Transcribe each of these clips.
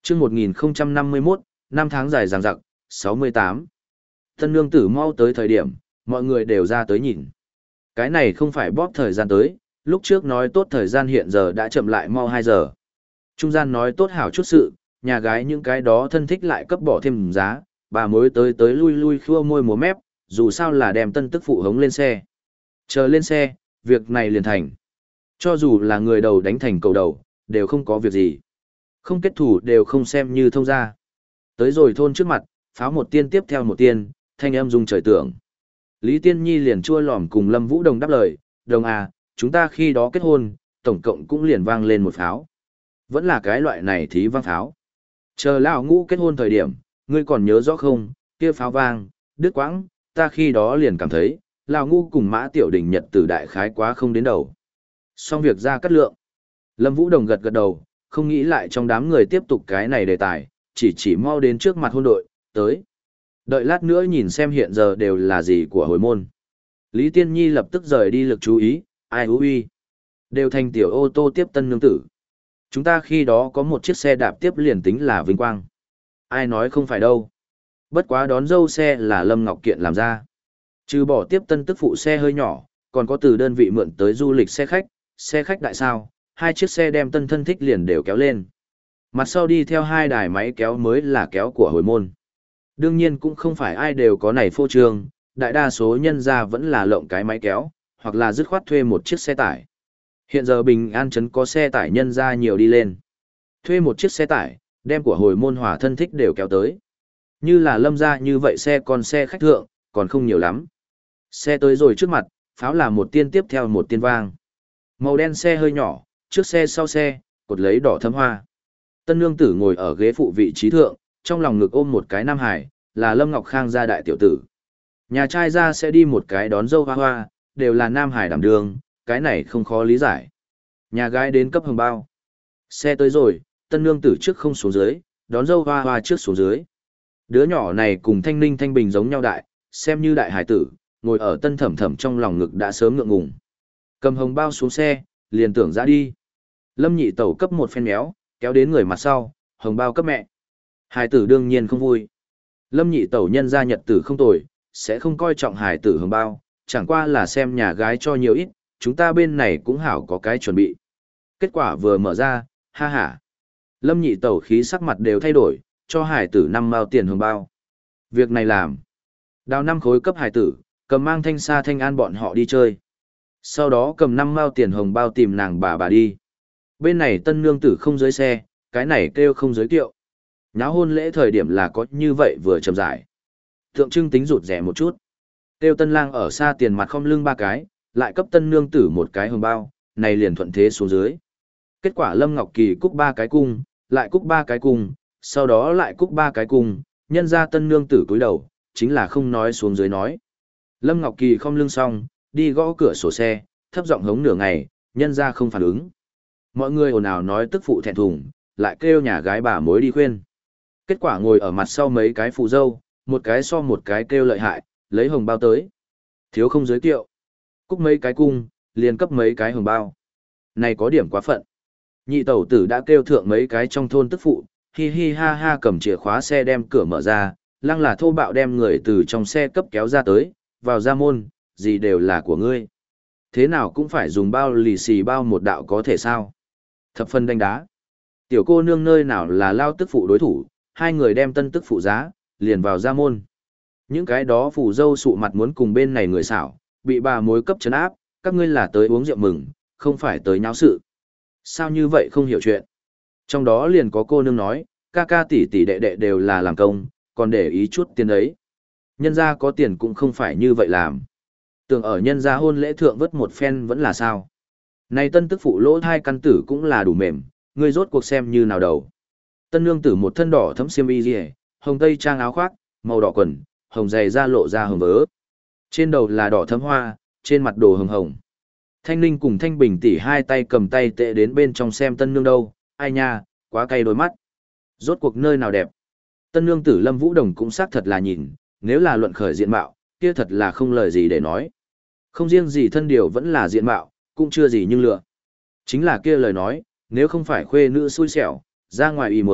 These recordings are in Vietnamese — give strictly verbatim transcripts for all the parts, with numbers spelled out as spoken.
Chương một nghìn không trăm năm mươi mốt, năm tháng dài dằng dặc, sáu mươi tám. Tân nương tử mau tới thời điểm, mọi người đều ra tới nhìn. Cái này không phải bóp thời gian tới, lúc trước nói tốt thời gian hiện giờ đã chậm lại mau hai giờ. Trung gian nói tốt hảo chút sự, nhà gái những cái đó thân thích lại cấp bỏ thêm giá, bà mới tới tới lui lui khua môi múa mép, dù sao là đem tân tức phụ hống lên xe. Chờ lên xe, việc này liền thành. Cho dù là người đầu đánh thành cầu đầu, đều không có việc gì. Không kết thủ đều không xem như thông ra. Tới rồi thôn trước mặt, pháo một tiên tiếp theo một tiên, thanh âm rung trời tưởng. Lý Tiên Nhi liền chua lòm cùng Lâm Vũ Đồng đáp lời, đồng à, chúng ta khi đó kết hôn, tổng cộng cũng liền vang lên một pháo. Vẫn là cái loại này thí vang pháo. Chờ lão ngũ kết hôn thời điểm, ngươi còn nhớ rõ không, kia pháo vang, đứt quãng, ta khi đó liền cảm thấy, lão ngũ cùng Mã Tiểu Đình nhật tử đại khái quá không đến đầu. Xong việc ra cắt lượng. Lâm Vũ Đồng gật gật đầu, không nghĩ lại trong đám người tiếp tục cái này đề tài, chỉ chỉ mau đến trước mặt hôn đội, tới. Đợi lát nữa nhìn xem hiện giờ đều là gì của hồi môn. Lý Tiên Nhi lập tức rời đi lực chú ý, ai hú uy. Đều thành tiểu ô tô tiếp tân nương tử. Chúng ta khi đó có một chiếc xe đạp tiếp liền tính là vinh quang. Ai nói không phải đâu. Bất quá đón dâu xe là Lâm Ngọc Kiện làm ra. Trừ bỏ tiếp tân tức phụ xe hơi nhỏ, còn có từ đơn vị mượn tới du lịch xe khách, xe khách đại sao, hai chiếc xe đem tân thân thích liền đều kéo lên. Mặt sau đi theo hai đài máy kéo mới là kéo của hồi môn. Đương nhiên cũng không phải ai đều có này phô trương, đại đa số nhân gia vẫn là lộng cái máy kéo, hoặc là dứt khoát thuê một chiếc xe tải. Hiện giờ Bình An Trấn có xe tải nhân gia nhiều đi lên. Thuê một chiếc xe tải, đem của hồi môn hòa thân thích đều kéo tới. Như là Lâm gia như vậy xe còn xe khách thượng, còn không nhiều lắm. Xe tới rồi trước mặt, pháo là một tiên tiếp theo một tiên vang. Màu đen xe hơi nhỏ, trước xe sau xe, cột lấy đỏ thấm hoa. Tân nương tử ngồi ở ghế phụ vị trí thượng, trong lòng ngực ôm một cái nam hải, là Lâm Ngọc Khang gia đại tiểu tử. Nhà trai ra sẽ đi một cái đón dâu hoa hoa, đều là nam hải đảm đường, cái này không khó lý giải. Nhà gái đến cấp hồng bao. Xe tới rồi, tân nương tử trước không xuống dưới, đón dâu hoa hoa trước xuống dưới. Đứa nhỏ này cùng Thanh Ninh Thanh Bình giống nhau đại, xem như đại hải tử, ngồi ở tân thẩm thẩm trong lòng ngực đã sớm ngượng ngùng. Cầm hồng bao xuống xe, liền tưởng ra đi. Lâm nhị tẩu cấp một phen méo, kéo đến người mặt sau, hồng bao cấp mẹ. Hải tử đương nhiên không vui. Lâm nhị tẩu nhân ra nhật tử không tồi, sẽ không coi trọng hải tử hồng bao, chẳng qua là xem nhà gái cho nhiều ít, chúng ta bên này cũng hảo có cái chuẩn bị. Kết quả vừa mở ra, ha ha. Lâm nhị tẩu khí sắc mặt đều thay đổi, cho hải tử năm mao tiền hồng bao. Việc này làm. Đào năm khối cấp hải tử, cầm mang Thanh Sa Thanh An bọn họ đi chơi. Sau đó cầm năm mao tiền hồng bao tìm nàng bà bà đi. Bên này tân nương tử không dưới xe, cái này kêu không giới kiệu. Nháo hôn lễ thời điểm là có như vậy vừa chậm giải. Tượng trưng tính rụt rẻ một chút. Kêu tân lang ở xa tiền mặt không lưng ba cái, lại cấp tân nương tử một cái hồng bao, này liền thuận thế xuống dưới. Kết quả Lâm Ngọc Kỳ cúc ba cái cung, lại cúc ba cái cung, sau đó lại cúc ba cái cung, nhân ra tân nương tử cúi đầu, chính là không nói xuống dưới nói. Lâm Ngọc Kỳ không lưng xong, đi gõ cửa sổ xe, thấp giọng hống nửa ngày, nhân ra không phản ứng. Mọi người ồn ào nói tức phụ thẹn thùng, lại kêu nhà gái bà mối đi khuyên. Kết quả ngồi ở mặt sau mấy cái phụ dâu, một cái so một cái kêu lợi hại, lấy hồng bao tới. Thiếu không giới thiệu. Cúc mấy cái cung, liền cấp mấy cái hồng bao. Này có điểm quá phận. Nhị tẩu tử đã kêu thượng mấy cái trong thôn tức phụ, hi hi ha ha cầm chìa khóa xe đem cửa mở ra, lăng là thô bạo đem người từ trong xe cấp kéo ra tới, vào ra môn, gì đều là của ngươi. Thế nào cũng phải dùng bao lì xì bao một đạo có thể sao. Thập phân đánh đá. Tiểu cô nương nơi nào là lao tức phụ đối thủ, hai người đem tân tức phụ giá, liền vào ra môn. Những cái đó phủ dâu sụ mặt muốn cùng bên này người xảo, bị bà mối cấp trấn áp, các ngươi là tới uống rượu mừng, không phải tới nháo sự. Sao như vậy không hiểu chuyện. Trong đó liền có cô nương nói, ca ca tỷ tỷ đệ đệ đều là làm công, còn để ý chút tiền ấy. Nhân gia có tiền cũng không phải như vậy làm. Tưởng ở nhân gia hôn lễ thượng vất một phen vẫn là sao. Này tân tức phụ lỗ thai căn tử cũng là đủ mềm, ngươi rốt cuộc xem như nào đầu. Tân nương tử một thân đỏ thấm xiêm y rìa, hồng tây trang áo khoác, màu đỏ quần, hồng dày da lộ ra hồng vớ. Trên đầu là đỏ thấm hoa, trên mặt đồ hồng hồng. Thanh Ninh cùng Thanh Bình tỷ hai tay cầm tay tệ đến bên trong xem tân nương đâu, ai nha, quá cay đôi mắt. Rốt cuộc nơi nào đẹp. Tân nương tử Lâm Vũ Đồng cũng xác thật là nhìn, nếu là luận khởi diện mạo, kia thật là không lời gì để nói. Không riêng gì thân điều vẫn là diện mạo, cũng chưa gì nhưng lựa. Chính là kia lời nói, nếu không phải khuê nữ xui xẻo, ra ngoài ý muốn,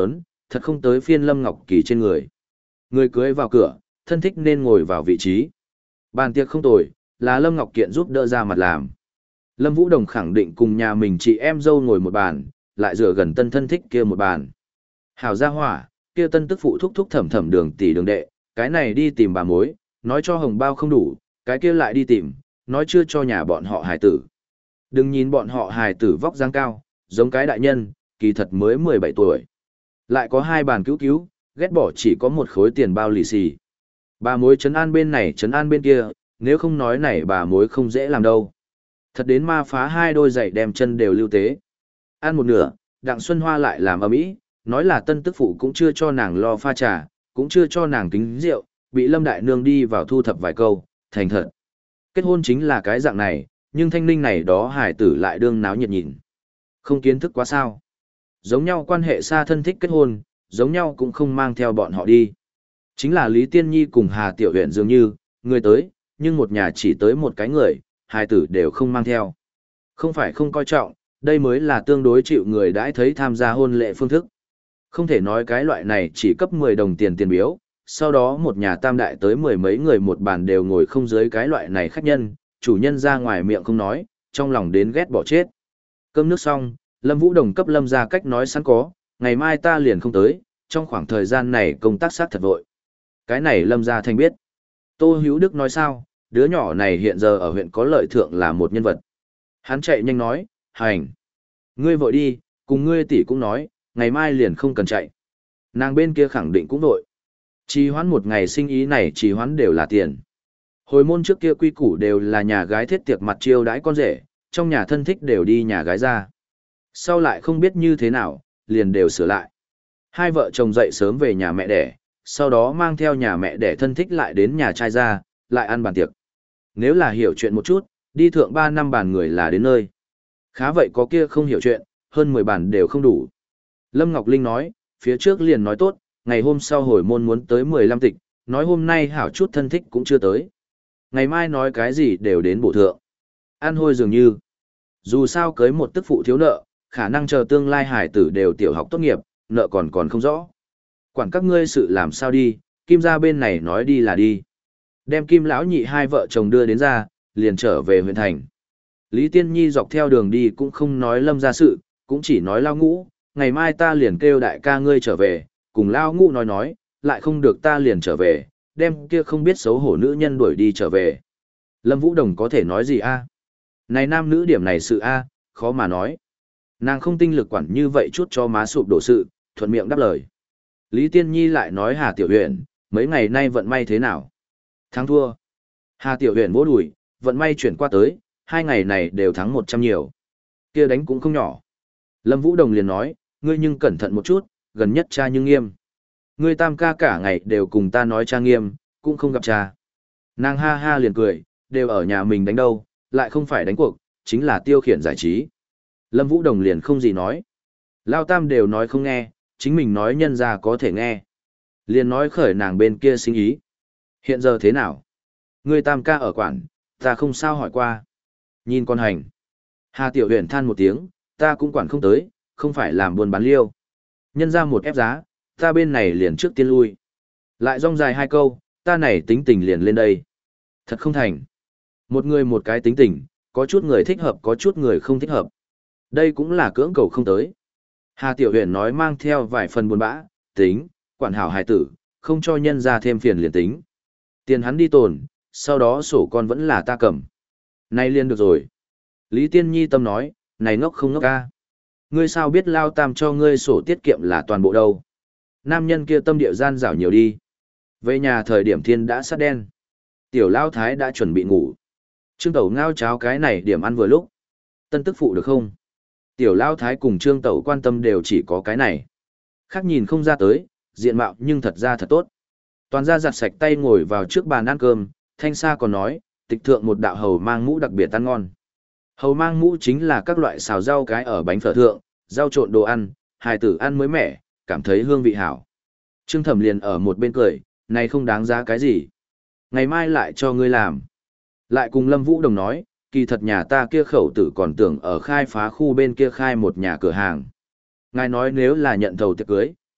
thật không tới phiên Lâm Ngọc Kỳ trên người. Người cưới vào cửa, thân thích nên ngồi vào vị trí. Bàn tiệc không tồi, là Lâm Ngọc Kiện giúp đỡ ra mặt làm. Lâm Vũ Đồng khẳng định cùng nhà mình chị em dâu ngồi một bàn, lại dựa gần tân thân thích kia một bàn. Hảo gia hỏa, kia tân tức phụ thúc thúc thẩm thẩm đường tỷ đường đệ, cái này đi tìm bà mối, nói cho hồng bao không đủ, cái kia lại đi tìm, nói chưa cho nhà bọn họ hài tử. Đừng nhìn bọn họ hài tử vóc dáng cao, giống cái đại nhân, kỳ thật mới mười bảy tuổi. Lại có hai bàn cứu cứu, ghét bỏ chỉ có một khối tiền bao lì xì. Bà mối trấn an bên này trấn an bên kia, nếu không nói này bà mối không dễ làm đâu. Thật đến ma phá hai đôi giày đem chân đều lưu tế. Ăn một nửa, Đặng Xuân Hoa lại làm ầm ĩ, nói là tân tức phụ cũng chưa cho nàng lo pha trà, cũng chưa cho nàng kính rượu, bị Lâm Đại Nương đi vào thu thập vài câu, thành thật. Kết hôn chính là cái dạng này, nhưng thanh ninh này đó hải tử lại đương náo nhiệt nhìn. Không kiến thức quá sao. Giống nhau quan hệ xa thân thích kết hôn, giống nhau cũng không mang theo bọn họ đi. Chính là Lý Tiên Nhi cùng Hà Tiểu Huyện dường như, người tới, nhưng một nhà chỉ tới một cái người, hai tử đều không mang theo. Không phải không coi trọng, đây mới là tương đối chịu người đãi thấy tham gia hôn lễ phương thức. Không thể nói cái loại này chỉ cấp mười đồng tiền tiền biếu, sau đó một nhà tam đại tới mười mấy người một bàn đều ngồi không dưới cái loại này khách nhân, chủ nhân ra ngoài miệng không nói, trong lòng đến ghét bỏ chết. Cơm nước xong, Lâm Vũ Đồng cấp Lâm ra cách nói sẵn có, ngày mai ta liền không tới, trong khoảng thời gian này công tác sát thật vội. Cái này Lâm ra thành biết. Tô Hữu Đức nói sao, đứa nhỏ này hiện giờ ở huyện có lợi thượng là một nhân vật. Hắn chạy nhanh nói, hành. Ngươi vội đi, cùng ngươi tỷ cũng nói, ngày mai liền không cần chạy. Nàng bên kia khẳng định cũng vội. Trì hoãn một ngày sinh ý này trì hoãn đều là tiền. Hồi môn trước kia quy củ đều là nhà gái thiết tiệc mặt chiêu đãi con rể, trong nhà thân thích đều đi nhà gái ra. Sau lại không biết như thế nào, liền đều sửa lại. Hai vợ chồng dậy sớm về nhà mẹ đẻ, sau đó mang theo nhà mẹ đẻ thân thích lại đến nhà trai ra, lại ăn bàn tiệc. Nếu là hiểu chuyện một chút, đi thượng ba năm bàn người là đến nơi. Khá vậy có kia không hiểu chuyện, hơn mười bàn đều không đủ. Lâm Ngọc Linh nói, phía trước liền nói tốt, ngày hôm sau hồi môn muốn tới mười lăm tịch, nói hôm nay hảo chút thân thích cũng chưa tới. Ngày mai nói cái gì đều đến bổ thượng. Ăn hôi dường như. Dù sao cưới một tức phụ thiếu nợ, khả năng chờ tương lai hải tử đều tiểu học tốt nghiệp, nợ còn còn không rõ. Quản các ngươi sự làm sao đi, Kim gia bên này nói đi là đi. Đem Kim lão nhị hai vợ chồng đưa đến ra, liền trở về huyện thành. Lý Tiên Nhi dọc theo đường đi cũng không nói Lâm ra sự, cũng chỉ nói Lao Ngũ, ngày mai ta liền kêu đại ca ngươi trở về, cùng Lao Ngũ nói nói, lại không được ta liền trở về, đem kia không biết xấu hổ nữ nhân đuổi đi trở về. Lâm Vũ Đồng có thể nói gì a? Này nam nữ điểm này sự a, khó mà nói. Nàng không tinh lực quản như vậy chút cho má sụp đổ sự, thuận miệng đáp lời. Lý Tiên Nhi lại nói Hà Tiểu Huyền, mấy ngày nay vận may thế nào? Thắng thua. Hà Tiểu Huyền vỗ đùi, vận may chuyển qua tới, hai ngày này đều thắng một trăm nhiều. Kia đánh cũng không nhỏ. Lâm Vũ Đồng liền nói, ngươi nhưng cẩn thận một chút, gần nhất cha nhưng nghiêm. Ngươi tam ca cả ngày đều cùng ta nói cha nghiêm, cũng không gặp cha. Nàng ha ha liền cười, đều ở nhà mình đánh đâu, lại không phải đánh cuộc, chính là tiêu khiển giải trí. Lâm Vũ Đồng liền không gì nói. Lao tam đều nói không nghe, chính mình nói nhân ra có thể nghe. Liền nói khởi nàng bên kia sinh ý. Hiện giờ thế nào? Ngươi tam ca ở quản, ta không sao hỏi qua. Nhìn con hành. Hà Tiểu Huyền than một tiếng, ta cũng quản không tới, không phải làm buôn bán liêu. Nhân ra một ép giá, ta bên này liền trước tiên lui. Lại rong dài hai câu, ta này tính tình liền lên đây. Thật không thành. Một người một cái tính tình, có chút người thích hợp có chút người không thích hợp. Đây cũng là cưỡng cầu không tới. Hà Tiểu Huyền nói mang theo vài phần buồn bã, tính, quản hảo hài tử, không cho nhân ra thêm phiền liền tính. Tiền hắn đi tồn, sau đó sổ con vẫn là ta cầm. Nay liền được rồi. Lý Tiên Nhi tâm nói, này ngốc không ngốc ca. Ngươi sao biết Lao Tam cho ngươi sổ tiết kiệm là toàn bộ đâu. Nam nhân kia tâm địa gian rảo nhiều đi. Về nhà thời điểm thiên đã sát đen. Tiểu Lao Thái đã chuẩn bị ngủ. Trương Tẩu ngao cháo cái này điểm ăn vừa lúc. Tân tức phụ được không? Tiểu Lao Thái cùng Trương Tẩu quan tâm đều chỉ có cái này. Khác nhìn không ra tới, diện mạo nhưng thật ra thật tốt. Toàn ra giặt sạch tay ngồi vào trước bàn ăn cơm, Thanh Sa còn nói, tịch thượng một đạo hầu mang mũ đặc biệt ăn ngon. Hầu mang mũ chính là các loại xào rau cái ở bánh phở thượng, rau trộn đồ ăn, hài tử ăn mới mẻ, cảm thấy hương vị hảo. Trương Thẩm liền ở một bên cười, này không đáng giá cái gì. Ngày mai lại cho ngươi làm. Lại cùng Lâm Vũ Đồng nói, kỳ thật nhà ta kia khẩu tử còn tưởng ở khai phá khu bên kia khai một nhà cửa hàng. Ngài nói nếu là nhận thầu tiệc cưới,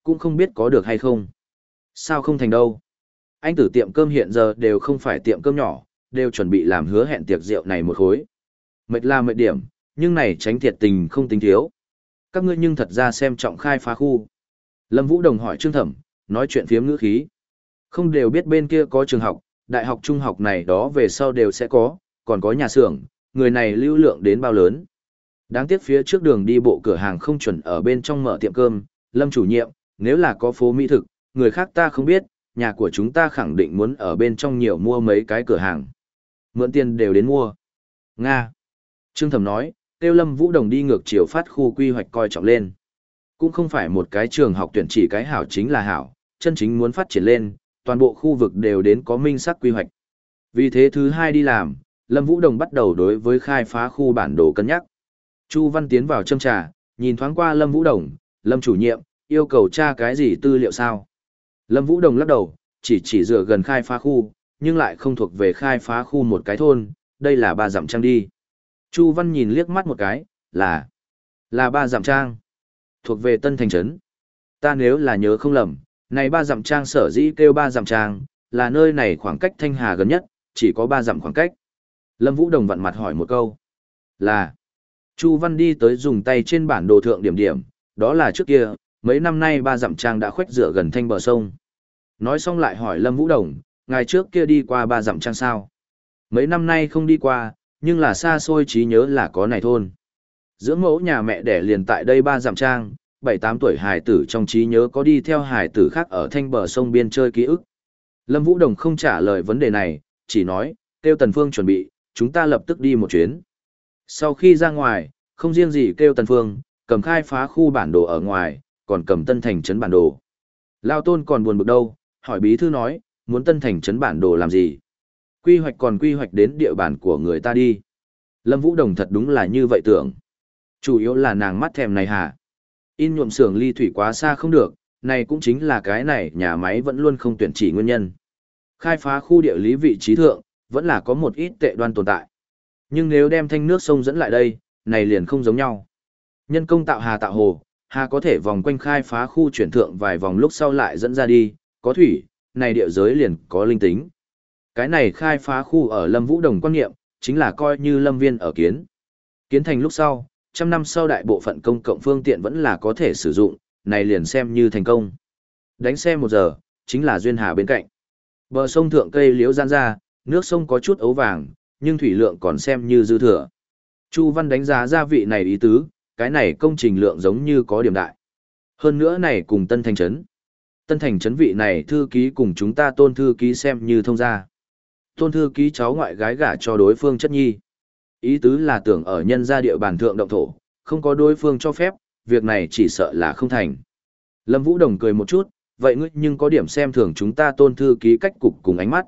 cũng không biết có được hay không. Sao không thành đâu? Anh tử tiệm cơm hiện giờ đều không phải tiệm cơm nhỏ, đều chuẩn bị làm hứa hẹn tiệc rượu này một khối. Mệt là mệt điểm, nhưng này tránh thiệt tình không tính thiếu. Các ngươi nhưng thật ra xem trọng khai phá khu. Lâm Vũ Đồng hỏi Trương Thẩm, nói chuyện phiếm ngữ khí. Không đều biết bên kia có trường học, đại học trung học này đó về sau đều sẽ có, còn có nhà xưởng, người này lưu lượng đến bao lớn. Đáng tiếc phía trước đường đi bộ cửa hàng không chuẩn ở bên trong mở tiệm cơm, Lâm chủ nhiệm, nếu là có phố mỹ thực, người khác ta không biết, nhà của chúng ta khẳng định muốn ở bên trong nhiều mua mấy cái cửa hàng. Mượn tiền đều đến mua. Nga. Trương Thẩm nói, tiêu Lâm Vũ Đồng đi ngược chiều phát khu quy hoạch coi trọng lên. Cũng không phải một cái trường học tuyển chỉ cái hảo chính là hảo, chân chính muốn phát triển lên, toàn bộ khu vực đều đến có minh sắc quy hoạch. Vì thế thứ hai đi làm, Lâm Vũ Đồng bắt đầu đối với khai phá khu bản đồ cân nhắc. Chu Văn tiến vào châm trà, nhìn thoáng qua Lâm Vũ Đồng, Lâm chủ nhiệm, yêu cầu tra cái gì tư liệu sao? Lâm Vũ Đồng lắc đầu, chỉ chỉ dựa gần khai phá khu, nhưng lại không thuộc về khai phá khu một cái thôn, đây là ba dặm trang đi. Chu Văn nhìn liếc mắt một cái, là, là ba dặm trang, thuộc về Tân Thành Trấn. Ta nếu là nhớ không lầm, này ba dặm trang sở dĩ kêu ba dặm trang, là nơi này khoảng cách Thanh Hà gần nhất, chỉ có ba dặm khoảng cách. Lâm Vũ Đồng vặn mặt hỏi một câu, là, Chu Văn đi tới dùng tay trên bản đồ thượng điểm điểm, đó là trước kia, mấy năm nay ba dặm trang đã khuếch dựa gần thanh bờ sông. Nói xong lại hỏi Lâm Vũ Đồng, ngày trước kia đi qua ba dặm trang sao? Mấy năm nay không đi qua, nhưng là xa xôi trí nhớ là có này thôn. Dưỡng mẫu nhà mẹ đẻ liền tại đây ba dặm trang, bảy tám tuổi hài tử trong trí nhớ có đi theo hài tử khác ở thanh bờ sông biên chơi ký ức. Lâm Vũ Đồng không trả lời vấn đề này, chỉ nói, kêu Tần Phương chuẩn bị, chúng ta lập tức đi một chuyến. Sau khi ra ngoài, không riêng gì kêu Tần Phương, cầm khai phá khu bản đồ ở ngoài, còn cầm Tân Thành trấn bản đồ. Lao Tôn còn buồn bực đâu, hỏi bí thư nói, muốn Tân Thành trấn bản đồ làm gì? Quy hoạch còn quy hoạch đến địa bàn của người ta đi. Lâm Vũ Đồng thật đúng là như vậy tưởng. Chủ yếu là nàng mắt thèm này hả? In nhuộm xưởng ly thủy quá xa không được, này cũng chính là cái này nhà máy vẫn luôn không tuyển chỉ nguyên nhân. Khai phá khu địa lý vị trí thượng, vẫn là có một ít tệ đoan tồn tại. Nhưng nếu đem thanh nước sông dẫn lại đây, này liền không giống nhau. Nhân công tạo hà tạo hồ, hà có thể vòng quanh khai phá khu chuyển thượng vài vòng lúc sau lại dẫn ra đi, có thủy, này địa giới liền có linh tính. Cái này khai phá khu ở Lâm Vũ Đồng quan niệm, chính là coi như lâm viên ở kiến. Kiến thành lúc sau, trăm năm sau đại bộ phận công cộng phương tiện vẫn là có thể sử dụng, này liền xem như thành công. Đánh xe một giờ, chính là duyên hà bên cạnh. Bờ sông thượng cây liễu gian ra, nước sông có chút ấu vàng, nhưng thủy lượng còn xem như dư thừa. Chu Văn đánh giá gia vị này ý tứ, cái này công trình lượng giống như có điểm đại. Hơn nữa này cùng Tân Thành Trấn. Tân Thành Trấn vị này thư ký cùng chúng ta Tôn thư ký xem như thông gia. Tôn thư ký cháu ngoại gái gả cho đối phương chất nhi. Ý tứ là tưởng ở nhân gia địa bàn thượng động thổ, không có đối phương cho phép, việc này chỉ sợ là không thành. Lâm Vũ Đồng cười một chút, vậy ngươi nhưng có điểm xem thường chúng ta Tôn thư ký cách cục cùng ánh mắt.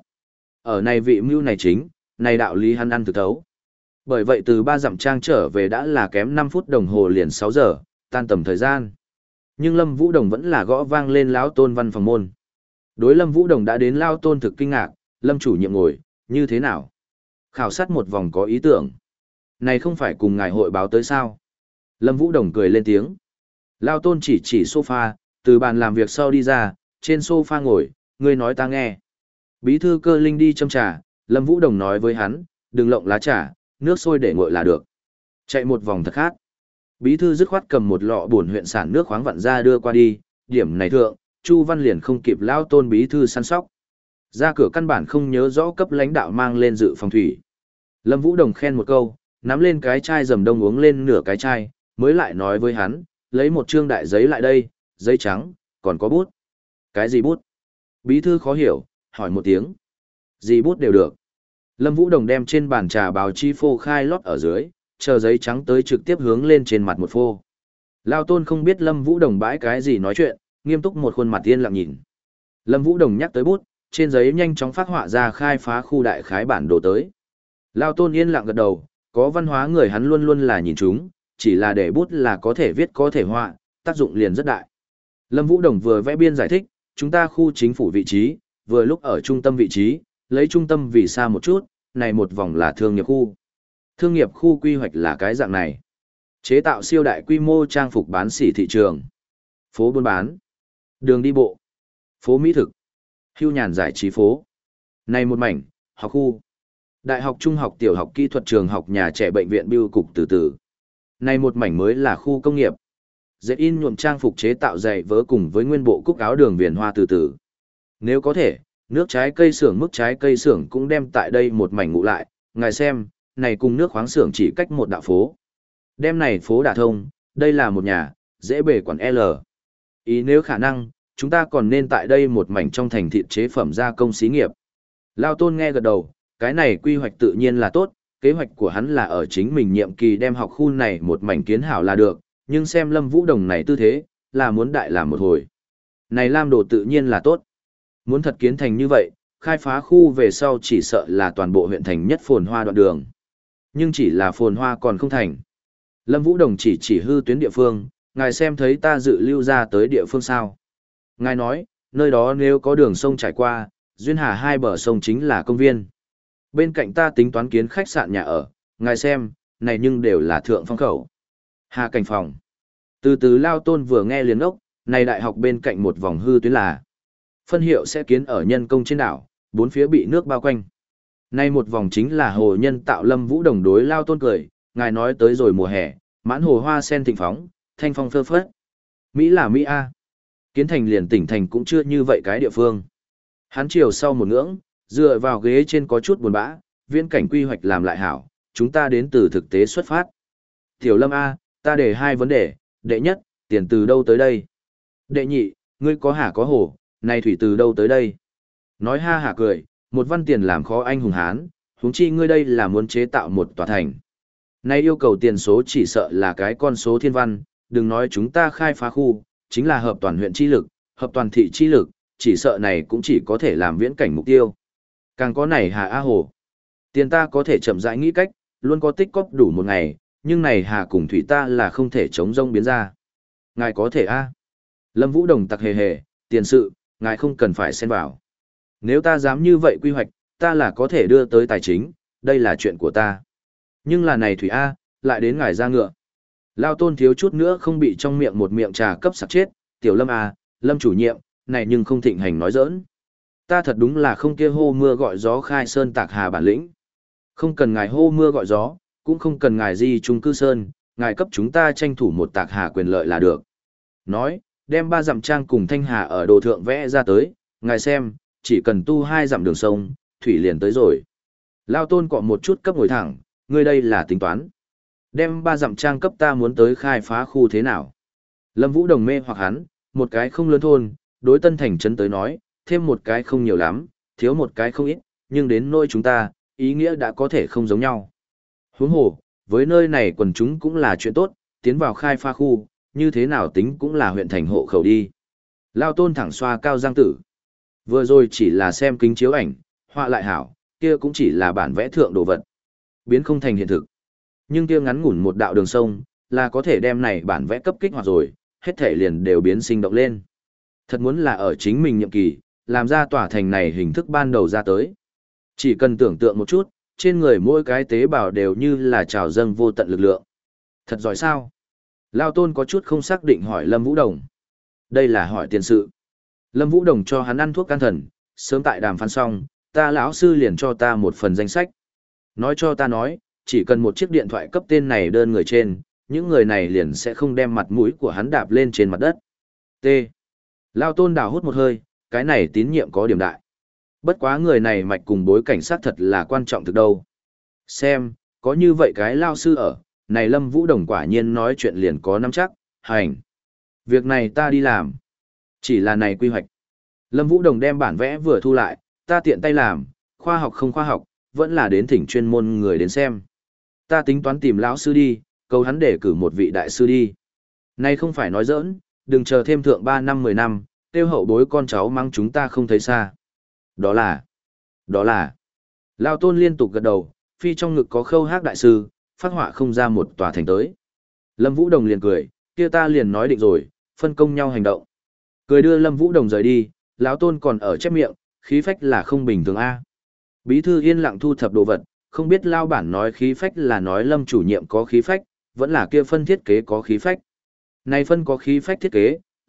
Ở này vị mưu này chính, này đạo lý hắn ăn thực thấu. Bởi vậy từ ba dặm trang trở về đã là kém năm phút đồng hồ liền sáu giờ, tan tầm thời gian. Nhưng Lâm Vũ Đồng vẫn là gõ vang lên lão Tôn văn phòng môn. Đối Lâm Vũ Đồng đã đến lao Tôn thực kinh ngạc, Lâm chủ nhiệm ngồi, như thế nào? Khảo sát một vòng có ý tưởng. Này không phải cùng ngài hội báo tới sao? Lâm Vũ Đồng cười lên tiếng. Lao Tôn chỉ chỉ sofa, từ bàn làm việc sau đi ra, trên sofa ngồi, ngươi nói ta nghe. Bí thư Cơ Linh đi châm trà, Lâm Vũ Đồng nói với hắn, đừng lộng lá trà, nước sôi để nguội là được. Chạy một vòng thật khát. Bí thư dứt khoát cầm một lọ bổn huyện sản nước khoáng vặn ra đưa qua đi, điểm này thượng, Chu Văn liền không kịp Lao Tôn bí thư săn sóc. Ra cửa căn bản không nhớ rõ cấp lãnh đạo mang lên dự phòng thủy. Lâm Vũ Đồng khen một câu, nắm lên cái chai dầm đông uống lên nửa cái chai, mới lại nói với hắn, lấy một trương đại giấy lại đây, giấy trắng, còn có bút. Cái gì bút? Bí thư khó hiểu, hỏi một tiếng. Gì bút đều được. Lâm Vũ Đồng đem trên bàn trà báo chi phô khai lót ở dưới, chờ giấy trắng tới trực tiếp hướng lên trên mặt một phô. Lao Tôn không biết Lâm Vũ Đồng bãi cái gì nói chuyện, nghiêm túc một khuôn mặt yên lặng nhìn. Lâm Vũ Đồng nhắc tới bút, trên giấy nhanh chóng phát họa ra khai phá khu đại khái bản đồ tới. Lao Tôn yên lặng gật đầu, có văn hóa người hắn luôn luôn là nhìn chúng, chỉ là để bút là có thể viết có thể họa, tác dụng liền rất đại. Lâm Vũ Đồng vừa vẽ biên giải thích, chúng ta khu chính phủ vị trí, vừa lúc ở trung tâm vị trí, lấy trung tâm vì xa một chút, này một vòng là thương nghiệp khu. Thương nghiệp khu quy hoạch là cái dạng này. Chế tạo siêu đại quy mô trang phục bán sỉ thị trường. Phố buôn bán. Đường đi bộ, phố mỹ thực, hưu nhàn giải trí phố. Này một mảnh, học khu. Đại học, trung học, tiểu học, kỹ thuật trường học, nhà trẻ, bệnh viện, bưu cục từ từ. Này một mảnh mới là khu công nghiệp. Dệt in nhuộm trang phục chế tạo giày vớ cùng với nguyên bộ cúc áo đường viền hoa từ từ. Nếu có thể, nước trái cây xưởng mức trái cây xưởng cũng đem tại đây một mảnh ngụ lại, ngài xem, này cùng nước khoáng xưởng chỉ cách một đạo phố. Đem này phố đả thông, đây là một nhà, dễ bề quản L. Ý nếu khả năng, chúng ta còn nên tại đây một mảnh trong thành thị chế phẩm gia công xí nghiệp. Lao Tôn nghe gật đầu, cái này quy hoạch tự nhiên là tốt, kế hoạch của hắn là ở chính mình nhiệm kỳ đem học khu này một mảnh kiến hảo là được, nhưng xem Lâm Vũ Đồng này tư thế, là muốn đại làm một hồi. Này Lam Đồ tự nhiên là tốt. Muốn thật kiến thành như vậy, khai phá khu về sau chỉ sợ là toàn bộ huyện thành nhất phồn hoa đoạn đường. Nhưng chỉ là phồn hoa còn không thành. Lâm Vũ Đồng chỉ chỉ hư tuyến địa phương, ngài xem thấy ta dự lưu ra tới địa phương sao. Ngài nói, nơi đó nếu có đường sông trải qua, duyên hà hai bờ sông chính là công viên. Bên cạnh ta tính toán kiến khách sạn nhà ở, ngài xem, này nhưng đều là thượng phong khẩu. Hà cảnh phòng. Từ từ Lao Tôn vừa nghe liền ốc, này đại học bên cạnh một vòng hư tuyến là. Phân hiệu sẽ kiến ở nhân công trên đảo, bốn phía bị nước bao quanh. Nay một vòng chính là hồ nhân tạo. Lâm Vũ Đồng đối Lao Tôn cười, ngài nói tới rồi mùa hè, mãn hồ hoa sen thịnh phóng, thanh phong phơ phất. Mỹ là Mỹ A. Kiến thành liền tỉnh thành cũng chưa như vậy cái địa phương. Hắn chiều sau một ngưỡng, dựa vào ghế trên có chút buồn bã, viễn cảnh quy hoạch làm lại hảo, chúng ta đến từ thực tế xuất phát. Tiểu Lâm A, ta để hai vấn đề, đệ nhất, tiền từ đâu tới đây? Đệ nhị, ngươi có hả có hổ, này thủy từ đâu tới đây? Nói ha hả cười, một văn tiền làm khó anh hùng hán, huống chi ngươi đây là muốn chế tạo một tòa thành. Nay yêu cầu tiền số chỉ sợ là cái con số thiên văn, đừng nói chúng ta khai phá khu, chính là hợp toàn huyện chi lực, hợp toàn thị chi lực, chỉ sợ này cũng chỉ có thể làm viễn cảnh mục tiêu. Càng có này hà A hồ. Tiền ta có thể chậm rãi nghĩ cách, luôn có tích cóp đủ một ngày, nhưng này hà cùng thủy ta là không thể chống rông biến ra. Ngài có thể A. Lâm Vũ Đồng tặc hề hề, tiền sự, ngài không cần phải xen vào. Nếu ta dám như vậy quy hoạch, ta là có thể đưa tới tài chính, đây là chuyện của ta. Nhưng là này thủy A, lại đến ngài ra ngựa. Lao Tôn thiếu chút nữa không bị trong miệng một miệng trà cấp sặc chết, tiểu Lâm A, Lâm chủ nhiệm, này nhưng không thịnh hành nói giỡn. Ta thật đúng là không kia hô mưa gọi gió khai sơn tạc hà bản lĩnh. Không cần ngài hô mưa gọi gió, cũng không cần ngài di trung cư sơn, ngài cấp chúng ta tranh thủ một tạc hà quyền lợi là được. Nói, đem ba dặm trang cùng thanh hà ở đồ thượng vẽ ra tới, ngài xem, chỉ cần tu hai dặm đường sông, thủy liền tới rồi. Lao Tôn cọ một chút cấp ngồi thẳng, ngươi đây là tính toán. Đem ba dặm trang cấp ta muốn tới khai phá khu thế nào. Lâm Vũ Đồng mê hoặc hắn, một cái không lớn thôn, đối Tân Thành trấn tới nói, thêm một cái không nhiều lắm, thiếu một cái không ít, nhưng đến nơi chúng ta, ý nghĩa đã có thể không giống nhau. Huống hồ, với nơi này quần chúng cũng là chuyện tốt, tiến vào khai phá khu, như thế nào tính cũng là huyện thành hộ khẩu đi. Lao Tôn thẳng xoa cao giang tử. Vừa rồi chỉ là xem kính chiếu ảnh, họa lại hảo, kia cũng chỉ là bản vẽ thượng đồ vật. Biến không thành hiện thực. Nhưng kia ngắn ngủn một đạo đường sông, là có thể đem này bản vẽ cấp kích hoạt rồi, hết thể liền đều biến sinh động lên. Thật muốn là ở chính mình nhiệm kỳ, làm ra tòa thành này hình thức ban đầu ra tới. Chỉ cần tưởng tượng một chút, trên người mỗi cái tế bào đều như là trào dâng vô tận lực lượng. Thật giỏi sao? Lao Tôn có chút không xác định hỏi Lâm Vũ Đồng. Đây là hỏi tiền sự. Lâm Vũ Đồng cho hắn ăn thuốc can thần, sớm tại đàm phán xong, ta lão sư liền cho ta một phần danh sách. Nói cho ta nói, chỉ cần một chiếc điện thoại cấp tên này đơn người trên, những người này liền sẽ không đem mặt mũi của hắn đạp lên trên mặt đất. T. Lao Tôn đào hút một hơi, cái này tín nhiệm có điểm đại. Bất quá người này mạch cùng bối cảnh sát thật là quan trọng thực đâu. Xem, có như vậy cái lao sư ở, này Lâm Vũ Đồng quả nhiên nói chuyện liền có nắm chắc, hành. Việc này ta đi làm. Chỉ là này quy hoạch. Lâm Vũ Đồng đem bản vẽ vừa thu lại, ta tiện tay làm, khoa học không khoa học, vẫn là đến thỉnh chuyên môn người đến xem. Ta tính toán tìm lão sư đi, cầu hắn để cử một vị đại sư đi. Này không phải nói giỡn, đừng chờ thêm thượng ba năm mười năm, tiêu hậu bối con cháu mắng chúng ta không thấy xa. Đó là, đó là. Lao Tôn liên tục gật đầu, phi trong ngực có khâu hát đại sư, phát họa không ra một tòa thành tới. Lâm Vũ Đồng liền cười, kia ta liền nói định rồi, phân công nhau hành động. Cười đưa Lâm Vũ Đồng rời đi, lão Tôn còn ở chép miệng, khí phách là không bình thường a. Bí thư yên lặng thu thập đồ vật, không biết lao bản nói khí phách là nói Lâm chủ nhiệm có khí phách, vẫn là kia phân thiết kế có khí phách. Này phân có khí phách thiết kế,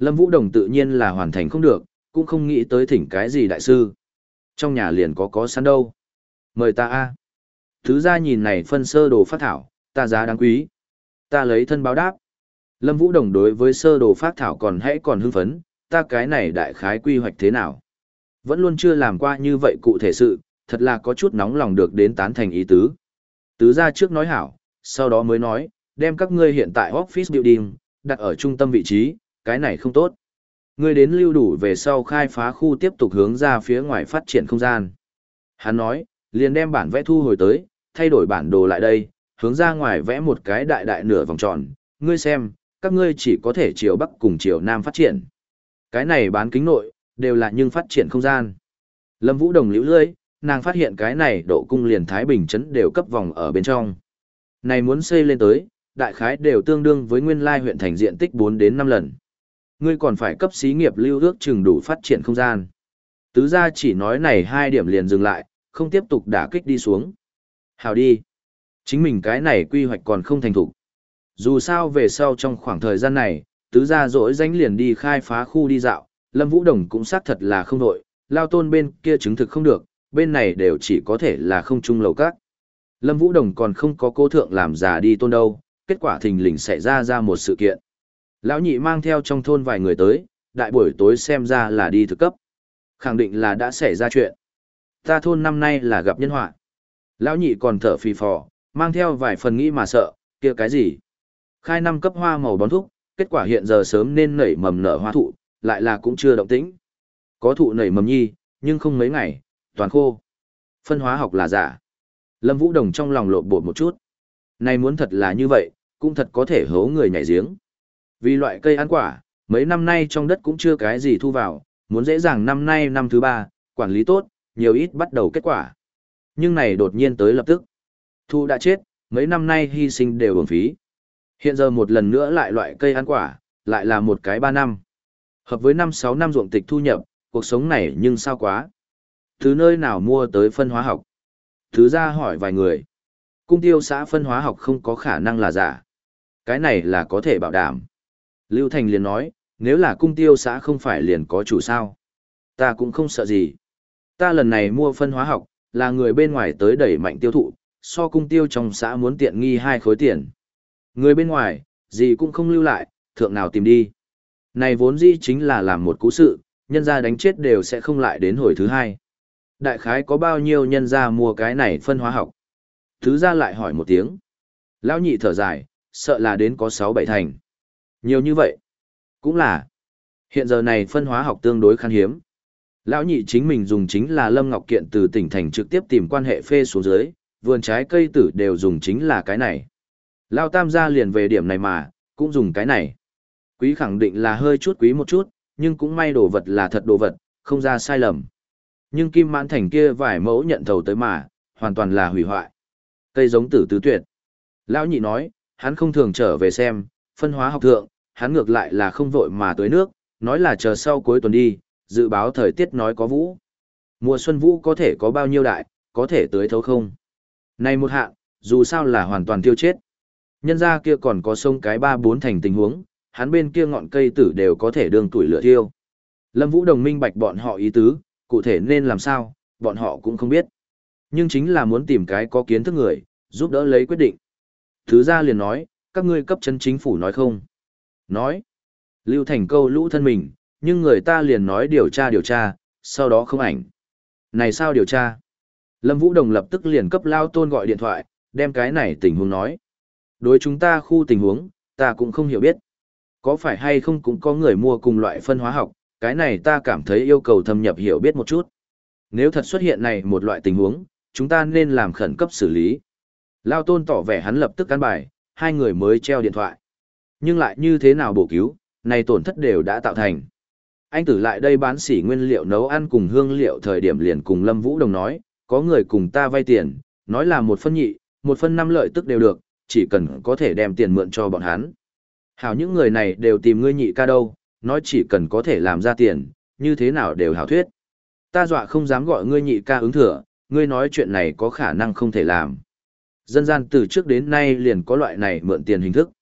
Lâm Vũ Đồng tự nhiên là hoàn thành không được, cũng không nghĩ tới thỉnh cái gì đại sư. Trong nhà liền có có sẵn đâu. Mời ta a. Thứ ra nhìn này phân sơ đồ phát thảo, ta giá đáng quý. Ta lấy thân báo đáp. Lâm Vũ Đồng đối với sơ đồ phát thảo còn hãy còn hưng phấn, ta cái này đại khái quy hoạch thế nào. Vẫn luôn chưa làm qua như vậy cụ thể sự, thật là có chút nóng lòng được đến tán thành ý tứ. Tứ ra trước nói hảo, sau đó mới nói, đem các ngươi hiện tại office building, đặt ở trung tâm vị trí, cái này không tốt. Ngươi đến lưu đủ về sau khai phá khu tiếp tục hướng ra phía ngoài phát triển không gian. Hắn nói, liền đem bản vẽ thu hồi tới, thay đổi bản đồ lại đây, hướng ra ngoài vẽ một cái đại đại nửa vòng tròn. Ngươi xem, các ngươi chỉ có thể chiều bắc cùng chiều nam phát triển. Cái này bán kính nội, đều là nhưng phát triển không gian. Lâm Vũ Đồng liễu lưỡi, nàng phát hiện cái này độ cung liền Thái Bình trấn đều cấp vòng ở bên trong. Này muốn xây lên tới, đại khái đều tương đương với nguyên lai huyện thành diện tích bốn đến năm lần. Ngươi còn phải cấp xí nghiệp lưu ước chừng đủ phát triển không gian. Tứ gia chỉ nói này hai điểm liền dừng lại, không tiếp tục đả kích đi xuống. Hào đi. Chính mình cái này quy hoạch còn không thành thục. Dù sao về sau trong khoảng thời gian này, tứ gia dỗi danh liền đi khai phá khu đi dạo, Lâm Vũ Đồng cũng xác thật là không đội, Lao Tôn bên kia chứng thực không được, bên này đều chỉ có thể là không chung lầu các. Lâm Vũ Đồng còn không có cô thượng làm già đi tôn đâu, kết quả thình lình xảy ra ra một sự kiện. Lão nhị mang theo trong thôn vài người tới, đại buổi tối xem ra là đi thực cấp. Khẳng định là đã xảy ra chuyện. Ta thôn năm nay là gặp nhân họa. Lão nhị còn thở phì phò, mang theo vài phần nghĩ mà sợ, kia cái gì? Khai năm cấp hoa màu bón thúc, kết quả hiện giờ sớm nên nảy mầm nở hoa thụ, lại là cũng chưa động tĩnh. Có thụ nảy mầm nhi, nhưng không mấy ngày, toàn khô. Phân hóa học là giả. Lâm Vũ Đồng trong lòng lộn bột một chút. Này muốn thật là như vậy, cũng thật có thể hố người nhảy giếng. Vì loại cây ăn quả, mấy năm nay trong đất cũng chưa cái gì thu vào, muốn dễ dàng năm nay năm thứ ba, quản lý tốt, nhiều ít bắt đầu kết quả. Nhưng này đột nhiên tới lập tức. Thu đã chết, mấy năm nay hy sinh đều uổng phí. Hiện giờ một lần nữa lại loại cây ăn quả, lại là một cái ba năm. Hợp với năm sáu năm ruộng tịch thu nhập, cuộc sống này nhưng sao quá. Thứ nơi nào mua tới phân hóa học? Thứ ra hỏi vài người. Cung tiêu xã phân hóa học không có khả năng là giả. Cái này là có thể bảo đảm. Lưu Thành liền nói, nếu là cung tiêu xã không phải liền có chủ sao. Ta cũng không sợ gì. Ta lần này mua phân hóa học, là người bên ngoài tới đẩy mạnh tiêu thụ, so cung tiêu trong xã muốn tiện nghi hai khối tiền. Người bên ngoài, gì cũng không lưu lại, thượng nào tìm đi. Này vốn dĩ chính là làm một cú sự, nhân gia đánh chết đều sẽ không lại đến hồi thứ hai. Đại khái có bao nhiêu nhân gia mua cái này phân hóa học? Thứ ra lại hỏi một tiếng. Lão nhị thở dài, sợ là đến có sáu bảy thành. Nhiều như vậy. Cũng là. Hiện giờ này phân hóa học tương đối khan hiếm. Lão nhị chính mình dùng chính là Lâm Ngọc Kiện từ tỉnh thành trực tiếp tìm quan hệ phê xuống dưới, vườn trái cây tử đều dùng chính là cái này. Lão tam gia liền về điểm này mà, cũng dùng cái này. Quý khẳng định là hơi chút quý một chút, nhưng cũng may đồ vật là thật đồ vật, không ra sai lầm. Nhưng Kim Mãn Thành kia vài mẫu nhận thầu tới mà, hoàn toàn là hủy hoại. Cây giống tử tứ tuyệt. Lão nhị nói, hắn không thường trở về xem, phân hóa học thượng, hắn ngược lại là không vội mà tưới nước, nói là chờ sau cuối tuần đi, dự báo thời tiết nói có vũ. Mùa xuân vũ có thể có bao nhiêu đại, có thể tưới thấu không. Này một hạn, dù sao là hoàn toàn tiêu chết. Nhân ra kia còn có sông cái ba bốn thành tình huống, hắn bên kia ngọn cây tử đều có thể đường tuổi lửa thiêu. Lâm Vũ Đồng minh bạch bọn họ ý tứ, cụ thể nên làm sao, bọn họ cũng không biết. Nhưng chính là muốn tìm cái có kiến thức người, giúp đỡ lấy quyết định. Thứ ra liền nói, các ngươi cấp chân chính phủ nói không. Nói, Lưu Thành câu lũ thân mình, nhưng người ta liền nói điều tra điều tra, sau đó không ảnh. Này sao điều tra? Lâm Vũ Đồng lập tức liền cấp Lao Tôn gọi điện thoại, đem cái này tình huống nói. Đối chúng ta khu tình huống, ta cũng không hiểu biết. Có phải hay không cũng có người mua cùng loại phân hóa học, cái này ta cảm thấy yêu cầu thâm nhập hiểu biết một chút. Nếu thật xuất hiện này một loại tình huống, chúng ta nên làm khẩn cấp xử lý. Lao Tôn tỏ vẻ hắn lập tức cán bài, hai người mới treo điện thoại. Nhưng lại như thế nào bổ cứu, này tổn thất đều đã tạo thành. Anh tử lại đây bán sỉ nguyên liệu nấu ăn cùng hương liệu thời điểm liền cùng Lâm Vũ Đồng nói, có người cùng ta vay tiền, nói là một phân nhị, một phân năm lợi tức đều được, chỉ cần có thể đem tiền mượn cho bọn hắn. Hảo những người này đều tìm ngươi nhị ca đâu, nói chỉ cần có thể làm ra tiền, như thế nào đều hảo thuyết. Ta dọa không dám gọi ngươi nhị ca ứng thừa, ngươi nói chuyện này có khả năng không thể làm. Dân gian từ trước đến nay liền có loại này mượn tiền hình thức.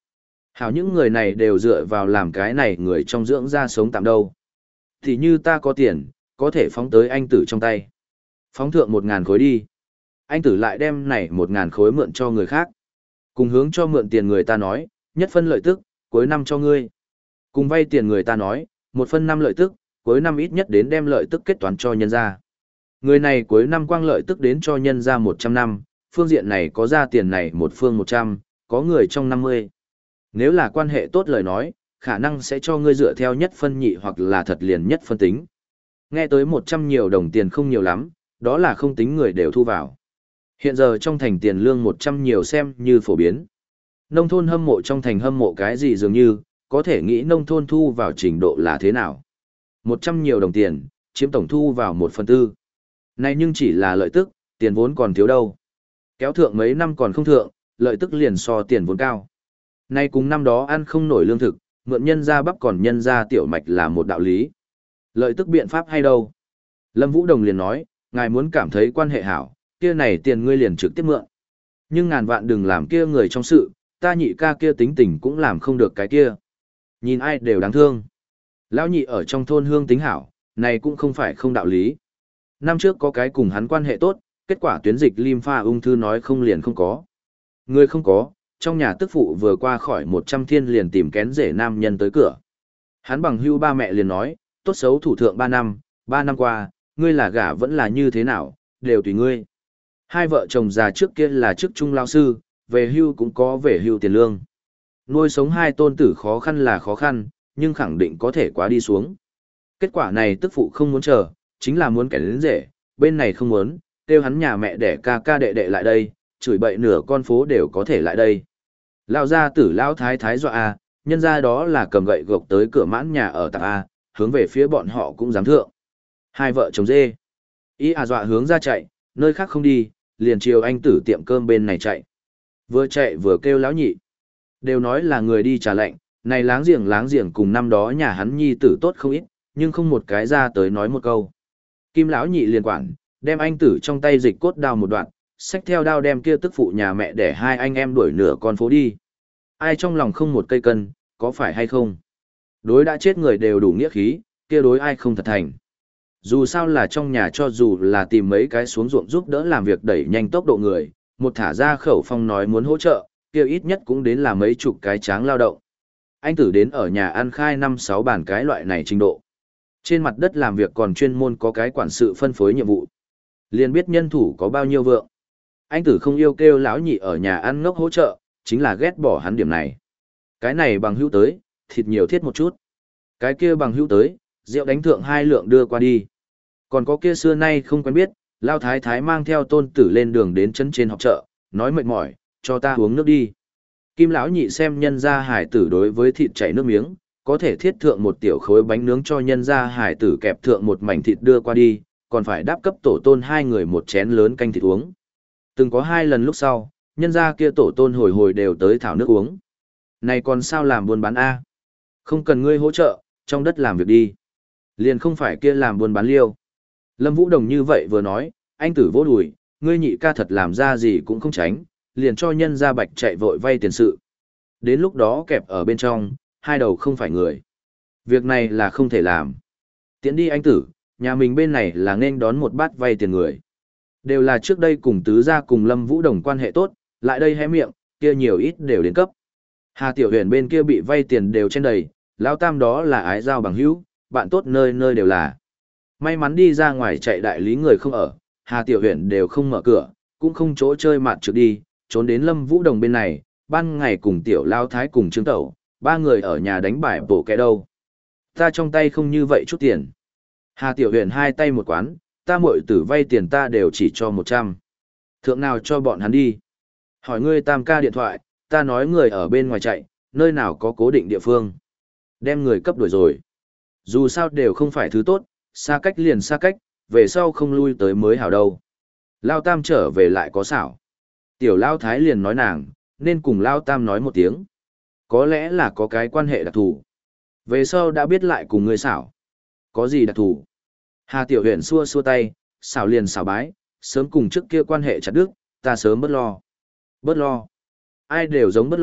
Hảo những người này đều dựa vào làm cái này người trong dưỡng ra sống tạm đâu. Thì như ta có tiền, có thể phóng tới anh tử trong tay. Phóng thượng một ngàn khối đi. Anh tử lại đem này một ngàn khối mượn cho người khác. Cùng hướng cho mượn tiền người ta nói, nhất phân lợi tức, cuối năm cho ngươi. Cùng vay tiền người ta nói, một phân năm lợi tức, cuối năm ít nhất đến đem lợi tức kết toán cho nhân ra. Người này cuối năm quang lợi tức đến cho nhân ra một trăm năm, phương diện này có ra tiền này một phương một trăm, có người trong năm mươi. Nếu là quan hệ tốt lời nói, khả năng sẽ cho ngươi dựa theo nhất phân nhị hoặc là thật liền nhất phân tính. Nghe tới một trăm nhiều đồng tiền không nhiều lắm, đó là không tính người đều thu vào. Hiện giờ trong thành tiền lương một trăm nhiều xem như phổ biến. Nông thôn hâm mộ trong thành hâm mộ cái gì dường như, có thể nghĩ nông thôn thu vào trình độ là thế nào. một trăm nhiều đồng tiền, chiếm tổng thu vào một phần tư. Này nhưng chỉ là lợi tức, tiền vốn còn thiếu đâu. Kéo thượng mấy năm còn không thượng, lợi tức liền so tiền vốn cao. Nay cùng năm đó ăn không nổi lương thực, mượn nhân ra bắp còn nhân ra tiểu mạch là một đạo lý. Lợi tức biện pháp hay đâu? Lâm Vũ Đồng liền nói, ngài muốn cảm thấy quan hệ hảo, kia này tiền ngươi liền trực tiếp mượn. Nhưng ngàn vạn đừng làm kia người trong sự, ta nhị ca kia tính tình cũng làm không được cái kia. Nhìn ai đều đáng thương. Lão nhị ở trong thôn hương tính hảo, này cũng không phải không đạo lý. Năm trước có cái cùng hắn quan hệ tốt, kết quả tuyến dịch lim pha ung thư nói không liền không có. Người không có, trong nhà tức phụ vừa qua khỏi một trăm thiên liền tìm kén rể nam nhân tới cửa. Hắn bằng hưu ba mẹ liền nói, tốt xấu thủ thượng ba năm, ba năm qua, ngươi là gả vẫn là như thế nào, đều tùy ngươi. Hai vợ chồng già trước kia là chức trung lao sư, về hưu cũng có về hưu tiền lương. Nuôi sống hai tôn tử khó khăn là khó khăn, nhưng khẳng định có thể quá đi xuống. Kết quả này tức phụ không muốn chờ, chính là muốn kẻ đến rể, bên này không muốn, kêu hắn nhà mẹ để ca ca đệ đệ lại đây, chửi bậy nửa con phố đều có thể lại đây. Lao gia tử lao thái thái dọa a, nhân ra đó là cầm gậy gộc tới cửa mãn nhà ở tạp a, hướng về phía bọn họ cũng dám thượng. Hai vợ chồng dê. Ý à dọa hướng ra chạy, nơi khác không đi, liền chiều anh tử tiệm cơm bên này chạy. Vừa chạy vừa kêu lão nhị. Đều nói là người đi trả lệnh, này láng giềng láng giềng cùng năm đó nhà hắn nhi tử tốt không ít, nhưng không một cái ra tới nói một câu. Kim lão nhị liền quản, đem anh tử trong tay dịch cốt đao một đoạn, xách theo đao đem kia tức phụ nhà mẹ để hai anh em đuổi nửa con phố đi. Ai trong lòng không một cây cân, có phải hay không? Đối đã chết người đều đủ nghĩa khí, kia đối ai không thật thành. Dù sao là trong nhà cho dù là tìm mấy cái xuống ruộng giúp đỡ làm việc đẩy nhanh tốc độ người, một thả ra khẩu phong nói muốn hỗ trợ, kia ít nhất cũng đến là mấy chục cái tráng lao động. Anh tử đến ở nhà ăn khai năm sáu bàn cái loại này trình độ. Trên mặt đất làm việc còn chuyên môn có cái quản sự phân phối nhiệm vụ. Liền biết nhân thủ có bao nhiêu vượng. Anh tử không yêu kêu lão nhị ở nhà ăn ngốc hỗ trợ, chính là ghét bỏ hắn điểm này. Cái này bằng hữu tới, thịt nhiều thiết một chút. Cái kia bằng hữu tới, rượu đánh thượng hai lượng đưa qua đi. Còn có kia xưa nay không quen biết, lao thái thái mang theo tôn tử lên đường đến chân trên học chợ, nói mệt mỏi, cho ta uống nước đi. Kim lão nhị xem nhân gia hải tử đối với thịt chảy nước miếng, có thể thiết thượng một tiểu khối bánh nướng cho nhân gia hải tử kẹp thượng một mảnh thịt đưa qua đi, còn phải đáp cấp tổ tôn hai người một chén lớn canh thịt uống. Từng có hai lần lúc sau, nhân gia kia tổ tôn hồi hồi đều tới thảo nước uống. Này còn sao làm buôn bán A? Không cần ngươi hỗ trợ, trong đất làm việc đi. Liền không phải kia làm buôn bán liêu. Lâm Vũ Đồng như vậy vừa nói, anh tử vỗ đùi, ngươi nhị ca thật làm ra gì cũng không tránh, liền cho nhân gia bạch chạy vội vay tiền sự. Đến lúc đó kẹp ở bên trong, hai đầu không phải người. Việc này là không thể làm. Tiễn đi anh tử, nhà mình bên này là nên đón một bát vay tiền người. Đều là trước đây cùng tứ gia cùng Lâm Vũ Đồng quan hệ tốt, lại đây hé miệng, kia nhiều ít đều đến cấp. Hà Tiểu Huyền bên kia bị vay tiền đều trên đầy, lão tam đó là ái giao bằng hữu, bạn tốt nơi nơi đều là. May mắn đi ra ngoài chạy đại lý người không ở, Hà Tiểu Huyền đều không mở cửa, cũng không chỗ chơi mạt trước đi, trốn đến Lâm Vũ Đồng bên này, ban ngày cùng Tiểu Lao Thái cùng Trương Tẩu, ba người ở nhà đánh bài bổ kẻ đâu. Ta trong tay không như vậy chút tiền. Hà Tiểu Huyền hai tay một quán, ta muội tử vay tiền ta đều chỉ cho một trăm. Thượng nào cho bọn hắn đi. Hỏi ngươi tam ca điện thoại, ta nói người ở bên ngoài chạy, nơi nào có cố định địa phương. Đem người cấp đuổi rồi. Dù sao đều không phải thứ tốt, xa cách liền xa cách, về sau không lui tới mới hảo đâu. Lao Tam trở về lại có xảo. Tiểu Lao Thái liền nói nàng, nên cùng Lao Tam nói một tiếng. Có lẽ là có cái quan hệ đặc thù. Về sau đã biết lại cùng người xảo. Có gì đặc thù? Hà Tiểu Huyền xua xua tay, xảo liền xảo bái, sớm cùng trước kia quan hệ chặt đứt, ta sớm bớt lo. Bớt lo. Ai đều giống bớt lo,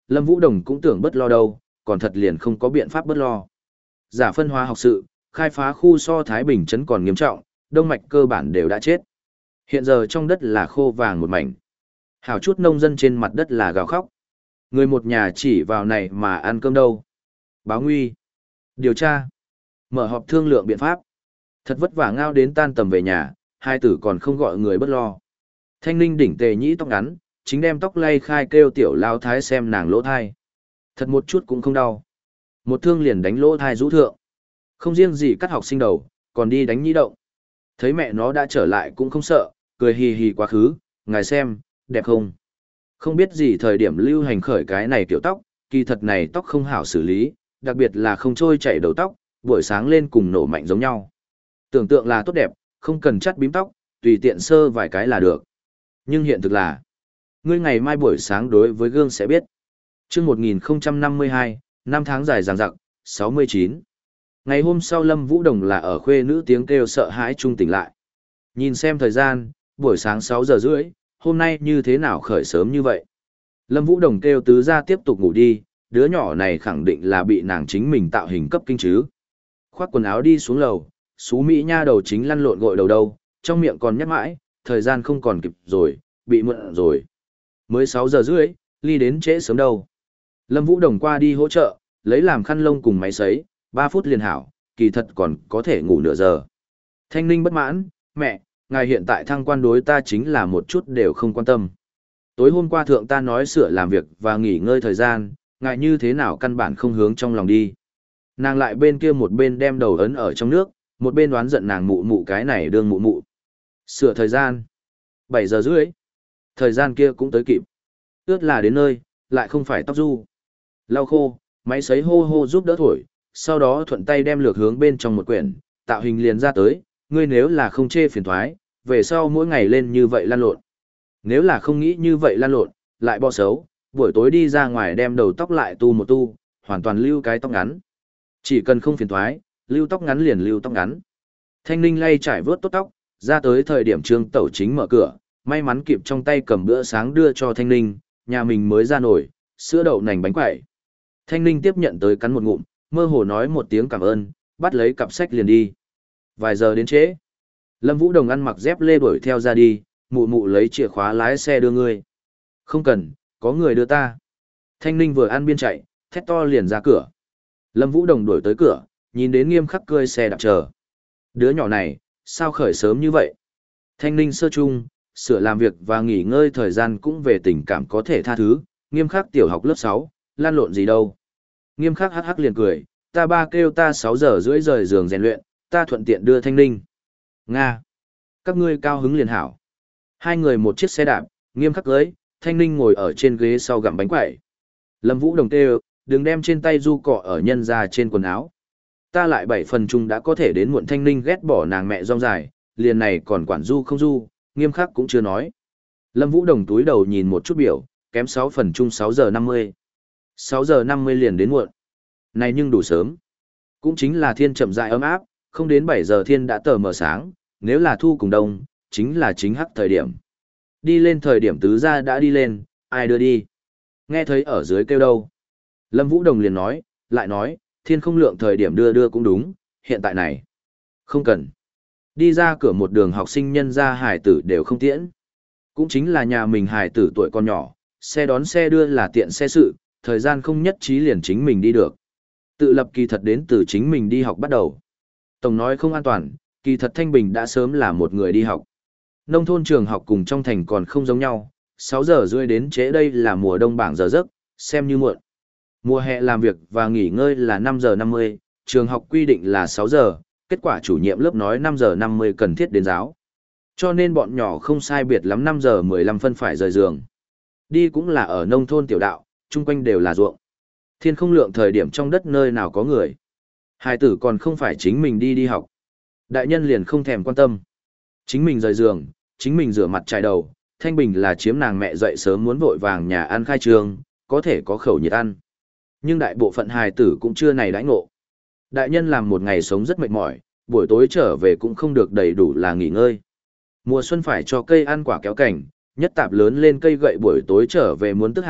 Lâm Vũ Đồng cũng tưởng bất lo đâu, còn thật liền không có biện pháp bất lo. Giả phân hóa học sự, khai phá khu so Thái Bình trấn còn nghiêm trọng, đông mạch cơ bản đều đã chết. Hiện giờ trong đất là khô vàng một mảnh. Hảo chút nông dân trên mặt đất là gào khóc. Người một nhà chỉ vào này mà ăn cơm đâu. Báo nguy. Điều tra. Mở họp thương lượng biện pháp. Thật vất vả ngao đến tan tầm về nhà, hai tử còn không gọi người bất lo. Thanh Ninh đỉnh tề nhĩ tóc ngắn, chính đem tóc lay khai kêu tiểu lao thái xem nàng lỗ thai. Thật một chút cũng không đau. Một thương liền đánh lỗ thai rũ thượng. Không riêng gì cắt học sinh đầu, còn đi đánh nhĩ động. Thấy mẹ nó đã trở lại cũng không sợ, cười hì hì quá khứ, ngài xem, đẹp không? Không biết gì thời điểm lưu hành khởi cái này kiểu tóc, kỳ thật này tóc không hảo xử lý, đặc biệt là không trôi chảy đầu tóc, buổi sáng lên cùng nổ mạnh giống nhau. Tưởng tượng là tốt đẹp, không cần chắt bím tóc, tùy tiện sơ vài cái là được. Nhưng hiện thực là, ngươi ngày mai buổi sáng đối với gương sẽ biết. Chương một nghìn không trăm năm mươi hai, năm tháng dài dằng dặc, sáu mươi chín. Ngày hôm sau Lâm Vũ Đồng là ở khuê nữ tiếng kêu sợ hãi trung tỉnh lại. Nhìn xem thời gian, buổi sáng sáu giờ rưỡi, hôm nay như thế nào khởi sớm như vậy. Lâm Vũ Đồng kêu tứ ra tiếp tục ngủ đi, đứa nhỏ này khẳng định là bị nàng chính mình tạo hình cấp kinh chứ. Khoác quần áo đi xuống lầu, xú Mỹ nha đầu chính lăn lộn gội đầu đâu, trong miệng còn nhắc mãi, thời gian không còn kịp rồi, bị muộn rồi. Mới sáu giờ rưỡi, ly đến trễ sớm đâu. Lâm Vũ Đồng qua đi hỗ trợ, lấy làm khăn lông cùng máy sấy, ba phút liền hảo, kỳ thật còn có thể ngủ nửa giờ. Thanh Ninh bất mãn, mẹ, ngài hiện tại thăng quan đối ta chính là một chút đều không quan tâm. Tối hôm qua thượng ta nói sửa làm việc và nghỉ ngơi thời gian, ngài như thế nào căn bản không hướng trong lòng đi. Nàng lại bên kia một bên đem đầu ấn ở trong nước, một bên đoán giận nàng mụ mụ cái này đương mụ mụ. Sửa thời gian. bảy giờ rưỡi. Thời gian kia cũng tới kịp. Ướt là đến nơi, lại không phải tóc du. Lau khô, máy sấy hô hô giúp đỡ thổi, sau đó thuận tay đem lược hướng bên trong một quyển, tạo hình liền ra tới, ngươi nếu là không chê phiền thoái, về sau mỗi ngày lên như vậy lan lộn. Nếu là không nghĩ như vậy lan lộn, lại bỏ xấu, buổi tối đi ra ngoài đem đầu tóc lại tu một tu, hoàn toàn lưu cái tóc ngắn. Chỉ cần không phiền thoái, lưu tóc ngắn liền lưu tóc ngắn. Thanh Ninh lay trải vớt tốt tóc, ra tới thời điểm Trương Tẩu chính mở cửa, may mắn kịp trong tay cầm bữa sáng đưa cho Thanh Ninh, nhà mình mới ra nổi, sữa đậu nành bánh quẩy. Thanh Ninh tiếp nhận tới cắn một ngụm, mơ hồ nói một tiếng cảm ơn, bắt lấy cặp sách liền đi. Vài giờ đến trễ. Lâm Vũ Đồng ăn mặc dép lê đuổi theo ra đi, mụ mụ lấy chìa khóa lái xe đưa ngươi. Không cần, có người đưa ta. Thanh Ninh vừa ăn biên chạy, thét to liền ra cửa. Lâm Vũ Đồng đuổi tới cửa, nhìn đến Nghiêm Khắc cơi xe đạp chờ. Đứa nhỏ này, sao khởi sớm như vậy? Thanh Ninh sơ chung, sửa làm việc và nghỉ ngơi thời gian cũng về tình cảm có thể tha thứ, Nghiêm Khắc tiểu học lớp sáu, lan lộn gì đâu. Nghiêm Khắc hắc hắc liền cười, ta ba kêu ta sáu giờ rưỡi rời giường rèn luyện, ta thuận tiện đưa Thanh Ninh. Nga. Các ngươi cao hứng liền hảo. Hai người một chiếc xe đạp, Nghiêm Khắc cưới, Thanh Ninh ngồi ở trên ghế sau gặm bánh quẩy. Lâm Vũ Đồng kêu, đừng đem trên tay du cọ ở nhân ra trên quần áo. Ta lại bảy phần chung đã có thể đến muộn. Thanh Ninh ghét bỏ nàng mẹ rong dài, liền này còn quản du không du, Nghiêm Khắc cũng chưa nói. Lâm Vũ Đồng túi đầu nhìn một chút biểu, kém sáu phần chung sáu giờ năm mươi. sáu giờ năm mươi liền đến muộn. Này nhưng đủ sớm. Cũng chính là thiên chậm rãi ấm áp, không đến bảy giờ thiên đã tờ mờ sáng, nếu là thu cùng đông, chính là chính hắc thời điểm. Đi lên thời điểm tứ gia đã đi lên, ai đưa đi? Nghe thấy ở dưới kêu đâu? Lâm Vũ Đồng liền nói, lại nói, thiên không lượng thời điểm đưa đưa cũng đúng, hiện tại này. Không cần. Đi ra cửa một đường học sinh nhân ra hải tử đều không tiễn. Cũng chính là nhà mình hải tử tuổi còn nhỏ, xe đón xe đưa là tiện xe sự, thời gian không nhất trí liền chính mình đi được. Tự lập kỳ thật đến từ chính mình đi học bắt đầu. Tổng nói không an toàn, kỳ thật Thanh Bình đã sớm là một người đi học. Nông thôn trường học cùng trong thành còn không giống nhau, sáu giờ rưỡi đến trễ đây là mùa đông bảng giờ giấc, xem như muộn. Mùa hè làm việc và nghỉ ngơi là năm giờ năm mươi, trường học quy định là sáu giờ, kết quả chủ nhiệm lớp nói năm giờ năm mươi cần thiết đến giáo. Cho nên bọn nhỏ không sai biệt lắm năm giờ mười lăm phân phải rời giường. Đi cũng là ở nông thôn tiểu đạo, chung quanh đều là ruộng. Thiên không lượng thời điểm trong đất nơi nào có người. Hai tử còn không phải chính mình đi đi học. Đại nhân liền không thèm quan tâm. Chính mình rời giường, chính mình rửa mặt chải đầu, Thanh Bình là chiếm nàng mẹ dậy sớm muốn vội vàng nhà ăn khai trường, có thể có khẩu nhiệt ăn. Nhưng đại bộ phận hài tử cũng chưa này đãi ngộ. Đại nhân làm một ngày sống rất mệt mỏi, buổi tối trở về cũng không được đầy đủ là nghỉ ngơi. Mùa xuân phải cho cây ăn quả kéo cảnh, nhất tạp lớn lên cây gậy buổi tối trở về muốn tức hảo,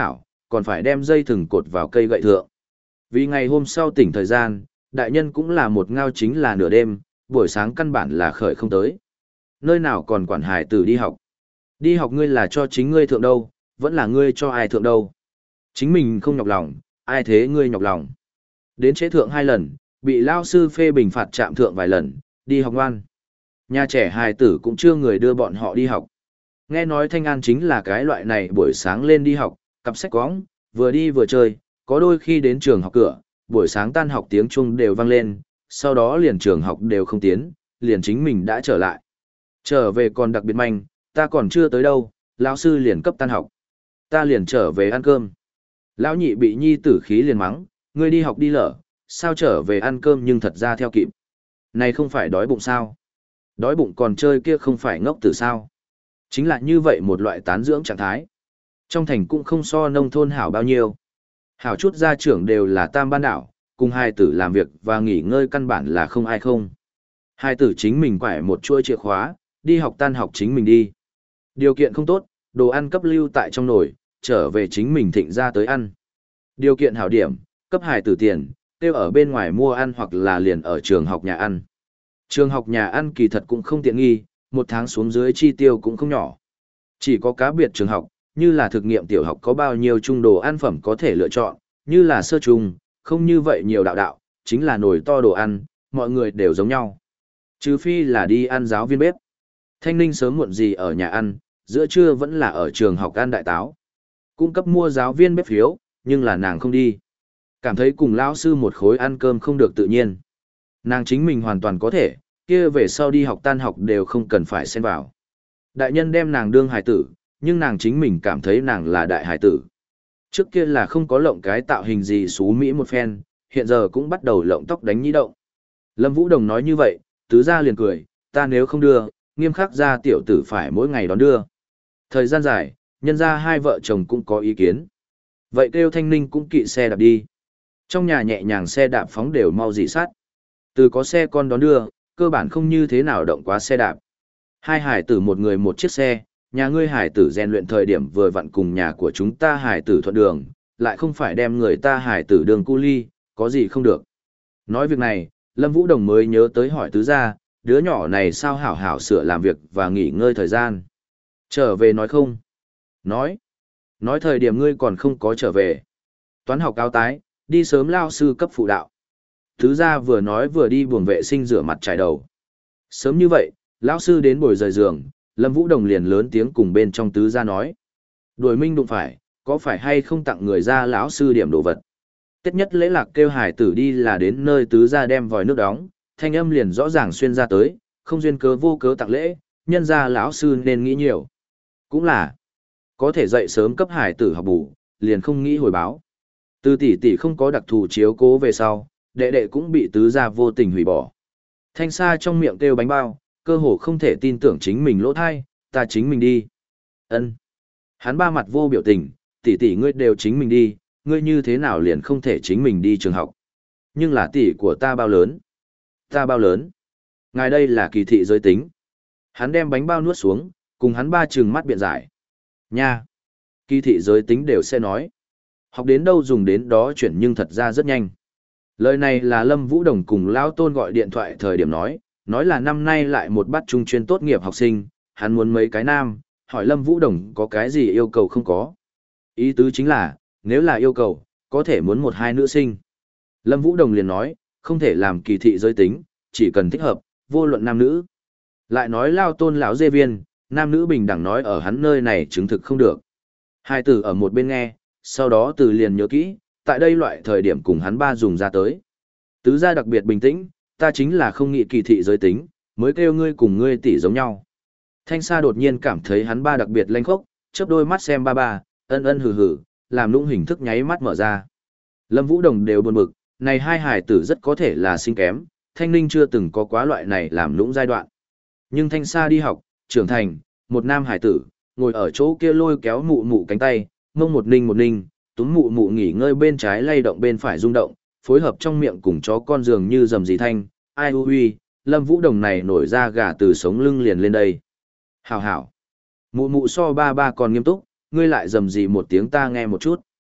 còn phải đem dây thừng cột vào cây gậy thượng. Vì ngày hôm sau tỉnh thời gian, đại nhân cũng là một ngao chính là nửa đêm, buổi sáng căn bản là khởi không tới. Nơi nào còn quản hài tử đi học. Đi học ngươi là cho chính ngươi thượng đâu, vẫn là ngươi cho ai thượng đâu. Chính mình không nhọc lòng, ai thế ngươi nhọc lòng. Đến chế thượng hai lần, bị lao sư phê bình phạt trạm thượng vài lần, đi học ngoan. Nhà trẻ hài tử cũng chưa người đưa bọn họ đi học. Nghe nói Thanh An chính là cái loại này buổi sáng lên đi học, cặp sách cóng, vừa đi vừa chơi, có đôi khi đến trường học cửa, buổi sáng tan học tiếng chuông đều vang lên, sau đó liền trường học đều không tiến, liền chính mình đã trở lại. Trở về còn đặc biệt manh, ta còn chưa tới đâu, lão sư liền cấp tan học. Ta liền trở về ăn cơm. Lão nhị bị nhi tử khí liền mắng, ngươi đi học đi lở, sao trở về ăn cơm nhưng thật ra theo kịp. Này không phải đói bụng sao? Đói bụng còn chơi kia không phải ngốc tử sao? Chính là như vậy một loại tán dưỡng trạng thái. Trong thành cũng không so nông thôn hảo bao nhiêu. Hảo chút gia trưởng đều là tam ban đảo, cùng hai tử làm việc và nghỉ ngơi căn bản là không ai không. Hai tử chính mình quải một chuôi chìa khóa, đi học tan học chính mình đi. Điều kiện không tốt, đồ ăn cấp lưu tại trong nồi, trở về chính mình thịnh ra tới ăn. Điều kiện hảo điểm, cấp hài tử tiền, tiêu ở bên ngoài mua ăn hoặc là liền ở trường học nhà ăn. Trường học nhà ăn kỳ thật cũng không tiện nghi, một tháng xuống dưới chi tiêu cũng không nhỏ. Chỉ có cá biệt trường học, như là thực nghiệm tiểu học có bao nhiêu trung đồ ăn phẩm có thể lựa chọn, như là sơ trung, không như vậy nhiều đạo đạo, chính là nồi to đồ ăn, mọi người đều giống nhau. Trừ phi là đi ăn giáo viên bếp. Thanh Ninh sớm muộn gì ở nhà ăn, giữa trưa vẫn là ở trường học ăn đại táo. Cung cấp mua giáo viên bếp phiếu, nhưng là nàng không đi. Cảm thấy cùng lão sư một khối ăn cơm không được tự nhiên. Nàng chính mình hoàn toàn có thể, kia về sau đi học tan học đều không cần phải xen vào. Đại nhân đem nàng đương hài tử, nhưng nàng chính mình cảm thấy nàng là đại hài tử. Trước kia là không có lộng cái tạo hình gì xú Mỹ một phen, hiện giờ cũng bắt đầu lộng tóc đánh nhĩ động. Lâm Vũ Đồng nói như vậy, tứ gia liền cười, ta nếu không đưa, nghiêm khắc ra tiểu tử phải mỗi ngày đón đưa. Thời gian dài, nhân ra hai vợ chồng cũng có ý kiến. Vậy kêu Thanh Ninh cũng kỵ xe đạp đi. Trong nhà nhẹ nhàng xe đạp phóng đều mau dị sát. Từ có xe con đón đưa, cơ bản không như thế nào động quá xe đạp. Hai hải tử một người một chiếc xe, nhà ngươi hải tử rèn luyện thời điểm vừa vặn cùng nhà của chúng ta hải tử thuận đường, lại không phải đem người ta hải tử đường cu ly, có gì không được. Nói việc này, Lâm Vũ Đồng mới nhớ tới hỏi tứ gia, đứa nhỏ này sao hảo hảo sửa làm việc và nghỉ ngơi thời gian. Trở về nói không? Nói. Nói thời điểm ngươi còn không có trở về. Toán học cao tái, đi sớm lao sư cấp phụ đạo. Tứ gia vừa nói vừa đi buồng vệ sinh rửa mặt trải đầu. Sớm như vậy, lão sư đến bồi rời giường, Lâm Vũ Đồng liền lớn tiếng cùng bên trong tứ gia nói. Đuổi minh đụng phải, có phải hay không tặng người ra lão sư điểm đồ vật. Tết nhất lễ lạc kêu hải tử đi là đến nơi tứ gia đem vòi nước đóng, thanh âm liền rõ ràng xuyên ra tới, không duyên cớ vô cớ tặng lễ, nhân ra lão sư nên nghĩ nhiều. Cũng là, có thể dậy sớm cấp hải tử học bù, liền không nghĩ hồi báo. Từ tỷ tỷ không có đặc thù chiếu cố về sau, đệ đệ cũng bị tứ gia vô tình hủy bỏ. Thanh Sa trong miệng kêu bánh bao, cơ hồ không thể tin tưởng chính mình lỗ thai, ta chính mình đi. Ân. Hắn ba mặt vô biểu tình, tỷ tỷ ngươi đều chính mình đi, ngươi như thế nào liền không thể chính mình đi trường học. Nhưng là tỷ của ta bao lớn? Ta bao lớn? Ngài đây là kỳ thị giới tính. Hắn đem bánh bao nuốt xuống, cùng hắn ba trừng mắt biện giải. Nha! Kỳ thị giới tính đều sẽ nói. Học đến đâu dùng đến đó chuyển nhưng thật ra rất nhanh. Lời này là Lâm Vũ Đồng cùng Lão Tôn gọi điện thoại thời điểm nói, nói là năm nay lại một bát trung chuyên tốt nghiệp học sinh, hắn muốn mấy cái nam, hỏi Lâm Vũ Đồng có cái gì yêu cầu không có. Ý tứ chính là, nếu là yêu cầu, có thể muốn một hai nữ sinh. Lâm Vũ Đồng liền nói, không thể làm kỳ thị giới tính, chỉ cần thích hợp, vô luận nam nữ. Lại nói Lao Tôn lão dê viên, nam nữ bình đẳng nói ở hắn nơi này chứng thực không được. Hai tử ở một bên nghe, sau đó từ liền nhớ kỹ, tại đây loại thời điểm cùng hắn ba dùng ra tới. Tứ gia đặc biệt bình tĩnh, ta chính là không nghĩ kỳ thị giới tính, mới kêu ngươi cùng ngươi tỷ giống nhau. Thanh Sa đột nhiên cảm thấy hắn ba đặc biệt lanh khốc, chớp đôi mắt xem ba ba, ân ân hừ hừ, làm lũng hình thức nháy mắt mở ra. Lâm Vũ Đồng đều buồn bực, này hai hài tử rất có thể là sinh kém, Thanh Ninh chưa từng có quá loại này làm lũng giai đoạn. Nhưng Thanh Sa đi học, trưởng thành, một nam hài tử, ngồi ở chỗ kia lôi kéo mụ mụ cánh tay, mông một ninh một ninh, túm mụ mụ nghỉ ngơi bên trái lay động bên phải rung động, phối hợp trong miệng cùng chó con dường như rầm rì thanh, ai ui ui, Lâm Vũ Đồng này nổi ra gà từ sống lưng liền lên đây. Hảo hảo, mụ mụ so ba ba còn nghiêm túc, ngươi lại rầm rì một tiếng ta nghe một chút.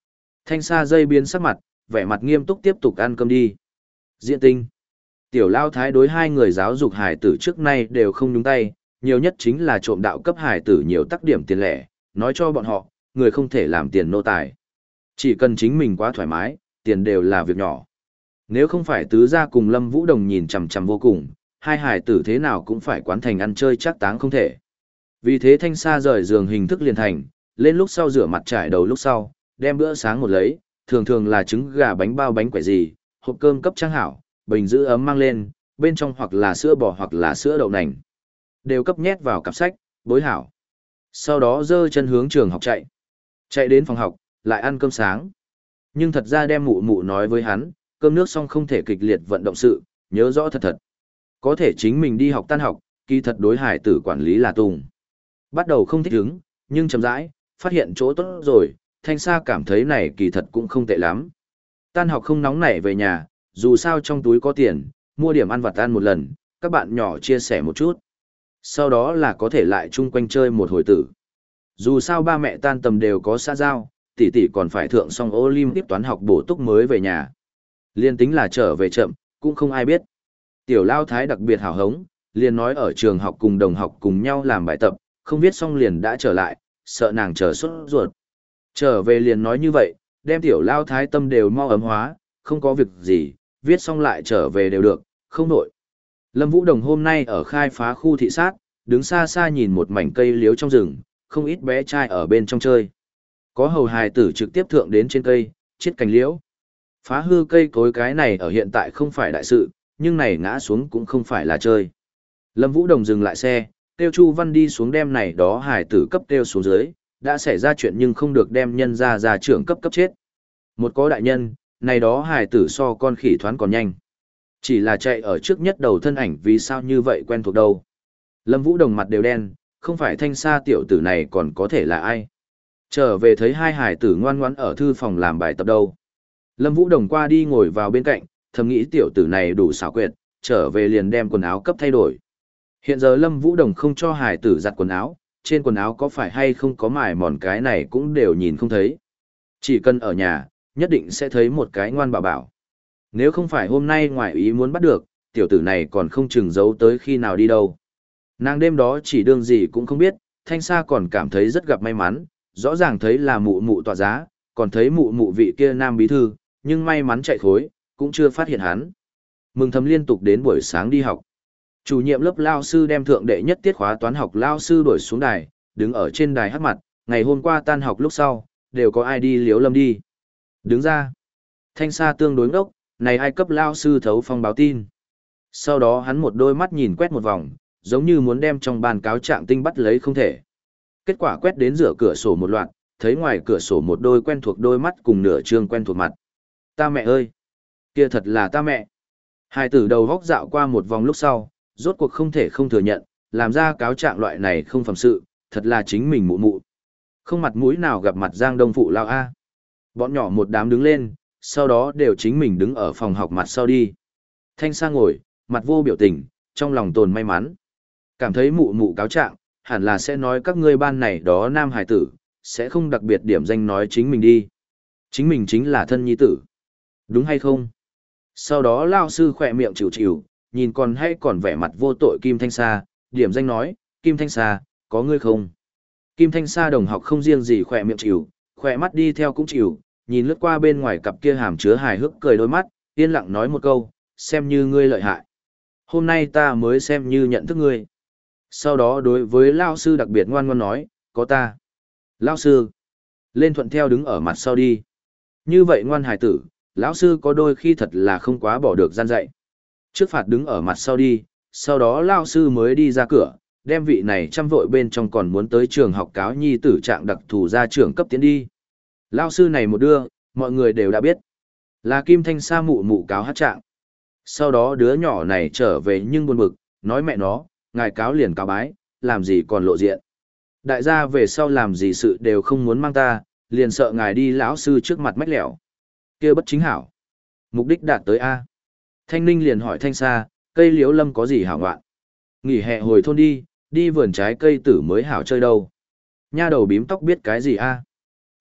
Thanh Sa dây biến sắc mặt, vẻ mặt nghiêm túc tiếp tục ăn cơm đi. Diện Tinh. Tiểu Lao Thái đối hai người giáo dục hải tử trước nay đều không nhúng tay, nhiều nhất chính là trộm đạo cấp hải tử nhiều tác điểm tiền lẻ, nói cho bọn họ, người không thể làm tiền nô tài. Chỉ cần chính mình quá thoải mái, tiền đều là việc nhỏ. Nếu không phải tứ gia cùng Lâm Vũ Đồng nhìn chằm chằm vô cùng, hai hải tử thế nào cũng phải quán thành ăn chơi chắc táng không thể. Vì thế Thanh Sa rời giường hình thức liền thành, lên lúc sau rửa mặt trải đầu lúc sau, đem bữa sáng một lấy, thường thường là trứng gà bánh bao bánh quẩy gì, hộp cơm cấp trang hảo, bình giữ ấm mang lên, bên trong hoặc là sữa bò hoặc là sữa đậu nành. Đều cấp nhét vào cặp sách, bối hảo. Sau đó dơ chân hướng trường học chạy. Chạy đến phòng học, lại ăn cơm sáng. Nhưng thật ra đem mụ mụ nói với hắn, cơm nước xong không thể kịch liệt vận động sự, nhớ rõ thật thật. Có thể chính mình đi học tan học, kỳ thật đối hải tử quản lý là tùng. Bắt đầu không thích ứng, nhưng chậm rãi, phát hiện chỗ tốt rồi, Thanh Sa cảm thấy này kỳ thật cũng không tệ lắm. Tan học không nóng nảy về nhà, dù sao trong túi có tiền, mua điểm ăn vặt ăn một lần, các bạn nhỏ chia sẻ một chút. Sau đó là có thể lại chung quanh chơi một hồi tử. Dù sao ba mẹ tan tầm đều có xã giao, tỷ tỷ còn phải thượng xong Olympic toán học bổ túc mới về nhà. Liên tính là trở về chậm, cũng không ai biết. Tiểu Lao Thái đặc biệt hào hống, liền nói ở trường học cùng đồng học cùng nhau làm bài tập, không viết xong liền đã trở lại, sợ nàng chờ sốt ruột. Trở về liền nói như vậy, đem Tiểu Lao Thái tâm đều mau ấm hóa, không có việc gì, viết xong lại trở về đều được, không nổi. Lâm Vũ Đồng hôm nay ở khai phá khu thị sát, đứng xa xa nhìn một mảnh cây liếu trong rừng, không ít bé trai ở bên trong chơi. Có hầu hài tử trực tiếp thượng đến trên cây, chiết cành liễu. Phá hư cây cối cái này ở hiện tại không phải đại sự, nhưng này ngã xuống cũng không phải là chơi. Lâm Vũ Đồng dừng lại xe, kêu Chu Văn đi xuống đem này đó hài tử cấp kêu xuống dưới, đã xảy ra chuyện nhưng không được đem nhân ra ra trưởng cấp cấp chết. Một có đại nhân, này đó hài tử so con khỉ thoán còn nhanh. Chỉ là chạy ở trước nhất đầu thân ảnh vì sao như vậy quen thuộc đâu. Lâm Vũ Đồng mặt đều đen, không phải Thanh Sa tiểu tử này còn có thể là ai. Trở về thấy hai hài tử ngoan ngoãn ở thư phòng làm bài tập đâu. Lâm Vũ Đồng qua đi ngồi vào bên cạnh, thầm nghĩ tiểu tử này đủ xảo quyệt, trở về liền đem quần áo cấp thay đổi. Hiện giờ Lâm Vũ Đồng không cho hài tử giặt quần áo, trên quần áo có phải hay không có mài mòn cái này cũng đều nhìn không thấy. Chỉ cần ở nhà, nhất định sẽ thấy một cái ngoan bảo bảo. Nếu không phải hôm nay ngoại ý muốn bắt được, tiểu tử này còn không chừng giấu tới khi nào đi đâu. Nàng đêm đó chỉ đương gì cũng không biết, Thanh Sa còn cảm thấy rất gặp may mắn, rõ ràng thấy là mụ mụ tọa giá, còn thấy mụ mụ vị kia nam bí thư, nhưng may mắn chạy khối, cũng chưa phát hiện hắn. Mừng thầm liên tục đến buổi sáng đi học. Chủ nhiệm lớp lao sư đem thượng đệ nhất tiết khóa toán học lao sư đuổi xuống đài, đứng ở trên đài hát mặt, ngày hôm qua tan học lúc sau, đều có ai đi Liếu Lâm đi. Đứng ra. Thanh Sa tương đối ngốc, này ai cấp lao sư thấu phong báo tin. Sau đó hắn một đôi mắt nhìn quét một vòng, giống như muốn đem trong bàn cáo trạng tinh bắt lấy không thể. Kết quả quét đến giữa cửa sổ một loạt, thấy ngoài cửa sổ một đôi quen thuộc đôi mắt cùng nửa trương quen thuộc mặt. Ta mẹ ơi! Kia thật là ta mẹ! Hai tử đầu vóc dạo qua một vòng lúc sau, rốt cuộc không thể không thừa nhận, làm ra cáo trạng loại này không phẩm sự, thật là chính mình mụ mụ. Không mặt mũi nào gặp mặt Giang Đông Phụ lao A. Bọn nhỏ một đám đứng lên, sau đó đều chính mình đứng ở phòng học mặt sau đi. Thanh Sa ngồi, mặt vô biểu tình, trong lòng tồn may mắn. Cảm thấy mụ mụ cáo trạng, hẳn là sẽ nói các ngươi ban này đó nam hải tử, sẽ không đặc biệt điểm danh nói chính mình đi. Chính mình chính là thân nhi tử. Đúng hay không? Sau đó lao sư khỏe miệng chịu chịu, nhìn còn hay còn vẻ mặt vô tội Kim Thanh Sa, điểm danh nói, Kim Thanh Sa, có ngươi không? Kim Thanh Sa đồng học không riêng gì khỏe miệng chịu, khỏe mắt đi theo cũng chịu, nhìn lướt qua bên ngoài cặp kia hàm chứa hài hước cười đôi mắt, yên lặng nói một câu, xem như ngươi lợi hại. Hôm nay ta mới xem như nhận thức ngươi. Sau đó đối với lao sư đặc biệt ngoan ngoan nói, có ta. Lao sư, lên thuận theo đứng ở mặt sau đi. Như vậy ngoan hài tử, lão sư có đôi khi thật là không quá bỏ được gian dạy. Trước phạt đứng ở mặt sau đi, sau đó lao sư mới đi ra cửa, đem vị này chăm vội bên trong còn muốn tới trường học cáo nhi tử trạng đặc thù ra trường cấp tiến đi. Lao sư này một đưa, mọi người đều đã biết. Là Kim Thanh Sa mụ mụ cáo hát trạng. Sau đó đứa nhỏ này trở về nhưng buồn bực, nói mẹ nó, ngài cáo liền cáo bái, làm gì còn lộ diện. Đại gia về sau làm gì sự đều không muốn mang ta, liền sợ ngài đi lão sư trước mặt mách lẻo. Kia bất chính hảo. Mục đích đạt tới A. Thanh Ninh liền hỏi Thanh Sa, cây liễu lâm có gì hảo ngoạn? Nghỉ hè hồi thôn đi, đi vườn trái cây tử mới hảo chơi đâu. Nha đầu bím tóc biết cái gì A?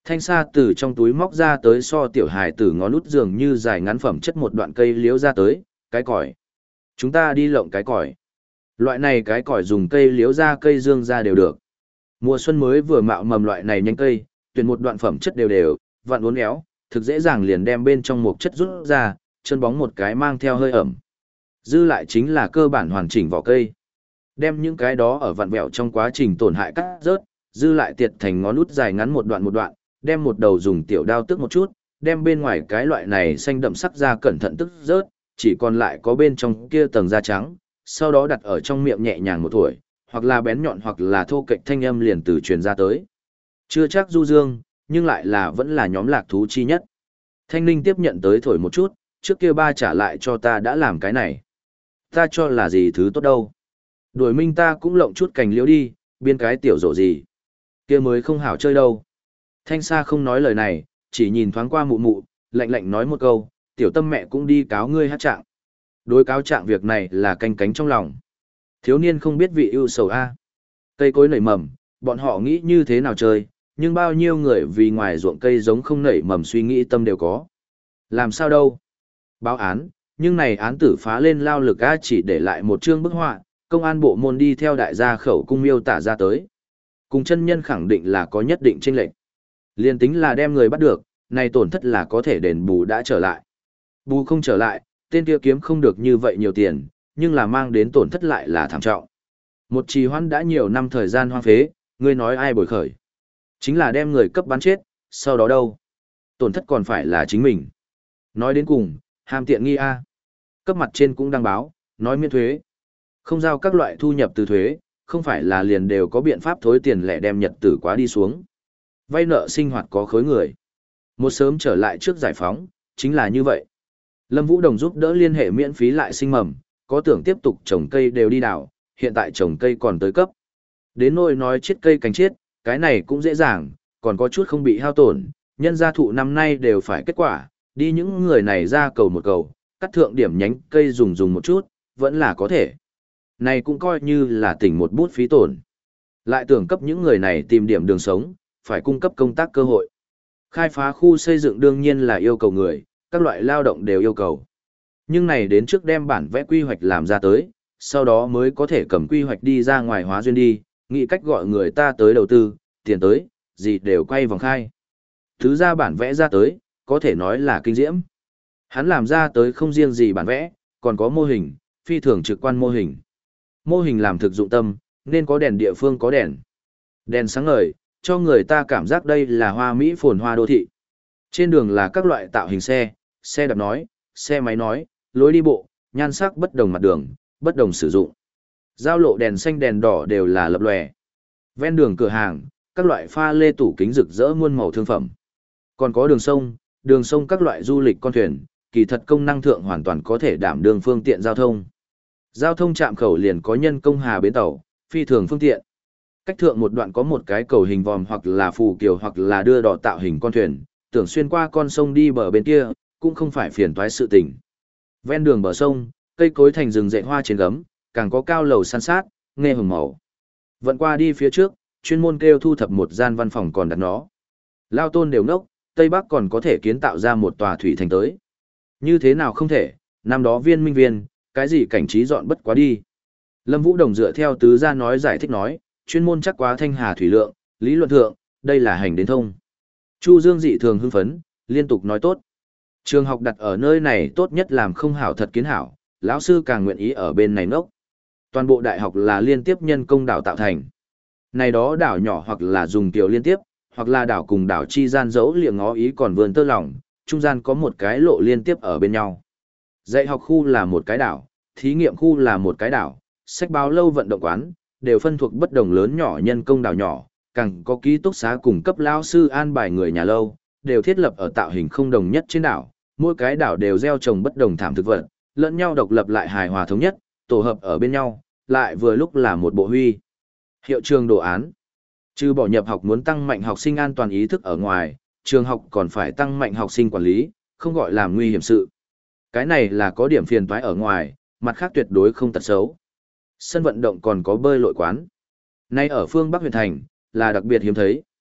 Thanh Sa từ trong túi móc ra tới so tiểu hài tử ngón út dường như dài ngắn phẩm chất một đoạn cây liễu ra tới, cái còi. Chúng ta đi lộng cái còi. Loại này cái còi dùng cây liễu ra cây dương ra đều được. Mùa xuân mới vừa mạo mầm loại này nhánh cây, tuyển một đoạn phẩm chất đều đều, vặn uốn éo, thực dễ dàng liền đem bên trong một chất rút ra, chân bóng một cái mang theo hơi ẩm. Dư lại chính là cơ bản hoàn chỉnh vỏ cây. Đem những cái đó ở vặn vẹo trong quá trình tổn hại cắt rớt, dư lại tiệt thành ngón út dài ngắn một đoạn một đoạn, đem một đầu dùng tiểu đao tước một chút, đem bên ngoài cái loại này xanh đậm sắc ra cẩn thận tức rớt, chỉ còn lại có bên trong kia tầng da trắng, sau đó đặt ở trong miệng nhẹ nhàng một tuổi, hoặc là bén nhọn hoặc là thô kệch thanh âm liền từ truyền ra tới. Chưa chắc du dương, nhưng lại là vẫn là nhóm lạc thú chi nhất. Thanh Ninh tiếp nhận tới thổi một chút, trước kia ba trả lại cho ta đã làm cái này. Ta cho là gì thứ tốt đâu. Đuổi minh ta cũng lộng chút cành liễu đi, biên cái tiểu rổ gì. Kia mới không hảo chơi đâu. Thanh Sa không nói lời này, chỉ nhìn thoáng qua mụ mụ, lạnh lạnh nói một câu, tiểu tâm mẹ cũng đi cáo ngươi hát trạng. Đối cáo trạng việc này là canh cánh trong lòng. Thiếu niên không biết vị ưu sầu A. Cây cối nảy mầm, bọn họ nghĩ như thế nào chơi, nhưng bao nhiêu người vì ngoài ruộng cây giống không nảy mầm suy nghĩ tâm đều có. Làm sao đâu? Báo án, nhưng này án tử phá lên lao lực A chỉ để lại một chương bức họa, công an bộ môn đi theo đại gia khẩu cung miêu tả ra tới. Cùng chân nhân khẳng định là có nhất định chênh lệch. Liên tính là đem người bắt được, này tổn thất là có thể đền bù đã trở lại. Bù không trở lại, tên kia kiếm không được như vậy nhiều tiền, nhưng là mang đến tổn thất lại là thảm trọng. Một trì hoãn đã nhiều năm thời gian hoang phế, ngươi nói ai bồi khởi. Chính là đem người cấp bắn chết, sau đó đâu? Tổn thất còn phải là chính mình. Nói đến cùng, ham tiện nghi A. Cấp mặt trên cũng đăng báo, nói miễn thuế. Không giao các loại thu nhập từ thuế, không phải là liền đều có biện pháp thối tiền lẻ đem nhật tử quá đi xuống. Vay nợ sinh hoạt có khối người. Một sớm trở lại trước giải phóng, chính là như vậy. Lâm Vũ Đồng giúp đỡ liên hệ miễn phí lại sinh mầm, có tưởng tiếp tục trồng cây đều đi đào, hiện tại trồng cây còn tới cấp. Đến nỗi nói chết cây cánh chết, cái này cũng dễ dàng, còn có chút không bị hao tổn, nhân gia thụ năm nay đều phải kết quả, đi những người này ra cầu một cầu, cắt thượng điểm nhánh cây dùng dùng một chút, vẫn là có thể. Này cũng coi như là tỉnh một bút phí tổn. Lại tưởng cấp những người này tìm điểm đường sống, phải cung cấp công tác cơ hội. Khai phá khu xây dựng đương nhiên là yêu cầu người, các loại lao động đều yêu cầu. Nhưng này đến trước đem bản vẽ quy hoạch làm ra tới, sau đó mới có thể cầm quy hoạch đi ra ngoài hóa duyên đi, nghĩ cách gọi người ta tới đầu tư, tiền tới, gì đều quay vòng khai. Thứ ra bản vẽ ra tới, có thể nói là kinh diễm. Hắn làm ra tới không riêng gì bản vẽ, còn có mô hình, phi thường trực quan mô hình. Mô hình làm thực dụng tâm, nên có đèn địa phương có đèn. Đèn sáng ngời, cho người ta cảm giác đây là hoa Mỹ phồn hoa đô thị. Trên đường là các loại tạo hình xe, xe đạp nói, xe máy nói, lối đi bộ, nhan sắc bất đồng mặt đường, bất đồng sử dụng. Giao lộ đèn xanh đèn đỏ đều là lập lòe. Ven đường cửa hàng, các loại pha lê tủ kính rực rỡ muôn màu thương phẩm. Còn có đường sông, đường sông các loại du lịch con thuyền, kỳ thật công năng thượng hoàn toàn có thể đảm đương phương tiện giao thông. Giao thông trạm khẩu liền có nhân công hà bến tàu, phi thường phương tiện. Cách thượng một đoạn có một cái cầu hình vòm hoặc là phù kiều hoặc là đưa đỏ tạo hình con thuyền, tưởng xuyên qua con sông đi bờ bên kia, cũng không phải phiền toái sự tình. Ven đường bờ sông, cây cối thành rừng dậy hoa trên gấm, càng có cao lầu san sát, nghe hồng màu. Vận qua đi phía trước, chuyên môn kêu thu thập một gian văn phòng còn đặt nó. Lao tôn đều ngốc, Tây Bắc còn có thể kiến tạo ra một tòa thủy thành tới. Như thế nào không thể, năm đó viên minh viên, cái gì cảnh trí dọn bất quá đi. Lâm Vũ Đồng dựa theo tứ gia nói giải thích nói, chuyên môn chắc quá thanh hà thủy lượng, lý luận thượng, đây là hành đến thông. Chu Dương dị thường hưng phấn, liên tục nói tốt. Trường học đặt ở nơi này tốt nhất làm không hảo thật kiến hảo, lão sư càng nguyện ý ở bên này nốc. Toàn bộ đại học là liên tiếp nhân công đảo tạo thành. Này đó đảo nhỏ hoặc là dùng tiểu liên tiếp, hoặc là đảo cùng đảo chi gian dấu liệng ngó ý còn vươn tơ lỏng, trung gian có một cái lộ liên tiếp ở bên nhau. Dạy học khu là một cái đảo, thí nghiệm khu là một cái đảo, sách báo lâu vận động quán, đều phân thuộc bất đồng lớn nhỏ nhân công đảo nhỏ, càng có ký túc xá cùng cấp lao sư an bài người nhà lâu, đều thiết lập ở tạo hình không đồng nhất trên đảo, mỗi cái đảo đều gieo trồng bất đồng thảm thực vật, lẫn nhau độc lập lại hài hòa thống nhất, tổ hợp ở bên nhau, lại vừa lúc là một bộ huy. Hiệu trường đồ án. Trừ bỏ nhập học muốn tăng mạnh học sinh an toàn ý thức ở ngoài, trường học còn phải tăng mạnh học sinh quản lý, không gọi làm nguy hiểm sự. Cái này là có điểm phiền toái ở ngoài, mặt khác tuyệt đối không tật xấu. Sân vận động còn có bơi lội quán. Nay ở phương Bắc huyện thành, là đặc biệt hiếm thấy.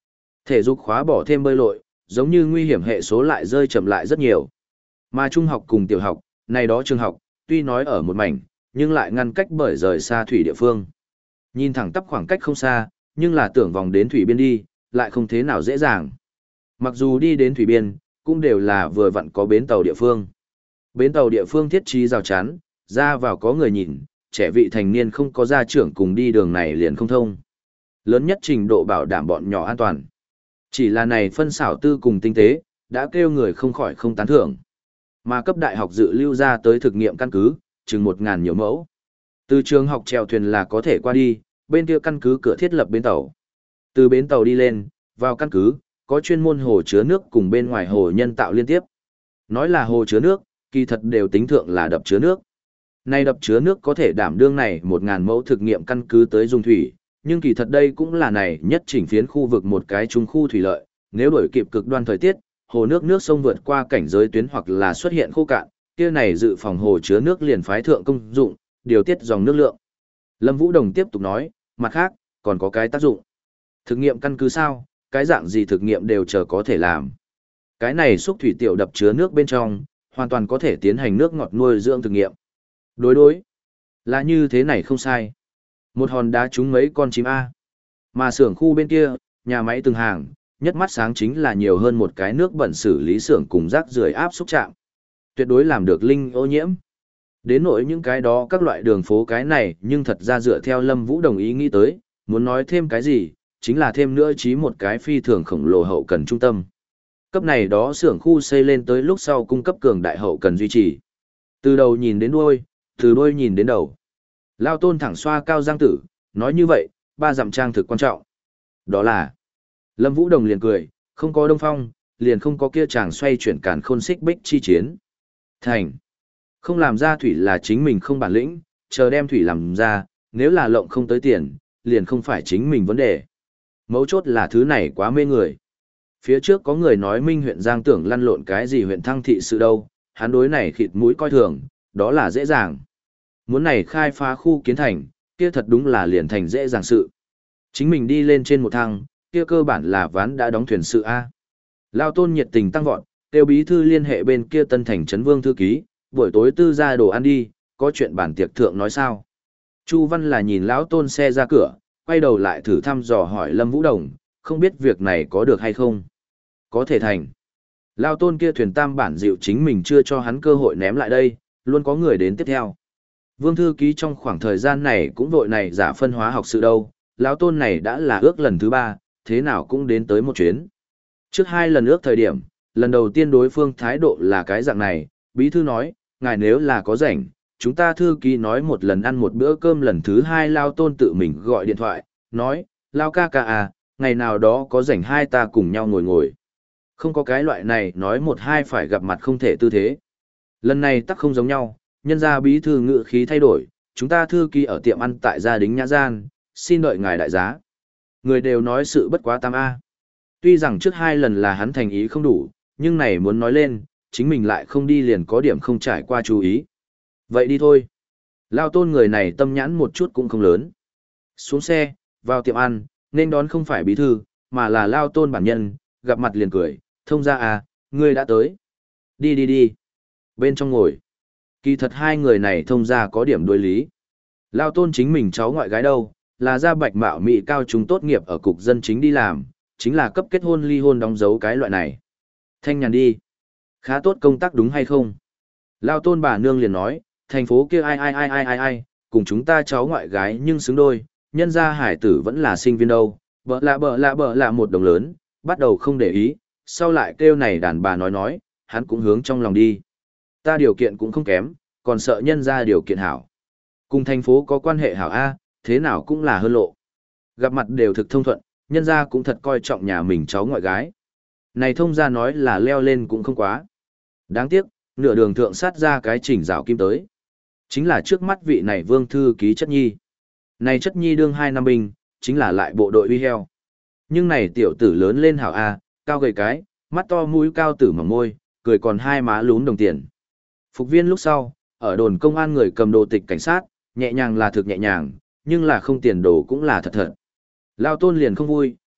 Thể dục khóa bỏ thêm bơi lội, giống như nguy hiểm hệ số lại rơi chậm lại rất nhiều. Mà trung học cùng tiểu học, này đó trường học, tuy nói ở một mảnh, nhưng lại ngăn cách bởi rời xa thủy địa phương. Nhìn thẳng tắp khoảng cách không xa, nhưng là tưởng vòng đến thủy biên đi, lại không thế nào dễ dàng. Mặc dù đi đến thủy biên, cũng đều là vừa vặn có bến tàu địa phương. Bến tàu địa phương thiết trí rào chắn, ra vào có người nhìn, trẻ vị thành niên không có gia trưởng cùng đi đường này liền không thông. Lớn nhất trình độ bảo đảm bọn nhỏ an toàn. Chỉ là này phân xảo tư cùng tinh tế, đã kêu người không khỏi không tán thưởng. Mà cấp đại học dự lưu ra tới thực nghiệm căn cứ, chừng một ngàn nhiều mẫu. Từ trường học chèo thuyền là có thể qua đi, bên kia căn cứ cửa thiết lập bến tàu. Từ bến tàu đi lên, vào căn cứ, có chuyên môn hồ chứa nước cùng bên ngoài hồ nhân tạo liên tiếp. Nói là hồ chứa nước, kỳ thật đều tính thượng là đập chứa nước. Nay đập chứa nước có thể đảm đương này một ngàn mẫu thực nghiệm căn cứ tới dùng thủy, nhưng kỳ thật đây cũng là này nhất chỉnh phiến khu vực một cái trung khu thủy lợi, nếu đổi kịp cực đoan thời tiết, hồ nước nước sông vượt qua cảnh giới tuyến hoặc là xuất hiện khô cạn, kia này dự phòng hồ chứa nước liền phái thượng công dụng, điều tiết dòng nước lượng. Lâm Vũ Đồng tiếp tục nói, mặt khác, còn có cái tác dụng. Thực nghiệm căn cứ sao, cái dạng gì thực nghiệm đều chờ có thể làm. Cái này xúc thủy tiểu đập chứa nước bên trong, hoàn toàn có thể tiến hành nước ngọt nuôi dưỡng thực nghiệm. Đối đối, là như thế này không sai. Một hòn đá trúng mấy con chim A. Mà xưởng khu bên kia, nhà máy từng hàng, nhất mắt sáng chính là nhiều hơn một cái nước bẩn xử lý xưởng cùng rác rưởi áp xúc trạm. Tuyệt đối làm được linh ô nhiễm. Đến nỗi những cái đó các loại đường phố cái này, nhưng thật ra dựa theo Lâm Vũ đồng ý nghĩ tới, muốn nói thêm cái gì, chính là thêm nữa chí một cái phi thường khổng lồ hậu cần trung tâm. Cấp này đó xưởng khu xây lên tới lúc sau cung cấp cường đại hậu cần duy trì. Từ đầu nhìn đến đuôi, từ đuôi nhìn đến đầu. Lao Tôn thẳng xoa cao giang tử, nói như vậy, ba dặm trang thực quan trọng. Đó là, Lâm Vũ Đồng liền cười, không có Đông Phong, liền không có kia chàng xoay chuyển càn khôn xích bích chi chiến. Thành, không làm ra thủy là chính mình không bản lĩnh, chờ đem thủy làm ra, nếu là lộng không tới tiền, liền không phải chính mình vấn đề. Mấu chốt là thứ này quá mê người. Phía trước có người nói Minh huyện Giang tưởng lăn lộn cái gì huyện Thăng thị sự đâu, hắn đối này khịt mũi coi thường, đó là dễ dàng. Muốn này khai phá khu kiến thành, kia thật đúng là liền thành dễ dàng sự. Chính mình đi lên trên một thang, kia cơ bản là ván đã đóng thuyền sự A. Lao Tôn nhiệt tình tăng vọt, tiêu bí thư liên hệ bên kia Tân Thành Trấn Vương thư ký, buổi tối tư ra đồ ăn đi, có chuyện bản tiệc thượng nói sao. Chu Văn là nhìn Lão Tôn xe ra cửa, quay đầu lại thử thăm dò hỏi Lâm Vũ Đồng, không biết việc này có được hay không. Có thể thành. Lao Tôn kia thuyền tam bản dịu chính mình chưa cho hắn cơ hội ném lại đây, luôn có người đến tiếp theo. Vương thư ký trong khoảng thời gian này cũng vội này giả phân hóa học sự đâu, Lão Tôn này đã là ước lần thứ ba, thế nào cũng đến tới một chuyến. Trước hai lần ước thời điểm, lần đầu tiên đối phương thái độ là cái dạng này, bí thư nói, ngài nếu là có rảnh, chúng ta thư ký nói một lần ăn một bữa cơm, lần thứ hai Lao Tôn tự mình gọi điện thoại, nói, Lao ca ca à, ngày nào đó có rảnh hai ta cùng nhau ngồi ngồi. Không có cái loại này nói một hai phải gặp mặt không thể tư thế. Lần này tắc không giống nhau, nhân ra bí thư ngự khí thay đổi, chúng ta thư ký ở tiệm ăn tại gia đình nhã gian, xin đợi ngài đại giá. Người đều nói sự bất quá tam A. Tuy rằng trước hai lần là hắn thành ý không đủ, nhưng này muốn nói lên, chính mình lại không đi liền có điểm không trải qua chú ý. Vậy đi thôi. Lao Tôn người này tâm nhãn một chút cũng không lớn. Xuống xe, vào tiệm ăn, nên đón không phải bí thư, mà là Lao Tôn bản nhân, gặp mặt liền cười, thông ra à, ngươi đã tới. Đi đi đi. Bên trong ngồi. Kỳ thật hai người này thông ra có điểm đối lý. Lao Tôn chính mình cháu ngoại gái đâu, là gia bạch mạo mị cao trung tốt nghiệp ở cục dân chính đi làm, chính là cấp kết hôn ly hôn đóng dấu cái loại này. Thanh nhàn đi. Khá tốt công tác đúng hay không? Lao Tôn bà nương liền nói, thành phố kia ai ai ai ai ai ai, cùng chúng ta cháu ngoại gái nhưng xứng đôi, nhân gia hải tử vẫn là sinh viên đâu, bợ lạ bợ lạ bợ lạ một đồng lớn, bắt đầu không để ý, sau lại kêu này đàn bà nói nói, hắn cũng hướng trong lòng đi. Ta điều kiện cũng không kém, còn sợ nhân gia điều kiện hảo. Cùng thành phố có quan hệ hảo A, thế nào cũng là hơn lộ. Gặp mặt đều thực thông thuận, nhân gia cũng thật coi trọng nhà mình cháu ngoại gái. Này thông gia nói là leo lên cũng không quá. Đáng tiếc, nửa đường thượng sát ra cái chỉnh rào kim tới. Chính là trước mắt vị này vương thư ký chất nhi. Này chất nhi đương hai năm binh, chính là lại bộ đội uy heo. Nhưng này tiểu tử lớn lên hảo A, cao gầy cái, mắt to mũi cao tử mỏng môi, cười còn hai má lún đồng tiền. Phục viên lúc sau, ở đồn công an người cầm đồ tịch cảnh sát, nhẹ nhàng là thực nhẹ nhàng, nhưng là không tiền đồ cũng là thật thật. Lao Tôn liền không vui,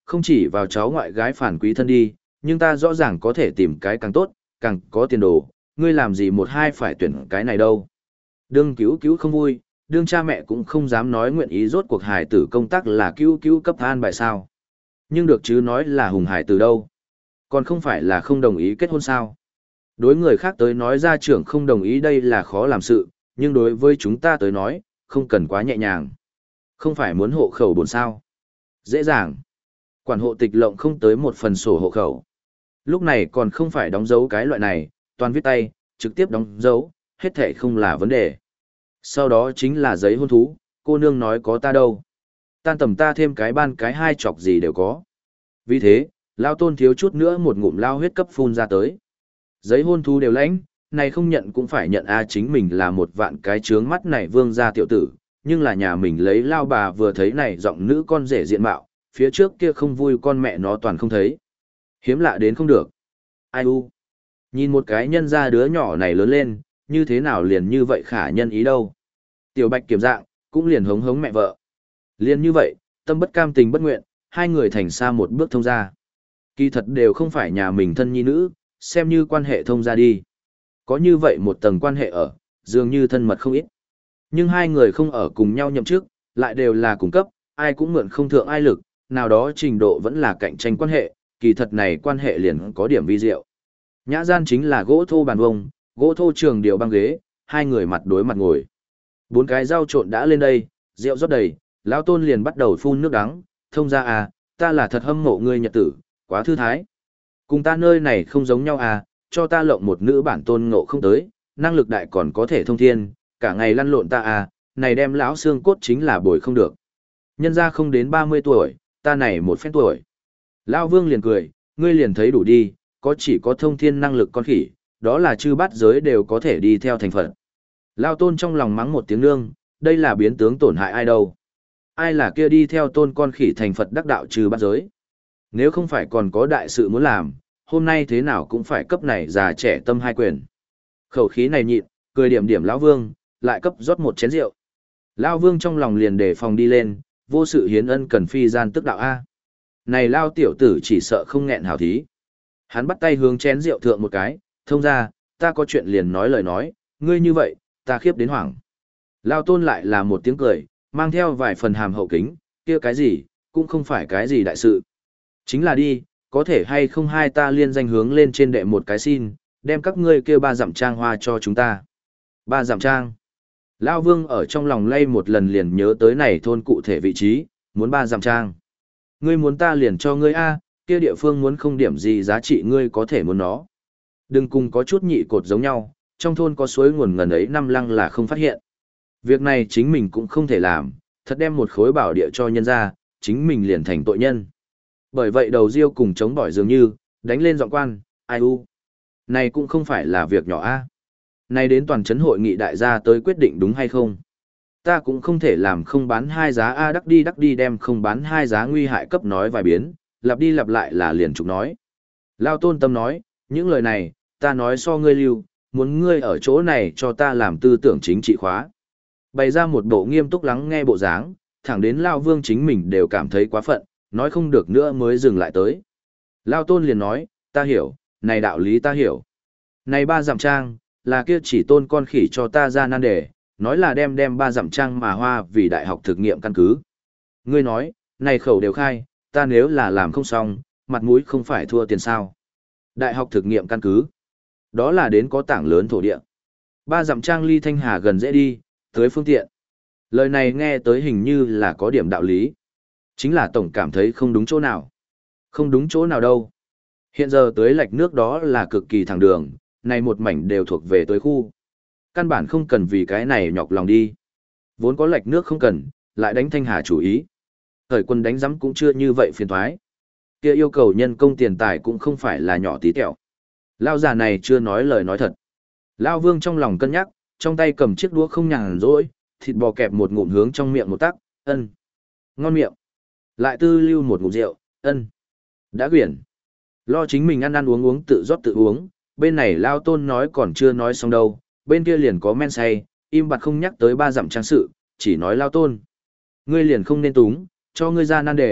không chỉ vào cháu ngoại gái phản quý thân đi, nhưng ta rõ ràng có thể tìm cái càng tốt, càng có tiền đồ, ngươi làm gì một hai phải tuyển cái này đâu. Đương cứu cứu không vui, đương cha mẹ cũng không dám nói nguyện ý rốt cuộc hài tử công tác là cứu cứu cấp an bài sao. Nhưng được chứ nói là hùng hài tử đâu. Còn không phải là không đồng ý kết hôn sao. Đối người khác tới nói gia trưởng không đồng ý đây là khó làm sự, nhưng đối với chúng ta tới nói, không cần quá nhẹ nhàng. Không phải muốn hộ khẩu bốn sao. Dễ dàng. Quản hộ tịch lộng không tới một phần sổ hộ khẩu. Lúc này còn không phải đóng dấu cái loại này, toàn viết tay, trực tiếp đóng dấu, hết thảy không là vấn đề. Sau đó chính là giấy hôn thú, cô nương nói có ta đâu. Tan tầm ta thêm cái ban cái hai chọc gì đều có. Vì thế, Lao Tôn thiếu chút nữa một ngụm lao huyết cấp phun ra tới. Giấy hôn thú đều lãnh, này không nhận cũng phải nhận a chính mình là một vạn cái trướng mắt này vương gia tiểu tử, nhưng là nhà mình lấy Lao bà vừa thấy này giọng nữ con rể diện mạo, phía trước kia không vui con mẹ nó toàn không thấy. Hiếm lạ đến không được. Ai u. Nhìn một cái nhân ra đứa nhỏ này lớn lên, như thế nào liền như vậy khả nhân ý đâu. Tiểu Bạch kiểm dạng, cũng liền hống hống mẹ vợ. Liền như vậy, tâm bất cam tình bất nguyện, hai người thành xa một bước thông ra. Kỳ thật đều không phải nhà mình thân nhi nữ, xem như quan hệ thông ra đi. Có như vậy một tầng quan hệ ở, dường như thân mật không ít. Nhưng hai người không ở cùng nhau nhậm chức, lại đều là cung cấp, ai cũng mượn không thượng ai lực, nào đó trình độ vẫn là cạnh tranh quan hệ, kỳ thật này quan hệ liền có điểm vi diệu. Nhã gian chính là gỗ thô bàn vông, gỗ thô trường điều băng ghế, hai người mặt đối mặt ngồi. Bốn cái rau trộn đã lên đây, rượu rót đầy, lão Tôn liền bắt đầu phun nước đắng, thông ra à, ta là thật hâm mộ ngươi nhật tử, quá thư thái. Cùng ta nơi này không giống nhau à, cho ta lộng một nữ bản tôn ngộ không tới, năng lực đại còn có thể thông thiên, cả ngày lăn lộn ta à, này đem lão xương cốt chính là bồi không được. Nhân ra không đến ba mươi tuổi, ta này một phép tuổi. Lão Vương liền cười, ngươi liền thấy đủ đi, có chỉ có thông thiên năng lực con khỉ, đó là chư bát giới đều có thể đi theo thành phận. Lão Tôn trong lòng mắng một tiếng nương, đây là biến tướng tổn hại ai đâu. Ai là kia đi theo tôn con khỉ thành Phật đắc đạo trừ bát giới. Nếu không phải còn có đại sự muốn làm, hôm nay thế nào cũng phải cấp này già trẻ tâm hai quyền. Khẩu khí này nhịn, cười điểm điểm Lão Vương, lại cấp rót một chén rượu. Lão Vương trong lòng liền đề phòng đi lên, vô sự hiến ân cần phi gian tức đạo A. Này Lao tiểu tử chỉ sợ không nghẹn hào thí. Hắn bắt tay hướng chén rượu thượng một cái, thông ra, ta có chuyện liền nói lời nói, ngươi như vậy, ta khiếp đến hoảng. Lao Tôn lại là một tiếng cười, mang theo vài phần hàm hậu kính, kia cái gì, cũng không phải cái gì đại sự. Chính là đi, có thể hay không hai ta liên danh hướng lên trên đệ một cái xin, đem các ngươi kêu ba dặm trang hoa cho chúng ta. Ba dặm trang. Lao Vương ở trong lòng lay một lần liền nhớ tới này thôn cụ thể vị trí, muốn ba dặm trang. Ngươi muốn ta liền cho ngươi A, kia địa phương muốn không điểm gì giá trị ngươi có thể muốn nó. Đừng cùng có chút nhị cột giống nhau, trong thôn có suối nguồn ngần ấy năm lăng là không phát hiện. Việc này chính mình cũng không thể làm, thật đem một khối bảo địa cho nhân ra, chính mình liền thành tội nhân. Bởi vậy đầu riêu cùng chống bỏi dường như, đánh lên giọng quan, ai u. Này cũng không phải là việc nhỏ a. Này đến toàn chấn hội nghị đại gia tới quyết định đúng hay không. Ta cũng không thể làm không bán hai giá a đắc đi đắc đi đem không bán hai giá nguy hại cấp nói vài biến, lặp đi lặp lại là liền trục nói. Lao Tôn Tâm nói, những lời này, ta nói so ngươi lưu, muốn ngươi ở chỗ này cho ta làm tư tưởng chính trị khóa. Bày ra một bộ nghiêm túc lắng nghe bộ dáng, thẳng đến Lao Vương chính mình đều cảm thấy quá phận, nói không được nữa mới dừng lại tới. Lao Tôn liền nói, ta hiểu, này đạo lý ta hiểu. Này ba dặm trang, là kia chỉ tôn con khỉ cho ta ra nan đề, nói là đem đem ba dặm trang mà hoa vì đại học thực nghiệm căn cứ. Ngươi nói, này khẩu đều khai, ta nếu là làm không xong, mặt mũi không phải thua tiền sao. Đại học thực nghiệm căn cứ, đó là đến có tảng lớn thổ địa. Ba dặm trang ly Thanh Hà gần dễ đi, tới phương tiện. Lời này nghe tới hình như là có điểm đạo lý. Chính là tổng cảm thấy không đúng chỗ nào. Không đúng chỗ nào đâu. Hiện giờ tới lạch nước đó là cực kỳ thẳng đường, này một mảnh đều thuộc về tới khu. Căn bản không cần vì cái này nhọc lòng đi. Vốn có lạch nước không cần, lại đánh Thanh Hà chủ ý. Thời quân đánh giấm cũng chưa như vậy phiền thoái. Kia yêu cầu nhân công tiền tài cũng không phải là nhỏ tí tẹo. Lao già này chưa nói lời nói thật. Lao Vương trong lòng cân nhắc, trong tay cầm chiếc đũa không nhàn rỗi, thịt bò kẹp một ngụm hướng trong miệng một tắc, ân. Ngon miệng. Lại tư lưu một ngụm rượu, ân. Đã quyển. Lo chính mình ăn ăn uống uống tự rót tự uống, bên này Lao Tôn nói còn chưa nói xong đâu, bên kia liền có men say, im bặt không nhắc tới ba dặm trang sự, chỉ nói Lao Tôn. Ngươi liền không nên túng, cho ngươi ra nan đề,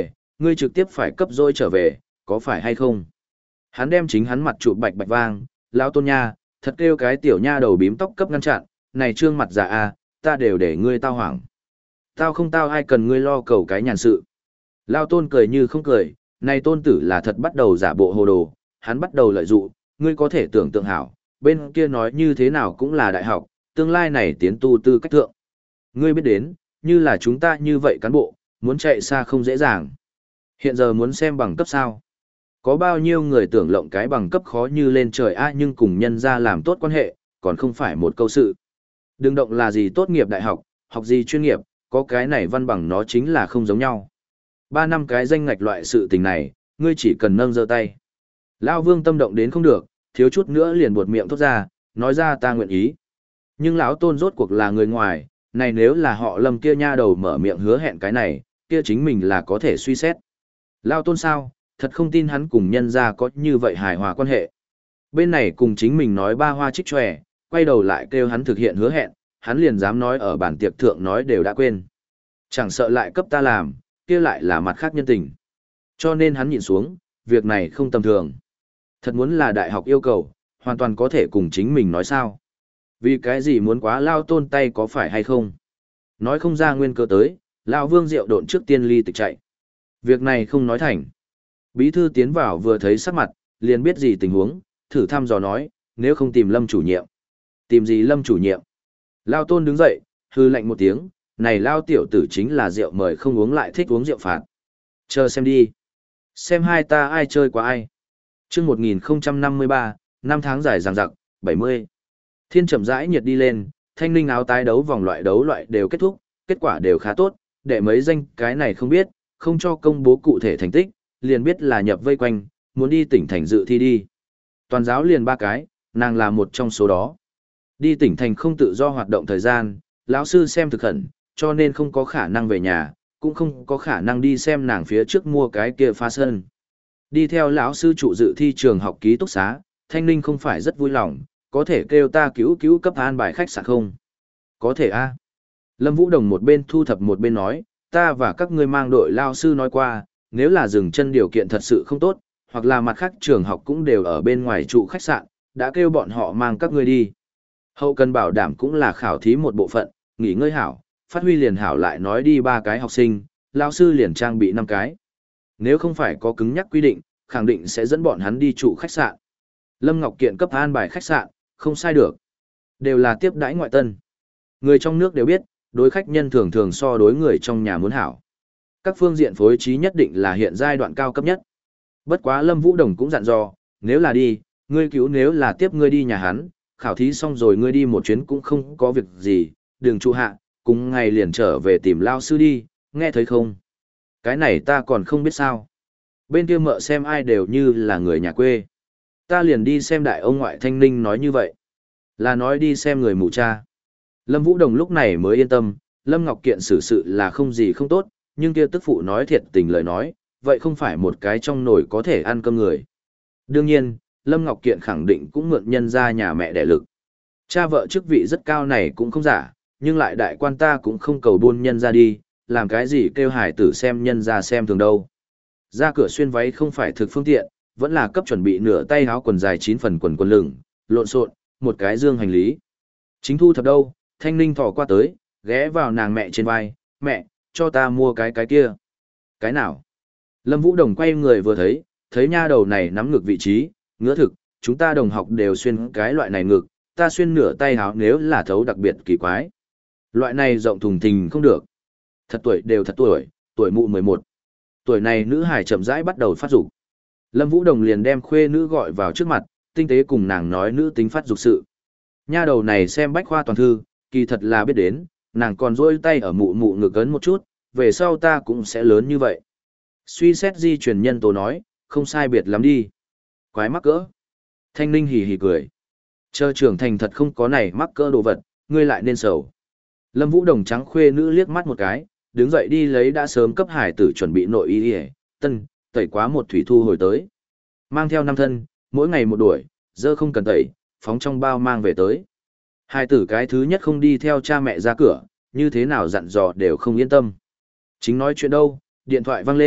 ngươi trực tiếp phải cấp dôi trở về, có phải hay không? Hắn đem chính hắn mặt trụ bạch bạch vang, lão Tôn nha, thật kêu cái tiểu nha đầu bím tóc cấp ngăn chặn, này trương mặt già a, ta đều để ngươi tao hoảng. Tao không tao ai cần ngươi lo cầu cái nhàn sự. Lão Tôn cười như không cười, này Tôn tử là thật bắt đầu giả bộ hồ đồ, hắn bắt đầu lợi dụng, ngươi có thể tưởng tượng hảo, bên kia nói như thế nào cũng là đại học, tương lai này tiến tu tư cách thượng. Ngươi biết đến, như là chúng ta như vậy cán bộ, muốn chạy xa không dễ dàng. Hiện giờ muốn xem bằng cấp sao. Có bao nhiêu người tưởng lộng cái bằng cấp khó như lên trời a nhưng cùng nhân ra làm tốt quan hệ, còn không phải một câu sự. Đừng động là gì tốt nghiệp đại học, học gì chuyên nghiệp, có cái này văn bằng nó chính là không giống nhau. Ba năm cái danh ngạch loại sự tình này, ngươi chỉ cần nâng giơ tay. Lão Vương tâm động đến không được, thiếu chút nữa liền buột miệng thốt ra, nói ra ta nguyện ý. Nhưng lão Tôn rốt cuộc là người ngoài, này nếu là họ Lâm kia nha đầu mở miệng hứa hẹn cái này, kia chính mình là có thể suy xét. Lão Tôn sao, thật không tin hắn cùng nhân ra có như vậy hài hòa quan hệ. Bên này cùng chính mình nói ba hoa trích tròe, quay đầu lại kêu hắn thực hiện hứa hẹn, hắn liền dám nói ở bản tiệc thượng nói đều đã quên. Chẳng sợ lại cấp ta làm, kia lại là mặt khác nhân tình. Cho nên hắn nhìn xuống, việc này không tầm thường. Thật muốn là đại học yêu cầu, hoàn toàn có thể cùng chính mình nói sao. Vì cái gì muốn quá Lao Tôn tay có phải hay không? Nói không ra nguyên cơ tới, Lão Vương Diệu độn trước tiên ly tịch chạy. Việc này không nói thành. Bí thư tiến vào vừa thấy sắc mặt, liền biết gì tình huống, thử thăm dò nói, nếu không tìm Lâm chủ nhiệm. Tìm gì Lâm chủ nhiệm? Lao Tôn đứng dậy, hư lạnh một tiếng, này Lao tiểu tử chính là rượu mời không uống lại thích uống rượu phạt. Chờ xem đi. Xem hai ta ai chơi qua ai. Trước một nghìn không trăm năm mươi ba, năm tháng dài dằng dặc, bảy mươi. Thiên chậm rãi nhiệt đi lên, thanh ninh áo tái đấu vòng loại đấu loại đều kết thúc, kết quả đều khá tốt, để mấy danh cái này không biết, không cho công bố cụ thể thành tích, liền biết là nhập vây quanh, muốn đi tỉnh thành dự thi đi. Toàn giáo liền ba cái, nàng là một trong số đó. Đi tỉnh thành không tự do hoạt động thời gian, lão sư xem thực khẩn, cho nên không có khả năng về nhà, cũng không có khả năng đi xem nàng phía trước mua cái kia phá sân. Đi theo lão sư trụ dự thi trường học ký túc xá, Thanh Ninh không phải rất vui lòng, có thể kêu ta cứu cứu cấp an bài khách sạn không? Có thể a. Lâm Vũ Đồng một bên thu thập một bên nói, ta và các ngươi mang đội lao sư nói qua, nếu là dừng chân điều kiện thật sự không tốt, hoặc là mặt khác trường học cũng đều ở bên ngoài trụ khách sạn, đã kêu bọn họ mang các ngươi đi. Hậu cần bảo đảm cũng là khảo thí một bộ phận, nghỉ ngơi hảo, phát huy liền hảo lại nói đi ba cái học sinh, lao sư liền trang bị năm cái. Nếu không phải có cứng nhắc quy định, khẳng định sẽ dẫn bọn hắn đi trụ khách sạn. Lâm Ngọc Kiện cấp an bài khách sạn, không sai được. Đều là tiếp đãi ngoại tân. Người trong nước đều biết, đối khách nhân thường thường so đối người trong nhà muốn hảo. Các phương diện phối trí nhất định là hiện giai đoạn cao cấp nhất. Bất quá Lâm Vũ Đồng cũng dặn dò, nếu là đi, ngươi cứu nếu là tiếp ngươi đi nhà hắn, khảo thí xong rồi ngươi đi một chuyến cũng không có việc gì, đừng trụ hạ, cùng ngày liền trở về tìm lao sư đi, nghe thấy không? Cái này ta còn không biết sao. Bên kia mợ xem ai đều như là người nhà quê. Ta liền đi xem đại ông ngoại Thanh Ninh nói như vậy. Là nói đi xem người mù cha. Lâm Vũ Đồng lúc này mới yên tâm, Lâm Ngọc Kiện xử sự là không gì không tốt, nhưng kia tức phụ nói thiệt tình lời nói, vậy không phải một cái trong nồi có thể ăn cơm người. Đương nhiên, Lâm Ngọc Kiện khẳng định cũng mượn nhân ra nhà mẹ đẻ lực. Cha vợ chức vị rất cao này cũng không giả, nhưng lại đại quan ta cũng không cầu buôn nhân ra đi, làm cái gì kêu hải tử xem nhân ra xem thường đâu. Ra cửa xuyên váy không phải thực phương tiện, vẫn là cấp chuẩn bị nửa tay áo quần dài chín phần quần quần lửng, lộn xộn, một cái dương hành lý. Chính thu thập đâu, Thanh Ninh thò qua tới, ghé vào nàng mẹ trên vai, mẹ, cho ta mua cái cái kia. Cái nào? Lâm Vũ Đồng quay người vừa thấy, thấy nha đầu này nắm ngực vị trí, ngứa thực, chúng ta đồng học đều xuyên cái loại này ngực, ta xuyên nửa tay áo nếu là thấu đặc biệt kỳ quái. Loại này rộng thùng thình không được. Thật tuổi đều thật tuổi, tuổi mụ mười một. Tuổi này nữ hải chậm rãi bắt đầu phát dục. Lâm Vũ Đồng liền đem khuê nữ gọi vào trước mặt, tinh tế cùng nàng nói nữ tính phát dục sự. Nha đầu này xem bách khoa toàn thư, kỳ thật là biết đến, nàng còn rôi tay ở mụ mụ ngực ấn một chút, về sau ta cũng sẽ lớn như vậy. Suy xét di truyền nhân tố nói, không sai biệt lắm đi. Quái mắc cỡ. Thanh Ninh hì hì cười. Chờ trưởng thành thật không có này mắc cỡ đồ vật, ngươi lại nên sầu. Lâm Vũ Đồng trắng khuê nữ liếc mắt một cái, đứng dậy đi lấy đã sớm cấp hải tử chuẩn bị nội y y, tân, tẩy quá một thủy thu hồi tới. Mang theo năm thân, mỗi ngày một đuổi, dơ không cần tẩy, phóng trong bao mang về tới. Hải tử cái thứ nhất không đi theo cha mẹ ra cửa, như thế nào dặn dò đều không yên tâm. Chính nói chuyện đâu, điện thoại vang lên,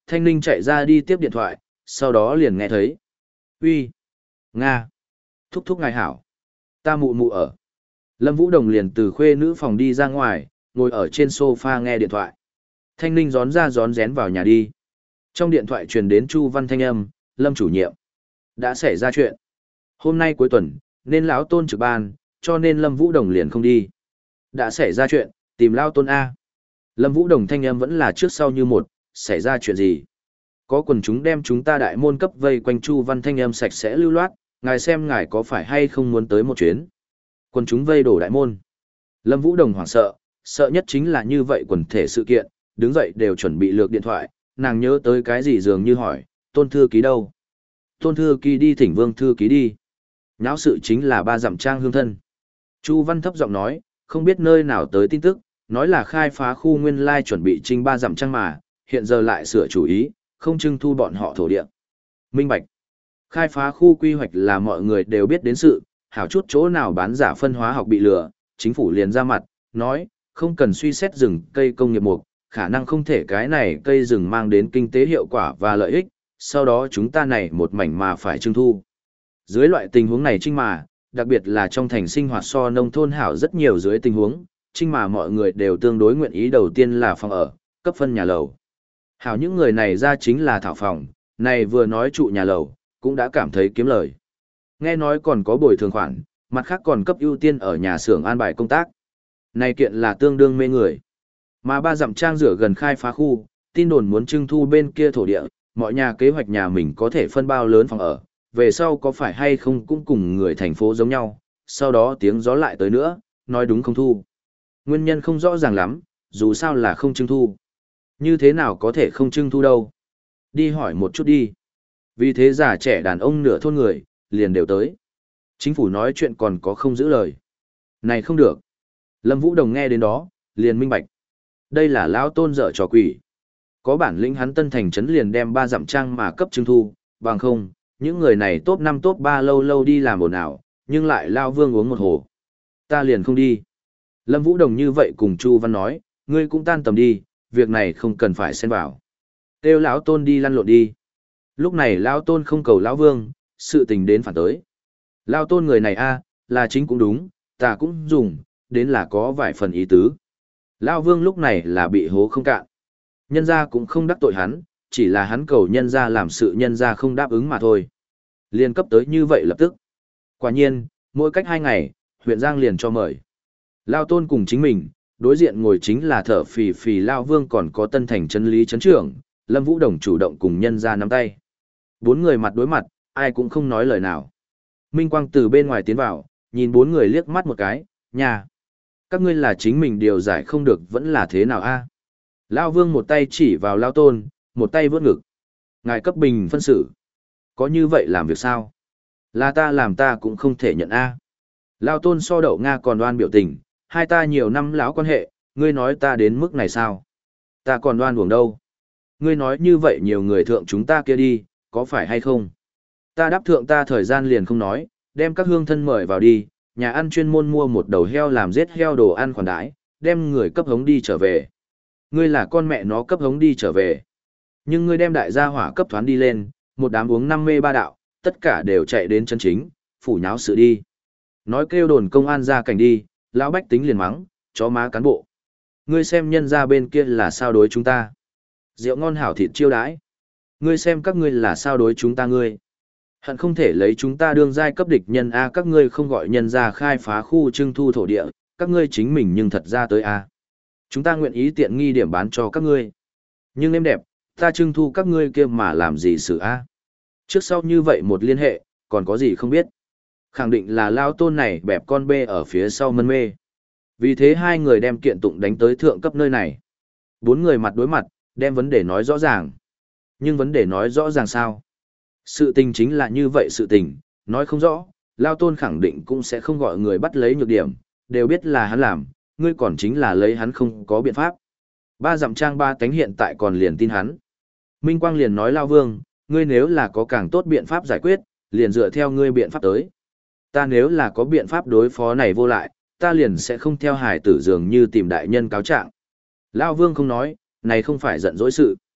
Thanh Ninh chạy ra đi tiếp điện thoại, sau đó liền nghe thấy. Uy, Nga, thúc thúc ngài hảo. Ta mụ mụ ở. Lâm Vũ Đồng liền từ khuê nữ phòng đi ra ngoài, ngồi ở trên sofa nghe điện thoại. Thanh Ninh gión ra gión rén vào nhà đi. Trong điện thoại truyền đến Chu Văn thanh âm, Lâm chủ nhiệm. Đã xảy ra chuyện. Hôm nay cuối tuần, nên lão Tôn trực ban, cho nên Lâm Vũ Đồng liền không đi. Đã xảy ra chuyện, tìm Lao Tôn A. Lâm Vũ Đồng thanh âm vẫn là trước sau như một, xảy ra chuyện gì? Có quần chúng đem chúng ta đại môn cấp vây quanh Chu Văn thanh âm sạch sẽ lưu loát, ngài xem ngài có phải hay không muốn tới một chuyến. Quần chúng vây đổ đại môn. Lâm Vũ Đồng hoảng sợ, sợ nhất chính là như vậy quần thể sự kiện, đứng dậy đều chuẩn bị lược điện thoại, nàng nhớ tới cái gì dường như hỏi, Tôn thư ký đâu? Tôn thư ký đi thỉnh Vương thư ký đi. Nháo sự chính là ba dặm trang hương thân. Chu Văn thấp giọng nói, không biết nơi nào tới tin tức, nói là khai phá khu nguyên lai chuẩn bị trinh ba dặm trang mà, hiện giờ lại sửa chủ ý, không trưng thu bọn họ thổ địa. Minh bạch. Khai phá khu quy hoạch là mọi người đều biết đến sự, hảo chút chỗ nào bán giả phân hóa học bị lừa, chính phủ liền ra mặt, nói, không cần suy xét rừng cây công nghiệp mục, khả năng không thể cái này cây rừng mang đến kinh tế hiệu quả và lợi ích, sau đó chúng ta này một mảnh mà phải trưng thu. Dưới loại tình huống này trinh mà, đặc biệt là trong thành sinh hoạt so nông thôn hảo rất nhiều dưới tình huống, trinh mà mọi người đều tương đối nguyện ý đầu tiên là phòng ở, cấp phân nhà lầu. Hảo những người này ra chính là thảo phòng, này vừa nói trụ nhà lầu, cũng đã cảm thấy kiếm lời. Nghe nói còn có bồi thường khoản, mặt khác còn cấp ưu tiên ở nhà xưởng an bài công tác. Này kiện là tương đương mê người. Mà ba dặm trang rửa gần khai phá khu, tin đồn muốn trưng thu bên kia thổ địa, mọi nhà kế hoạch nhà mình có thể phân bao lớn phòng ở, về sau có phải hay không cũng cùng người thành phố giống nhau, sau đó tiếng gió lại tới nữa, nói đúng không thu. Nguyên nhân không rõ ràng lắm, dù sao là không trưng thu. Như thế nào có thể không trưng thu đâu? Đi hỏi một chút đi. Vì thế già trẻ đàn ông nửa thôn người, liền đều tới. Chính phủ nói chuyện còn có không giữ lời. Này không được. Lâm Vũ Đồng nghe đến đó, liền minh bạch. Đây là lão Tôn dở trò quỷ. Có bản lĩnh hắn Tân Thành trấn liền đem ba dặm trang mà cấp trưng thu, bằng không, những người này top năm top ba lâu lâu đi làm ồn ào, nhưng lại lao vương uống một hồ. Ta liền không đi. Lâm Vũ Đồng như vậy cùng Chu Văn nói, ngươi cũng tan tầm đi, việc này không cần phải xen vào. Kêu lão Tôn đi lăn lộn đi. Lúc này lão Tôn không cầu lão vương, sự tình đến phản tới. Lão Tôn người này a, là chính cũng đúng, ta cũng dùng, đến là có vài phần ý tứ. Lão vương lúc này là bị hố không cạn. Nhân gia cũng không đắc tội hắn, chỉ là hắn cầu nhân gia làm sự nhân gia không đáp ứng mà thôi. Liên cấp tới như vậy lập tức. Quả nhiên, mỗi cách hai ngày, huyện Giang liền cho mời. Lão Tôn cùng chính mình, đối diện ngồi chính là thở phì phì Lão Vương còn có Tân Thành trấn lý trấn trưởng, Lâm Vũ Đồng chủ động cùng nhân gia nắm tay. Bốn người mặt đối mặt, ai cũng không nói lời nào. Minh Quang từ bên ngoài tiến vào, nhìn bốn người liếc mắt một cái, nhà. Các ngươi là chính mình điều giải không được vẫn là thế nào a? Lão Vương một tay chỉ vào Lão Tôn, một tay vớt ngực. Ngài cấp bình phân xử. Có như vậy làm việc sao? Là ta làm ta cũng không thể nhận a. Lão Tôn so đậu Nga còn đoan biểu tình, hai ta nhiều năm lão quan hệ, ngươi nói ta đến mức này sao? Ta còn đoan buồng đâu? Ngươi nói như vậy nhiều người thượng chúng ta kia đi, có phải hay không? Ta đáp thượng ta thời gian liền không nói, đem các hương thân mời vào đi, nhà ăn chuyên môn mua một đầu heo làm giết heo đồ ăn khoản đãi, đem người cấp hống đi trở về. Ngươi là con mẹ nó cấp hống đi trở về. Nhưng ngươi đem đại gia hỏa cấp thoán đi lên, một đám uống năm mê ba đạo, tất cả đều chạy đến chân chính, phủ nháo sự đi. Nói kêu đồn công an ra cảnh đi, lão bách tính liền mắng, chó má cán bộ. Ngươi xem nhân ra bên kia là sao đối chúng ta. Rượu ngon hảo thịt chiêu đãi. Ngươi xem các ngươi là sao đối chúng ta ngươi. Hận không thể lấy chúng ta đương giai cấp địch nhân A, các ngươi không gọi nhân ra khai phá khu trưng thu thổ địa, các ngươi chính mình nhưng thật ra tới A. Chúng ta nguyện ý tiện nghi điểm bán cho các ngươi. Nhưng em đẹp, ta trưng thu các ngươi kia mà làm gì sự A. Trước sau như vậy một liên hệ, còn có gì không biết. Khẳng định là Lao Tôn này bẹp con bê ở phía sau mân mê. Vì thế hai người đem kiện tụng đánh tới thượng cấp nơi này. Bốn người mặt đối mặt, đem vấn đề nói rõ ràng. Nhưng vấn đề nói rõ ràng sao? Sự tình chính là như vậy sự tình, nói không rõ, Lao Tôn khẳng định cũng sẽ không gọi người bắt lấy nhược điểm, đều biết là hắn làm, ngươi còn chính là lấy hắn không có biện pháp. Ba dặm trang ba cánh hiện tại còn liền tin hắn. Minh Quang liền nói Lao Vương, ngươi nếu là có càng tốt biện pháp giải quyết, liền dựa theo ngươi biện pháp tới. Ta nếu là có biện pháp đối phó này vô lại, ta liền sẽ không theo hải tử dường như tìm đại nhân cáo trạng. Lao Vương không nói, này không phải giận dỗi sự.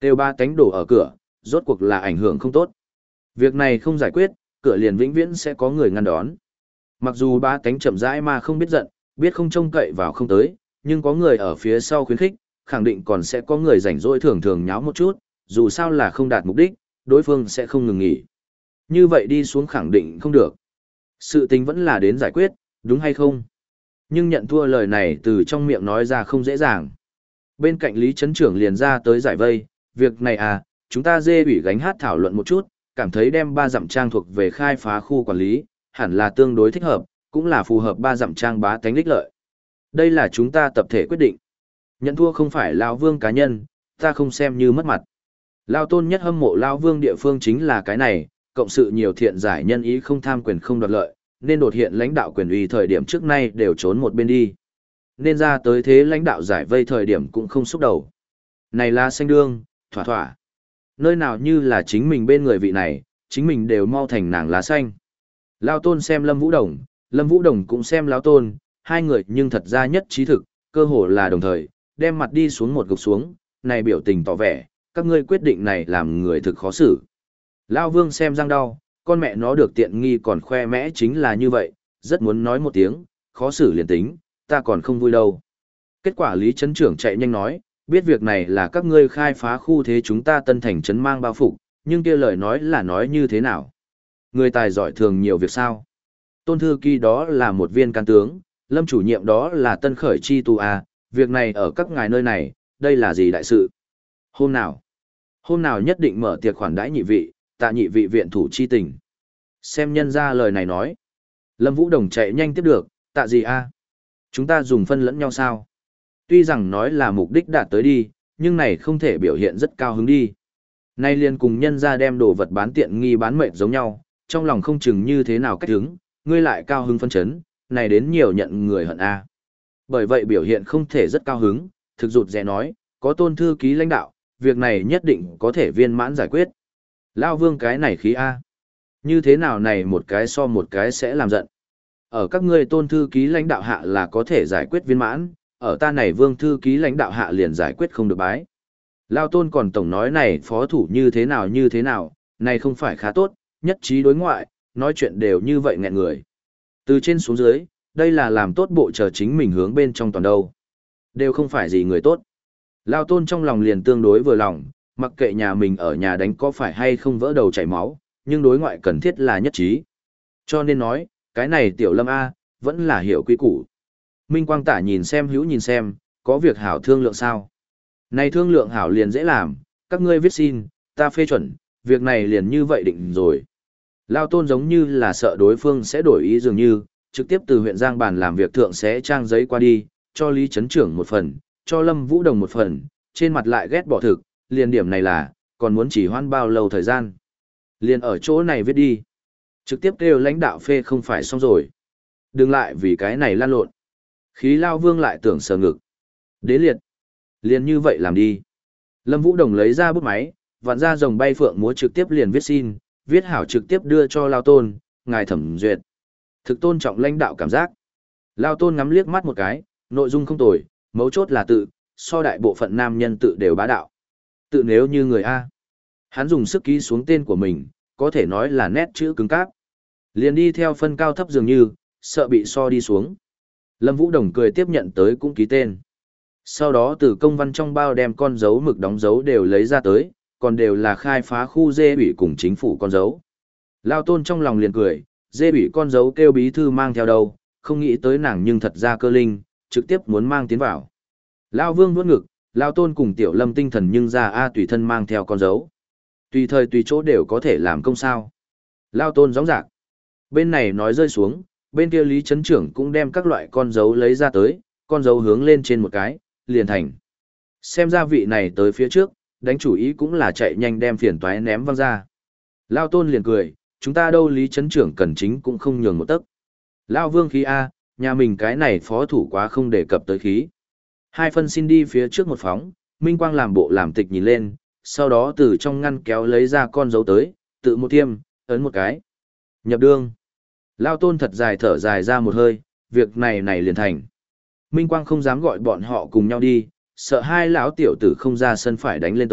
Tiêu ba tánh đổ ở cửa, rốt cuộc là ảnh hưởng không tốt. Việc này không giải quyết, cửa liền vĩnh viễn sẽ có người ngăn đón. Mặc dù ba tánh chậm rãi mà không biết giận, biết không trông cậy vào không tới, nhưng có người ở phía sau khuyến khích, khẳng định còn sẽ có người rảnh rỗi thường thường nháo một chút, dù sao là không đạt mục đích, đối phương sẽ không ngừng nghỉ. Như vậy đi xuống khẳng định không được. Sự tình vẫn là đến giải quyết, đúng hay không? Nhưng nhận thua lời này từ trong miệng nói ra không dễ dàng. Bên cạnh Lý Trấn Trưởng liền ra tới giải vây, việc này à, chúng ta dê ủy gánh hát thảo luận một chút, cảm thấy đem ba dặm trang thuộc về khai phá khu quản lý, hẳn là tương đối thích hợp, cũng là phù hợp ba dặm trang bá tánh đích lợi. Đây là chúng ta tập thể quyết định. Nhận thua không phải Lão Vương cá nhân, ta không xem như mất mặt. Lão Tôn nhất hâm mộ Lão Vương địa phương chính là cái này, cộng sự nhiều thiện giải nhân ý không tham quyền không đoạt lợi, nên đột hiện lãnh đạo quyền uy thời điểm trước nay đều trốn một bên đi. Nên ra tới thế lãnh đạo giải vây thời điểm cũng không xúc đầu. Này là xanh đương, thỏa thỏa. Nơi nào như là chính mình bên người vị này, chính mình đều mau thành nàng lá xanh. Lão Tôn xem Lâm Vũ Đồng, Lâm Vũ Đồng cũng xem Lão Tôn, hai người nhưng thật ra nhất trí thực, cơ hồ là đồng thời, đem mặt đi xuống một gục xuống, này biểu tình tỏ vẻ, các ngươi quyết định này làm người thực khó xử. Lão Vương xem răng đau, con mẹ nó được tiện nghi còn khoe mẽ chính là như vậy, rất muốn nói một tiếng, khó xử liền tính, ta còn không vui đâu. Kết quả Lý Trấn Trưởng chạy nhanh nói, biết việc này là các ngươi khai phá khu thế chúng ta tân thành trấn mang bao phục, nhưng kia lời nói là nói như thế nào? Người tài giỏi thường nhiều việc sao? Tôn thư ký đó là một viên can tướng, Lâm chủ nhiệm đó là tân khởi chi tu a, việc này ở các ngài nơi này, đây là gì đại sự? Hôm nào? Hôm nào nhất định mở tiệc khoản đãi nhị vị, tạ nhị vị viện thủ chi tình. Xem nhân ra lời này nói. Lâm Vũ Đồng chạy nhanh tiếp được, tạ gì a? Chúng ta dùng phân lẫn nhau sao? Tuy rằng nói là mục đích đạt tới đi, nhưng này không thể biểu hiện rất cao hứng đi. Nay liền cùng nhân ra đem đồ vật bán tiện nghi bán mệnh giống nhau, trong lòng không chừng như thế nào cách hứng, ngươi lại cao hứng phân chấn, này đến nhiều nhận người hận a. Bởi vậy biểu hiện không thể rất cao hứng, thực rụt rè nói, có Tôn thư ký lãnh đạo, việc này nhất định có thể viên mãn giải quyết. Lao Vương cái này khí a. Như thế nào này một cái so một cái sẽ làm giận. Ở các ngươi Tôn thư ký lãnh đạo hạ là có thể giải quyết viên mãn, ở ta này Vương thư ký lãnh đạo hạ liền giải quyết không được bái. Lao Tôn còn tổng nói này phó thủ như thế nào như thế nào, này không phải khá tốt, nhất trí đối ngoại, nói chuyện đều như vậy nghẹn người. Từ trên xuống dưới, đây là làm tốt bộ chờ chính mình hướng bên trong toàn đâu. Đều không phải gì người tốt. Lao Tôn trong lòng liền tương đối vừa lòng, mặc kệ nhà mình ở nhà đánh có phải hay không vỡ đầu chảy máu, nhưng đối ngoại cần thiết là nhất trí. Cho nên nói, cái này tiểu Lâm A, vẫn là hiểu quy củ. Minh Quang Tả nhìn xem hữu nhìn xem, có việc hảo thương lượng sao. Này thương lượng hảo liền dễ làm, các ngươi viết xin, ta phê chuẩn, việc này liền như vậy định rồi. Lao Tôn giống như là sợ đối phương sẽ đổi ý dường như, trực tiếp từ huyện Giang Bàn làm việc thượng sẽ trang giấy qua đi, cho Lý Trấn Trưởng một phần, cho Lâm Vũ Đồng một phần, trên mặt lại ghét bỏ thực, liền điểm này là, còn muốn chỉ hoãn bao lâu thời gian. Liền ở chỗ này viết đi. Trực tiếp kêu lãnh đạo phê không phải xong rồi. Đừng lại vì cái này lan lộn. Khí Lao Vương lại tưởng sờ ngực. Đế liệt. Liền như vậy làm đi. Lâm Vũ Đồng lấy ra bút máy, vặn ra rồng bay phượng múa trực tiếp liền viết xin, viết hảo trực tiếp đưa cho Lao Tôn, ngài thẩm duyệt. Thực tôn trọng lãnh đạo cảm giác. Lao Tôn ngắm liếc mắt một cái, nội dung không tồi, mấu chốt là tự, so đại bộ phận nam nhân tự đều bá đạo. Tự nếu như người A. Hắn dùng sức ký xuống tên của mình, có thể nói là nét chữ cứng cáp. Liền đi theo phân cao thấp dường như, sợ bị so đi xuống. Lâm Vũ Đồng cười tiếp nhận tới cũng ký tên. Sau đó từ công văn trong bao đem con dấu mực đóng dấu đều lấy ra tới, còn đều là khai phá khu dê ủy cùng chính phủ con dấu. Lao Tôn trong lòng liền cười, dê ủy con dấu kêu bí thư mang theo đâu, không nghĩ tới nàng nhưng thật ra cơ linh, trực tiếp muốn mang tiến vào. Lao Vương vuốt ngực, Lao Tôn cùng Tiểu Lâm tinh thần nhưng ra A tùy thân mang theo con dấu. Tùy thời tùy chỗ đều có thể làm công sao. Lao Tôn gióng giạc. Bên này nói rơi xuống, bên kia Lý Trấn Trưởng cũng đem các loại con dấu lấy ra tới, con dấu hướng lên trên một cái, liền thành. Xem ra vị này tới phía trước, đánh chủ ý cũng là chạy nhanh đem phiền toái ném văng ra. Lao Tôn liền cười, chúng ta đâu Lý Trấn Trưởng cần chính cũng không nhường một tấc. Lao Vương khí A, nhà mình cái này phó thủ quá không đề cập tới khí. Hai phân xin đi phía trước một phóng, Minh Quang làm bộ làm tịch nhìn lên, sau đó từ trong ngăn kéo lấy ra con dấu tới, tự một tiêm, ấn một cái. Nhập đương. Lao Tôn thật dài thở dài ra một hơi, việc này này liền thành. Minh Quang không dám gọi bọn họ cùng nhau đi, sợ hai lão tiểu tử không ra sân phải đánh lên tới,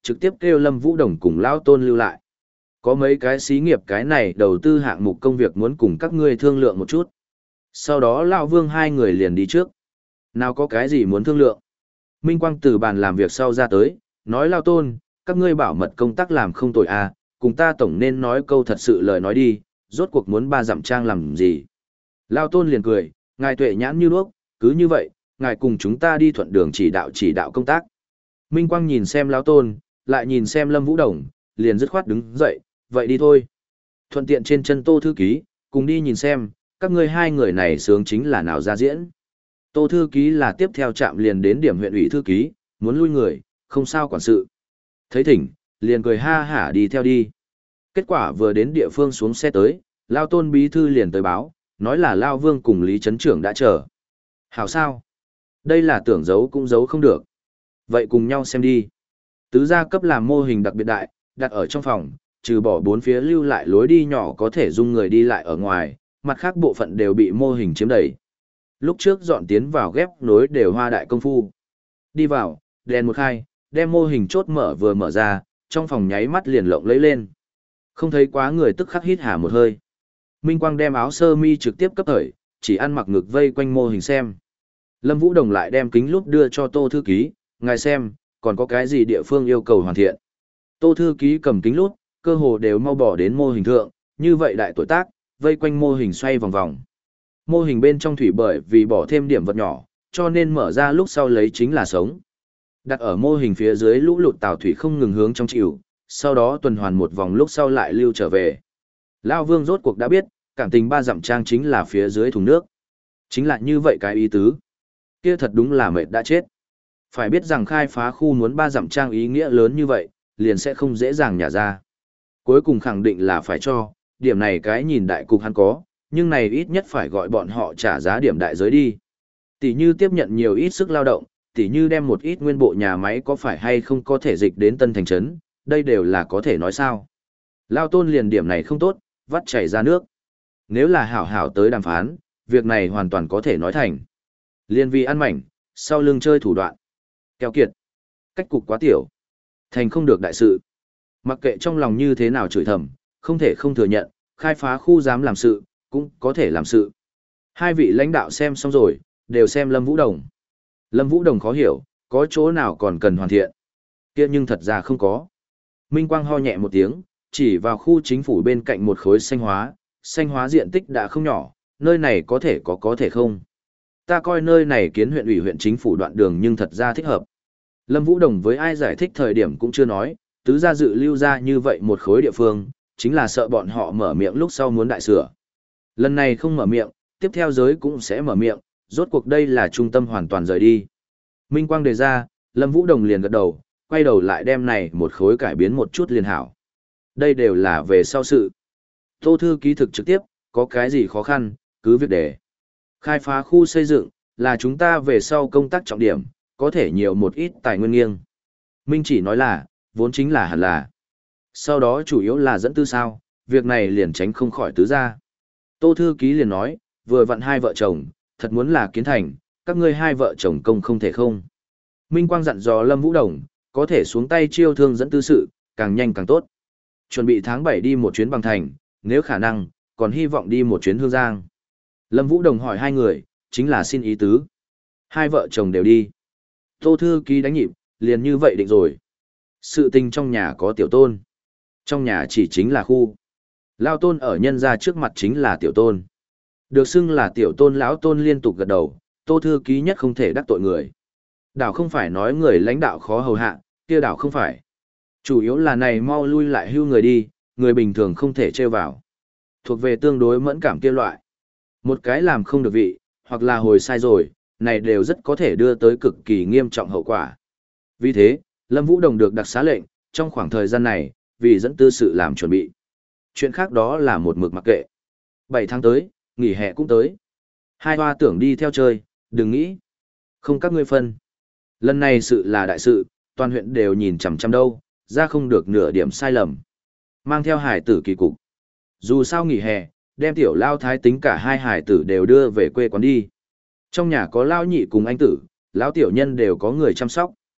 trực tiếp kêu Lâm Vũ Đồng cùng Lao Tôn lưu lại. Có mấy cái xí nghiệp cái này đầu tư hạng mục công việc muốn cùng các ngươi thương lượng một chút. Sau đó Lão Vương hai người liền đi trước. Nào có cái gì muốn thương lượng. Minh Quang từ bàn làm việc sau ra tới, nói Lao Tôn, các ngươi bảo mật công tác làm không tồi à, cùng ta tổng nên nói câu thật sự lời nói đi, rốt cuộc muốn ba dặm trang làm gì. Lao Tôn liền cười, ngài tuệ nhãn như đuốc, cứ như vậy, ngài cùng chúng ta đi thuận đường chỉ đạo chỉ đạo công tác. Minh Quang nhìn xem Lao Tôn, lại nhìn xem Lâm Vũ Đồng, liền dứt khoát đứng dậy, vậy đi thôi. Thuận tiện trên chân Tô Thư Ký, cùng đi nhìn xem, các ngươi hai người này sướng chính là nào ra diễn. Tô Thư Ký là tiếp theo trạm liền đến điểm huyện ủy thư ký, muốn lui người, không sao quản sự. Thấy thỉnh, liền cười ha hả đi theo đi. Kết quả vừa đến địa phương xuống xe tới, Lao Tôn bí thư liền tới báo, nói là Lao Vương cùng Lý Trấn Trưởng đã chờ. Hảo sao? Đây là tưởng giấu cũng giấu không được. Vậy cùng nhau xem đi. Tứ gia cấp làm mô hình đặc biệt đại, đặt ở trong phòng, trừ bỏ bốn phía lưu lại lối đi nhỏ có thể dung người đi lại ở ngoài, mặt khác bộ phận đều bị mô hình chiếm đầy. Lúc trước dọn tiến vào ghép nối đều hoa đại công phu. Đi vào, đèn một khai, đem mô hình chốt mở vừa mở ra, trong phòng nháy mắt liền lộng lấy lên. Không thấy quá người tức khắc hít hà một hơi. Minh Quang đem áo sơ mi trực tiếp cấp thời, chỉ ăn mặc ngực vây quanh mô hình xem. Lâm Vũ Đồng lại đem kính lúp đưa cho Tô Thư Ký, ngài xem, còn có cái gì địa phương yêu cầu hoàn thiện. Tô Thư Ký cầm kính lúp, cơ hồ đều mau bỏ đến mô hình thượng, như vậy đại tuổi tác, vây quanh mô hình xoay vòng vòng. Mô hình bên trong thủy bởi vì bỏ thêm điểm vật nhỏ, cho nên mở ra lúc sau lấy chính là sống. Đặt ở mô hình phía dưới lũ lụt tàu thủy không ngừng hướng trong chịu, sau đó tuần hoàn một vòng lúc sau lại lưu trở về. Lao Vương rốt cuộc đã biết, cảm tình ba dặm trang chính là phía dưới thùng nước. Chính là như vậy cái ý tứ. Kia thật đúng là mệt đã chết. Phải biết rằng khai phá khu muốn ba dặm trang ý nghĩa lớn như vậy, liền sẽ không dễ dàng nhả ra. Cuối cùng khẳng định là phải cho, điểm này cái nhìn đại cục hắn có, nhưng này ít nhất phải gọi bọn họ trả giá điểm đại giới đi. Tỷ như tiếp nhận nhiều ít sức lao động, tỷ như đem một ít nguyên bộ nhà máy có phải hay không có thể dịch đến tân thành trấn, đây đều là có thể nói sao. Lao Tôn liền điểm này không tốt, vắt chảy ra nước. Nếu là hảo hảo tới đàm phán, việc này hoàn toàn có thể nói thành. Liên vì ăn mảnh, sau lưng chơi thủ đoạn. Keo kiệt. Cách cục quá tiểu. Thành không được đại sự. Mặc kệ trong lòng như thế nào chửi thầm, không thể không thừa nhận, khai phá khu dám làm sự, cũng có thể làm sự. Hai vị lãnh đạo xem xong rồi, đều xem Lâm Vũ Đồng. Lâm Vũ Đồng khó hiểu, có chỗ nào còn cần hoàn thiện. Kia nhưng thật ra không có. Minh Quang ho nhẹ một tiếng, chỉ vào khu chính phủ bên cạnh một khối xanh hóa, xanh hóa diện tích đã không nhỏ, nơi này có thể có có thể không. Ta coi nơi này kiến huyện ủy huyện chính phủ đoạn đường nhưng thật ra thích hợp. Lâm Vũ Đồng với ai giải thích thời điểm cũng chưa nói, tứ gia dự lưu ra như vậy một khối địa phương, chính là sợ bọn họ mở miệng lúc sau muốn đại sửa. Lần này không mở miệng, tiếp theo giới cũng sẽ mở miệng, rốt cuộc đây là trung tâm hoàn toàn rời đi. Minh Quang đề ra, Lâm Vũ Đồng liền gật đầu, quay đầu lại đem này một khối cải biến một chút liền hảo. Đây đều là về sau sự. Tô Thư Ký thực trực tiếp, có cái gì khó khăn, cứ việc để. Khai phá khu xây dựng, là chúng ta về sau công tác trọng điểm, có thể nhiều một ít tài nguyên nghiêng. Minh chỉ nói là, vốn chính là hẳn là. Sau đó chủ yếu là dẫn tư sao, việc này liền tránh không khỏi tứ gia. Tô Thư Ký liền nói, vừa vặn hai vợ chồng, thật muốn là kiến thành, các ngươi hai vợ chồng công không thể không. Minh Quang dặn dò Lâm Vũ Đồng, có thể xuống tay chiêu thương dẫn tư sự, càng nhanh càng tốt. Chuẩn bị tháng bảy đi một chuyến bằng thành, nếu khả năng, còn hy vọng đi một chuyến Hương Giang. Lâm Vũ Đồng hỏi hai người, chính là xin ý tứ. Hai vợ chồng đều đi. Tô Thư Ký đánh nhịp, liền như vậy định rồi. Sự tình trong nhà có tiểu tôn. Trong nhà chỉ chính là khu. Lao tôn ở nhân gia trước mặt chính là tiểu tôn. Được xưng là tiểu tôn lão tôn liên tục gật đầu, Tô Thư Ký nhất không thể đắc tội người. Đảo không phải nói người lãnh đạo khó hầu hạ, kia đảo không phải. Chủ yếu là này mau lui lại hưu người đi, người bình thường không thể trêu vào. Thuộc về tương đối mẫn cảm kia loại. Một cái làm không được vị, hoặc là hồi sai rồi, này đều rất có thể đưa tới cực kỳ nghiêm trọng hậu quả. Vì thế, Lâm Vũ Đồng được đặc xá lệnh, trong khoảng thời gian này, vì dẫn tư sự làm chuẩn bị. Chuyện khác đó là một mực mặc kệ. bảy tháng tới, nghỉ hè cũng tới. Hai hoa tưởng đi theo chơi, đừng nghĩ. Không các ngươi phân. Lần này sự là đại sự, toàn huyện đều nhìn chằm chằm đâu, ra không được nửa điểm sai lầm. Mang theo hải tử kỳ cục. Dù sao nghỉ hè, đem tiểu lao thái tính cả hai hải tử đều đưa về quê quán đi. Trong nhà có lao nhị cùng anh tử, lão tiểu nhân đều có người chăm sóc.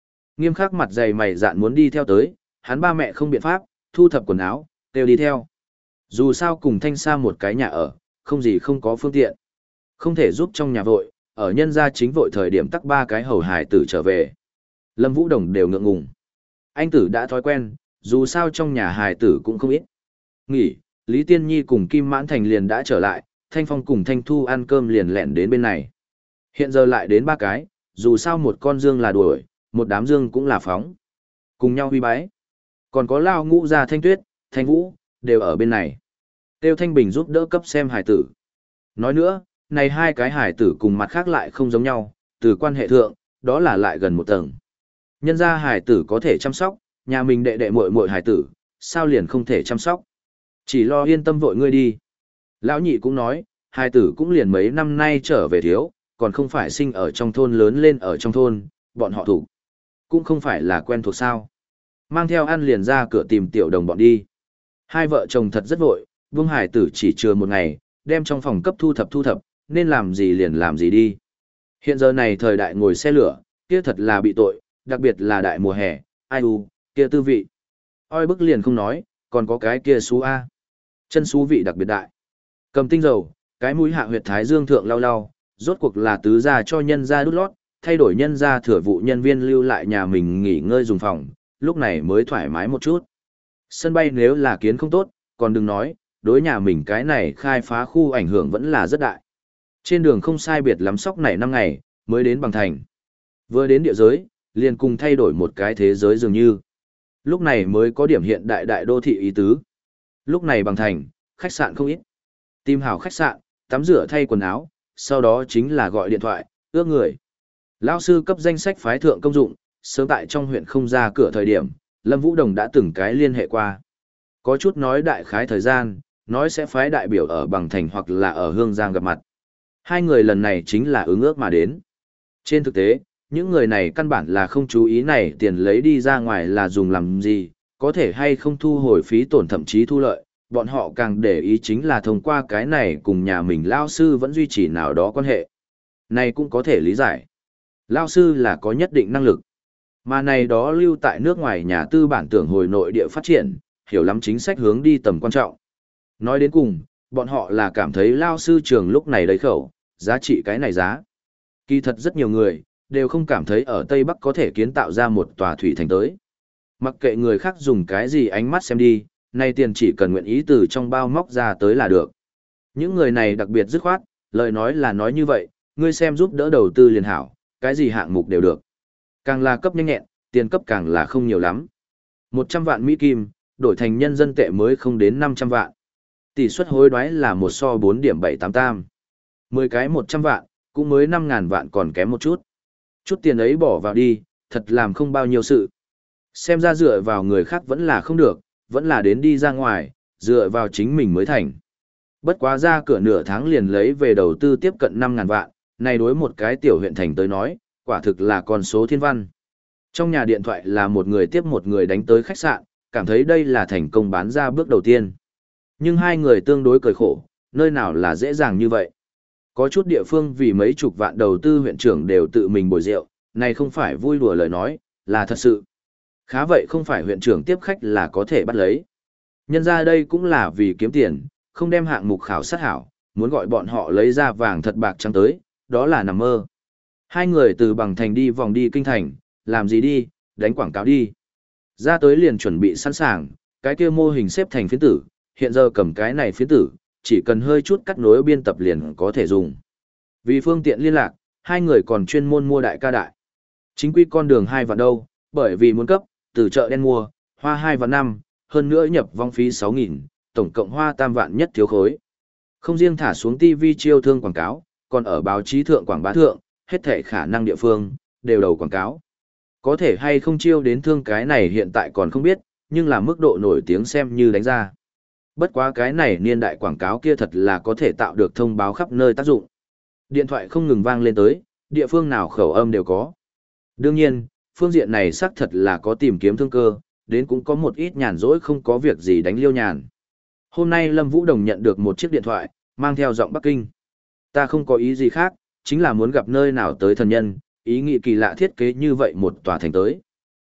Nghiêm khắc mặt dày mày dạn muốn đi theo tới, hắn ba mẹ không biện pháp, thu thập quần áo, đều đi theo. Dù sao cùng Thanh Sa một cái nhà ở, không gì không có phương tiện. Không thể giúp trong nhà vội, ở nhân gia chính vội thời điểm tắc ba cái hầu hài tử trở về. Lâm Vũ Đồng đều ngượng ngùng. Anh tử đã thói quen, dù sao trong nhà hài tử cũng không ít. Nghỉ, Lý Tiên Nhi cùng Kim Mãn Thành liền đã trở lại, Thanh Phong cùng Thanh Thu ăn cơm liền lẹn đến bên này. Hiện giờ lại đến ba cái, dù sao một con dương là đuổi, một đám dương cũng là phóng. Cùng nhau huy bái. Còn có Lao Ngũ Gia Thanh Tuyết, Thanh Vũ, đều ở bên này. Tiêu Thanh Bình giúp đỡ cấp xem hài tử. Nói nữa, này hai cái hài tử cùng mặt khác lại không giống nhau, từ quan hệ thượng, đó là lại gần một tầng. Nhân ra hài tử có thể chăm sóc, nhà mình đệ đệ muội muội hài tử, sao liền không thể chăm sóc. Chỉ lo yên tâm vội ngươi đi. Lão nhị cũng nói, hài tử cũng liền mấy năm nay trở về thiếu, còn không phải sinh ở trong thôn lớn lên ở trong thôn, bọn họ thủ. Cũng không phải là quen thuộc sao. Mang theo ăn liền ra cửa tìm tiểu đồng bọn đi. Hai vợ chồng thật rất vội, Vương Hải tử chỉ chừa một ngày, đem trong phòng cấp thu thập thu thập, nên làm gì liền làm gì đi. Hiện giờ này thời đại ngồi xe lửa, kia thật là bị tội, đặc biệt là đại mùa hè, ai u, kia tư vị. Oi bức liền không nói, còn có cái kia xú A. Chân xú vị đặc biệt đại. Cầm tinh dầu, cái mũi hạ huyệt thái dương thượng lau lau, rốt cuộc là tứ gia cho nhân gia đút lót, thay đổi nhân gia thừa vụ nhân viên lưu lại nhà mình nghỉ ngơi dùng phòng, lúc này mới thoải mái một chút. Sân bay nếu là kiến không tốt, còn đừng nói, đối nhà mình cái này khai phá khu ảnh hưởng vẫn là rất đại. Trên đường không sai biệt lắm sóc này năm ngày, mới đến Bằng Thành. Vừa đến địa giới, liền cùng thay đổi một cái thế giới dường như. Lúc này mới có điểm hiện đại đại đô thị ý tứ. Lúc này Bằng Thành, khách sạn không ít. Tìm hảo khách sạn, tắm rửa thay quần áo, sau đó chính là gọi điện thoại, ước người. Lão sư cấp danh sách phái thượng công dụng, sớm tại trong huyện không ra cửa thời điểm, Lâm Vũ Đồng đã từng cái liên hệ qua. Có chút nói đại khái thời gian, nói sẽ phái đại biểu ở Bằng Thành hoặc là ở Hương Giang gặp mặt. Hai người lần này chính là ứng ước mà đến. Trên thực tế, những người này căn bản là không chú ý này tiền lấy đi ra ngoài là dùng làm gì, có thể hay không thu hồi phí tổn thậm chí thu lợi, bọn họ càng để ý chính là thông qua cái này cùng nhà mình lao sư vẫn duy trì nào đó quan hệ. Này cũng có thể lý giải. Lao sư là có nhất định năng lực. Mà này đó lưu tại nước ngoài nhà tư bản tưởng hồi nội địa phát triển, hiểu lắm chính sách hướng đi tầm quan trọng. Nói đến cùng, bọn họ là cảm thấy lao sư trường lúc này đầy khẩu, giá trị cái này giá. Kỳ thật rất nhiều người, đều không cảm thấy ở Tây Bắc có thể kiến tạo ra một tòa thủy thành tới. Mặc kệ người khác dùng cái gì ánh mắt xem đi, nay tiền chỉ cần nguyện ý từ trong bao móc ra tới là được. Những người này đặc biệt dứt khoát, lời nói là nói như vậy, ngươi xem giúp đỡ đầu tư liền hảo, cái gì hạng mục đều được. Càng là cấp nhanh nhẹn, tiền cấp càng là không nhiều lắm. một trăm vạn Mỹ Kim, đổi thành nhân dân tệ mới không đến năm trăm vạn. Tỷ suất hối đoái là một so bốn điểm bảy tám tam. mười cái một trăm vạn, cũng mới năm ngàn vạn còn kém một chút. Chút tiền ấy bỏ vào đi, thật làm không bao nhiêu sự. Xem ra dựa vào người khác vẫn là không được, vẫn là đến đi ra ngoài, dựa vào chính mình mới thành. Bất quá ra cửa nửa tháng liền lấy về đầu tư tiếp cận năm ngàn vạn, này đối một cái tiểu huyện thành tới nói, quả thực là con số thiên văn. Trong nhà điện thoại là một người tiếp một người đánh tới khách sạn, cảm thấy đây là thành công bán ra bước đầu tiên. Nhưng hai người tương đối cười khổ, nơi nào là dễ dàng như vậy. Có chút địa phương vì mấy chục vạn đầu tư huyện trưởng đều tự mình bồi rượu, này không phải vui đùa lời nói, là thật sự. Khá vậy không phải huyện trưởng tiếp khách là có thể bắt lấy. Nhân ra đây cũng là vì kiếm tiền, không đem hạng mục khảo sát hảo, muốn gọi bọn họ lấy ra vàng thật bạc trắng tới, đó là nằm mơ. Hai người từ Bằng Thành đi vòng đi kinh thành, làm gì đi, đánh quảng cáo đi. Ra tới liền chuẩn bị sẵn sàng, cái kia mô hình xếp thành phiến tử, hiện giờ cầm cái này phiến tử, chỉ cần hơi chút cắt nối biên tập liền có thể dùng. Vì phương tiện liên lạc, hai người còn chuyên môn mua đại ca đại. Chính quy con đường hai vạn đâu, bởi vì muốn cấp, từ chợ đen mua, hoa hai vạn năm, hơn nữa nhập vong phí sáu nghìn, tổng cộng hoa tam vạn nhất thiếu khối. Không riêng thả xuống ti vi chiêu thương quảng cáo, còn ở báo chí thượng quảng bá thượng, hết thể khả năng địa phương, đều đầu quảng cáo. Có thể hay không chiêu đến thương cái này hiện tại còn không biết, nhưng là mức độ nổi tiếng xem như đánh ra. Bất quá cái này niên đại quảng cáo kia thật là có thể tạo được thông báo khắp nơi tác dụng. Điện thoại không ngừng vang lên tới, địa phương nào khẩu âm đều có. Đương nhiên, phương diện này xác thật là có tìm kiếm thương cơ, đến cũng có một ít nhàn rỗi không có việc gì đánh liêu nhàn. Hôm nay Lâm Vũ Đồng nhận được một chiếc điện thoại, mang theo giọng Bắc Kinh. Ta không có ý gì khác, chính là muốn gặp nơi nào tới thần nhân, ý nghĩ kỳ lạ thiết kế như vậy một tòa thành tới.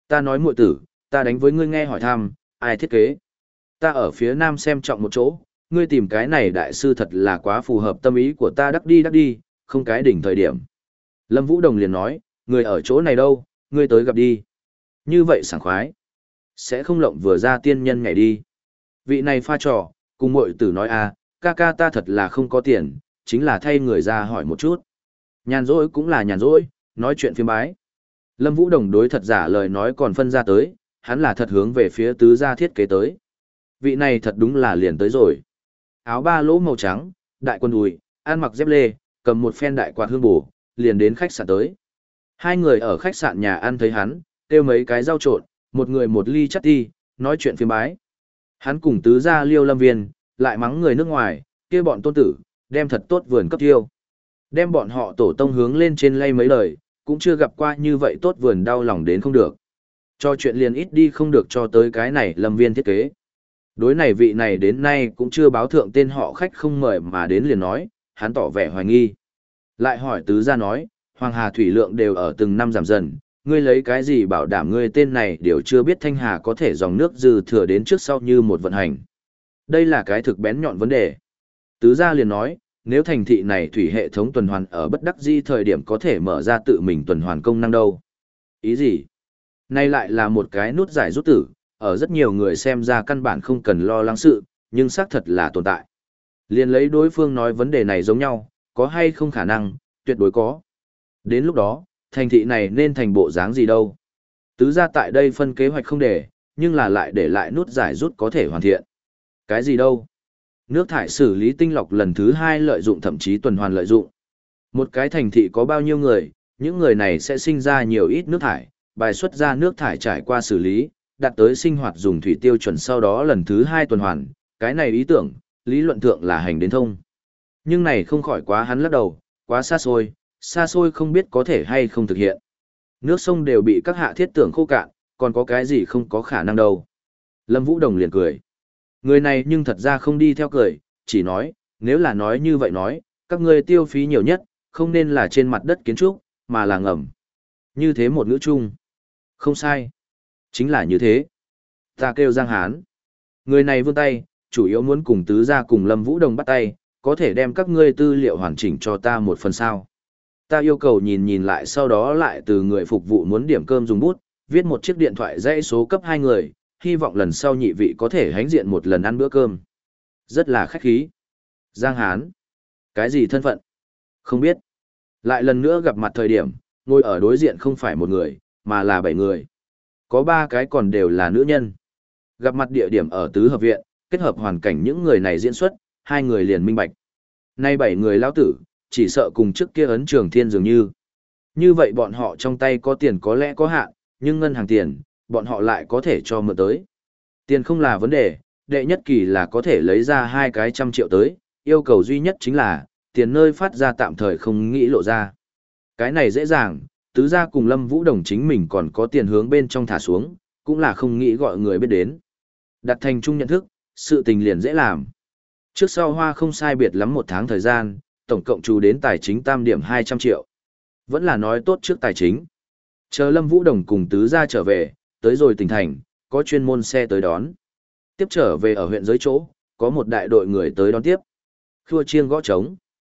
Ta nói muội tử, ta đánh với ngươi nghe hỏi thăm, ai thiết kế. Ta ở phía nam xem trọng một chỗ, ngươi tìm cái này đại sư thật là quá phù hợp tâm ý của ta, đắc đi đắc đi, không cái đỉnh thời điểm. Lâm Vũ Đồng liền nói, người ở chỗ này đâu, ngươi tới gặp đi. Như vậy sảng khoái. Sẽ không lộng vừa ra tiên nhân ngày đi. Vị này pha trò, cùng muội tử nói à, ca ca ta thật là không có tiền, chính là thay người ra hỏi một chút. Nhàn rỗi cũng là nhàn rỗi, nói chuyện phiếm bái. Lâm Vũ Đồng đối thật giả lời nói còn phân ra tới, hắn là thật hướng về phía tứ gia thiết kế tới. Vị này thật đúng là liền tới rồi. Áo ba lỗ màu trắng, đại quần đùi, ăn mặc dép lê, cầm một phen đại quạt hương bù, liền đến khách sạn tới. Hai người ở khách sạn nhà ăn thấy hắn, kêu mấy cái rau trộn, một người một ly chắt ti, nói chuyện phiếm bái. Hắn cùng tứ gia Liêu Lâm Viên, lại mắng người nước ngoài, kia bọn tôn tử, đem thật tốt vườn cấp tiêu. Đem bọn họ tổ tông hướng lên trên lay mấy lời, cũng chưa gặp qua như vậy tốt vườn đau lòng đến không được. Cho chuyện liền ít đi không được cho tới cái này Lâm Viên thiết kế. Đối này vị này đến nay cũng chưa báo thượng tên họ khách không mời mà đến liền nói, hắn tỏ vẻ hoài nghi. Lại hỏi tứ gia nói, Hoàng Hà thủy lượng đều ở từng năm giảm dần, ngươi lấy cái gì bảo đảm ngươi tên này đều chưa biết Thanh Hà có thể dòng nước dư thừa đến trước sau như một vận hành. Đây là cái thực bén nhọn vấn đề. Tứ gia liền nói, nếu thành thị này thủy hệ thống tuần hoàn ở bất đắc di thời điểm có thể mở ra tự mình tuần hoàn công năng đâu. Ý gì? Nay lại là một cái nút giải rút tử, ở rất nhiều người xem ra căn bản không cần lo lắng sự, nhưng xác thật là tồn tại. Liền lấy đối phương nói vấn đề này giống nhau, có hay không khả năng, tuyệt đối có. Đến lúc đó, thành thị này nên thành bộ dáng gì đâu. Tứ gia tại đây phân kế hoạch không để, nhưng là lại để lại nút giải rút có thể hoàn thiện. Cái gì đâu? Nước thải xử lý tinh lọc lần thứ hai lợi dụng thậm chí tuần hoàn lợi dụng. Một cái thành thị có bao nhiêu người, những người này sẽ sinh ra nhiều ít nước thải, bài xuất ra nước thải trải qua xử lý, đạt tới sinh hoạt dùng thủy tiêu chuẩn sau đó lần thứ hai tuần hoàn. Cái này ý tưởng, lý luận thượng là hành đến thông. Nhưng này không khỏi quá hắn lắc đầu, quá xa xôi, xa xôi không biết có thể hay không thực hiện. Nước sông đều bị các hạ thiết tưởng khô cạn, còn có cái gì không có khả năng đâu. Lâm Vũ Đồng liền cười. Người này nhưng thật ra không đi theo cười, chỉ nói, nếu là nói như vậy nói, các ngươi tiêu phí nhiều nhất, không nên là trên mặt đất kiến trúc, mà là ngầm. Như thế một ngữ chung. Không sai. Chính là như thế. Ta kêu Giang Hán. Người này vươn tay, chủ yếu muốn cùng tứ gia cùng Lâm Vũ Đồng bắt tay, có thể đem các ngươi tư liệu hoàn chỉnh cho ta một phần sao. Ta yêu cầu nhìn nhìn lại sau đó lại từ người phục vụ muốn điểm cơm dùng bút, viết một chiếc điện thoại dãy số cấp hai người, hy vọng lần sau nhị vị có thể hánh diện một lần ăn bữa cơm. Rất là khách khí. Giang Hán. Cái gì thân phận? Không biết. Lại lần nữa gặp mặt thời điểm, ngồi ở đối diện không phải một người, mà là bảy người. Có ba cái còn đều là nữ nhân. Gặp mặt địa điểm ở tứ hợp viện, kết hợp hoàn cảnh những người này diễn xuất, hai người liền minh bạch. Nay bảy người lão tử, chỉ sợ cùng trước kia ấn trường thiên dường như. Như vậy bọn họ trong tay có tiền có lẽ có hạn, nhưng ngân hàng tiền, bọn họ lại có thể cho mượn tới. Tiền không là vấn đề, đệ nhất kỳ là có thể lấy ra hai cái trăm triệu tới, yêu cầu duy nhất chính là, tiền nơi phát ra tạm thời không nghĩ lộ ra. Cái này dễ dàng, tứ gia cùng Lâm Vũ Đồng chính mình còn có tiền hướng bên trong thả xuống, cũng là không nghĩ gọi người biết đến. Đặt thành chung nhận thức, sự tình liền dễ làm. Trước sau hoa không sai biệt lắm một tháng thời gian, tổng cộng trù đến tài chính tam điểm hai trăm triệu. Vẫn là nói tốt trước tài chính. Chờ Lâm Vũ Đồng cùng tứ gia trở về, tới rồi tỉnh thành, có chuyên môn xe tới đón. Tiếp trở về ở huyện giới chỗ, có một đại đội người tới đón tiếp. Khua chiêng gõ trống.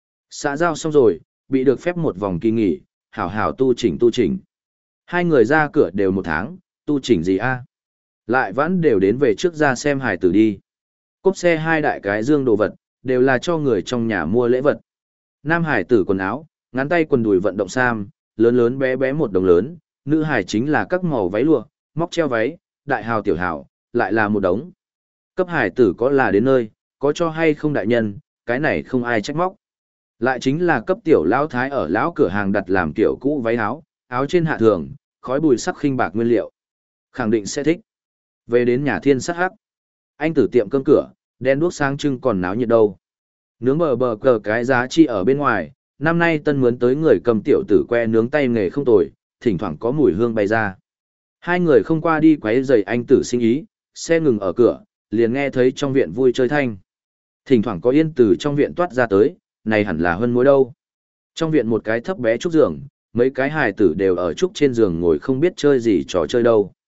Xã giao xong rồi, bị được phép một vòng kỳ nghỉ, hảo hảo tu chỉnh tu chỉnh. Hai người ra cửa đều một tháng, tu chỉnh gì a? Lại vẫn đều đến về trước ra xem hài tử đi. Cốp xe hai đại cái dương đồ vật, đều là cho người trong nhà mua lễ vật. Nam hải tử quần áo, ngắn tay quần đùi vận động sam, lớn lớn bé bé một đồng lớn, nữ hải chính là các màu váy lụa, móc treo váy, đại hào tiểu hào, lại là một đống. Cấp hải tử có là đến nơi, có cho hay không đại nhân, cái này không ai trách móc. Lại chính là cấp tiểu lão thái ở lão cửa hàng đặt làm kiểu cũ váy áo, áo trên hạ thường, khói bùi sắc khinh bạc nguyên liệu. Khẳng định sẽ thích. Về đến nhà thiên sắc hắc. Anh tử tiệm cơm cửa, đen đuốc sáng trưng còn náo nhiệt đâu. Nướng bờ bờ cờ cái giá trị ở bên ngoài, năm nay tân mướn tới người cầm tiểu tử que nướng tay nghề không tồi, thỉnh thoảng có mùi hương bay ra. Hai người không qua đi quấy rầy anh tử sinh ý, xe ngừng ở cửa, liền nghe thấy trong viện vui chơi thanh. Thỉnh thoảng có yên từ trong viện toát ra tới, này hẳn là hơn mối đâu. Trong viện một cái thấp bé trúc giường, mấy cái hài tử đều ở trúc trên giường ngồi không biết chơi gì trò chơi đâu.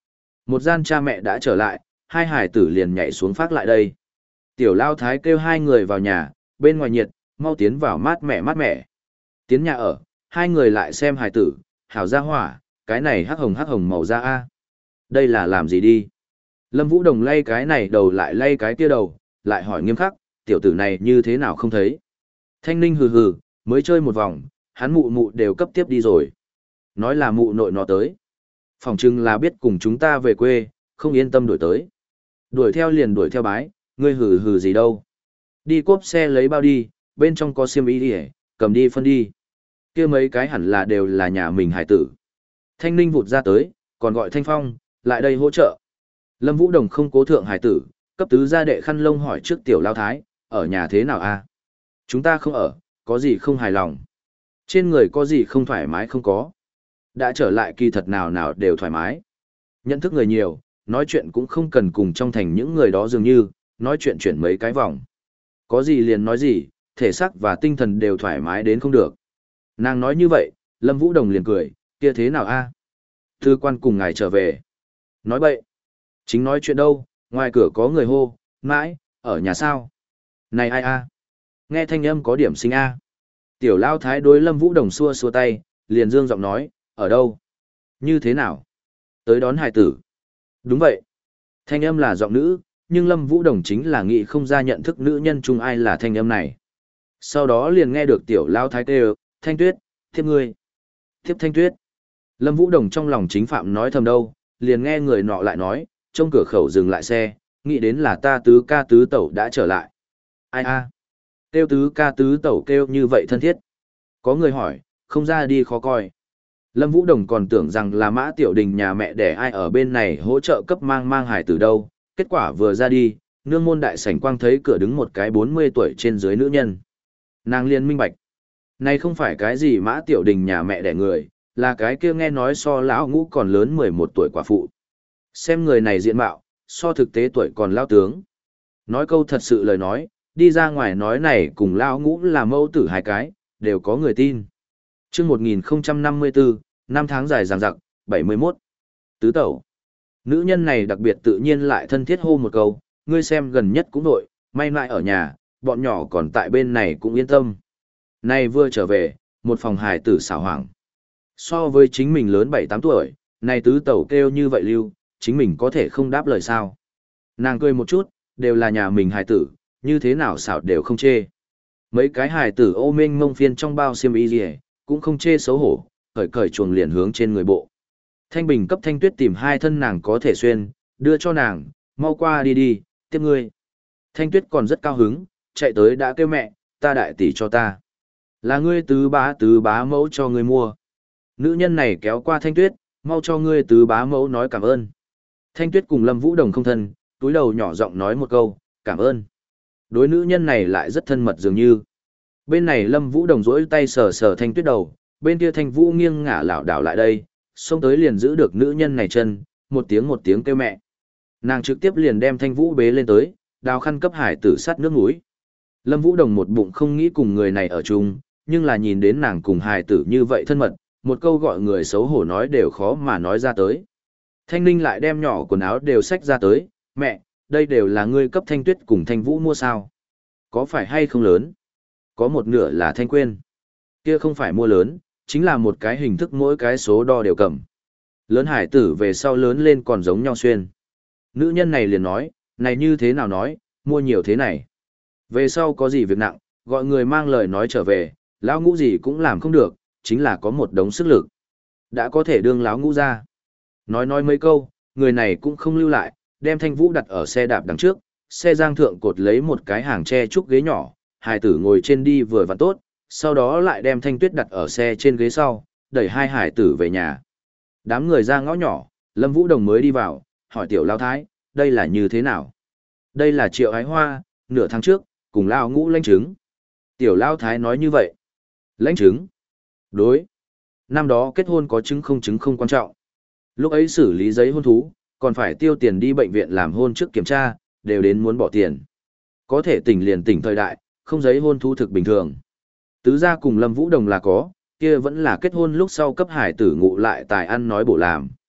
Một gian cha mẹ đã trở lại, hai hải tử liền nhảy xuống phát lại đây. Tiểu Lao Thái kêu hai người vào nhà, bên ngoài nhiệt, mau tiến vào mát mẻ mát mẻ. Tiến nhà ở, hai người lại xem hải tử, hảo ra hỏa, cái này hắc hồng hắc hồng màu da A. Đây là làm gì đi? Lâm Vũ Đồng lay cái này đầu lại lay cái kia đầu, lại hỏi nghiêm khắc, tiểu tử này như thế nào không thấy? Thanh Ninh hừ hừ, mới chơi một vòng, hắn mụ mụ đều cấp tiếp đi rồi. Nói là mụ nội nó tới. Phòng chừng là biết cùng chúng ta về quê, không yên tâm đuổi tới. Đuổi theo liền đuổi theo bái, ngươi hừ hừ gì đâu. Đi cốp xe lấy bao đi, bên trong có xiêm y đi, cầm đi phân đi. Kia mấy cái hẳn là đều là nhà mình hải tử. Thanh Ninh vụt ra tới, còn gọi Thanh Phong, lại đây hỗ trợ. Lâm Vũ Đồng không cố thượng hải tử, cấp tứ gia đệ khăn lông hỏi trước tiểu Lao Thái, ở nhà thế nào a? Chúng ta không ở, có gì không hài lòng? Trên người có gì không thoải mái không có? Đã trở lại kỳ thật nào nào đều thoải mái. Nhận thức người nhiều, nói chuyện cũng không cần cùng trong thành những người đó dường như, nói chuyện chuyển mấy cái vòng. Có gì liền nói gì, thể xác và tinh thần đều thoải mái đến không được. Nàng nói như vậy, Lâm Vũ Đồng liền cười, kia thế nào a? Thư quan cùng ngài trở về. Nói bậy. Chính nói chuyện đâu, ngoài cửa có người hô, mãi, ở nhà sao? Này ai a? Nghe thanh âm có điểm sinh a. Tiểu Lao Thái đối Lâm Vũ Đồng xua xua tay, liền dương giọng nói, ở đâu? Như thế nào? Tới đón hài tử. Đúng vậy. Thanh âm là giọng nữ, nhưng Lâm Vũ Đồng chính là nghĩ không ra nhận thức nữ nhân chung ai là thanh âm này. Sau đó liền nghe được Tiểu Lao Thái kêu, Thanh Tuyết, tiếp ngươi. Tiếp Thanh Tuyết. Lâm Vũ Đồng trong lòng chính phạm nói thầm đâu, liền nghe người nọ lại nói, trong cửa khẩu dừng lại xe, nghĩ đến là ta tứ ca tứ tẩu đã trở lại. Ai a? Kêu tứ ca tứ tẩu kêu như vậy thân thiết. Có người hỏi, không ra đi khó coi. Lâm Vũ Đồng còn tưởng rằng là Mã Tiểu Đình nhà mẹ để ai ở bên này hỗ trợ cấp mang mang hải từ đâu. Kết quả vừa ra đi, nương môn đại sảnh quang thấy cửa đứng một cái bốn mươi tuổi trên dưới nữ nhân. Nàng liền minh bạch. Này không phải cái gì Mã Tiểu Đình nhà mẹ đẻ người, là cái kia nghe nói so lão ngũ còn lớn mười một tuổi quả phụ. Xem người này diện mạo, so thực tế tuổi còn lao tướng. Nói câu thật sự lời nói, đi ra ngoài nói này cùng lao ngũ là mẫu tử hai cái, đều có người tin. Chương một nghìn không trăm năm mươi tư, năm tháng dài dằng dặc, bảy mươi mốt. Tứ tẩu. Nữ nhân này đặc biệt tự nhiên lại thân thiết hô một câu, ngươi xem gần nhất cũng nội, may lại ở nhà, bọn nhỏ còn tại bên này cũng yên tâm. Này vừa trở về, một phòng hài tử xảo hoảng. So với chính mình lớn bảy tám tuổi, này tứ tẩu kêu như vậy lưu, chính mình có thể không đáp lời sao. Nàng cười một chút, đều là nhà mình hài tử, như thế nào xảo đều không chê. Mấy cái hài tử ô mênh mông phiên trong bao xiêm y gì, cũng không chê xấu hổ, cởi cởi chuồng liền hướng trên người bộ. Thanh Bình cấp Thanh Tuyết tìm hai thân nàng có thể xuyên, đưa cho nàng, mau qua đi đi, tiếp ngươi. Thanh Tuyết còn rất cao hứng, chạy tới đã kêu mẹ, ta đại tỷ cho ta. Là ngươi tứ bá tứ bá mẫu cho ngươi mua. Nữ nhân này kéo qua Thanh Tuyết, mau cho ngươi tứ bá mẫu nói cảm ơn. Thanh Tuyết cùng Lâm Vũ Đồng không thân, túi đầu nhỏ giọng nói một câu, cảm ơn. Đối nữ nhân này lại rất thân mật dường như. Bên này Lâm Vũ Đồng rỗi tay sờ sờ Thanh Tuyết đầu, bên kia Thanh Vũ nghiêng ngả lảo đảo lại đây, xông tới liền giữ được nữ nhân này chân, một tiếng một tiếng kêu mẹ. Nàng trực tiếp liền đem Thanh Vũ bế lên tới, đào khăn cấp hải tử sát nước mũi. Lâm Vũ Đồng một bụng không nghĩ cùng người này ở chung, nhưng là nhìn đến nàng cùng hải tử như vậy thân mật, một câu gọi người xấu hổ nói đều khó mà nói ra tới. Thanh Ninh lại đem nhỏ quần áo đều xách ra tới, mẹ, đây đều là ngươi cấp Thanh Tuyết cùng Thanh Vũ mua sao? Có phải hay không lớn? Có một nửa là Thanh Quyên. Kia không phải mua lớn, chính là một cái hình thức mỗi cái số đo đều cầm. Lớn hải tử về sau lớn lên còn giống nhau xuyên. Nữ nhân này liền nói, này như thế nào nói, mua nhiều thế này. Về sau có gì việc nặng, gọi người mang lời nói trở về, lão ngũ gì cũng làm không được, chính là có một đống sức lực. Đã có thể đương lão ngũ ra. Nói nói mấy câu, người này cũng không lưu lại, đem Thanh Vũ đặt ở xe đạp đằng trước, xe giang thượng cột lấy một cái hàng tre trúc ghế nhỏ, hải tử ngồi trên đi vừa vặn tốt, sau đó lại đem Thanh Tuyết đặt ở xe trên ghế sau, đẩy hai hải tử về nhà. Đám người ra ngõ nhỏ, Lâm Vũ Đồng mới đi vào, hỏi tiểu Lao Thái, đây là như thế nào? Đây là Triệu Ái Hoa, nửa tháng trước, cùng Lao Ngũ lãnh chứng. Tiểu Lao Thái nói như vậy. Lãnh chứng? Đối. Năm đó kết hôn có chứng không chứng không quan trọng. Lúc ấy xử lý giấy hôn thú, còn phải tiêu tiền đi bệnh viện làm hôn trước kiểm tra, đều đến muốn bỏ tiền. Có thể tỉnh liền tỉnh thời đại, không giấy hôn thú thực bình thường. Tứ gia cùng Lâm Vũ Đồng là có, kia vẫn là kết hôn lúc sau cấp hải tử ngụ lại tài ăn nói bổ làm.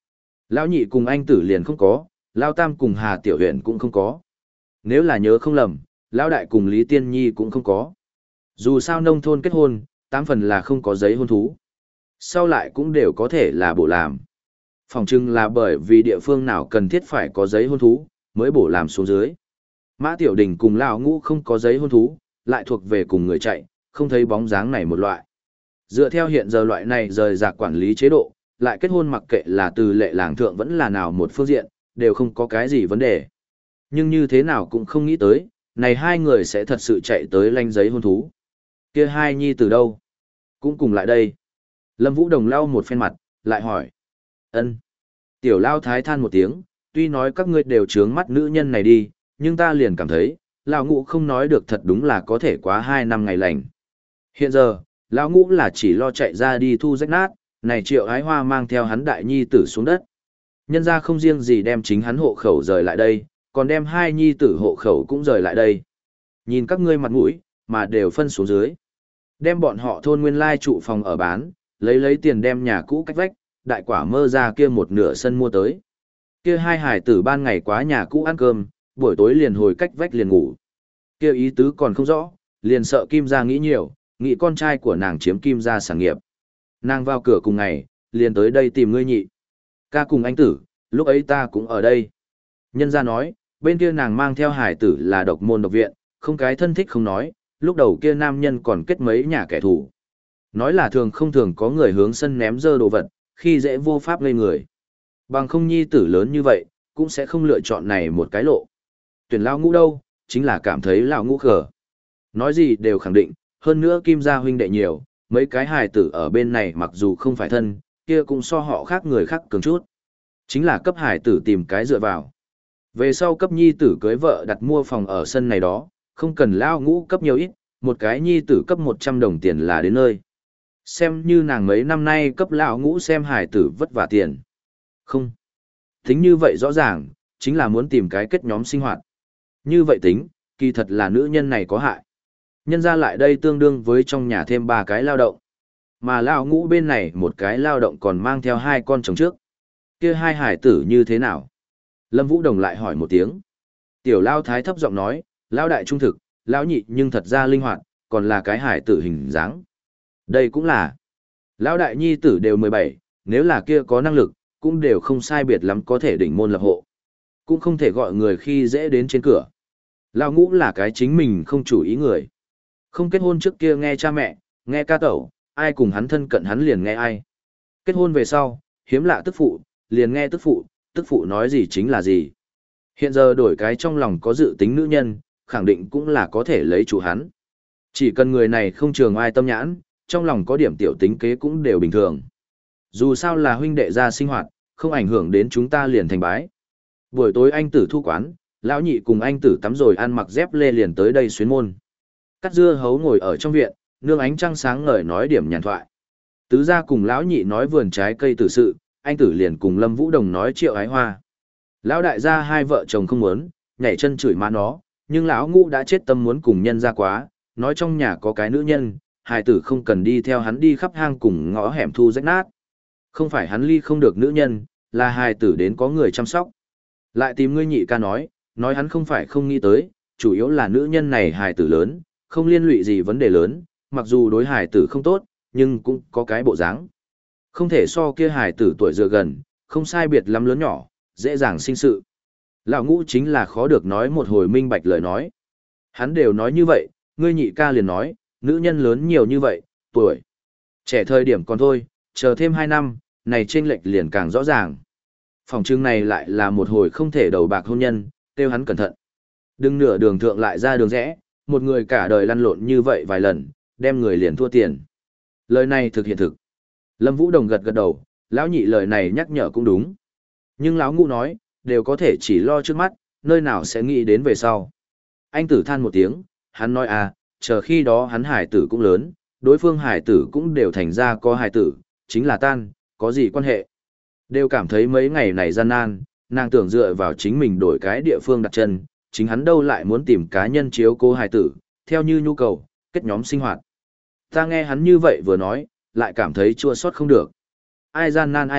Lão nhị cùng anh tử liền không có, Lão tam cùng Hà Tiểu Huyền cũng không có. Nếu là nhớ không lầm, Lão đại cùng Lý Tiên Nhi cũng không có. Dù sao nông thôn kết hôn, tám phần là không có giấy hôn thú. Sau lại cũng đều có thể là bổ làm. Phòng trưng là bởi vì địa phương nào cần thiết phải có giấy hôn thú, mới bổ làm xuống dưới. Mã Tiểu Đình cùng Lão Ngũ không có giấy hôn thú, lại thuộc về cùng người chạy, không thấy bóng dáng này một loại. Dựa theo hiện giờ loại này rời rạc quản lý chế độ, lại kết hôn mặc kệ là từ lệ làng thượng vẫn là nào một phương diện, đều không có cái gì vấn đề. Nhưng như thế nào cũng không nghĩ tới, này hai người sẽ thật sự chạy tới lanh giấy hôn thú. Kia hai nhi từ đâu? Cũng cùng lại đây. Lâm Vũ Đồng lau một phen mặt, lại hỏi. Ân. Tiểu Lao Thái than một tiếng, tuy nói các ngươi đều trướng mắt nữ nhân này đi, nhưng ta liền cảm thấy, Lão Ngũ không nói được thật đúng là có thể quá hai năm ngày lành. Hiện giờ, Lão Ngũ là chỉ lo chạy ra đi thu rách nát, này Triệu Ái Hoa mang theo hắn đại nhi tử xuống đất. Nhân ra không riêng gì đem chính hắn hộ khẩu rời lại đây, còn đem hai nhi tử hộ khẩu cũng rời lại đây. Nhìn các ngươi mặt mũi, mà đều phân xuống dưới. Đem bọn họ thôn nguyên lai trụ phòng ở bán, lấy lấy tiền đem nhà cũ cách vách, đại quả mơ ra kia một nửa sân mua tới. Kia hai hải tử ban ngày quá nhà cũ ăn cơm, buổi tối liền hồi cách vách liền ngủ. Kia ý tứ còn không rõ, liền sợ Kim gia nghĩ nhiều, nghĩ con trai của nàng chiếm Kim gia sản nghiệp. Nàng vào cửa cùng ngày, liền tới đây tìm ngươi nhị. Ca cùng anh tử, lúc ấy ta cũng ở đây. Nhân gia nói, bên kia nàng mang theo hải tử là độc môn độc viện, không cái thân thích không nói, lúc đầu kia nam nhân còn kết mấy nhà kẻ thù. Nói là thường không thường có người hướng sân ném dơ đồ vật, khi dễ vô pháp gây người. Bằng không nhi tử lớn như vậy, cũng sẽ không lựa chọn này một cái lộ. Tuyển Lao Ngũ đâu, chính là cảm thấy Lao Ngũ khờ. Nói gì đều khẳng định, hơn nữa Kim gia huynh đệ nhiều, mấy cái hài tử ở bên này mặc dù không phải thân, kia cũng so họ khác người khác cường chút. Chính là cấp hài tử tìm cái dựa vào. Về sau cấp nhi tử cưới vợ đặt mua phòng ở sân này đó, không cần Lao Ngũ cấp nhiều ít, một cái nhi tử cấp một trăm đồng tiền là đến nơi. Xem như nàng mấy năm nay cấp Lão Ngũ xem hài tử vất vả tiền. Không. Tính như vậy rõ ràng, chính là muốn tìm cái kết nhóm sinh hoạt. Như vậy tính, kỳ thật là nữ nhân này có hại. Nhân ra lại đây tương đương với trong nhà thêm ba cái lao động. Mà Lão Ngũ bên này một cái lao động còn mang theo hai con chồng trước. Kia hai hải tử như thế nào? Lâm Vũ Đồng lại hỏi một tiếng. Tiểu Lao Thái thấp giọng nói, Lao Đại trung thực, Lão Nhị nhưng thật ra linh hoạt, còn là cái hải tử hình dáng. Đây cũng là. Lão Đại nhi tử đều mười bảy, nếu là kia có năng lực, cũng đều không sai biệt lắm có thể đỉnh môn lập hộ. Cũng không thể gọi người khi dễ đến trên cửa. Lão Ngũ là cái chính mình không chủ ý người. Không kết hôn trước kia nghe cha mẹ, nghe ca tẩu, ai cùng hắn thân cận hắn liền nghe ai. Kết hôn về sau, hiếm lạ tức phụ, liền nghe tức phụ, tức phụ nói gì chính là gì. Hiện giờ đổi cái trong lòng có dự tính nữ nhân, khẳng định cũng là có thể lấy chủ hắn. Chỉ cần người này không trường ai tâm nhãn, trong lòng có điểm tiểu tính kế cũng đều bình thường. Dù sao là huynh đệ gia sinh hoạt, không ảnh hưởng đến chúng ta liền thành bái. Buổi tối anh tử thu quán, lão nhị cùng anh tử tắm rồi ăn mặc dép lê liền tới đây xuyến môn. Cắt dưa hấu ngồi ở trong viện, nương ánh trăng sáng ngời nói điểm nhàn thoại. Tứ gia cùng lão nhị nói vườn trái cây tử sự, anh tử liền cùng Lâm Vũ Đồng nói Triệu Ái Hoa. Lão đại gia hai vợ chồng không muốn, nhảy chân chửi má nó, nhưng lão Ngũ đã chết tâm muốn cùng nhân ra quá, nói trong nhà có cái nữ nhân, hài tử không cần đi theo hắn đi khắp hang cùng ngõ hẻm thu rách nát. Không phải hắn ly không được nữ nhân, là hài tử đến có người chăm sóc. Lại tìm ngươi nhị ca nói, nói hắn không phải không nghĩ tới, chủ yếu là nữ nhân này hài tử lớn, không liên lụy gì vấn đề lớn, mặc dù đối hài tử không tốt, nhưng cũng có cái bộ dáng. Không thể so kia hài tử tuổi dựa gần, không sai biệt lắm lớn nhỏ, dễ dàng sinh sự. Lão Ngũ chính là khó được nói một hồi minh bạch lời nói. Hắn đều nói như vậy, ngươi nhị ca liền nói, nữ nhân lớn nhiều như vậy, tuổi trẻ thời điểm còn thôi, chờ thêm hai năm, này chênh lệch liền càng rõ ràng. Phòng trưng này lại là một hồi không thể đầu bạc hôn nhân, kêu hắn cẩn thận. Đừng nửa đường thượng lại ra đường rẽ, một người cả đời lăn lộn như vậy vài lần, đem người liền thua tiền. Lời này thực hiện thực. Lâm Vũ Đồng gật gật đầu, lão nhị lời này nhắc nhở cũng đúng. Nhưng lão Ngũ nói, đều có thể chỉ lo trước mắt, nơi nào sẽ nghĩ đến về sau. Anh tử than một tiếng, hắn nói à, chờ khi đó hắn hải tử cũng lớn, đối phương hải tử cũng đều thành ra có hải tử, chính là tan, có gì quan hệ. Đều cảm thấy mấy ngày này gian nan, nàng tưởng dựa vào chính mình đổi cái địa phương đặt chân, chính hắn đâu lại muốn tìm cá nhân chiếu cố hải tử, theo như nhu cầu, kết nhóm sinh hoạt. Ta nghe hắn như vậy vừa nói, lại cảm thấy chua xót không được. Ai gian nan ai biết,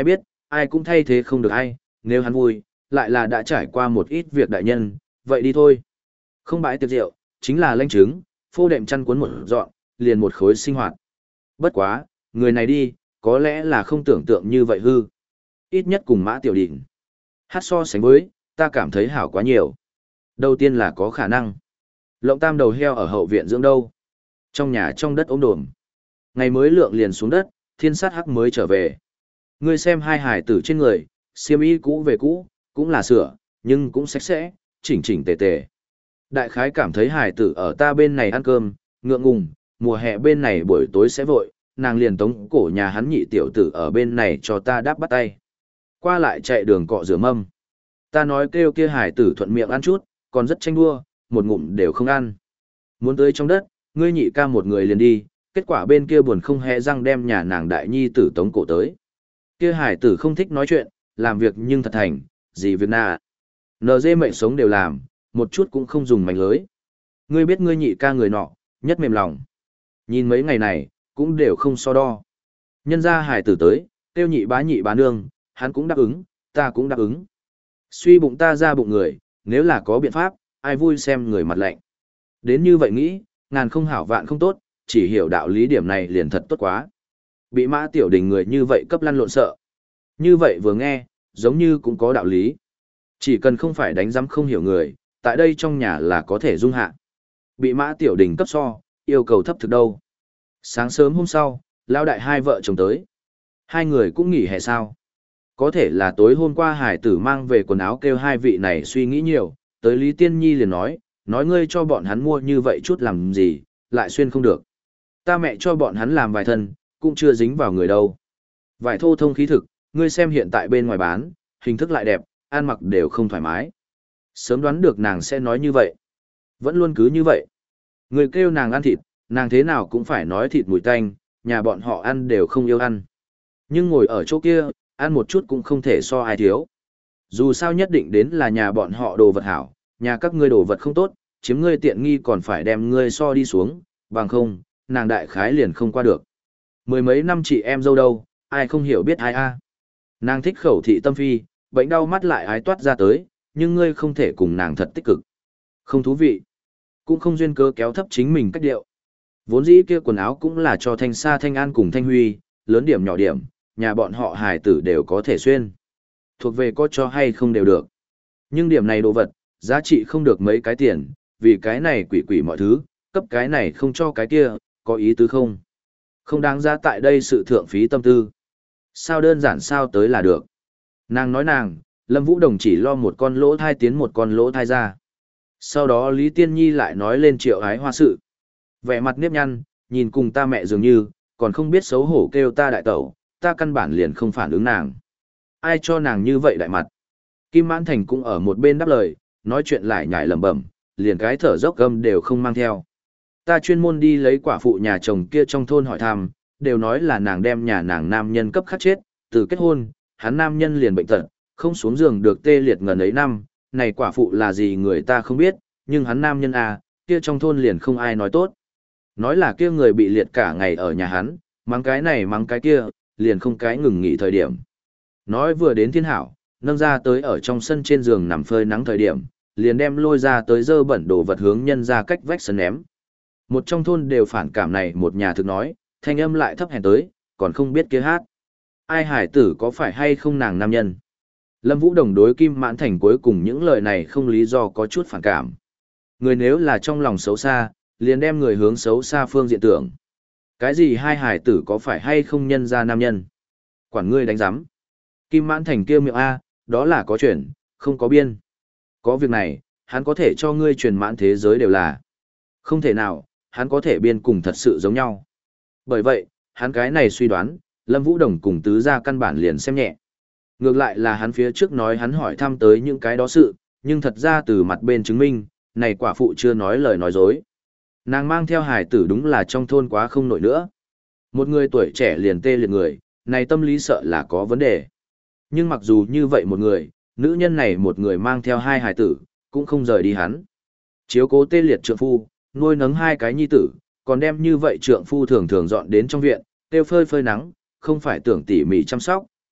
ai cũng thay thế không được ai, nếu hắn vui, lại là đã trải qua một ít việc đại nhân, vậy đi thôi. Không bãi tiệc rượu, chính là lanh trứng, phô đệm chăn cuốn một dọn, liền một khối sinh hoạt. Bất quá, người này đi, có lẽ là không tưởng tượng như vậy hư. Ít nhất cùng Mã Tiểu Đỉnh. Hát so sánh với, ta cảm thấy hảo quá nhiều. Đầu tiên là có khả năng. Lộng tam đầu heo ở hậu viện dưỡng đâu. Trong nhà trong đất ốm đồm. Ngày mới lượng liền xuống đất, thiên sát hắc mới trở về. Ngươi xem hai hải tử trên người, xiêm y cũ về cũ, cũng là sửa, nhưng cũng sạch sẽ, chỉnh chỉnh tề tề. Đại khái cảm thấy hải tử ở ta bên này ăn cơm, ngượng ngùng, mùa hè bên này buổi tối sẽ vội, nàng liền tống cổ nhà hắn nhị tiểu tử ở bên này cho ta đáp bắt tay. Qua lại chạy đường cọ rửa mâm. Ta nói kêu kia hải tử thuận miệng ăn chút, còn rất tranh đua, một ngụm đều không ăn. Muốn tới trong đất, ngươi nhị ca một người liền đi, kết quả bên kia buồn không hề răng đem nhà nàng đại nhi tử tống cổ tới. Kia hải tử không thích nói chuyện, làm việc nhưng thật thành, gì việc nà. Nờ dê mệnh sống đều làm, một chút cũng không dùng mảnh lưới. Ngươi biết ngươi nhị ca người nọ, nhất mềm lòng. Nhìn mấy ngày này, cũng đều không so đo. Nhân ra hải tử tới, tiêu nhị bá nhị bá nương, hắn cũng đáp ứng, ta cũng đáp ứng. Suy bụng ta ra bụng người, nếu là có biện pháp, ai vui xem người mặt lạnh. Đến như vậy nghĩ, ngàn không hảo vạn không tốt, chỉ hiểu đạo lý điểm này liền thật tốt quá. Bị Mã Tiểu Đình người như vậy cấp lăn lộn sợ. Như vậy vừa nghe, giống như cũng có đạo lý. Chỉ cần không phải đánh giám không hiểu người, tại đây trong nhà là có thể dung hạ. Bị Mã Tiểu Đình cấp so, yêu cầu thấp thực đâu. Sáng sớm hôm sau, lao đại hai vợ chồng tới. Hai người cũng nghỉ hè sao. Có thể là tối hôm qua hải tử mang về quần áo kêu hai vị này suy nghĩ nhiều, tới Lý Tiên Nhi liền nói, nói ngươi cho bọn hắn mua như vậy chút làm gì, lại xuyên không được. Ta mẹ cho bọn hắn làm vài thân, cũng chưa dính vào người đâu. Vải thô thông khí thực, ngươi xem hiện tại bên ngoài bán, hình thức lại đẹp, ăn mặc đều không thoải mái. Sớm đoán được nàng sẽ nói như vậy. Vẫn luôn cứ như vậy. Người kêu nàng ăn thịt, nàng thế nào cũng phải nói thịt mùi tanh, nhà bọn họ ăn đều không yêu ăn. Nhưng ngồi ở chỗ kia, ăn một chút cũng không thể so ai thiếu. Dù sao nhất định đến là nhà bọn họ đồ vật hảo, nhà các ngươi đồ vật không tốt, chiếm ngươi tiện nghi còn phải đem ngươi so đi xuống, bằng không, nàng đại khái liền không qua được. Mười mấy năm chị em dâu đâu, ai không hiểu biết ai a. Nàng thích khẩu thị tâm phi, bệnh đau mắt lại ái toát ra tới, nhưng ngươi không thể cùng nàng thật tích cực. Không thú vị. Cũng không duyên cớ kéo thấp chính mình cách điệu. Vốn dĩ kia quần áo cũng là cho Thanh Sa Thanh An cùng Thanh Huy, lớn điểm nhỏ điểm, nhà bọn họ hài tử đều có thể xuyên. Thuộc về có cho hay không đều được. Nhưng điểm này đồ vật, giá trị không được mấy cái tiền, vì cái này quỷ quỷ mọi thứ, cấp cái này không cho cái kia, có ý tứ không? Không đáng giá tại đây sự thượng phí tâm tư. Sao đơn giản sao tới là được. Nàng nói nàng, Lâm Vũ Đồng chỉ lo một con lỗ thai tiến một con lỗ thai ra. Sau đó Lý Tiên Nhi lại nói lên Triệu Ái Hoa sự. Vẻ mặt nếp nhăn, nhìn cùng ta mẹ dường như, còn không biết xấu hổ kêu ta đại tẩu, ta căn bản liền không phản ứng nàng. Ai cho nàng như vậy đại mặt? Kim Mãn Thành cũng ở một bên đáp lời, nói chuyện lại nhải lẩm bẩm, liền cái thở dốc gâm đều không mang theo. Ta chuyên môn đi lấy quả phụ nhà chồng kia trong thôn hỏi thăm, đều nói là nàng đem nhà nàng nam nhân cấp khắc chết, từ kết hôn, hắn nam nhân liền bệnh tật, không xuống giường được tê liệt ngần ấy năm, này quả phụ là gì người ta không biết, nhưng hắn nam nhân à, kia trong thôn liền không ai nói tốt. Nói là kia người bị liệt cả ngày ở nhà hắn, mắng cái này mắng cái kia, liền không cái ngừng nghỉ thời điểm. Nói vừa đến thiên hảo, nâng ra tới ở trong sân trên giường nằm phơi nắng thời điểm, liền đem lôi ra tới dơ bẩn đồ vật hướng nhân ra cách vách sân ném. Một trong thôn đều phản cảm này một nhà thực nói, thanh âm lại thấp hèn tới, còn không biết kia hát. Ai hải tử có phải hay không nàng nam nhân? Lâm Vũ Đồng đối Kim Mãn Thành cuối cùng những lời này không lý do có chút phản cảm. Người nếu là trong lòng xấu xa, liền đem người hướng xấu xa phương diện tưởng. Cái gì hai hải tử có phải hay không nhân ra nam nhân? Quản ngươi đánh giám. Kim Mãn Thành kia miệng A, đó là có chuyện, không có biên. Có việc này, hắn có thể cho ngươi truyền mãn thế giới đều là. Không thể nào, hắn có thể biên cùng thật sự giống nhau. Bởi vậy, hắn cái này suy đoán, Lâm Vũ Đồng cùng tứ gia căn bản liền xem nhẹ. Ngược lại là hắn phía trước nói hắn hỏi thăm tới những cái đó sự, nhưng thật ra từ mặt bên chứng minh, này quả phụ chưa nói lời nói dối. Nàng mang theo hải tử đúng là trong thôn quá không nổi nữa. Một người tuổi trẻ liền tê liệt người, này tâm lý sợ là có vấn đề. Nhưng mặc dù như vậy một người, nữ nhân này một người mang theo hai hải tử, cũng không rời đi hắn. Chiếu cố tê liệt trượng phu, nuôi nấng hai cái nhi tử, còn đem như vậy trượng phu thường thường dọn đến trong viện, tiêu phơi phơi nắng, không phải tưởng tỉ mỉ chăm sóc,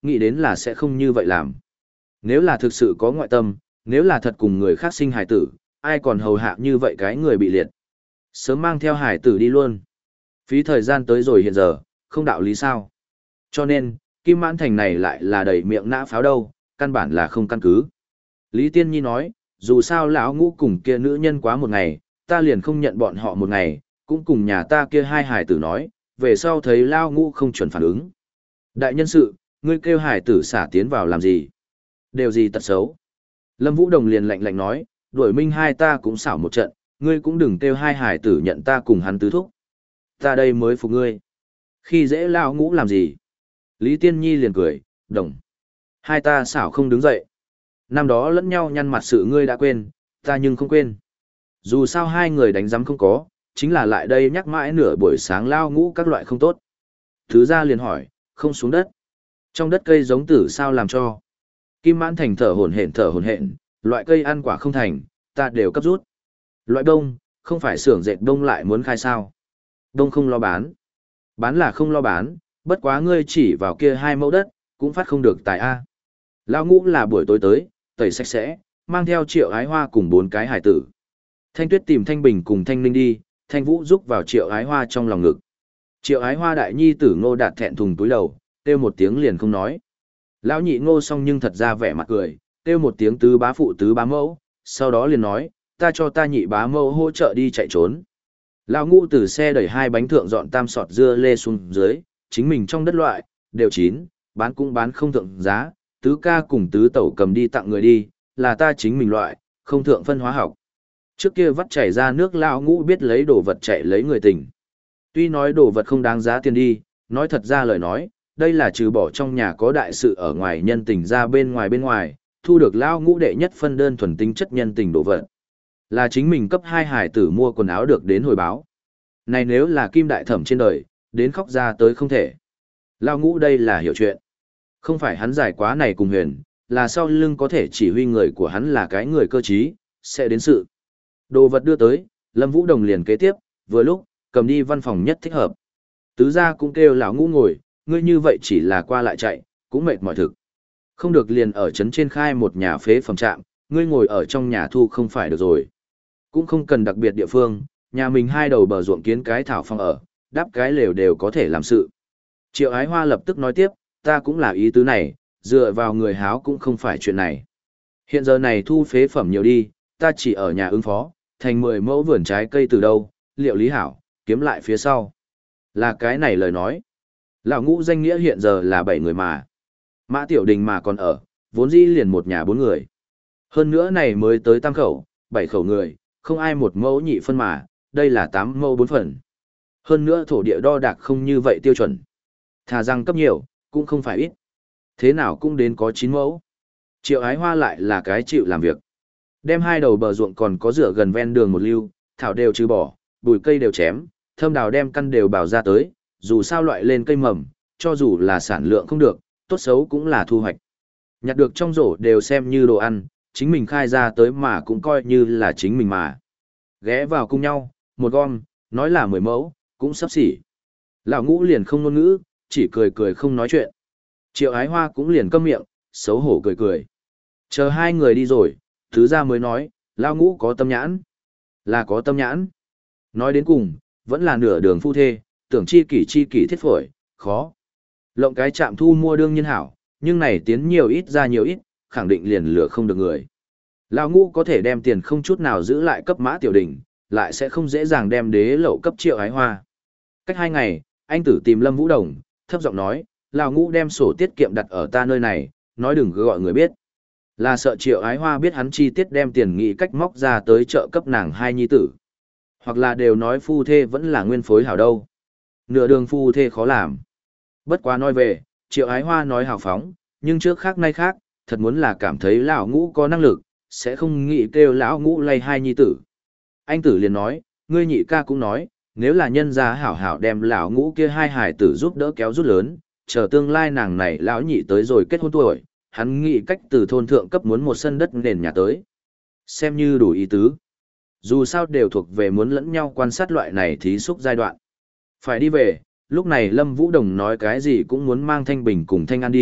nghĩ đến là sẽ không như vậy làm. Nếu là thực sự có ngoại tâm, nếu là thật cùng người khác sinh hài tử, ai còn hầu hạ như vậy cái người bị liệt. Sớm mang theo hài tử đi luôn. Phí thời gian tới rồi hiện giờ, không đạo lý sao. Cho nên, Kim Mãn Thành này lại là đầy miệng nã pháo đâu, căn bản là không căn cứ. Lý Tiên Nhi nói, dù sao lão ngũ cùng kia nữ nhân quá một ngày, ta liền không nhận bọn họ một ngày, cũng cùng nhà ta kia hai hài tử nói, về sau thấy lao ngũ không chuẩn phản ứng. Đại nhân sự, ngươi kêu hài tử xả tiến vào làm gì? Đều gì tật xấu? Lâm Vũ Đồng liền lạnh lạnh nói, đuổi minh hai ta cũng xảo một trận, ngươi cũng đừng kêu hai hài tử nhận ta cùng hắn tứ thúc. Ta đây mới phục ngươi. Khi dễ lao ngũ làm gì? Lý Tiên Nhi liền cười, đồng. Hai ta xảo không đứng dậy. Năm đó lẫn nhau nhăn mặt sự ngươi đã quên, ta nhưng không quên. Dù sao hai người đánh giấm không có, chính là lại đây nhắc mãi nửa buổi sáng lao ngũ các loại không tốt. Thứ ra liền hỏi, không xuống đất. Trong đất cây giống tử sao làm cho? Kim Mãn Thành thở hổn hển thở hổn hển, loại cây ăn quả không thành, ta đều cấp rút. Loại đông, không phải xưởng dệt đông lại muốn khai sao? Đông không lo bán. Bán là không lo bán, bất quá ngươi chỉ vào kia hai mẫu đất, cũng phát không được tài A. Lao ngũ là buổi tối tới, tẩy sạch sẽ, mang theo Triệu Ái Hoa cùng bốn cái hải tử. Thanh Tuyết tìm Thanh Bình cùng Thanh Ninh đi, Thanh Vũ rúc vào Triệu Ái Hoa trong lòng ngực. Triệu Ái Hoa đại nhi tử Ngô Đạt thẹn thùng túi đầu, kêu một tiếng liền không nói. Lão nhị Ngô xong nhưng thật ra vẻ mặt cười, kêu một tiếng tứ bá phụ tứ bá mẫu, sau đó liền nói, ta cho ta nhị bá mẫu hỗ trợ đi chạy trốn. Lão ngũ từ xe đẩy hai bánh thượng dọn tam sọt dưa lê xuống dưới, chính mình trong đất loại, đều chín, bán cũng bán không thượng giá, tứ ca cùng tứ tẩu cầm đi tặng người đi, là ta chính mình loại, không thượng phân hóa học. Trước kia vắt chảy ra nước lão ngũ biết lấy đồ vật chạy lấy người tình. Tuy nói đồ vật không đáng giá tiền đi, nói thật ra lời nói, đây là trừ bỏ trong nhà có đại sự ở ngoài nhân tình ra bên ngoài bên ngoài, thu được lão ngũ đệ nhất phân đơn thuần tính chất nhân tình đồ vật. Là chính mình cấp hai hải tử mua quần áo được đến hồi báo. Này nếu là kim đại thẩm trên đời, đến khóc ra tới không thể. Lão ngũ đây là hiểu chuyện. Không phải hắn giải quá này cùng huyền, là sau lưng có thể chỉ huy người của hắn là cái người cơ trí, sẽ đến sự. Đồ vật đưa tới, Lâm Vũ Đồng liền kế tiếp, vừa lúc, cầm đi văn phòng nhất thích hợp. Tứ gia cũng kêu lão ngũ ngồi, ngươi như vậy chỉ là qua lại chạy, cũng mệt mỏi thực. Không được liền ở trấn trên khai một nhà phế phẩm trạm, ngươi ngồi ở trong nhà thu không phải được rồi. Cũng không cần đặc biệt địa phương, nhà mình hai đầu bờ ruộng kiến cái thảo phong ở, đáp cái lều đều có thể làm sự. Triệu Ái Hoa lập tức nói tiếp, ta cũng là ý tứ này, dựa vào người háo cũng không phải chuyện này. Hiện giờ này thu phế phẩm nhiều đi, ta chỉ ở nhà ứng phó, thành mười mẫu vườn trái cây từ đâu, liệu lý hảo, kiếm lại phía sau. Là cái này lời nói. Lão ngũ danh nghĩa hiện giờ là bảy người mà. Mã Tiểu Đình mà còn ở, vốn dĩ liền một nhà bốn người. Hơn nữa này mới tới tam khẩu, bảy khẩu người, không ai một mẫu nhị phân mà, đây là tám mẫu bốn phần. Hơn nữa thổ địa đo đạc không như vậy tiêu chuẩn. Thà rằng cấp nhiều, cũng không phải ít. Thế nào cũng đến có chín mẫu. Triệu Ái Hoa lại là cái chịu làm việc. Đem hai đầu bờ ruộng còn có rửa gần ven đường một lưu, thảo đều trừ bỏ, bùi cây đều chém, thâm đào đem căn đều bào ra tới, dù sao loại lên cây mầm, cho dù là sản lượng không được, tốt xấu cũng là thu hoạch. Nhặt được trong rổ đều xem như đồ ăn, chính mình khai ra tới mà cũng coi như là chính mình mà. Ghé vào cùng nhau, một gom, nói là mười mẫu, cũng sắp xỉ. Lão ngũ liền không ngôn ngữ, chỉ cười cười không nói chuyện. Triệu Ái Hoa cũng liền câm miệng, xấu hổ cười cười. Chờ hai người đi rồi, thứ ra mới nói, Lão ngũ có tâm nhãn. Là có tâm nhãn. Nói đến cùng, vẫn là nửa đường phu thê, tưởng chi kỷ chi kỷ thiết phổi, khó. Lộng cái chạm thu mua đương nhiên hảo, nhưng này tiến nhiều ít ra nhiều ít, khẳng định liền lửa không được người. Lão ngũ có thể đem tiền không chút nào giữ lại cấp Mã Tiểu Đình, lại sẽ không dễ dàng đem đế lậu cấp Triệu Ái Hoa. Cách hai ngày, anh tử tìm Lâm Vũ Đồng, thấp giọng nói, Lão ngũ đem sổ tiết kiệm đặt ở ta nơi này, nói đừng cứ gọi người biết. Là sợ Triệu Ái Hoa biết hắn chi tiết đem tiền nghị cách móc ra tới trợ cấp nàng hai nhi tử. Hoặc là đều nói phu thê vẫn là nguyên phối hảo đâu. Nửa đường phu thê khó làm. Bất quá nói về, Triệu Ái Hoa nói hào phóng, nhưng trước khác nay khác, thật muốn là cảm thấy lão ngũ có năng lực, sẽ không nghĩ kêu lão ngũ lay hai nhi tử. Anh tử liền nói, ngươi nhị ca cũng nói, nếu là nhân gia hảo hảo đem lão ngũ kia hai hài tử giúp đỡ kéo rút lớn, chờ tương lai nàng này lão nhị tới rồi kết hôn tuổi, hắn nghĩ cách từ thôn thượng cấp muốn một sân đất nền nhà tới. Xem như đủ ý tứ. Dù sao đều thuộc về muốn lẫn nhau quan sát loại này thí xúc giai đoạn. Phải đi về, lúc này Lâm Vũ Đồng nói cái gì cũng muốn mang Thanh Bình cùng Thanh An đi,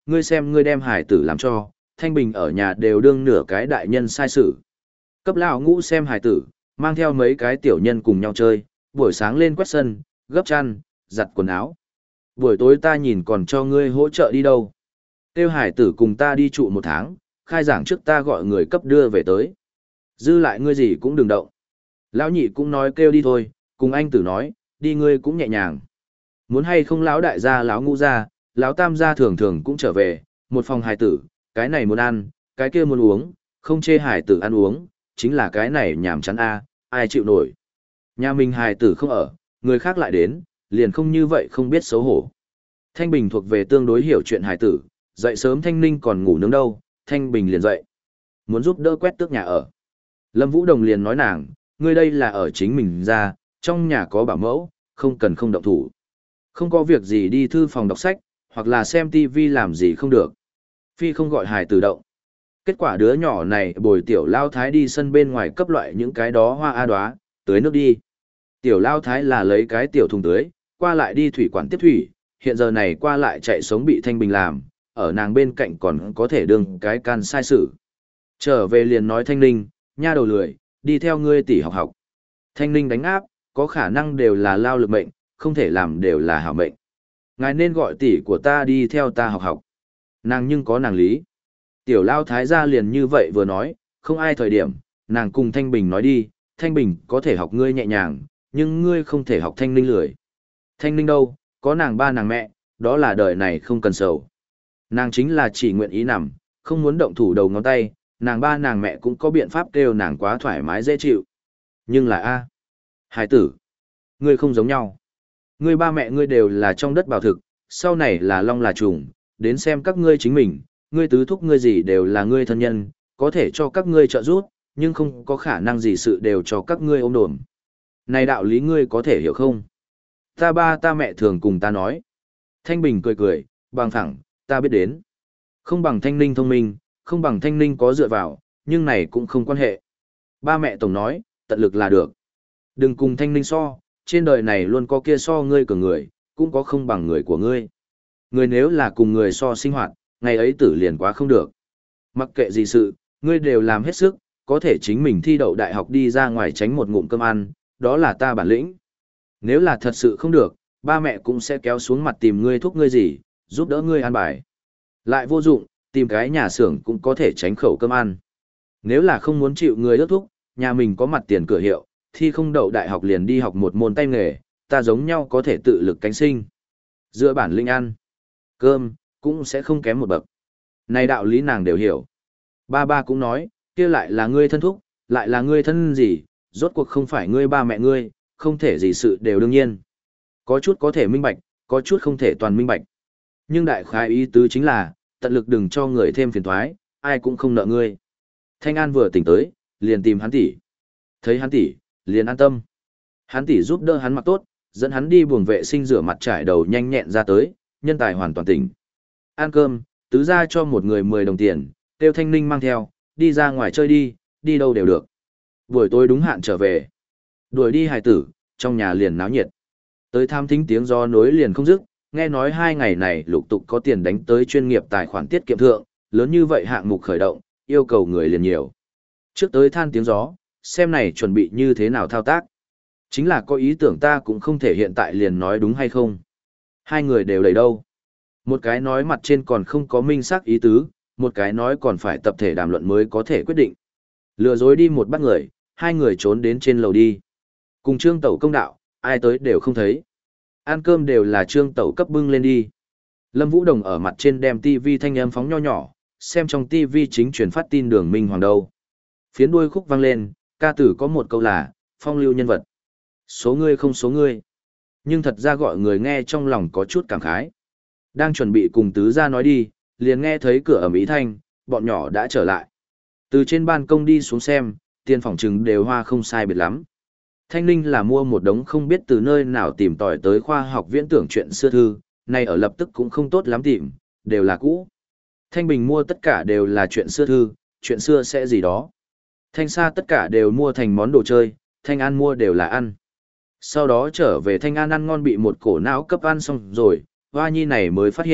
ngươi xem ngươi đem hải tử làm cho, Thanh Bình ở nhà đều đương nửa cái đại nhân sai sự. Cấp lão ngũ xem hải tử, mang theo mấy cái tiểu nhân cùng nhau chơi, buổi sáng lên quét sân, gấp chăn, giặt quần áo. Buổi tối ta nhìn còn cho ngươi hỗ trợ đi đâu. Tiêu hải tử cùng ta đi trụ một tháng, khai giảng trước ta gọi người cấp đưa về tới. Dư lại ngươi gì cũng đừng động. Lão nhị cũng nói kêu đi thôi, cùng anh tử nói, đi ngươi cũng nhẹ nhàng. Muốn hay không lão đại gia lão ngũ gia, lão tam gia thường thường cũng trở về, một phòng hải tử, cái này muốn ăn, cái kia muốn uống, không chê hải tử ăn uống, chính là cái này nhảm chán a, ai chịu nổi. Nhà mình hải tử không ở, người khác lại đến, liền không như vậy không biết xấu hổ. Thanh Bình thuộc về tương đối hiểu chuyện hải tử, dậy sớm Thanh Ninh còn ngủ nướng đâu, Thanh Bình liền dậy. Muốn giúp đỡ quét tước nhà ở. Lâm Vũ Đồng liền nói nàng, ngươi đây là ở chính mình ra, trong nhà có bảo mẫu, không cần không động thủ. Không có việc gì đi thư phòng đọc sách, hoặc là xem tivi làm gì không được. Phi không gọi hài tử động. Kết quả đứa nhỏ này bồi tiểu lao thái đi sân bên ngoài cấp loại những cái đó hoa a đóa, tưới nước đi. Tiểu lao thái là lấy cái tiểu thùng tưới, qua lại đi thủy quản tiếp thủy, hiện giờ này qua lại chạy sống bị Thanh Bình làm, ở nàng bên cạnh còn có thể đương cái can sai sự. Trở về liền nói Thanh Ninh, nha đầu lười, đi theo ngươi tỷ học học. Thanh Ninh đánh áp, có khả năng đều là lao lực mệnh, không thể làm đều là hảo mệnh. Ngài nên gọi tỷ của ta đi theo ta học học. Nàng nhưng có nàng lý. Tiểu lao thái gia liền như vậy vừa nói, không ai thời điểm, nàng cùng Thanh Bình nói đi, Thanh Bình có thể học ngươi nhẹ nhàng, nhưng ngươi không thể học Thanh Ninh lười. Thanh Ninh đâu, có nàng ba nàng mẹ, đó là đời này không cần sầu. Nàng chính là chỉ nguyện ý nằm, không muốn động thủ đầu ngón tay, nàng ba nàng mẹ cũng có biện pháp kêu nàng quá thoải mái dễ chịu. Nhưng là A. Hải tử. Ngươi không giống nhau. Ngươi ba mẹ ngươi đều là trong đất bảo thực, sau này là long là trùng, đến xem các ngươi chính mình, ngươi tứ thúc ngươi gì đều là ngươi thân nhân, có thể cho các ngươi trợ giúp, nhưng không có khả năng gì sự đều cho các ngươi ôm đồm. Này đạo lý ngươi có thể hiểu không? Ta ba ta mẹ thường cùng ta nói. Thanh Bình cười cười, bằng thẳng, ta biết đến. Không bằng Thanh Ninh thông minh, không bằng Thanh Ninh có dựa vào, nhưng này cũng không quan hệ. Ba mẹ tổng nói, tận lực là được. Đừng cùng Thanh Ninh so, trên đời này luôn có kia so ngươi cường người, cũng có không bằng người của ngươi. Người nếu là cùng người so sinh hoạt, ngày ấy tử liền quá không được. Mặc kệ gì sự, ngươi đều làm hết sức, có thể chính mình thi đậu đại học đi ra ngoài tránh một ngụm cơm ăn, đó là ta bản lĩnh. Nếu là thật sự không được, ba mẹ cũng sẽ kéo xuống mặt tìm ngươi thúc ngươi gì, giúp đỡ ngươi ăn bài. Lại vô dụng, tìm cái nhà xưởng cũng có thể tránh khẩu cơm ăn. Nếu là không muốn chịu người ước thúc, nhà mình có mặt tiền cửa hiệu, thi không đậu đại học liền đi học một môn tay nghề, ta giống nhau có thể tự lực cánh sinh. Dựa bản lĩnh ăn, cơm, cũng sẽ không kém một bậc. Này đạo lý nàng đều hiểu. Ba ba cũng nói, kia lại là ngươi thân thúc, lại là ngươi thân gì, rốt cuộc không phải ngươi ba mẹ ngươi, không thể gì sự đều đương nhiên. Có chút có thể minh bạch, có chút không thể toàn minh bạch. Nhưng đại khái ý tứ chính là, tận lực đừng cho người thêm phiền toái, ai cũng không nợ ngươi. Thanh An vừa tỉnh tới, liền tìm hắn tỷ. Thấy hắn tỷ, liền an tâm. Hắn tỷ giúp đỡ hắn mặc tốt, dẫn hắn đi buồng vệ sinh rửa mặt trải đầu nhanh nhẹn ra tới, nhân tài hoàn toàn tỉnh. Ăn cơm, tứ ra cho một người mười đồng tiền, Tiêu Thanh Ninh mang theo, đi ra ngoài chơi đi, đi đâu đều được. Buổi tối đúng hạn trở về. Đuổi đi hài tử, trong nhà liền náo nhiệt. Tới tham thính tiếng gió nối liền không dứt, nghe nói hai ngày này lục tục có tiền đánh tới chuyên nghiệp tài khoản tiết kiệm thượng, lớn như vậy hạng mục khởi động, yêu cầu người liền nhiều. Trước tới than tiếng gió, xem này chuẩn bị như thế nào thao tác. Chính là có ý tưởng ta cũng không thể hiện tại liền nói đúng hay không. Hai người đều đầy đâu. Một cái nói mặt trên còn không có minh xác ý tứ, một cái nói còn phải tập thể đàm luận mới có thể quyết định. Lừa dối đi một bắt người, hai người trốn đến trên lầu đi. Cùng Trương Tẩu công đạo, ai tới đều không thấy. Ăn cơm đều là Trương Tẩu cấp bưng lên đi. Lâm Vũ Đồng ở mặt trên đem tivi thanh âm phóng nho nhỏ, xem trong tivi chính truyền phát tin Đường Minh Hoàng đâu. Phiến đuôi khúc vang lên, ca tử có một câu là, phong lưu nhân vật. Số ngươi không số ngươi. Nhưng thật ra gọi người nghe trong lòng có chút cảm khái. Đang chuẩn bị cùng tứ gia nói đi, liền nghe thấy cửa ầm ĩ thanh, bọn nhỏ đã trở lại. Từ trên ban công đi xuống xem, tiền phòng trừng đều hoa không sai biệt lắm. Thanh Ninh là mua một đống không biết từ nơi nào tìm tòi tới khoa học viễn tưởng chuyện xưa thư, này ở lập tức cũng không tốt lắm tìm, đều là cũ. Thanh Bình mua tất cả đều là chuyện xưa thư, chuyện xưa sẽ gì đó. Thanh Sa tất cả đều mua thành món đồ chơi, Thanh An mua đều là ăn. Sau đó trở về Thanh An ăn ngon bị một cổ não cấp ăn xong rồi, Hoa Nhi này mới phát hiện,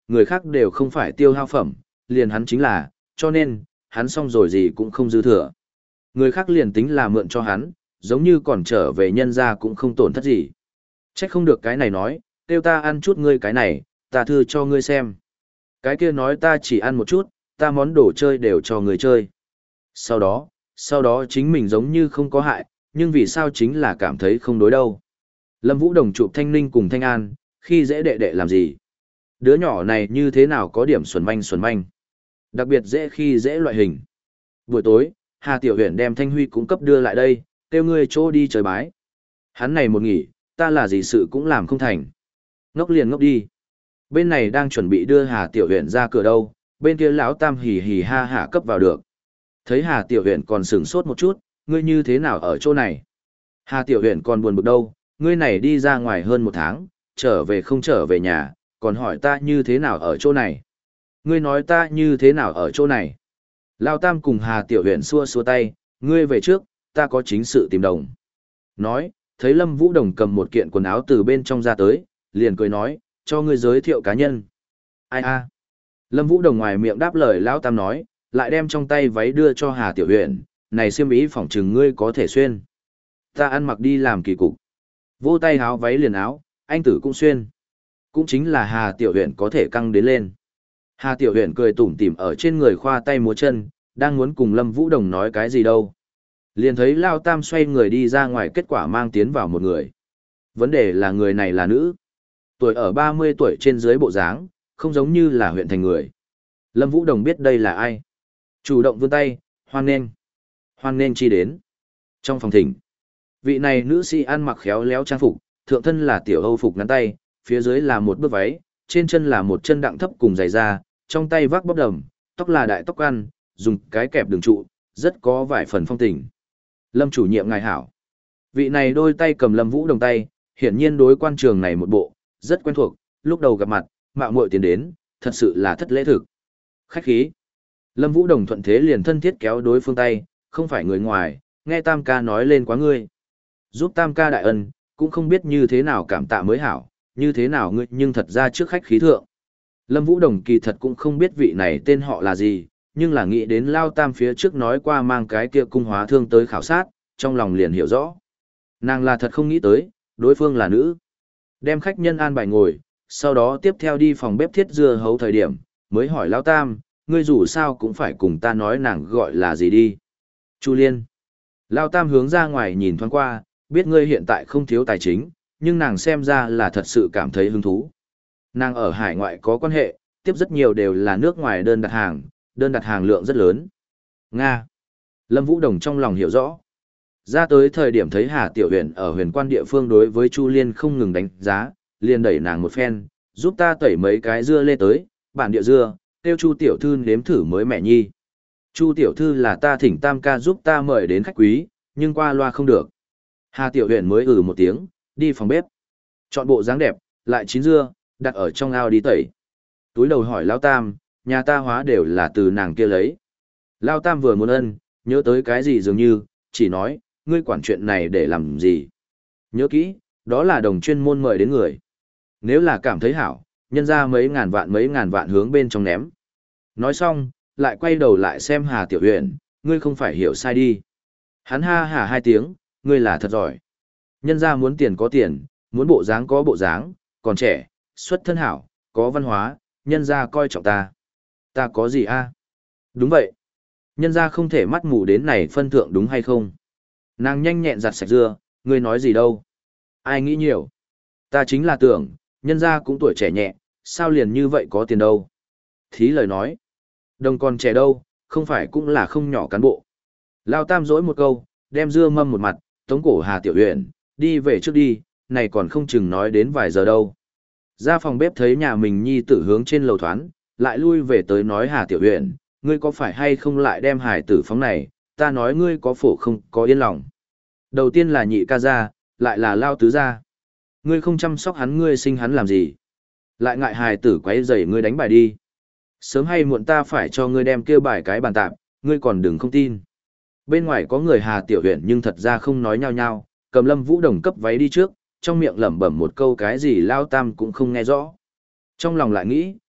người khác đều không phải tiêu hao phẩm, liền hắn chính là, cho nên, hắn xong rồi gì cũng không dư thừa. Người khác liền tính là mượn cho hắn, giống như còn trở về nhân ra cũng không tổn thất gì. Trách không được cái này nói, tiêu ta ăn chút ngươi cái này, ta thư cho ngươi xem. Cái kia nói ta chỉ ăn một chút, ta món đồ chơi đều cho người chơi. Sau đó, sau đó chính mình giống như không có hại, nhưng vì sao chính là cảm thấy không đối đâu. Lâm Vũ Đồng chụp Thanh Ninh cùng Thanh An, khi dễ đệ đệ làm gì? Đứa nhỏ này như thế nào có điểm xuẩn manh xuẩn manh. Đặc biệt dễ khi dễ loại hình. Buổi tối, Hà Tiểu Huyền đem Thanh Huy cũng cấp đưa lại đây, kêu ngươi chỗ đi trời bái. Hắn này một nghỉ, ta là gì sự cũng làm không thành. Ngốc liền ngốc đi. Bên này đang chuẩn bị đưa Hà Tiểu Huyền ra cửa đâu, bên kia lão Tam hì hì ha hả cấp vào được. Thấy Hà Tiểu Huyền còn sửng sốt một chút, ngươi như thế nào ở chỗ này? Hà Tiểu Huyền còn buồn bực đâu, ngươi này đi ra ngoài hơn một tháng, trở về không trở về nhà, còn hỏi ta như thế nào ở chỗ này? Ngươi nói ta như thế nào ở chỗ này? Lão Tam cùng Hà Tiểu Huyền xua xua tay, ngươi về trước, ta có chính sự tìm đồng. Nói, thấy Lâm Vũ Đồng cầm một kiện quần áo từ bên trong ra tới, liền cười nói, cho ngươi giới thiệu cá nhân. Ai a? Lâm Vũ Đồng ngoài miệng đáp lời Lão Tam nói, lại đem trong tay váy đưa cho Hà Tiểu Huyền, này xiêm ý phỏng chừng ngươi có thể xuyên. Ta ăn mặc đi làm kỳ cục. Vô tay háo váy liền áo, anh tử cũng xuyên. Cũng chính là Hà Tiểu Huyền có thể căng đến lên. Hà Tiểu Huyền cười tủm tỉm ở trên người khoa tay múa chân, đang muốn cùng Lâm Vũ Đồng nói cái gì đâu. Liền thấy Lao Tam xoay người đi ra ngoài, kết quả mang tiến vào một người. Vấn đề là người này là nữ. Tuổi ở ba mươi tuổi trên dưới bộ dáng, không giống như là huyện thành người. Lâm Vũ Đồng biết đây là ai. Chủ động vươn tay, hoan nghênh. Hoan nghênh chi đến. Trong phòng thỉnh, vị này nữ sĩ ăn mặc khéo léo trang phục, thượng thân là tiểu Âu phục ngắn tay, phía dưới là một bước váy, trên chân là một chân đặng thấp cùng giày da, trong tay vác bóp đầm, tóc là đại tóc ăn, dùng cái kẹp đường trụ, rất có vài phần phong tình. Lâm chủ nhiệm ngài hảo. Vị này đôi tay cầm Lâm Vũ Đồng tay, hiển nhiên đối quan trường này một bộ, rất quen thuộc, lúc đầu gặp mặt, mạo muội tiến đến, thật sự là thất lễ thực. Khách khí. Lâm Vũ Đồng thuận thế liền thân thiết kéo đối phương tay, không phải người ngoài, nghe Tam ca nói lên quá ngươi. Giúp Tam ca đại ân, cũng không biết như thế nào cảm tạ mới hảo, như thế nào ngươi nhưng thật ra trước khách khí thượng. Lâm Vũ Đồng kỳ thật cũng không biết vị này tên họ là gì, nhưng là nghĩ đến Lao Tam phía trước nói qua mang cái kia cung hóa thương tới khảo sát, trong lòng liền hiểu rõ. Nàng là thật không nghĩ tới, đối phương là nữ. Đem khách nhân an bài ngồi, sau đó tiếp theo đi phòng bếp thiết dưa hấu thời điểm, mới hỏi Lao Tam, ngươi dù sao cũng phải cùng ta nói nàng gọi là gì đi. Chu Liên. Lao Tam hướng ra ngoài nhìn thoáng qua, biết ngươi hiện tại không thiếu tài chính, nhưng nàng xem ra là thật sự cảm thấy hứng thú. Nàng ở hải ngoại có quan hệ, tiếp rất nhiều đều là nước ngoài đơn đặt hàng, đơn đặt hàng lượng rất lớn. Nga. Lâm Vũ Đồng trong lòng hiểu rõ. Ra tới thời điểm thấy Hà Tiểu Huyền ở huyền quan địa phương đối với Chu Liên không ngừng đánh giá, liền đẩy nàng một phen, giúp ta tẩy mấy cái dưa lê tới, bản địa dưa, tiêu Chu tiểu thư nếm thử mới mẹ nhi. Chu tiểu thư là ta thỉnh Tam ca giúp ta mời đến khách quý, nhưng qua loa không được. Hà Tiểu Huyền mới ừ một tiếng, đi phòng bếp. Chọn bộ dáng đẹp, lại chín dưa, đặt ở trong ao đi tẩy. Túi đầu hỏi Lão Tam, nhà ta hóa đều là từ nàng kia lấy. Lão Tam vừa muốn ân, nhớ tới cái gì dường như, chỉ nói, ngươi quản chuyện này để làm gì. Nhớ kỹ, đó là đồng chuyên môn mời đến người. Nếu là cảm thấy hảo, nhân ra mấy ngàn vạn mấy ngàn vạn hướng bên trong ném. Nói xong, lại quay đầu lại xem Hà Tiểu Huyền, ngươi không phải hiểu sai đi. Hắn ha hà hai tiếng, ngươi là thật giỏi. Nhân ra muốn tiền có tiền, muốn bộ dáng có bộ dáng, còn trẻ, xuất thân hảo, có văn hóa, nhân ra coi trọng ta. Ta có gì a? Đúng vậy. Nhân ra không thể mắt mù đến này phân thượng đúng hay không? Nàng nhanh nhẹn giặt sạch dưa, ngươi nói gì đâu? Ai nghĩ nhiều? Ta chính là tưởng, nhân ra cũng tuổi trẻ nhẹ, sao liền như vậy có tiền đâu? Thí lời nói. Đồng còn trẻ đâu, không phải cũng là không nhỏ cán bộ. Lao Tam dỗi một câu, đem dưa mâm một mặt, tống cổ Hà Tiểu Huyền, đi về trước đi, này còn không chừng nói đến vài giờ đâu. Ra phòng bếp thấy nhà mình nhi tử hướng trên lầu thoán, lại lui về tới nói Hà Tiểu Huyền, ngươi có phải hay không lại đem hải tử phóng này, ta nói ngươi có phổ không có yên lòng. Đầu tiên là nhị ca gia, lại là Lao tứ gia. Ngươi không chăm sóc hắn ngươi sinh hắn làm gì. Lại ngại hài tử quấy rầy ngươi đánh bài đi. Sớm hay muộn ta phải cho ngươi đem kêu bài cái bàn tạp, ngươi còn đừng không tin. Bên ngoài có người Hà Tiểu Huyền nhưng thật ra không nói nhau nhau, cầm Lâm Vũ Đồng cấp váy đi trước, trong miệng lẩm bẩm một câu cái gì Lao Tam cũng không nghe rõ. Trong lòng lại nghĩ,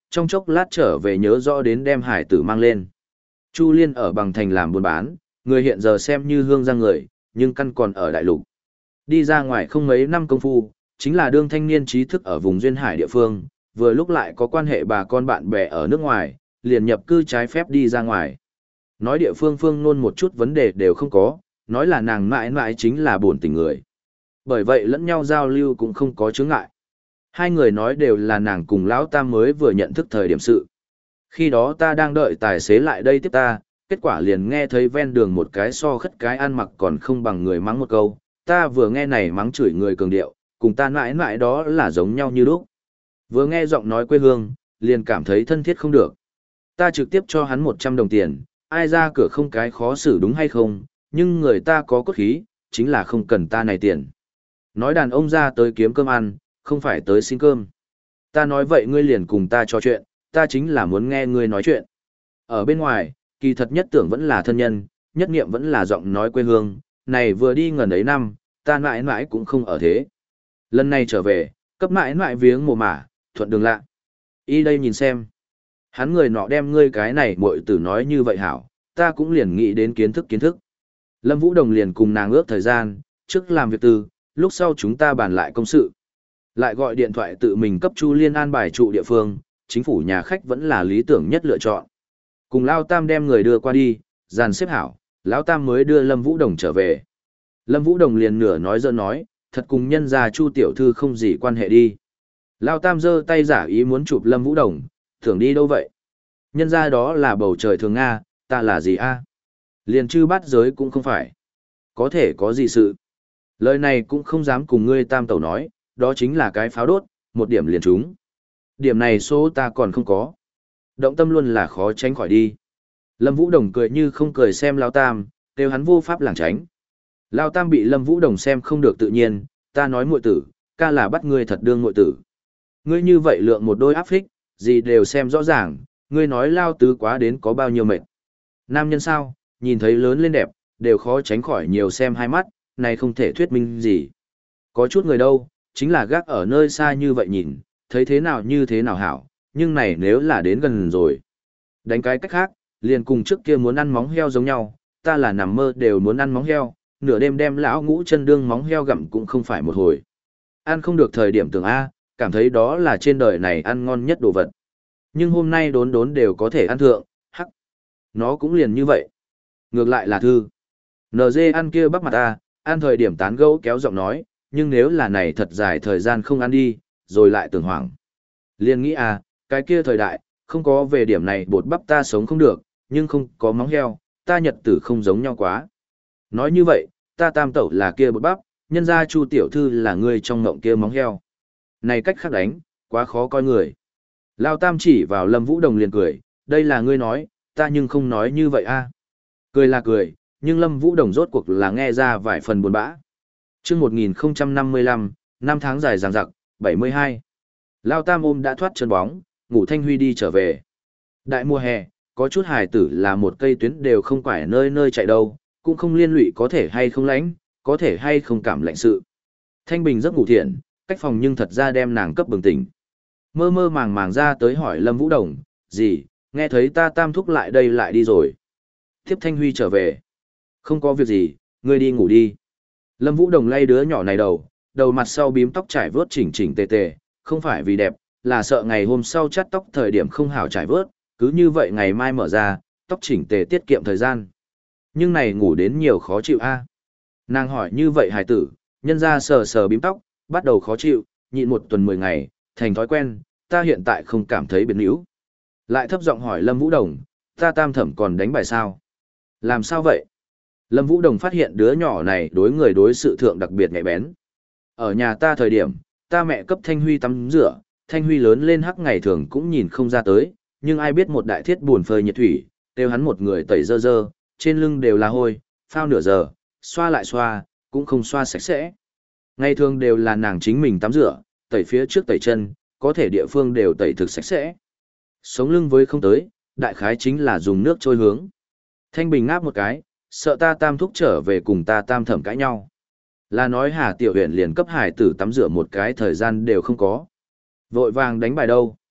trong chốc lát trở về nhớ rõ đến đem hải tử mang lên. Chu Liên ở bằng thành làm buôn bán, người hiện giờ xem như hương giang người, nhưng căn còn ở đại lục. Đi ra ngoài không mấy năm công phu, chính là đương thanh niên trí thức ở vùng duyên hải địa phương, vừa lúc lại có quan hệ bà con bạn bè ở nước ngoài, liền nhập cư trái phép đi ra ngoài. Nói địa phương phương nôn một chút vấn đề đều không có, nói là nàng mãi mãi chính là buồn tình người. Bởi vậy lẫn nhau giao lưu cũng không có chướng ngại. Hai người nói đều là nàng cùng lão tam mới vừa nhận thức thời điểm sự. Khi đó ta đang đợi tài xế lại đây tiếp ta, kết quả liền nghe thấy ven đường một cái so khất cái ăn mặc còn không bằng người mắng một câu, ta vừa nghe này mắng chửi người cường điệu, cùng ta mãi mãi đó là giống nhau như lúc. Vừa nghe giọng nói quê hương, liền cảm thấy thân thiết không được. Ta trực tiếp cho hắn một trăm đồng tiền, ai ra cửa không cái khó xử đúng hay không, nhưng người ta có cốt khí, chính là không cần ta này tiền. Nói đàn ông ra tới kiếm cơm ăn, không phải tới xin cơm. Ta nói vậy ngươi liền cùng ta trò chuyện, ta chính là muốn nghe ngươi nói chuyện. Ở bên ngoài, kỳ thật nhất tưởng vẫn là thân nhân, nhất nghiệm vẫn là giọng nói quê hương, này vừa đi ngần ấy năm, ta mãi mãi cũng không ở thế. Lần này trở về, cấp mãi mãi viếng mồ mả, thuận đường lạ. Y đây nhìn xem. Hắn người nọ đem ngươi cái này muội tử nói như vậy hảo, ta cũng liền nghĩ đến kiến thức kiến thức. Lâm Vũ Đồng liền cùng nàng ước thời gian, trước làm việc tư, lúc sau chúng ta bàn lại công sự. Lại gọi điện thoại tự mình cấp Chu Liên an bài trụ địa phương, chính phủ nhà khách vẫn là lý tưởng nhất lựa chọn. Cùng Lao Tam đem người đưa qua đi, dàn xếp hảo, Lão Tam mới đưa Lâm Vũ Đồng trở về. Lâm Vũ Đồng liền nửa nói dơ nói, thật cùng nhân gia Chu tiểu thư không gì quan hệ đi. Lao Tam giơ tay giả ý muốn chụp Lâm Vũ Đồng, tưởng đi đâu vậy? Nhân gia đó là bầu trời thường Nga, ta là gì a? Liền chư bắt giới cũng không phải. Có thể có gì sự. Lời này cũng không dám cùng ngươi Tam tẩu nói, đó chính là cái pháo đốt, một điểm liền trúng. Điểm này số ta còn không có. Động tâm luôn là khó tránh khỏi đi. Lâm Vũ Đồng cười như không cười xem Lao Tam, kêu hắn vô pháp lảng tránh. Lao Tam bị Lâm Vũ Đồng xem không được tự nhiên, ta nói muội tử, ca là bắt ngươi thật đương muội tử. Ngươi như vậy lượng một đôi áp phích, gì đều xem rõ ràng, ngươi nói Lao tứ quá đến có bao nhiêu mệt. Nam nhân sao, nhìn thấy lớn lên đẹp, đều khó tránh khỏi nhiều xem hai mắt, này không thể thuyết minh gì. Có chút người đâu, chính là gác ở nơi xa như vậy nhìn, thấy thế nào như thế nào hảo, nhưng này nếu là đến gần rồi. Đánh cái cách khác, liền cùng trước kia muốn ăn móng heo giống nhau, ta là nằm mơ đều muốn ăn móng heo, nửa đêm đem lão ngũ chân đương móng heo gặm cũng không phải một hồi. Ăn không được thời điểm tưởng A, cảm thấy đó là trên đời này ăn ngon nhất đồ vật. Nhưng hôm nay đốn đốn đều có thể ăn thượng, hắc. Nó cũng liền như vậy. Ngược lại là thư. en giê ăn kia bắc mặt ta, ăn thời điểm tán gẫu kéo giọng nói, nhưng nếu là này thật dài thời gian không ăn đi, rồi lại tưởng hoảng. Liên nghĩ à, cái kia thời đại, không có về điểm này bột bắp ta sống không được, nhưng không có móng heo, ta nhật tử không giống nhau quá. Nói như vậy, ta Tam tẩu là kia bột bắp, nhân ra Chu tiểu thư là người trong ngộng kia móng heo. Này cách khác đánh, quá khó coi người. Lao Tam chỉ vào Lâm Vũ Đồng liền cười, đây là ngươi nói, ta nhưng không nói như vậy a. Cười là cười, nhưng Lâm Vũ Đồng rốt cuộc là nghe ra vài phần buồn bã. Chương một nghìn không trăm năm mươi lăm, năm tháng dài dằng dặc, bảy mươi hai. Lao Tam ôm đã thoát chân bóng, ngủ Thanh Huy đi trở về. Đại mùa hè, có chút hài tử là một cây tuyến đều không phải nơi nơi chạy đâu, cũng không liên lụy có thể hay không lạnh, có thể hay không cảm lạnh sự. Thanh Bình giấc ngủ thiện, cách phòng nhưng thật ra đem nàng cấp bừng tỉnh. Mơ mơ màng màng ra tới hỏi Lâm Vũ Đồng, gì, nghe thấy ta Tam thúc lại đây lại đi rồi. Tiếp Thanh Huy trở về. Không có việc gì, ngươi đi ngủ đi. Lâm Vũ Đồng lay đứa nhỏ này đầu, đầu mặt sau bím tóc trải vớt chỉnh chỉnh tề tề, không phải vì đẹp, là sợ ngày hôm sau chắt tóc thời điểm không hảo trải vớt, cứ như vậy ngày mai mở ra, tóc chỉnh tề tiết kiệm thời gian. Nhưng này ngủ đến nhiều khó chịu a. Nàng hỏi như vậy hài tử, nhân ra sờ sờ bím tóc, bắt đầu khó chịu, nhịn một tuần mười ngày, thành thói quen, ta hiện tại không cảm thấy biến níu. Lại thấp giọng hỏi Lâm Vũ Đồng, ta Tam thẩm còn đánh bài sao? Làm sao vậy? Lâm Vũ Đồng phát hiện đứa nhỏ này đối người đối sự thượng đặc biệt nhạy bén. Ở nhà ta thời điểm, ta mẹ cấp Thanh Huy tắm rửa, Thanh Huy lớn lên hắc ngày thường cũng nhìn không ra tới, nhưng ai biết một đại thiết buồn phơi nhiệt thủy, kêu hắn một người tẩy dơ dơ, trên lưng đều là hôi, phao nửa giờ, xoa lại xoa, cũng không xoa sạch sẽ. Ngày thường đều là nàng chính mình tắm rửa, tẩy phía trước tẩy chân, có thể địa phương đều tẩy thực sạch sẽ. Sống lưng với không tới, đại khái chính là dùng nước trôi hướng. Thanh Bình ngáp một cái, sợ ta Tam thúc trở về cùng ta Tam thẩm cãi nhau. Là nói Hà Tiểu Huyền liền cấp hải tử tắm rửa một cái thời gian đều không có. Vội vàng đánh bài đâu.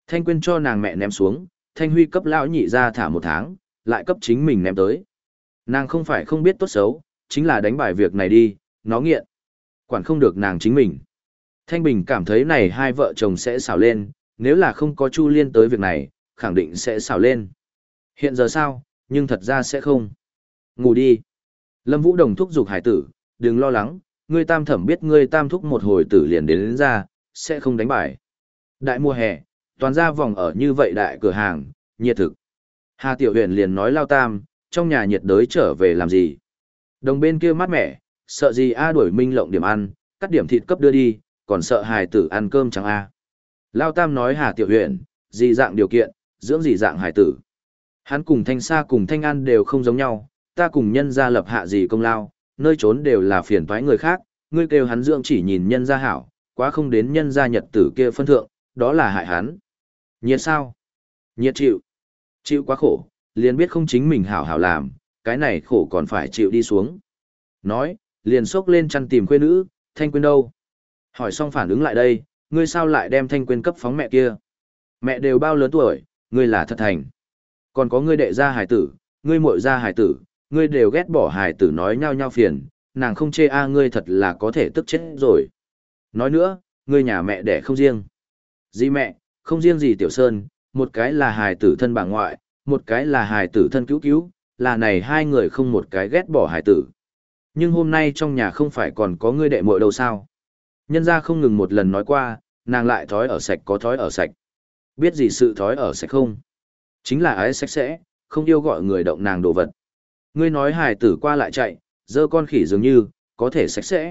Thanh Quyên cho nàng mẹ ném xuống, Thanh Huy cấp lão nhị ra thả một tháng, lại cấp chính mình ném tới. Nàng không phải không biết tốt xấu, chính là đánh bài việc này đi, nó nghiện. Quản không được nàng chính mình. Thanh Bình cảm thấy này hai vợ chồng sẽ xảo lên, nếu là không có Chu Liên tới việc này, khẳng định sẽ xảo lên. Hiện giờ sao, nhưng thật ra sẽ không. Ngủ đi. Lâm Vũ Đồng thúc giục hải tử, đừng lo lắng, ngươi tam thẩm biết ngươi tam thúc một hồi tử liền đến, đến ra, sẽ không đánh bài. Đại mùa hè, toàn ra vòng ở như vậy đại cửa hàng, nhiệt thực. Hà Tiểu Huyền liền nói lao tam, trong nhà nhiệt đới trở về làm gì. Đồng bên kia mát mẻ, sợ gì A đuổi Minh Lộng điểm ăn, cắt điểm thịt cấp đưa đi, còn sợ hài tử ăn cơm chẳng A. Lao tam nói Hà Tiểu Huyền, gì dạng điều kiện, dưỡng gì dạng hài tử. Hắn cùng Thanh Sa cùng Thanh An đều không giống nhau, ta cùng nhân gia lập hạ gì công lao, nơi trốn đều là phiền toái người khác, ngươi kêu hắn dưỡng chỉ nhìn nhân gia hảo, quá không đến nhân gia nhật tử kia phân thượng, đó là hại hắn. Nhiệt sao? Nhiệt chịu. Chịu quá khổ, liền biết không chính mình hảo hảo làm, cái này khổ còn phải chịu đi xuống. Nói, liền xốc lên chăn tìm quê nữ, Thanh Quyên đâu? Hỏi xong phản ứng lại đây, ngươi sao lại đem Thanh Quyên cấp phóng mẹ kia? Mẹ đều bao lớn tuổi, ngươi là thật thành. Còn có ngươi đệ gia hài tử, ngươi muội gia hài tử, ngươi đều ghét bỏ hài tử nói nhau nhau phiền, nàng không chê a ngươi thật là có thể tức chết rồi. Nói nữa, ngươi nhà mẹ đẻ không riêng. Gì mẹ, không riêng gì Tiểu Sơn, một cái là hài tử thân bà ngoại, một cái là hài tử thân cứu cứu, là này hai người không một cái ghét bỏ hài tử. Nhưng hôm nay trong nhà không phải còn có ngươi đệ muội đâu sao? Nhân gia không ngừng một lần nói qua, nàng lại thói ở sạch có thói ở sạch. Biết gì sự thói ở sạch không? Chính là ái sạch sẽ, không yêu gọi người động nàng đồ vật. Ngươi nói hài tử qua lại chạy, dơ con khỉ dường như, có thể sạch sẽ.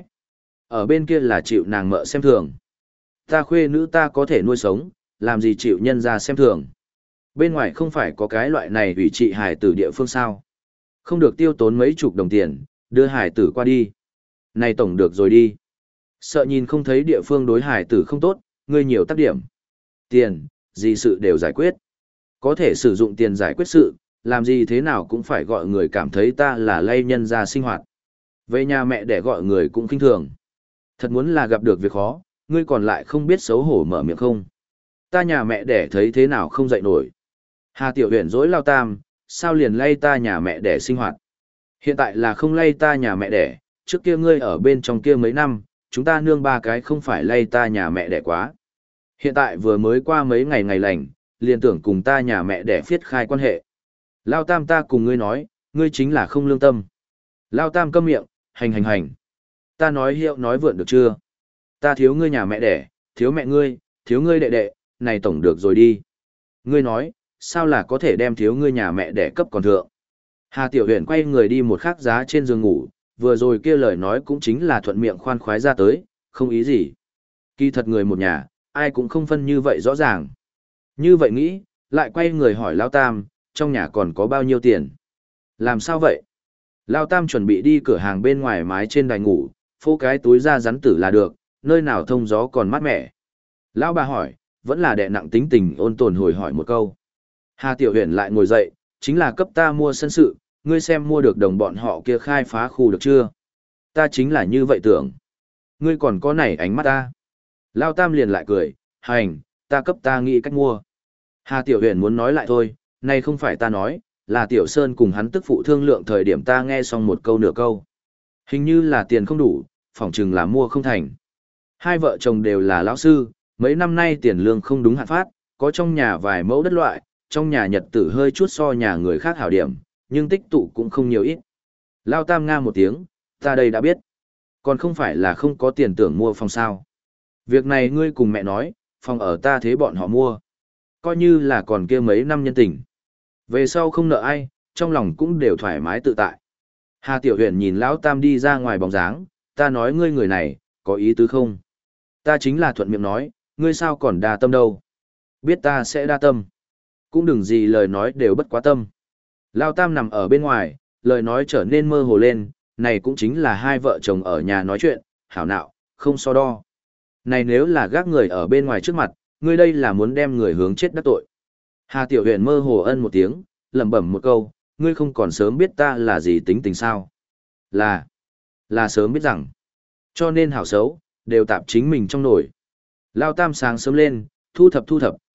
Ở bên kia là chịu nàng mợ xem thường. Ta khuê nữ ta có thể nuôi sống, làm gì chịu nhân ra xem thường. Bên ngoài không phải có cái loại này hủy trị hài tử địa phương sao. Không được tiêu tốn mấy chục đồng tiền, đưa hài tử qua đi. Này tổng được rồi đi. Sợ nhìn không thấy địa phương đối hài tử không tốt, ngươi nhiều tác điểm. Tiền, gì sự đều giải quyết. Có thể sử dụng tiền giải quyết sự, làm gì thế nào cũng phải gọi người cảm thấy ta là lay nhân ra sinh hoạt. Về nhà mẹ để gọi người cũng khinh thường. Thật muốn là gặp được việc khó, ngươi còn lại không biết xấu hổ mở miệng không. Ta nhà mẹ để thấy thế nào không dậy nổi. Hà Tiểu Huyền dối lao tam, sao liền lay ta nhà mẹ để sinh hoạt. Hiện tại là không lay ta nhà mẹ đẻ, trước kia ngươi ở bên trong kia mấy năm, chúng ta nương ba cái không phải lay ta nhà mẹ đẻ quá. Hiện tại vừa mới qua mấy ngày ngày lành, liền tưởng cùng ta nhà mẹ đẻ phiết khai quan hệ. Lao tam ta cùng ngươi nói, ngươi chính là không lương tâm. Lao tam câm miệng, hành hành hành. Ta nói hiệu nói vượn được chưa? Ta thiếu ngươi nhà mẹ đẻ, thiếu mẹ ngươi, thiếu ngươi đệ đệ, này tổng được rồi đi. Ngươi nói, sao là có thể đem thiếu ngươi nhà mẹ đẻ cấp còn thượng? Hà Tiểu Huyền quay người đi một khắc giá trên giường ngủ, vừa rồi kia lời nói cũng chính là thuận miệng khoan khoái ra tới, không ý gì. Kỳ thật người một nhà, ai cũng không phân như vậy rõ ràng. Như vậy nghĩ, lại quay người hỏi Lao Tam, trong nhà còn có bao nhiêu tiền? Làm sao vậy? Lao Tam chuẩn bị đi cửa hàng bên ngoài mái trên đài ngủ, phô cái túi ra rắn tử là được, nơi nào thông gió còn mát mẻ. Lão bà hỏi, vẫn là đè nặng tính tình ôn tồn hồi hỏi một câu. Hà Tiểu Huyền lại ngồi dậy, chính là cấp ta mua sân sự, ngươi xem mua được đồng bọn họ kia khai phá khu được chưa? Ta chính là như vậy tưởng. Ngươi còn có này ánh mắt ta. Lao Tam liền lại cười, hành, ta cấp ta nghĩ cách mua. Hà Tiểu Huyền muốn nói lại thôi, này không phải ta nói, là Tiểu Sơn cùng hắn tức phụ thương lượng thời điểm ta nghe xong một câu nửa câu. Hình như là tiền không đủ, phỏng chừng là mua không thành. Hai vợ chồng đều là lão sư, mấy năm nay tiền lương không đúng hạn phát, có trong nhà vài mẫu đất loại, trong nhà nhật tử hơi chút so nhà người khác hảo điểm, nhưng tích tụ cũng không nhiều ít. Lao Tam nga một tiếng, ta đây đã biết. Còn không phải là không có tiền tưởng mua phòng sao. Việc này ngươi cùng mẹ nói, phòng ở ta thế bọn họ mua. Coi như là còn kia mấy năm nhân tình. Về sau không nợ ai, trong lòng cũng đều thoải mái tự tại. Hà Tiểu Huyền nhìn Lão Tam đi ra ngoài bóng dáng, ta nói ngươi người này, có ý tứ không? Ta chính là thuận miệng nói, ngươi sao còn đa tâm đâu? Biết ta sẽ đa tâm. Cũng đừng gì lời nói đều bất quá tâm. Lão Tam nằm ở bên ngoài, lời nói trở nên mơ hồ lên, này cũng chính là hai vợ chồng ở nhà nói chuyện, hảo nạo, không so đo. Này nếu là gác người ở bên ngoài trước mặt, ngươi đây là muốn đem người hướng chết đắc tội. Hà Tiểu Huyền mơ hồ ân một tiếng, lẩm bẩm một câu, ngươi không còn sớm biết ta là gì tính tình sao? Là, là sớm biết rằng, cho nên hảo xấu, đều tạp chính mình trong nổi. Lao Tam sáng sớm lên, thu thập thu thập,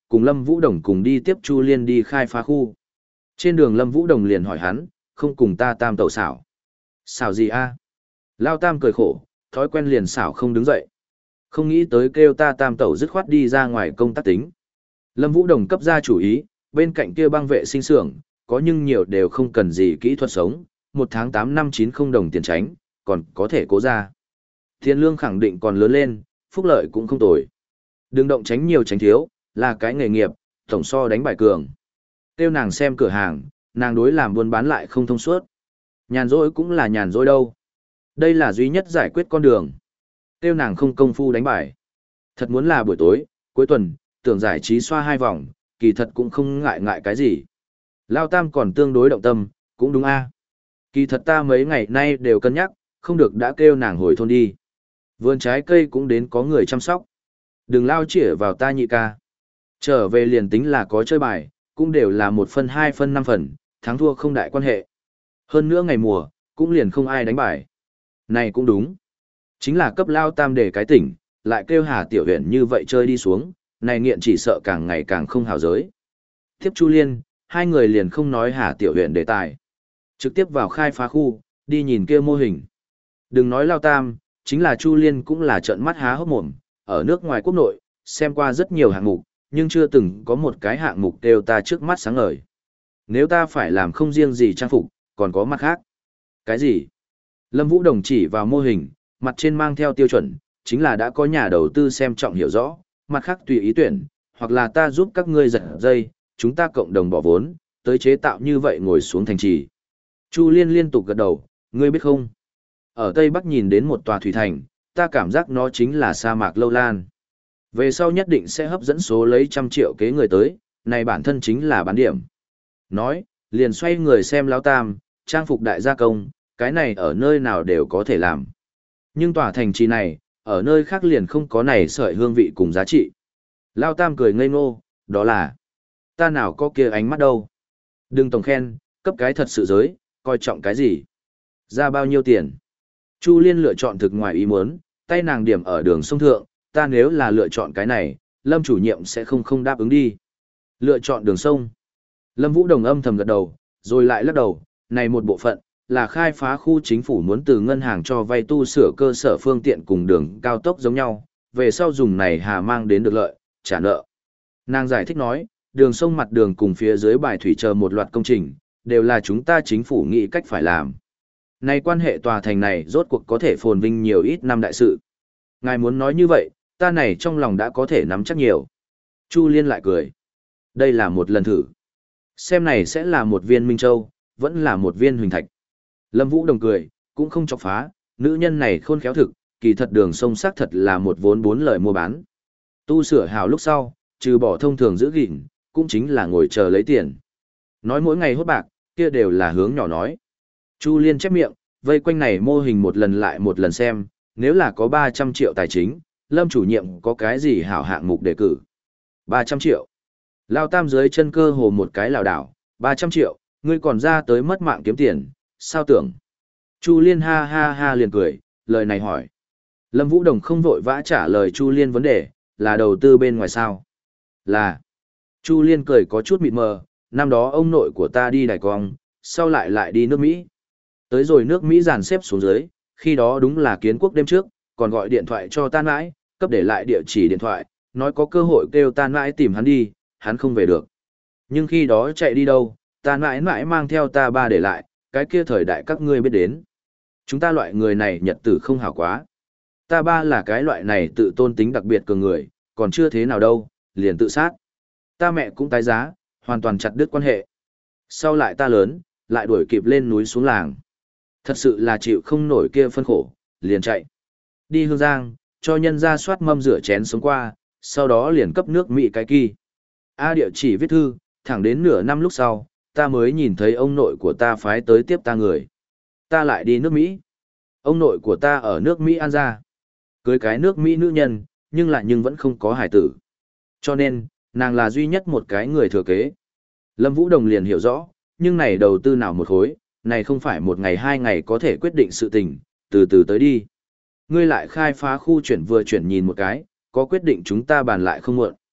cùng Lâm Vũ Đồng cùng đi tiếp Chu Liên đi khai phá khu. Trên đường Lâm Vũ Đồng liền hỏi hắn, không cùng ta tam tẩu xảo. Xảo gì a? Lao tam cười khổ, thói quen liền xảo không đứng dậy. Không nghĩ tới kêu ta tam tẩu dứt khoát đi ra ngoài công tác tính. Lâm Vũ Đồng cấp ra chủ ý, bên cạnh kia băng vệ sinh xưởng, có nhưng nhiều đều không cần gì kỹ thuật sống, một tháng tám năm chín không đồng tiền tránh, còn có thể cố ra. Tiền lương khẳng định còn lớn lên, phúc lợi cũng không tồi. Đừng động tránh nhiều tránh thiếu, là cái nghề nghiệp, tổng so đánh bài cường. Tiêu nàng xem cửa hàng, nàng đối làm buôn bán lại không thông suốt. Nhàn rỗi cũng là nhàn rỗi đâu. Đây là duy nhất giải quyết con đường. Tiêu nàng không công phu đánh bài. Thật muốn là buổi tối, cuối tuần, tưởng giải trí xoa hai vòng, kỳ thật cũng không ngại ngại cái gì. Lao Tam còn tương đối động tâm, cũng đúng a. Kỳ thật ta mấy ngày nay đều cân nhắc, không được đã kêu nàng hồi thôn đi. Vườn trái cây cũng đến có người chăm sóc. Đừng lao chĩa vào ta nhị ca. Trở về liền tính là có chơi bài, cũng đều là một phân hai phân năm phần, thắng thua không đại quan hệ. Hơn nữa ngày mùa, cũng liền không ai đánh bài. Này cũng đúng. Chính là cấp Lao Tam để cái tỉnh, lại kêu Hà Tiểu Huyền như vậy chơi đi xuống, này nghiện chỉ sợ càng ngày càng không hào giới. Tiếp Chu Liên, hai người liền không nói Hà Tiểu Huyền đề tài. Trực tiếp vào khai phá khu, đi nhìn kia mô hình. Đừng nói Lao Tam, chính là Chu Liên cũng là trợn mắt há hốc mồm, ở nước ngoài quốc nội, xem qua rất nhiều hạng mục, nhưng chưa từng có một cái hạng mục đều ta trước mắt sáng ngời. Nếu ta phải làm không riêng gì trang phục, còn có mặt khác. Cái gì? Lâm Vũ Đồng chỉ vào mô hình, mặt trên mang theo tiêu chuẩn, chính là đã có nhà đầu tư xem trọng hiểu rõ, mặt khác tùy ý tuyển, hoặc là ta giúp các ngươi giật dây, chúng ta cộng đồng bỏ vốn, tới chế tạo như vậy ngồi xuống thành trì. Chu Liên liên tục gật đầu, ngươi biết không? Ở Tây Bắc nhìn đến một tòa thủy thành, ta cảm giác nó chính là sa mạc lâu lan. Về sau nhất định sẽ hấp dẫn số lấy trăm triệu kế người tới, này bản thân chính là bán điểm. Nói, liền xoay người xem Lão Tam, trang phục đại gia công, cái này ở nơi nào đều có thể làm. Nhưng tòa thành trì này, ở nơi khác liền không có này sợi hương vị cùng giá trị. Lão Tam cười ngây ngô, đó là, ta nào có kia ánh mắt đâu. Đừng tổng khen, cấp cái thật sự giới, coi trọng cái gì. Ra bao nhiêu tiền. Chu Liên lựa chọn thực ngoài ý muốn, tay nàng điểm ở đường sông thượng, ta nếu là lựa chọn cái này, Lâm chủ nhiệm sẽ không không đáp ứng đi. Lựa chọn đường sông. Lâm Vũ Đồng âm thầm gật đầu, rồi lại lắc đầu, này một bộ phận, là khai phá khu chính phủ muốn từ ngân hàng cho vay tu sửa cơ sở phương tiện cùng đường cao tốc giống nhau, về sau dùng này hà mang đến được lợi, trả nợ. Nàng giải thích nói, đường sông mặt đường cùng phía dưới bài thủy chờ một loạt công trình, đều là chúng ta chính phủ nghĩ cách phải làm. Này quan hệ tòa thành này rốt cuộc có thể phồn vinh nhiều ít năm đại sự. Ngài muốn nói như vậy, ta này trong lòng đã có thể nắm chắc nhiều. Chu Liên lại cười. Đây là một lần thử. Xem này sẽ là một viên Minh Châu, vẫn là một viên Huỳnh Thạch. Lâm Vũ Đồng cười, cũng không chọc phá, nữ nhân này khôn khéo thực, kỳ thật đường sông xác thật là một vốn bốn lời mua bán. Tu sửa hào lúc sau, trừ bỏ thông thường giữ gìn, cũng chính là ngồi chờ lấy tiền. Nói mỗi ngày hốt bạc, kia đều là hướng nhỏ nói. Chu Liên chép miệng, vây quanh này mô hình một lần lại một lần xem, nếu là có ba trăm triệu tài chính, Lâm chủ nhiệm có cái gì hảo hạng mục đề cử. ba trăm triệu. Lao Tam dưới chân cơ hồ một cái lảo đảo, ba trăm triệu, ngươi còn ra tới mất mạng kiếm tiền, sao tưởng. Chu Liên ha ha ha liền cười, lời này hỏi. Lâm Vũ Đồng không vội vã trả lời Chu Liên vấn đề, là đầu tư bên ngoài sao? Là. Chu Liên cười có chút mịt mờ, năm đó ông nội của ta đi Đài Cong, sau lại lại đi nước Mỹ. Tới rồi nước Mỹ dàn xếp xuống dưới, khi đó đúng là kiến quốc đêm trước, còn gọi điện thoại cho ta mãi, cấp để lại địa chỉ điện thoại, nói có cơ hội kêu ta mãi tìm hắn đi, hắn không về được. Nhưng khi đó chạy đi đâu, ta mãi mãi mang theo ta ba để lại, cái kia thời đại các ngươi biết đến. Chúng ta loại người này nhật tử không hảo quá. Ta ba là cái loại này tự tôn tính đặc biệt cường người, còn chưa thế nào đâu, liền tự sát. Ta mẹ cũng tái giá, hoàn toàn chặt đứt quan hệ. Sau lại ta lớn, lại đuổi kịp lên núi xuống làng. Thật sự là chịu không nổi kia phân khổ, liền chạy. Đi Hương Giang, cho nhân ra soát mâm rửa chén sống qua, sau đó liền cấp nước Mỹ cái kỳ. A địa chỉ viết thư, thẳng đến nửa năm lúc sau, ta mới nhìn thấy ông nội của ta phái tới tiếp ta người. Ta lại đi nước Mỹ. Ông nội của ta ở nước Mỹ An ra. Cưới cái nước Mỹ nữ nhân, nhưng lại nhưng vẫn không có hải tử. Cho nên, nàng là duy nhất một cái người thừa kế. Lâm Vũ Đồng liền hiểu rõ, nhưng này đầu tư nào một khối, này không phải một ngày hai ngày có thể quyết định sự tình, từ từ tới đi. Ngươi lại khai phá khu chuyển vừa chuyển nhìn một cái, có quyết định chúng ta bàn lại không muộn.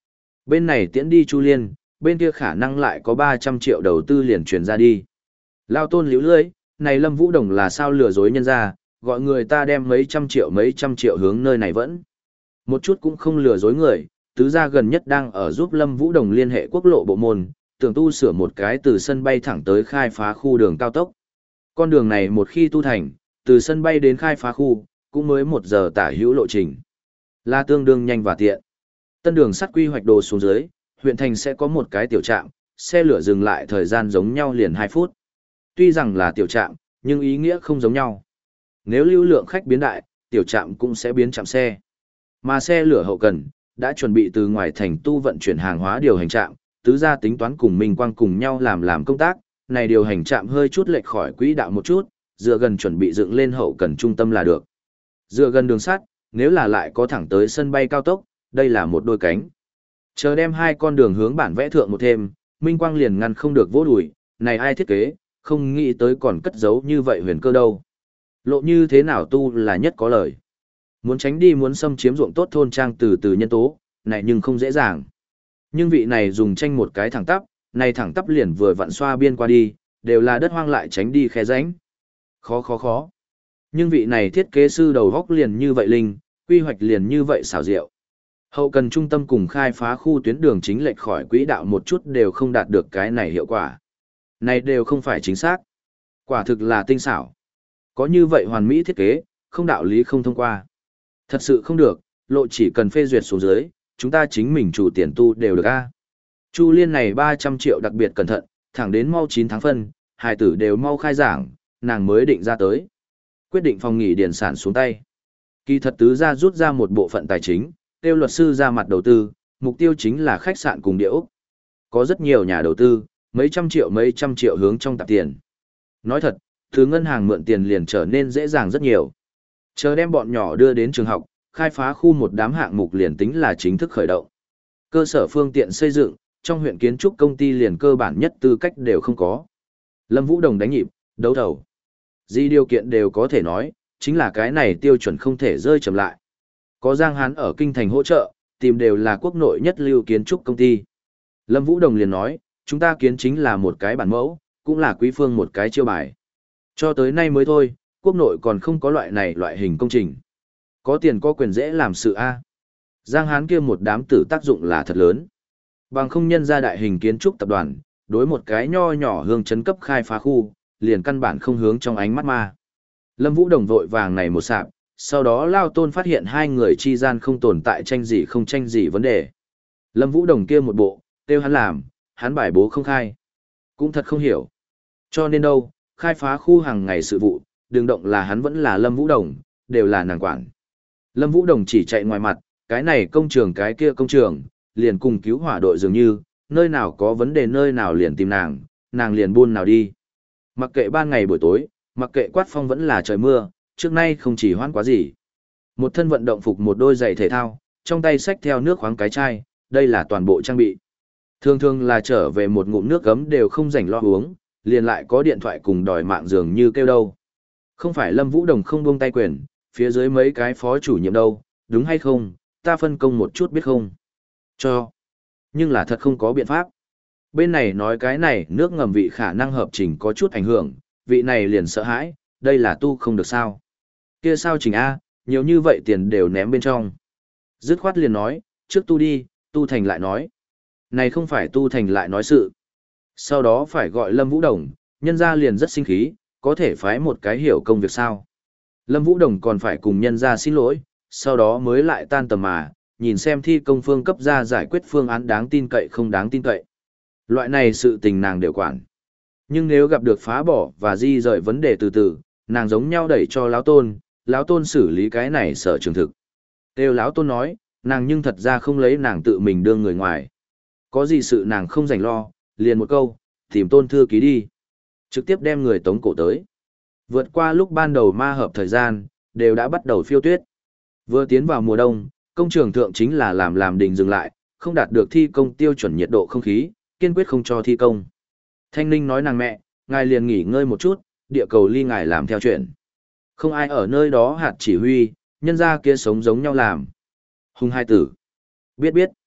Bên này tiễn đi Chu Liên, bên kia khả năng lại có ba trăm triệu đầu tư liền chuyển ra đi. Lao Tôn liễu lưỡi, này Lâm Vũ Đồng là sao lừa dối nhân ra, gọi người ta đem mấy trăm triệu mấy trăm triệu hướng nơi này vẫn. Một chút cũng không lừa dối người, tứ gia gần nhất đang ở giúp Lâm Vũ Đồng liên hệ quốc lộ bộ môn, tưởng tu sửa một cái từ sân bay thẳng tới khai phá khu đường cao tốc. Con đường này một khi tu thành, từ sân bay đến khai phá khu, cũng mới một giờ tả hữu lộ trình. Là tương đương nhanh và tiện. Tân đường sắt quy hoạch đồ xuống dưới, huyện thành sẽ có một cái tiểu trạm, xe lửa dừng lại thời gian giống nhau liền hai phút. Tuy rằng là tiểu trạm, nhưng ý nghĩa không giống nhau. Nếu lưu lượng khách biến đại, tiểu trạm cũng sẽ biến trạm xe. Mà xe lửa hậu cần, đã chuẩn bị từ ngoài thành tu vận chuyển hàng hóa điều hành trạm, tứ gia tính toán cùng Minh Quang cùng nhau làm làm công tác, này điều hành trạm hơi chút lệch khỏi quỹ đạo một chút, dựa gần chuẩn bị dựng lên hậu cần trung tâm là được. Dựa gần đường sắt, nếu là lại có thẳng tới sân bay cao tốc, đây là một đôi cánh. Chờ đem hai con đường hướng bản vẽ thượng một thêm, Minh Quang liền ngăn không được vỗ đùi, này ai thiết kế, không nghĩ tới còn cất giấu như vậy huyền cơ đâu. Lộ như thế nào tu là nhất có lời. Muốn tránh đi muốn xâm chiếm ruộng tốt thôn trang từ từ nhân tố, này nhưng không dễ dàng. Nhưng vị này dùng tranh một cái thẳng tắp, này thẳng tắp liền vừa vặn xoa biên qua đi, đều là đất hoang lại tránh đi khe rãnh. Khó khó khó. Nhưng vị này thiết kế sư đầu góc liền như vậy linh, quy hoạch liền như vậy xảo diệu. Hậu cần trung tâm cùng khai phá khu tuyến đường chính lệch khỏi quỹ đạo một chút đều không đạt được cái này hiệu quả. Này đều không phải chính xác. Quả thực là tinh xảo. Có như vậy hoàn mỹ thiết kế, không đạo lý không thông qua. Thật sự không được, lộ chỉ cần phê duyệt xuống dưới, chúng ta chính mình chủ tiền tu đều được a. Chu Liên này ba trăm triệu đặc biệt cẩn thận, thẳng đến mau chín tháng phân, hài tử đều mau khai giảng, nàng mới định ra tới. Quyết định phòng nghỉ điền sản xuống tay. Kỳ thật tứ gia rút ra một bộ phận tài chính, tiêu luật sư ra mặt đầu tư, mục tiêu chính là khách sạn cùng địa ốc. Có rất nhiều nhà đầu tư, mấy trăm triệu mấy trăm triệu hướng trong tạp tiền. Nói thật, từ ngân hàng mượn tiền liền trở nên dễ dàng rất nhiều. Chờ đem bọn nhỏ đưa đến trường học, khai phá khu một đám hạng mục liền tính là chính thức khởi động. Cơ sở phương tiện xây dựng, trong huyện kiến trúc công ty liền cơ bản nhất tư cách đều không có. Lâm Vũ Đồng đánh nhịp, đấu thầu. Gì điều kiện đều có thể nói, chính là cái này tiêu chuẩn không thể rơi chậm lại. Có Giang Hán ở kinh thành hỗ trợ, tìm đều là quốc nội nhất lưu kiến trúc công ty. Lâm Vũ Đồng liền nói, chúng ta kiến chính là một cái bản mẫu, cũng là quý phương một cái chiêu bài. Cho tới nay mới thôi, quốc nội còn không có loại này loại hình công trình. Có tiền có quyền dễ làm sự A. Giang Hán kia một đám tử tác dụng là thật lớn. Bằng không nhân ra đại hình kiến trúc tập đoàn, đối một cái nho nhỏ hương chấn cấp khai phá khu, liền căn bản không hướng trong ánh mắt ma. Lâm Vũ Đồng vội vàng này một sạp, sau đó Lao Tôn phát hiện hai người chi gian không tồn tại tranh gì không tranh gì vấn đề. Lâm Vũ Đồng kia một bộ, tiêu hắn làm, hắn bài bố không khai. Cũng thật không hiểu. Cho nên đâu, khai phá khu hàng ngày sự vụ, đường động là hắn vẫn là Lâm Vũ Đồng, đều là nàng quản. Lâm Vũ Đồng chỉ chạy ngoài mặt, cái này công trường cái kia công trường, liền cùng cứu hỏa đội dường như, nơi nào có vấn đề nơi nào liền tìm nàng, nàng liền buôn nào đi. Mặc kệ ban ngày buổi tối, mặc kệ quát phong vẫn là trời mưa, trước nay không chỉ hoãn quá gì. Một thân vận động phục một đôi giày thể thao, trong tay xách theo nước khoáng cái chai, đây là toàn bộ trang bị. Thường thường là trở về một ngụm nước gấm đều không rảnh lo uống, liền lại có điện thoại cùng đòi mạng dường như kêu đâu. Không phải Lâm Vũ Đồng không buông tay quyền, phía dưới mấy cái phó chủ nhiệm đâu, đúng hay không, ta phân công một chút biết không? Cho. Nhưng là thật không có biện pháp. Bên này nói cái này nước ngầm vị khả năng hợp trình có chút ảnh hưởng, vị này liền sợ hãi, đây là tu không được sao. Kia sao trình A, nhiều như vậy tiền đều ném bên trong. Dứt khoát liền nói, trước tu đi, tu thành lại nói. Này không phải tu thành lại nói sự. Sau đó phải gọi Lâm Vũ Đồng, nhân ra liền rất sinh khí, có thể phái một cái hiểu công việc sao. Lâm Vũ Đồng còn phải cùng nhân ra xin lỗi, sau đó mới lại tan tầm mà, nhìn xem thi công phương cấp ra giải quyết phương án đáng tin cậy không đáng tin cậy. Loại này sự tình nàng đều quản. Nhưng nếu gặp được phá bỏ và di rời vấn đề từ từ, nàng giống nhau đẩy cho lão tôn, lão tôn xử lý cái này sở trường thực. Têu lão tôn nói, nàng nhưng thật ra không lấy nàng tự mình đưa người ngoài. Có gì sự nàng không dành lo, liền một câu, tìm tôn thư ký đi. Trực tiếp đem người tống cổ tới. Vượt qua lúc ban đầu ma hợp thời gian, đều đã bắt đầu phiêu tuyết. Vừa tiến vào mùa đông, công trường thượng chính là làm làm đình dừng lại, không đạt được thi công tiêu chuẩn nhiệt độ không khí, kiên quyết không cho thi công. Thanh Ninh nói nàng mẹ, ngài liền nghỉ ngơi một chút, địa cầu ly ngài làm theo chuyện. Không ai ở nơi đó hạt chỉ huy, nhân ra kia sống giống nhau làm. Hùng hai tử. Biết biết.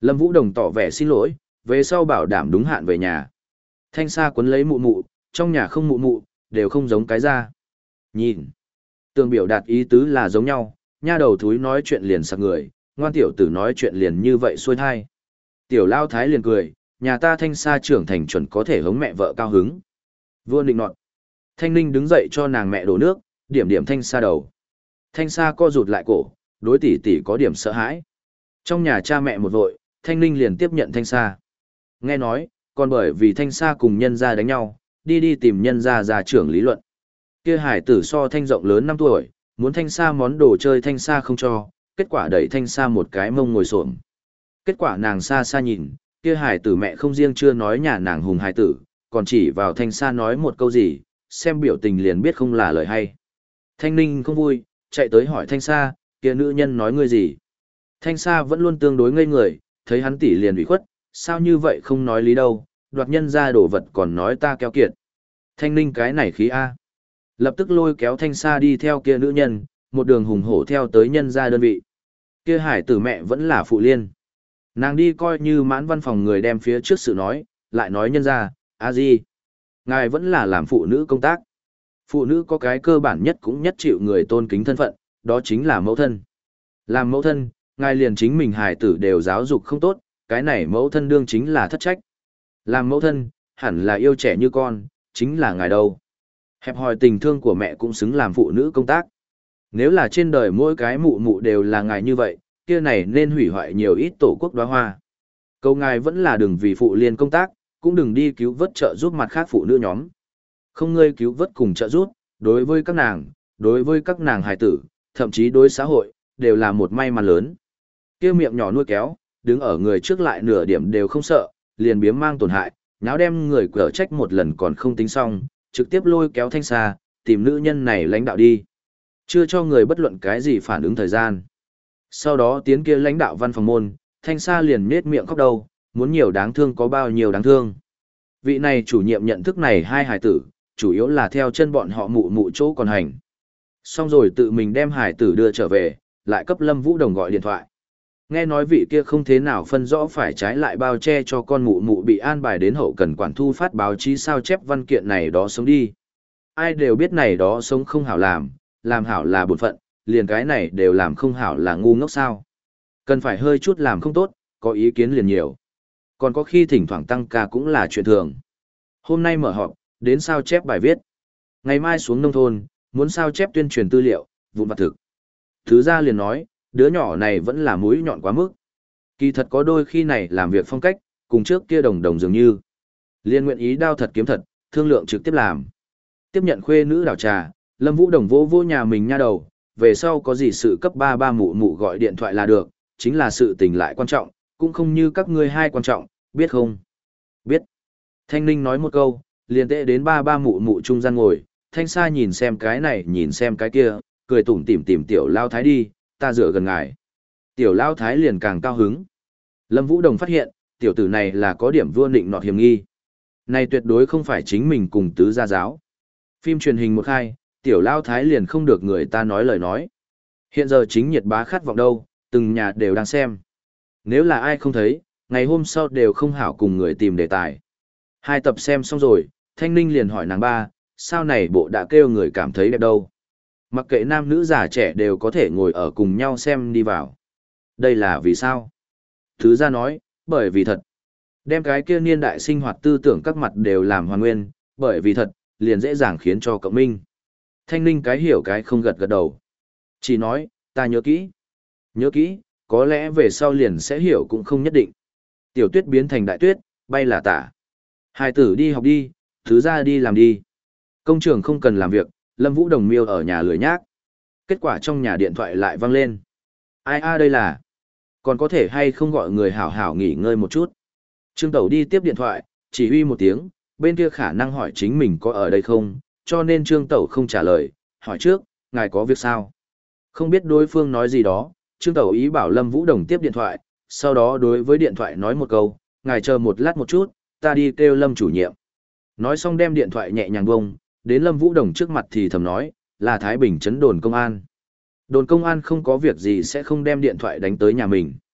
Lâm Vũ Đồng tỏ vẻ xin lỗi, về sau bảo đảm đúng hạn về nhà. Thanh Sa quấn lấy mụ mụ, trong nhà không mụ mụ, đều không giống cái ra. Nhìn. Tường biểu đạt ý tứ là giống nhau, nha đầu thúi nói chuyện liền sặc người, ngoan tiểu tử nói chuyện liền như vậy xuôi thai. Tiểu Lao Thái liền cười, nhà ta Thanh Sa trưởng thành chuẩn có thể hống mẹ vợ cao hứng. Vua định nọt. Thanh Ninh đứng dậy cho nàng mẹ đổ nước, điểm điểm Thanh Sa đầu. Thanh Sa co rụt lại cổ, đối tỷ tỷ có điểm sợ hãi. Trong nhà cha mẹ một vội, Thanh Ninh liền tiếp nhận Thanh Sa. Nghe nói, còn bởi vì Thanh Sa cùng nhân gia đánh nhau, đi đi tìm nhân gia gia trưởng lý luận. Kia hải tử so Thanh rộng lớn năm tuổi, muốn Thanh Sa món đồ chơi Thanh Sa không cho, kết quả đẩy Thanh Sa một cái mông ngồi xổm. Kết quả nàng xa xa nhìn, kia hải tử mẹ không riêng chưa nói nhà nàng hùng hải tử, còn chỉ vào Thanh Sa nói một câu gì, xem biểu tình liền biết không là lời hay. Thanh Ninh không vui, chạy tới hỏi Thanh Sa, kia nữ nhân nói ngươi gì? Thanh Sa vẫn luôn tương đối ngây người, thấy hắn tỷ liền ủy khuất, sao như vậy không nói lý đâu, đoạt nhân ra đồ vật còn nói ta keo kiệt. Thanh Ninh cái này khí A. Lập tức lôi kéo Thanh Sa đi theo kia nữ nhân, một đường hùng hổ theo tới nhân ra đơn vị. Kia hải tử mẹ vẫn là phụ liên. Nàng đi coi như mãn văn phòng người đem phía trước sự nói, lại nói nhân ra, a di. Ngài vẫn là làm phụ nữ công tác. Phụ nữ có cái cơ bản nhất cũng nhất chịu người tôn kính thân phận, đó chính là mẫu thân. Làm mẫu thân, ngài liền chính mình hài tử đều giáo dục không tốt, cái này mẫu thân đương chính là thất trách. Làm mẫu thân, hẳn là yêu trẻ như con, chính là ngài đâu. Hẹp hòi tình thương của mẹ cũng xứng làm phụ nữ công tác. Nếu là trên đời mỗi cái mụ mụ đều là ngài như vậy, kia này nên hủy hoại nhiều ít tổ quốc đóa hoa. Câu ngài vẫn là đừng vì phụ liên công tác, cũng đừng đi cứu vớt trợ giúp mặt khác phụ nữ nhóm. Không ngươi cứu vớt cùng trợ giúp, đối với các nàng, đối với các nàng hài tử, thậm chí đối xã hội, đều là một may mắn lớn. Kia miệng nhỏ nuôi kéo, đứng ở người trước lại nửa điểm đều không sợ, liền biếm mang tổn hại, nháo đem người cở trách một lần còn không tính xong, trực tiếp lôi kéo Thanh Sa, tìm nữ nhân này lãnh đạo đi. Chưa cho người bất luận cái gì phản ứng thời gian. Sau đó tiến kia lãnh đạo văn phòng môn, Thanh Sa liền nết miệng khóc đầu, muốn nhiều đáng thương có bao nhiêu đáng thương. Vị này chủ nhiệm nhận thức này hai hài tử, chủ yếu là theo chân bọn họ mụ mụ chỗ còn hành. Xong rồi tự mình đem hài tử đưa trở về, lại cấp Lâm Vũ Đồng gọi điện thoại. Nghe nói vị kia không thế nào phân rõ phải trái lại bao che cho con mụ mụ bị an bài đến hậu cần quản thu phát báo chí sao chép văn kiện này đó sống đi. Ai đều biết này đó sống không hảo làm, làm hảo là bổn phận, liền cái này đều làm không hảo là ngu ngốc sao. Cần phải hơi chút làm không tốt, có ý kiến liền nhiều. Còn có khi thỉnh thoảng tăng ca cũng là chuyện thường. Hôm nay mở họp, đến sao chép bài viết. Ngày mai xuống nông thôn, muốn sao chép tuyên truyền tư liệu, vụn vặt thực. Thứ ra liền nói, đứa nhỏ này vẫn là mũi nhọn quá mức. Kỳ thật có đôi khi này làm việc phong cách, cùng trước kia đồng đồng dường như. Liên nguyện ý đao thật kiếm thật, thương lượng trực tiếp làm. Tiếp nhận khuê nữ đảo trà, Lâm Vũ Đồng vô vô nhà mình nha đầu, về sau có gì sự cấp ba ba mụ mụ gọi điện thoại là được, chính là sự tình lại quan trọng, cũng không như các ngươi hai quan trọng, biết không? Biết. Thanh Ninh nói một câu, liền tệ đến ba ba mụ mụ trung gian ngồi, Thanh Sa nhìn xem cái này nhìn xem cái kia, cười tủm tỉm tỉm tiểu Lao Thái đi, ta dựa gần ngài. Tiểu Lao Thái liền càng cao hứng. Lâm Vũ Đồng phát hiện, tiểu tử này là có điểm vua nịnh nọt hiểm nghi. Này tuyệt đối không phải chính mình cùng tứ gia giáo. Phim truyền hình một khai, tiểu Lao Thái liền không được người ta nói lời nói. Hiện giờ chính nhiệt bá khát vọng đâu, từng nhà đều đang xem. Nếu là ai không thấy, ngày hôm sau đều không hảo cùng người tìm đề tài. Hai tập xem xong rồi, Thanh Ninh liền hỏi nàng ba, sao này bộ đã kêu người cảm thấy đẹp đâu. Mặc kệ nam nữ già trẻ đều có thể ngồi ở cùng nhau xem đi vào. Đây là vì sao? Thứ ra nói, bởi vì thật. Đem cái kia niên đại sinh hoạt tư tưởng các mặt đều làm hoàn nguyên, bởi vì thật, liền dễ dàng khiến cho cộng minh. Thanh Ninh cái hiểu cái không gật gật đầu. Chỉ nói, ta nhớ kỹ. Nhớ kỹ, có lẽ về sau liền sẽ hiểu cũng không nhất định. Tiểu tuyết biến thành đại tuyết, bay là tả. Hai tử đi học đi, thứ ra đi làm đi. Công trường không cần làm việc, Lâm Vũ Đồng miêu ở nhà lười nhác. Kết quả trong nhà điện thoại lại vang lên. Ai a đây là? Còn có thể hay không gọi người hảo hảo nghỉ ngơi một chút? Trương Tẩu đi tiếp điện thoại, chỉ huy một tiếng, bên kia khả năng hỏi chính mình có ở đây không, cho nên Trương Tẩu không trả lời, hỏi trước, ngài có việc sao? Không biết đối phương nói gì đó, Trương Tẩu ý bảo Lâm Vũ Đồng tiếp điện thoại, sau đó đối với điện thoại nói một câu, ngài chờ một lát một chút, ta đi kêu Lâm chủ nhiệm. Nói xong đem điện thoại nhẹ nhàng bông, đến Lâm Vũ Đồng trước mặt thì thầm nói, là Thái Bình trấn đồn công an. Đồn công an không có việc gì sẽ không đem điện thoại đánh tới nhà mình.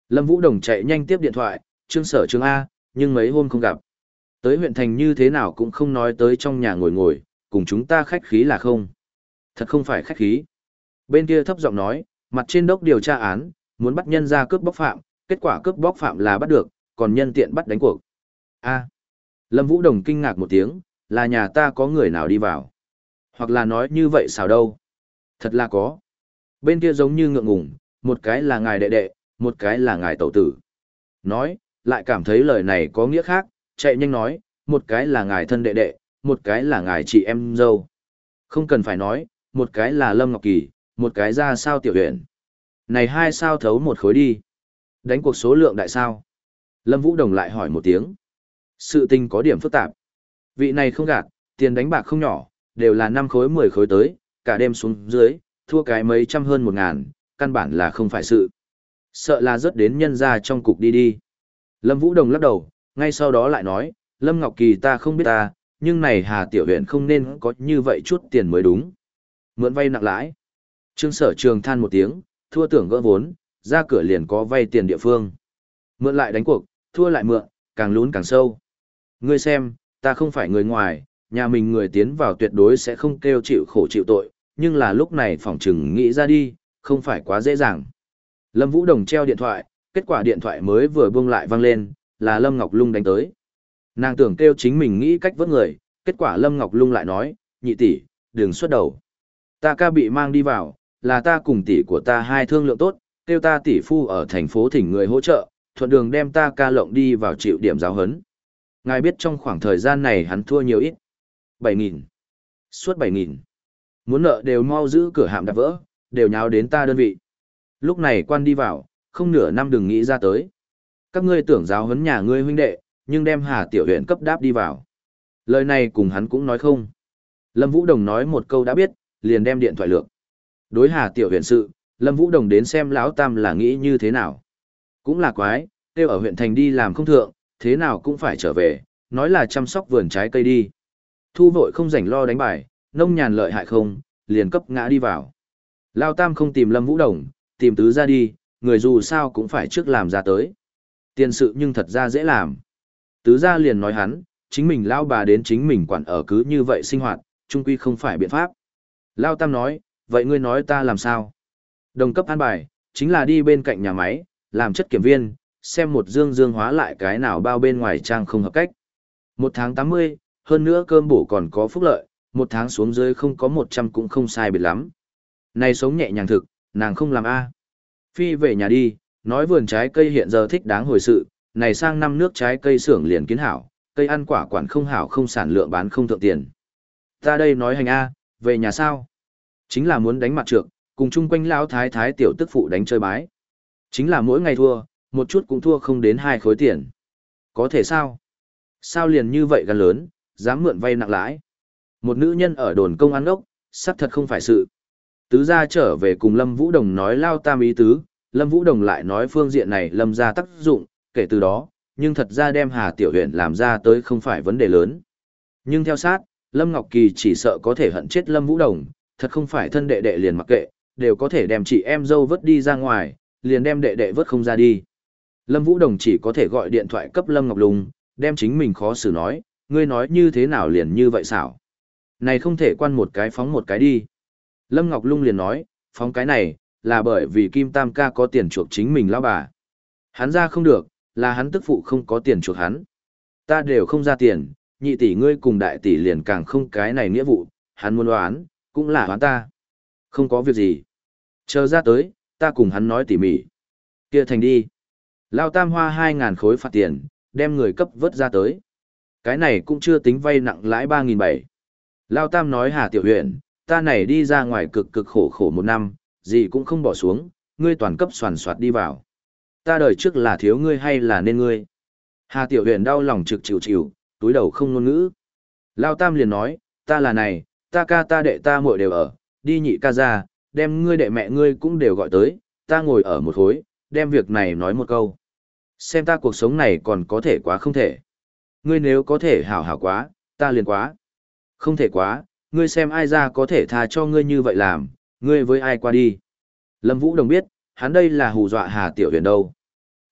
Lâm Vũ Đồng chạy nhanh tiếp điện thoại, Trương Sở Trường A, nhưng mấy hôm không gặp. Tới huyện thành như thế nào cũng không nói tới trong nhà ngồi ngồi, cùng chúng ta khách khí là không. Thật không phải khách khí. Bên kia thấp giọng nói, mặt trên đốc điều tra án, muốn bắt nhân ra cướp bóc phạm, kết quả cướp bóc phạm là bắt được, còn nhân tiện bắt đánh cuộc. A. Lâm Vũ Đồng kinh ngạc một tiếng, là nhà ta có người nào đi vào. Hoặc là nói như vậy sao đâu. Thật là có. Bên kia giống như ngượng ngùng, một cái là ngài đệ đệ, một cái là ngài tẩu tử. Nói, lại cảm thấy lời này có nghĩa khác, chạy nhanh nói, một cái là ngài thân đệ đệ, một cái là ngài chị em dâu. Không cần phải nói, một cái là Lâm Ngọc Kỳ, một cái ra sao tiểu huyện. Này hai sao thấu một khối đi. Đánh cuộc số lượng đại sao. Lâm Vũ Đồng lại hỏi một tiếng. Sự tình có điểm phức tạp. Vị này không gạt, tiền đánh bạc không nhỏ, đều là năm khối mười khối tới, cả đêm xuống dưới, thua cái mấy trăm hơn một ngàn, căn bản là không phải sự. Sợ là rớt đến nhân ra trong cục đi đi. Lâm Vũ Đồng lắc đầu, ngay sau đó lại nói, Lâm Ngọc Kỳ ta không biết ta, nhưng này Hà Tiểu huyện không nên có như vậy chút tiền mới đúng. Mượn vay nặng lãi. Trương Sở Trường than một tiếng, thua tưởng gỡ vốn, ra cửa liền có vay tiền địa phương. Mượn lại đánh cuộc, thua lại mượn, càng lún càng sâu. Ngươi xem, ta không phải người ngoài, nhà mình người tiến vào tuyệt đối sẽ không kêu chịu khổ chịu tội, nhưng là lúc này phỏng chừng nghĩ ra đi, không phải quá dễ dàng. Lâm Vũ Đồng treo điện thoại, kết quả điện thoại mới vừa buông lại vang lên, là Lâm Ngọc Lung đánh tới. Nàng tưởng kêu chính mình nghĩ cách vớt người, kết quả Lâm Ngọc Lung lại nói, nhị tỷ, đừng xuất đầu. Ta ca bị mang đi vào, là ta cùng tỷ của ta hai thương lượng tốt, kêu ta tỷ phu ở thành phố thỉnh người hỗ trợ, thuận đường đem ta ca lộng đi vào chịu điểm giáo hấn. Ngài biết trong khoảng thời gian này hắn thua nhiều ít. bảy nghìn. Suốt bảy nghìn. Muốn nợ đều mau giữ cửa hạm đạp vỡ, đều nháo đến ta đơn vị. Lúc này quan đi vào, không nửa năm đừng nghĩ ra tới. Các ngươi tưởng giáo huấn nhà ngươi huynh đệ, nhưng đem Hà Tiểu huyện cấp đáp đi vào. Lời này cùng hắn cũng nói không. Lâm Vũ Đồng nói một câu đã biết, liền đem điện thoại lược. Đối Hà Tiểu huyện sự, Lâm Vũ Đồng đến xem lão tam là nghĩ như thế nào. Cũng là quái, tiêu ở huyện thành đi làm không thượng, thế nào cũng phải trở về, nói là chăm sóc vườn trái cây đi. Thu vội không rảnh lo đánh bài, nông nhàn lợi hại không, liền cấp ngã đi vào. Lão tam không tìm Lâm Vũ Đồng, tìm tứ ra đi, người dù sao cũng phải trước làm ra tới. Tiền sự nhưng thật ra dễ làm. Tứ ra liền nói hắn, chính mình lão bà đến chính mình quản ở cứ như vậy sinh hoạt, chung quy không phải biện pháp. Lão tam nói, vậy ngươi nói ta làm sao? Đồng cấp an bài, chính là đi bên cạnh nhà máy, làm chất kiểm viên, xem một dương dương hóa lại cái nào bao bên ngoài trang không hợp cách. Một tháng tám mươi, hơn nữa cơm bổ còn có phúc lợi, một tháng xuống dưới không có một trăm cũng không sai biệt lắm. Này sống nhẹ nhàng thực, nàng không làm A. Phi về nhà đi, nói vườn trái cây hiện giờ thích đáng hồi sự, này sang năm nước trái cây xưởng liền kiến hảo, cây ăn quả quản không hảo không sản lượng bán không thượng tiền. Ta đây nói hành A, về nhà sao? Chính là muốn đánh mặt trược, cùng chung quanh lão thái thái tiểu tức phụ đánh chơi bái. Chính là mỗi ngày thua, một chút cũng thua không đến hai khối tiền. Có thể sao? Sao liền như vậy gan lớn, dám mượn vay nặng lãi? Một nữ nhân ở đồn công an ốc, xác thật không phải sự. Tứ gia trở về cùng Lâm Vũ Đồng nói lao tam ý tứ, Lâm Vũ Đồng lại nói phương diện này Lâm ra tác dụng, kể từ đó, nhưng thật ra đem Hà Tiểu huyện làm ra tới không phải vấn đề lớn. Nhưng theo sát, Lâm Ngọc Kỳ chỉ sợ có thể hận chết Lâm Vũ Đồng, thật không phải thân đệ đệ liền mặc kệ, đều có thể đem chị em dâu vớt đi ra ngoài, liền đem đệ đệ vớt không ra đi. Lâm Vũ Đồng chỉ có thể gọi điện thoại cấp Lâm Ngọc Lung, đem chính mình khó xử nói, ngươi nói như thế nào liền như vậy xảo. Này không thể quan một cái phóng một cái đi. Lâm Ngọc Lung liền nói, phóng cái này, là bởi vì Kim Tam ca có tiền chuộc chính mình lão bà. Hắn ra không được, là hắn tức phụ không có tiền chuộc hắn. Ta đều không ra tiền, nhị tỷ ngươi cùng đại tỷ liền càng không cái này nghĩa vụ, hắn muốn đoán, cũng là đoán ta. Không có việc gì. Chờ ra tới, ta cùng hắn nói tỉ mỉ. Kia thành đi. Lao tam hoa hai ngàn khối phạt tiền, đem người cấp vớt ra tới. Cái này cũng chưa tính vay nặng lãi ba nghìn bảy. Lao tam nói Hà Tiểu huyện, ta này đi ra ngoài cực cực khổ khổ một năm, gì cũng không bỏ xuống, ngươi toàn cấp soàn soạt đi vào. Ta đời trước là thiếu ngươi hay là nên ngươi? Hà Tiểu huyện đau lòng trực chịu chịu, túi đầu không ngôn ngữ. Lao tam liền nói, ta là này, ta ca ta đệ ta muội đều ở, đi nhị ca ra, đem ngươi đệ mẹ ngươi cũng đều gọi tới, ta ngồi ở một khối, đem việc này nói một câu. Xem ta cuộc sống này còn có thể quá không thể. Ngươi nếu có thể hảo hảo quá, ta liền quá. Không thể quá, ngươi xem ai ra có thể tha cho ngươi như vậy làm, ngươi với ai qua đi. Lâm Vũ Đồng biết, hắn đây là hù dọa Hà Tiểu Huyền đâu.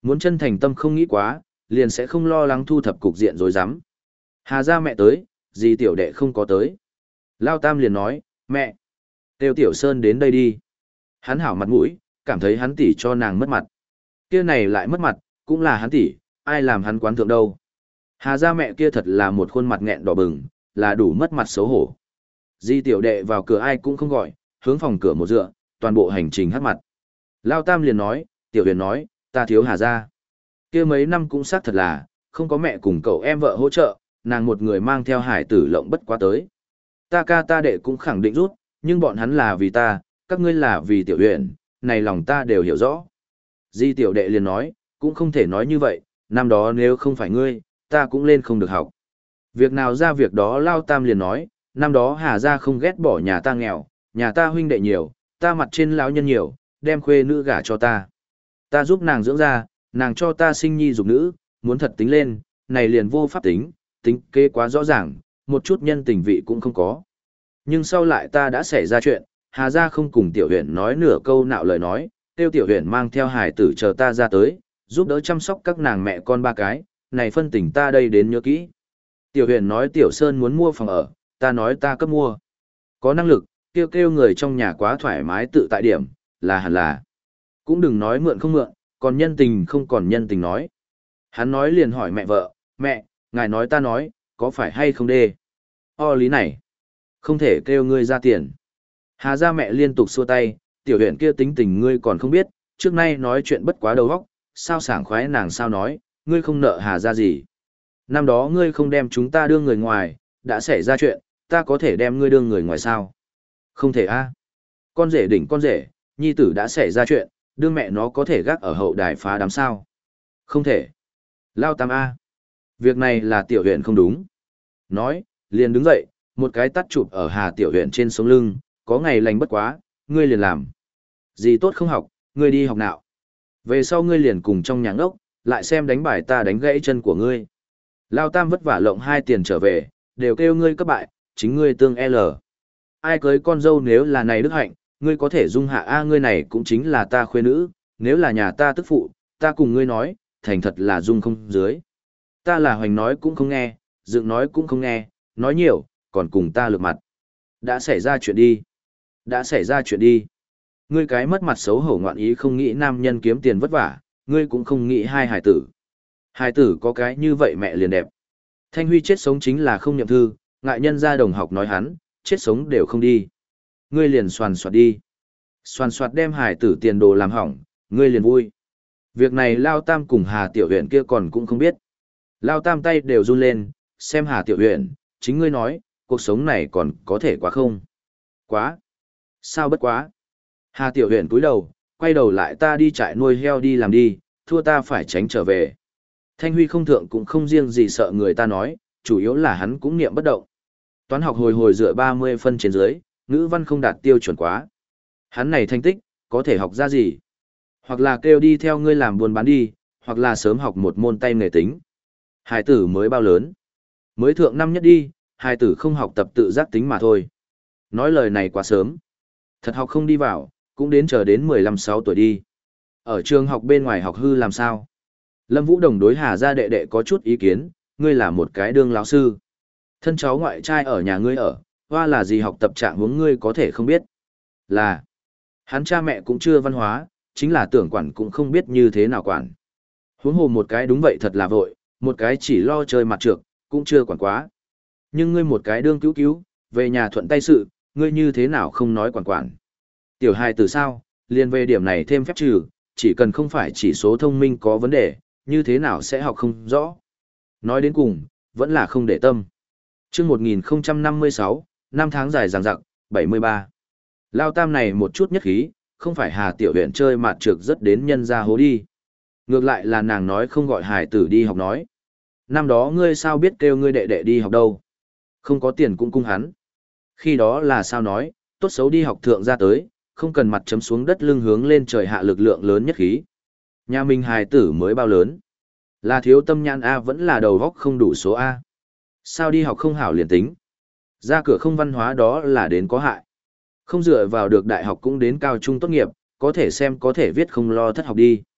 Muốn chân thành tâm không nghĩ quá, liền sẽ không lo lắng thu thập cục diện rối rắm. Hà gia mẹ tới, dì tiểu đệ không có tới. Lao Tam liền nói, mẹ, kêu Tiểu Sơn đến đây đi. Hắn hảo mặt mũi, cảm thấy hắn tỷ cho nàng mất mặt. Kia này lại mất mặt, cũng là hắn tỷ, ai làm hắn quán thượng đâu. Hà gia mẹ kia thật là một khuôn mặt nghẹn đỏ bừng, là đủ mất mặt xấu hổ. Di tiểu đệ vào cửa ai cũng không gọi, hướng phòng cửa một dựa, toàn bộ hành trình hắt mặt. Lao Tam liền nói, Tiểu Huyền nói, ta thiếu Hà gia. Kia mấy năm cũng xác thật là, không có mẹ cùng cậu em vợ hỗ trợ, nàng một người mang theo hải tử lộng bất quá tới. Ta ca ta đệ cũng khẳng định rút, nhưng bọn hắn là vì ta, các ngươi là vì Tiểu Huyền, này lòng ta đều hiểu rõ. Di tiểu đệ liền nói, cũng không thể nói như vậy, năm đó nếu không phải ngươi, ta cũng lên không được học. Việc nào ra việc đó Lao Tam liền nói, năm đó Hà gia không ghét bỏ nhà ta nghèo, nhà ta huynh đệ nhiều, ta mặt trên lão nhân nhiều, đem khuê nữ gả cho ta. Ta giúp nàng dưỡng ra, nàng cho ta sinh nhi dục nữ, muốn thật tính lên, này liền vô pháp tính, tính kế quá rõ ràng, một chút nhân tình vị cũng không có. Nhưng sau lại ta đã xảy ra chuyện, Hà gia không cùng Tiểu Huyền nói nửa câu nạo lời nói, tiêu Tiểu Huyền mang theo hải tử chờ ta ra tới, giúp đỡ chăm sóc các nàng mẹ con ba cái, này phân tình ta đây đến nhớ kỹ. Tiểu Huyền nói Tiểu Sơn muốn mua phòng ở, ta nói ta cấp mua. Có năng lực, kêu kêu người trong nhà quá thoải mái tự tại điểm, là hẳn là. Cũng đừng nói mượn không mượn, còn nhân tình không còn nhân tình nói. Hắn nói liền hỏi mẹ vợ, mẹ, ngài nói ta nói, có phải hay không đê? O lý này, không thể kêu ngươi ra tiền. Hà gia mẹ liên tục xua tay, Tiểu Huyền kia tính tình ngươi còn không biết, trước nay nói chuyện bất quá đầu óc, sao sảng khoái nàng sao nói, ngươi không nợ Hà gia gì. Năm đó ngươi không đem chúng ta đưa người ngoài, đã xảy ra chuyện, ta có thể đem ngươi đưa người ngoài sao? Không thể a. Con rể đỉnh con rể, nhi tử đã xảy ra chuyện, đưa mẹ nó có thể gác ở hậu đài phá đám sao? Không thể. Lao Tam a. Việc này là Tiểu Huyền không đúng. Nói, liền đứng dậy, một cái tắt chụp ở Hà Tiểu Huyền trên sống lưng, có ngày lành bất quá, ngươi liền làm. Gì tốt không học, ngươi đi học nào. Về sau ngươi liền cùng trong nhà ngốc, lại xem đánh bài ta đánh gãy chân của ngươi. Lao Tam vất vả lộng hai tiền trở về, đều kêu ngươi cấp bại, chính ngươi tương L. Ai cưới con dâu nếu là này đức hạnh, ngươi có thể dung hạ A ngươi này cũng chính là ta khuê nữ, nếu là nhà ta tức phụ, ta cùng ngươi nói, thành thật là dung không dưới. Ta là hoành nói cũng không nghe, dựng nói cũng không nghe, nói nhiều, còn cùng ta lược mặt. Đã xảy ra chuyện đi. Đã xảy ra chuyện đi. Ngươi cái mất mặt xấu hổ ngoạn ý không nghĩ nam nhân kiếm tiền vất vả, ngươi cũng không nghĩ hai hải tử. Hải tử có cái như vậy mẹ liền đẹp. Thanh Huy chết sống chính là không nhậm thư, ngại nhân gia đồng học nói hắn, chết sống đều không đi. Ngươi liền soàn soạt đi. Soàn soạt đem hải tử tiền đồ làm hỏng, ngươi liền vui. Việc này Lao Tam cùng Hà Tiểu Huyền kia còn cũng không biết. Lao Tam tay đều run lên, xem Hà Tiểu Huyền, chính ngươi nói, cuộc sống này còn có thể quá không? Quá. Sao bất quá? Hà Tiểu Huyền cúi đầu, quay đầu lại ta đi trại nuôi heo đi làm đi, thua ta phải tránh trở về. Thanh Huy không thượng cũng không riêng gì sợ người ta nói, chủ yếu là hắn cũng niệm bất động. Toán học hồi hồi dựa ba mươi phân trên dưới, ngữ văn không đạt tiêu chuẩn quá. Hắn này thành tích, có thể học ra gì? Hoặc là kêu đi theo ngươi làm buôn bán đi, hoặc là sớm học một môn tay nghề tính. Hải tử mới bao lớn? Mới thượng năm nhất đi, hải tử không học tập tự giác tính mà thôi. Nói lời này quá sớm. Thật học không đi vào, cũng đến chờ đến mười lăm sáu tuổi đi. Ở trường học bên ngoài học hư làm sao? Lâm Vũ Đồng đối Hà gia đệ đệ có chút ý kiến, ngươi là một cái đương lão sư. Thân cháu ngoại trai ở nhà ngươi ở, hoa là gì học tập trạng huống ngươi có thể không biết. Là, hắn cha mẹ cũng chưa văn hóa, chính là tưởng quản cũng không biết như thế nào quản. Huống hồ một cái đúng vậy thật là vội, một cái chỉ lo chơi mặt trược, cũng chưa quản quá. Nhưng ngươi một cái đương cứu cứu, về nhà thuận tay sự, ngươi như thế nào không nói quản quản. Tiểu hài từ sao, liền về điểm này thêm phép trừ, chỉ cần không phải chỉ số thông minh có vấn đề, như thế nào sẽ học không rõ. Nói đến cùng, vẫn là không để tâm. chương một nghìn không trăm năm mươi sáu, năm tháng dài dằng dặc, bảy mươi ba. Lao Tam này một chút nhất khí, không phải Hà Tiểu Huyền chơi mạt trược rất đến nhân ra hố đi. Ngược lại là nàng nói không gọi hài tử đi học nói. Năm đó ngươi sao biết kêu ngươi đệ đệ đi học đâu. Không có tiền cũng cung hắn. Khi đó là sao nói, tốt xấu đi học thượng ra tới, không cần mặt chấm xuống đất lưng hướng lên trời hạ lực lượng lớn nhất khí. Nhà mình hài tử mới bao lớn. Là thiếu tâm nhãn A vẫn là đầu góc không đủ số A. Sao đi học không hảo liền tính. Ra cửa không văn hóa đó là đến có hại. Không dựa vào được đại học cũng đến cao trung tốt nghiệp, có thể xem có thể viết không lo thất học đi.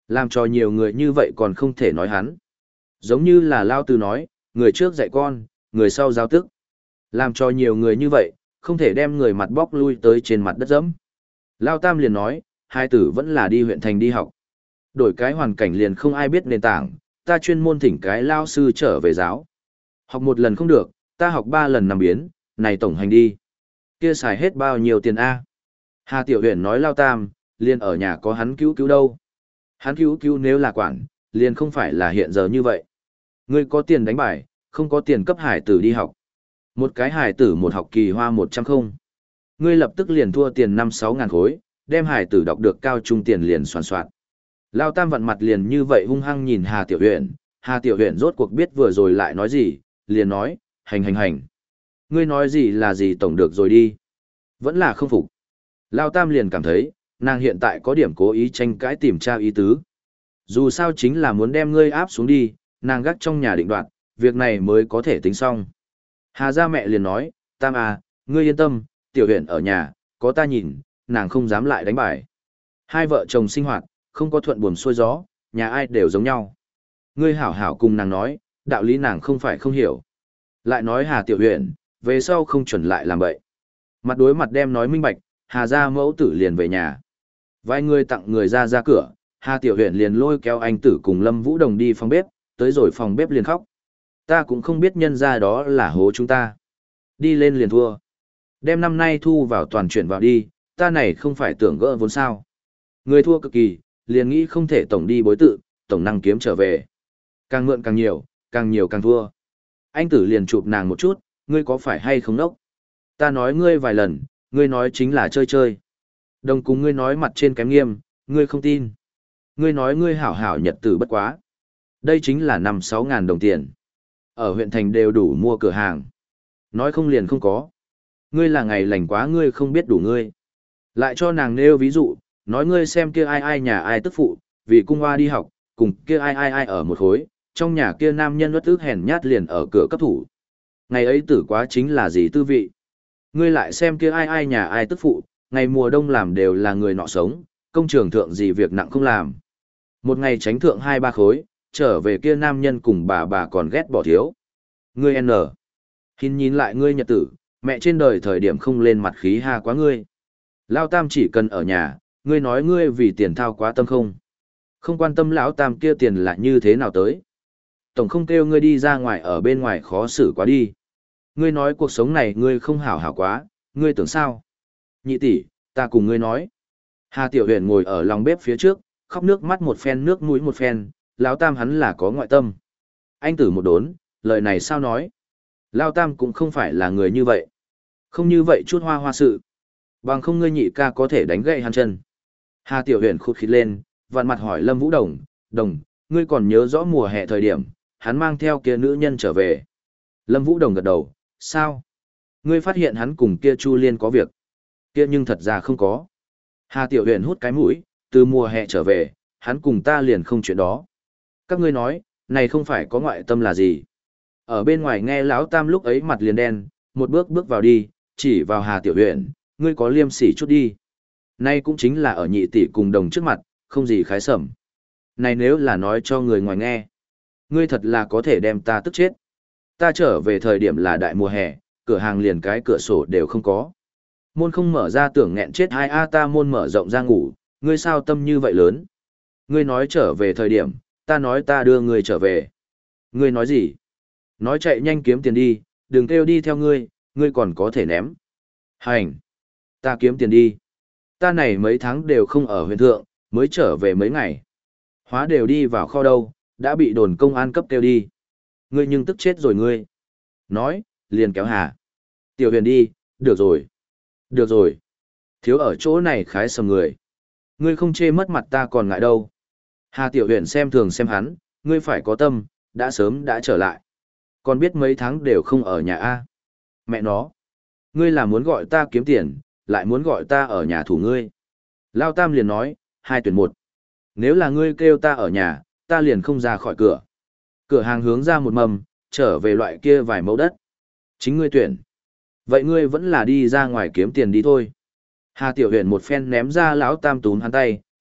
Làm cho nhiều người như vậy còn không thể nói hắn. Giống như là Lao Tư nói, người trước dạy con, người sau giáo tức. Làm cho nhiều người như vậy, không thể đem người mặt bóc lui tới trên mặt đất dẫm. Lao Tam liền nói, hai tử vẫn là đi huyện thành đi học. Đổi cái hoàn cảnh liền không ai biết nền tảng, ta chuyên môn thỉnh cái lao sư trở về giáo. Học một lần không được, ta học ba lần nằm biến, này tổng hành đi. Kia xài hết bao nhiêu tiền A. Hà Tiểu Huyền nói Lao Tam, liền ở nhà có hắn cứu cứu đâu. Hắn cứu cứu nếu là quản, liền không phải là hiện giờ như vậy. Ngươi có tiền đánh bài, không có tiền cấp hải tử đi học. Một cái hải tử một học kỳ hoa một trăm không. Ngươi lập tức liền thua tiền năm sáu ngàn khối, đem hải tử đọc được cao trung tiền liền soàn soạn. Lao Tam vặn mặt liền như vậy hung hăng nhìn Hà Tiểu Huyền, Hà Tiểu Huyền rốt cuộc biết vừa rồi lại nói gì, liền nói, hành hành hành. Ngươi nói gì là gì tổng được rồi đi. Vẫn là không phục. Lao Tam liền cảm thấy, nàng hiện tại có điểm cố ý tranh cãi tìm tra ý tứ. Dù sao chính là muốn đem ngươi áp xuống đi, nàng gác trong nhà định đoạt, việc này mới có thể tính xong. Hà gia mẹ liền nói, Tam à, ngươi yên tâm, Tiểu Huyền ở nhà, có ta nhìn, nàng không dám lại đánh bài. Hai vợ chồng sinh hoạt, không có thuận buồm xuôi gió, nhà ai đều giống nhau. Ngươi hảo hảo cùng nàng nói, đạo lý nàng không phải không hiểu. Lại nói Hà Tiểu Huyền, về sau không chuẩn lại làm bậy. Mặt đối mặt đem nói minh bạch, Hà gia mẫu tử liền về nhà. Vài người tặng người ra ra cửa, Hà Tiểu Huyền liền lôi kéo anh tử cùng Lâm Vũ Đồng đi phòng bếp, tới rồi phòng bếp liền khóc. Ta cũng không biết nhân ra đó là hố chúng ta. Đi lên liền thua. Đem năm nay thu vào toàn chuyển vào đi, ta này không phải tưởng gỡ vốn sao. Người thua cực kỳ, liền nghĩ không thể tổng đi bối tự, tổng năng kiếm trở về. Càng mượn càng nhiều, càng nhiều càng thua. Anh tử liền chụp nàng một chút, ngươi có phải hay không nốc? Ta nói ngươi vài lần, ngươi nói chính là chơi chơi. Đồng cùng ngươi nói mặt trên kém nghiêm, ngươi không tin. Ngươi nói ngươi hảo hảo nhật tử bất quá. Đây chính là năm sáu ngàn đồng tiền. Ở huyện thành đều đủ mua cửa hàng. Nói không liền không có. Ngươi là ngày lành quá ngươi không biết đủ ngươi. Lại cho nàng nêu ví dụ, nói ngươi xem kia ai ai nhà ai tức phụ, vì cung hoa đi học, cùng kia ai ai ai ở một khối, trong nhà kia nam nhân bất ức hèn nhát liền ở cửa cấp thủ. Ngày ấy tử quá chính là gì tư vị. Ngươi lại xem kia ai ai nhà ai tức phụ, ngày mùa đông làm đều là người nọ sống, công trường thượng gì việc nặng không làm. Một ngày tránh thượng hai ba khối, trở về kia nam nhân cùng bà bà còn ghét bỏ thiếu. Ngươi N. Hin nhìn lại ngươi nhật tử, mẹ trên đời thời điểm không lên mặt khí ha quá ngươi. Lao Tam chỉ cần ở nhà, ngươi nói ngươi vì tiền thao quá tâm không. Không quan tâm lão Tam kia tiền là như thế nào tới. Tổng không kêu ngươi đi ra ngoài ở bên ngoài khó xử quá đi. Ngươi nói cuộc sống này ngươi không hảo hảo quá, ngươi tưởng sao? Nhị tỷ, ta cùng ngươi nói. Hà Tiểu Huyền ngồi ở lòng bếp phía trước, khóc nước mắt một phen nước mũi một phen, lão Tam hắn là có ngoại tâm. Anh tử một đốn, lời này sao nói? Lão Tam cũng không phải là người như vậy. Không như vậy chút hoa hoa sự. Bằng không ngươi nhị ca có thể đánh gậy hắn chân. Hà Tiểu Huyền khụt khịt lên, vặn mặt hỏi Lâm Vũ Đồng, Đồng, ngươi còn nhớ rõ mùa hè thời điểm, hắn mang theo kia nữ nhân trở về. Lâm Vũ Đồng gật đầu, sao? Ngươi phát hiện hắn cùng kia Chu Liên có việc. Kia nhưng thật ra không có. Hà Tiểu Huyền hút cái mũi, từ mùa hè trở về, hắn cùng ta liền không chuyện đó. Các ngươi nói, này không phải có ngoại tâm là gì. Ở bên ngoài nghe lão Tam lúc ấy mặt liền đen, một bước bước vào đi, chỉ vào Hà Tiểu Huyền, ngươi có liêm sỉ chút đi. Nay cũng chính là ở nhị tỷ cùng Đồng trước mặt, không gì khái sẩm. Này nếu là nói cho người ngoài nghe, ngươi thật là có thể đem ta tức chết. Ta trở về thời điểm là đại mùa hè, cửa hàng liền cái cửa sổ đều không có. Môn không mở ra tưởng nghẹn chết hai a ta môn mở rộng ra ngủ, ngươi sao tâm như vậy lớn. Ngươi nói trở về thời điểm, ta nói ta đưa ngươi trở về. Ngươi nói gì? Nói chạy nhanh kiếm tiền đi, đừng kêu đi theo ngươi, ngươi còn có thể ném. Hành! Ta kiếm tiền đi. Ta này mấy tháng đều không ở huyện thượng, mới trở về mấy ngày. Hóa đều đi vào kho đâu, đã bị đồn công an cấp kêu đi. Ngươi nhưng tức chết rồi ngươi. Nói, liền kéo Hà. Tiểu Huyền đi, được rồi. Được rồi. Thiếu ở chỗ này khái sầm người. Ngươi không chê mất mặt ta còn ngại đâu. Hà Tiểu Huyền xem thường xem hắn, ngươi phải có tâm, đã sớm đã trở lại. Còn biết mấy tháng đều không ở nhà A. Mẹ nó. Ngươi là muốn gọi ta kiếm tiền, lại muốn gọi ta ở nhà thủ ngươi. Lao Tam liền nói, hai tuyển một. Nếu là ngươi kêu ta ở nhà, ta liền không ra khỏi cửa. Cửa hàng hướng ra một mầm, trở về loại kia vài mẫu đất. Chính ngươi tuyển. Vậy ngươi vẫn là đi ra ngoài kiếm tiền đi thôi. Hà Tiểu Huyền một phen ném ra lão Tam túm hắn tay,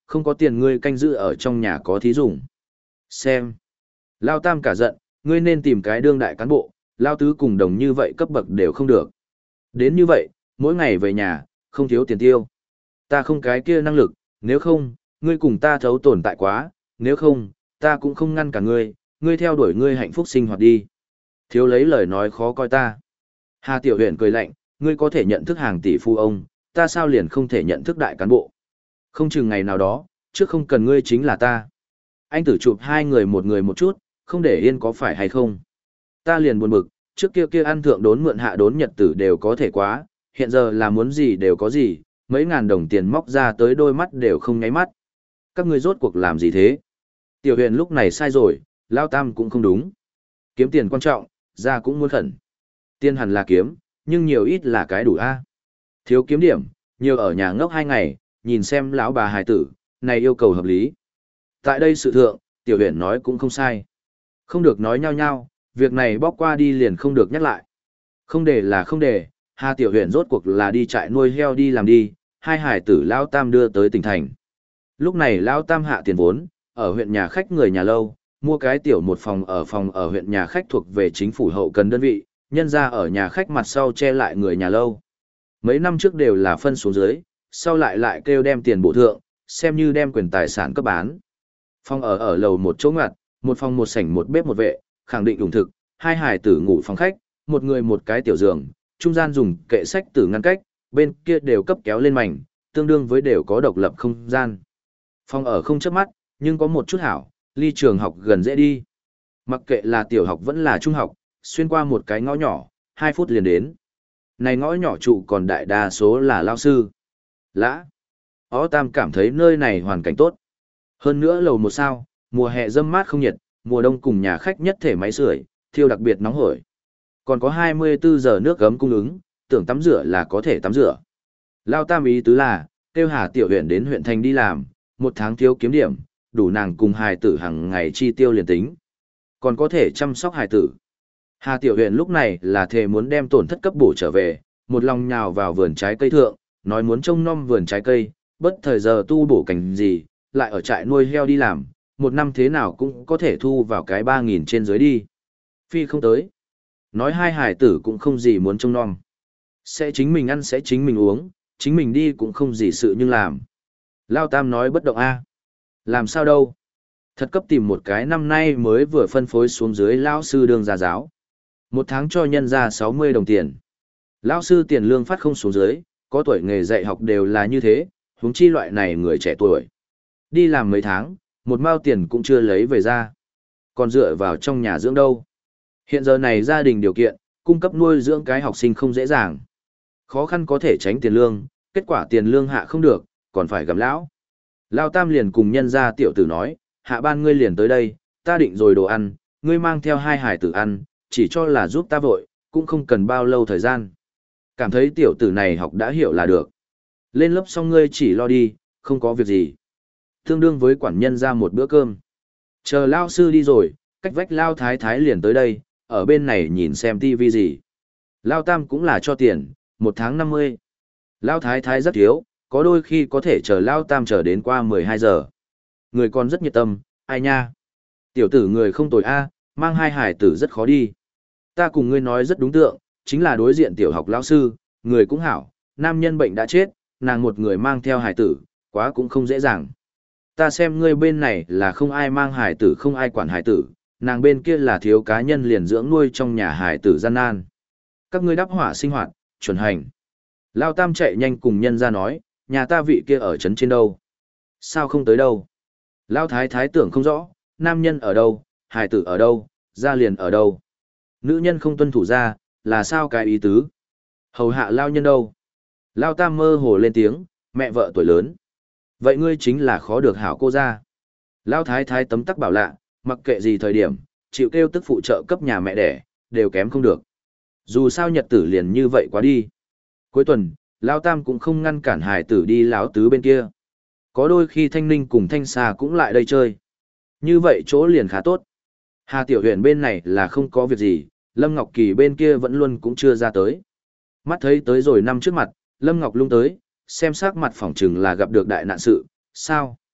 không có tiền ngươi canh giữ ở trong nhà có thí dụng. Xem. Lao Tam cả giận, ngươi nên tìm cái đương đại cán bộ, Lao Tứ cùng đồng như vậy cấp bậc đều không được. Đến như vậy, mỗi ngày về nhà, không thiếu tiền tiêu. Ta không cái kia năng lực, nếu không, ngươi cùng ta thấu tồn tại quá, nếu không, ta cũng không ngăn cả ngươi, ngươi theo đuổi ngươi hạnh phúc sinh hoạt đi. Thiếu lấy lời nói khó coi ta. Hà Tiểu Huyền cười lạnh, ngươi có thể nhận thức hàng tỷ phu ông, ta sao liền không thể nhận thức đại cán bộ. Không chừng ngày nào đó, trước không cần ngươi chính là ta. Anh tử chụp hai người một người một chút, không để yên có phải hay không. Ta liền buồn bực, trước kia kia ăn thượng đốn mượn hạ đốn nhật tử đều có thể quá, hiện giờ là muốn gì đều có gì, mấy ngàn đồng tiền móc ra tới đôi mắt đều không nháy mắt. Các ngươi rốt cuộc làm gì thế? Tiểu Huyền lúc này sai rồi, Lao Tam cũng không đúng. Kiếm tiền quan trọng, ra cũng muốn khẩn. Tiền hẳn là kiếm, nhưng nhiều ít là cái đủ a. Thiếu kiếm điểm, nhiều ở nhà ngốc hai ngày, nhìn xem lão bà hài tử, này yêu cầu hợp lý. Tại đây sự thượng, Tiểu Huyền nói cũng không sai. Không được nói nhau nhau, việc này bóc qua đi liền không được nhắc lại. Không để là không để, Hà Tiểu Huyền rốt cuộc là đi trại nuôi heo đi làm đi, hai hải tử Lao Tam đưa tới tỉnh thành. Lúc này Lao Tam hạ tiền vốn, ở huyện nhà khách người nhà lâu, mua cái tiểu một phòng ở phòng ở huyện nhà khách thuộc về chính phủ hậu cần đơn vị, nhân ra ở nhà khách mặt sau che lại người nhà lâu. Mấy năm trước đều là phân xuống dưới, sau lại lại kêu đem tiền bổ thượng, xem như đem quyền tài sản cấp bán. Phòng ở ở lầu một chỗ ngoặt, một phòng một sảnh một bếp một vệ, khẳng định ủng thực, hai hải tử ngủ phòng khách, một người một cái tiểu giường, trung gian dùng kệ sách tử ngăn cách, bên kia đều cấp kéo lên mảnh, tương đương với đều có độc lập không gian. Phòng ở không chớp mắt, nhưng có một chút hảo, ly trường học gần dễ đi. Mặc kệ là tiểu học vẫn là trung học, xuyên qua một cái ngõ nhỏ, hai phút liền đến. Này ngõ nhỏ trụ còn đại đa số là lao sư. Lã. Ó Tam cảm thấy nơi này hoàn cảnh tốt. Hơn nữa lầu một sao, mùa hè dâm mát không nhiệt, mùa đông cùng nhà khách nhất thể máy sưởi, thiêu đặc biệt nóng hổi. Còn có hai mươi bốn giờ nước gấm cung ứng, tưởng tắm rửa là có thể tắm rửa. Lao Tam ý tứ là, kêu Hà Tiểu Huyền đến huyện thành đi làm, một tháng thiếu kiếm điểm, đủ nàng cùng hài tử hàng ngày chi tiêu liền tính. Còn có thể chăm sóc hài tử. Hà Tiểu Huyền lúc này là thề muốn đem tổn thất cấp bổ trở về, một lòng nhào vào vườn trái cây thượng, nói muốn trông nom vườn trái cây, bất thời giờ tu bổ cảnh gì, lại ở trại nuôi heo đi làm, một năm thế nào cũng có thể thu vào cái ba nghìn trên dưới đi. Phi không tới. Nói hai hài tử cũng không gì muốn trông nom. Sẽ chính mình ăn sẽ chính mình uống, chính mình đi cũng không gì sự nhưng làm. Lao Tam nói bất động a. Làm sao đâu? Thật cấp tìm một cái năm nay mới vừa phân phối xuống dưới lão sư đương gia giáo. Một tháng cho nhân ra sáu mươi đồng tiền. Lão sư tiền lương phát không xuống dưới, có tuổi nghề dạy học đều là như thế, huống chi loại này người trẻ tuổi. Đi làm mấy tháng, một mao tiền cũng chưa lấy về ra. Còn dựa vào trong nhà dưỡng đâu. Hiện giờ này gia đình điều kiện, cung cấp nuôi dưỡng cái học sinh không dễ dàng. Khó khăn có thể tránh tiền lương, kết quả tiền lương hạ không được, còn phải gặp lão. Lao Tam liền cùng nhân gia tiểu tử nói, hạ ban ngươi liền tới đây, ta định rồi đồ ăn, ngươi mang theo hai hải tử ăn, chỉ cho là giúp ta vội, cũng không cần bao lâu thời gian. Cảm thấy tiểu tử này học đã hiểu là được. Lên lớp xong ngươi chỉ lo đi, không có việc gì. Tương đương với quản nhân ra một bữa cơm. Chờ Lao sư đi rồi, cách vách Lao Thái Thái liền tới đây, ở bên này nhìn xem tivi gì. Lao Tam cũng là cho tiền, một tháng năm mươi. Lao Thái Thái rất thiếu, có đôi khi có thể chờ Lao Tam chờ đến qua mười hai giờ. Người còn rất nhiệt tâm, ai nha. Tiểu tử người không tồi a, mang hai hải tử rất khó đi. Ta cùng ngươi nói rất đúng tượng, chính là đối diện tiểu học lão sư, người cũng hảo, nam nhân bệnh đã chết, nàng một người mang theo hải tử, quá cũng không dễ dàng. Ta xem ngươi bên này là không ai mang hải tử không ai quản hải tử, nàng bên kia là thiếu cá nhân liền dưỡng nuôi trong nhà hải tử gian nan. Các ngươi đắp hỏa sinh hoạt, chuẩn hành. Lao Tam chạy nhanh cùng nhân ra nói, nhà ta vị kia ở trấn trên đâu. Sao không tới đâu? Lao Thái Thái tưởng không rõ, nam nhân ở đâu, hải tử ở đâu, gia liền ở đâu. Nữ nhân không tuân thủ ra, là sao cái ý tứ? Hầu hạ Lao nhân đâu? Lao Tam mơ hồ lên tiếng, mẹ vợ tuổi lớn. Vậy ngươi chính là khó được hảo cô ra. Lao Thái Thái tấm tắc bảo lạ, mặc kệ gì thời điểm, chịu kêu tức phụ trợ cấp nhà mẹ đẻ, đều kém không được. Dù sao nhật tử liền như vậy quá đi. Cuối tuần, Lao Tam cũng không ngăn cản hải tử đi Lão Tứ bên kia. Có đôi khi Thanh Ninh cùng Thanh Sa cũng lại đây chơi. Như vậy chỗ liền khá tốt. Hà Tiểu Huyền bên này là không có việc gì, Lâm Ngọc Kỳ bên kia vẫn luôn cũng chưa ra tới. Mắt thấy tới rồi năm trước mặt, Lâm Ngọc lung tới, xem sắc mặt phỏng chừng là gặp được đại nạn sự, sao?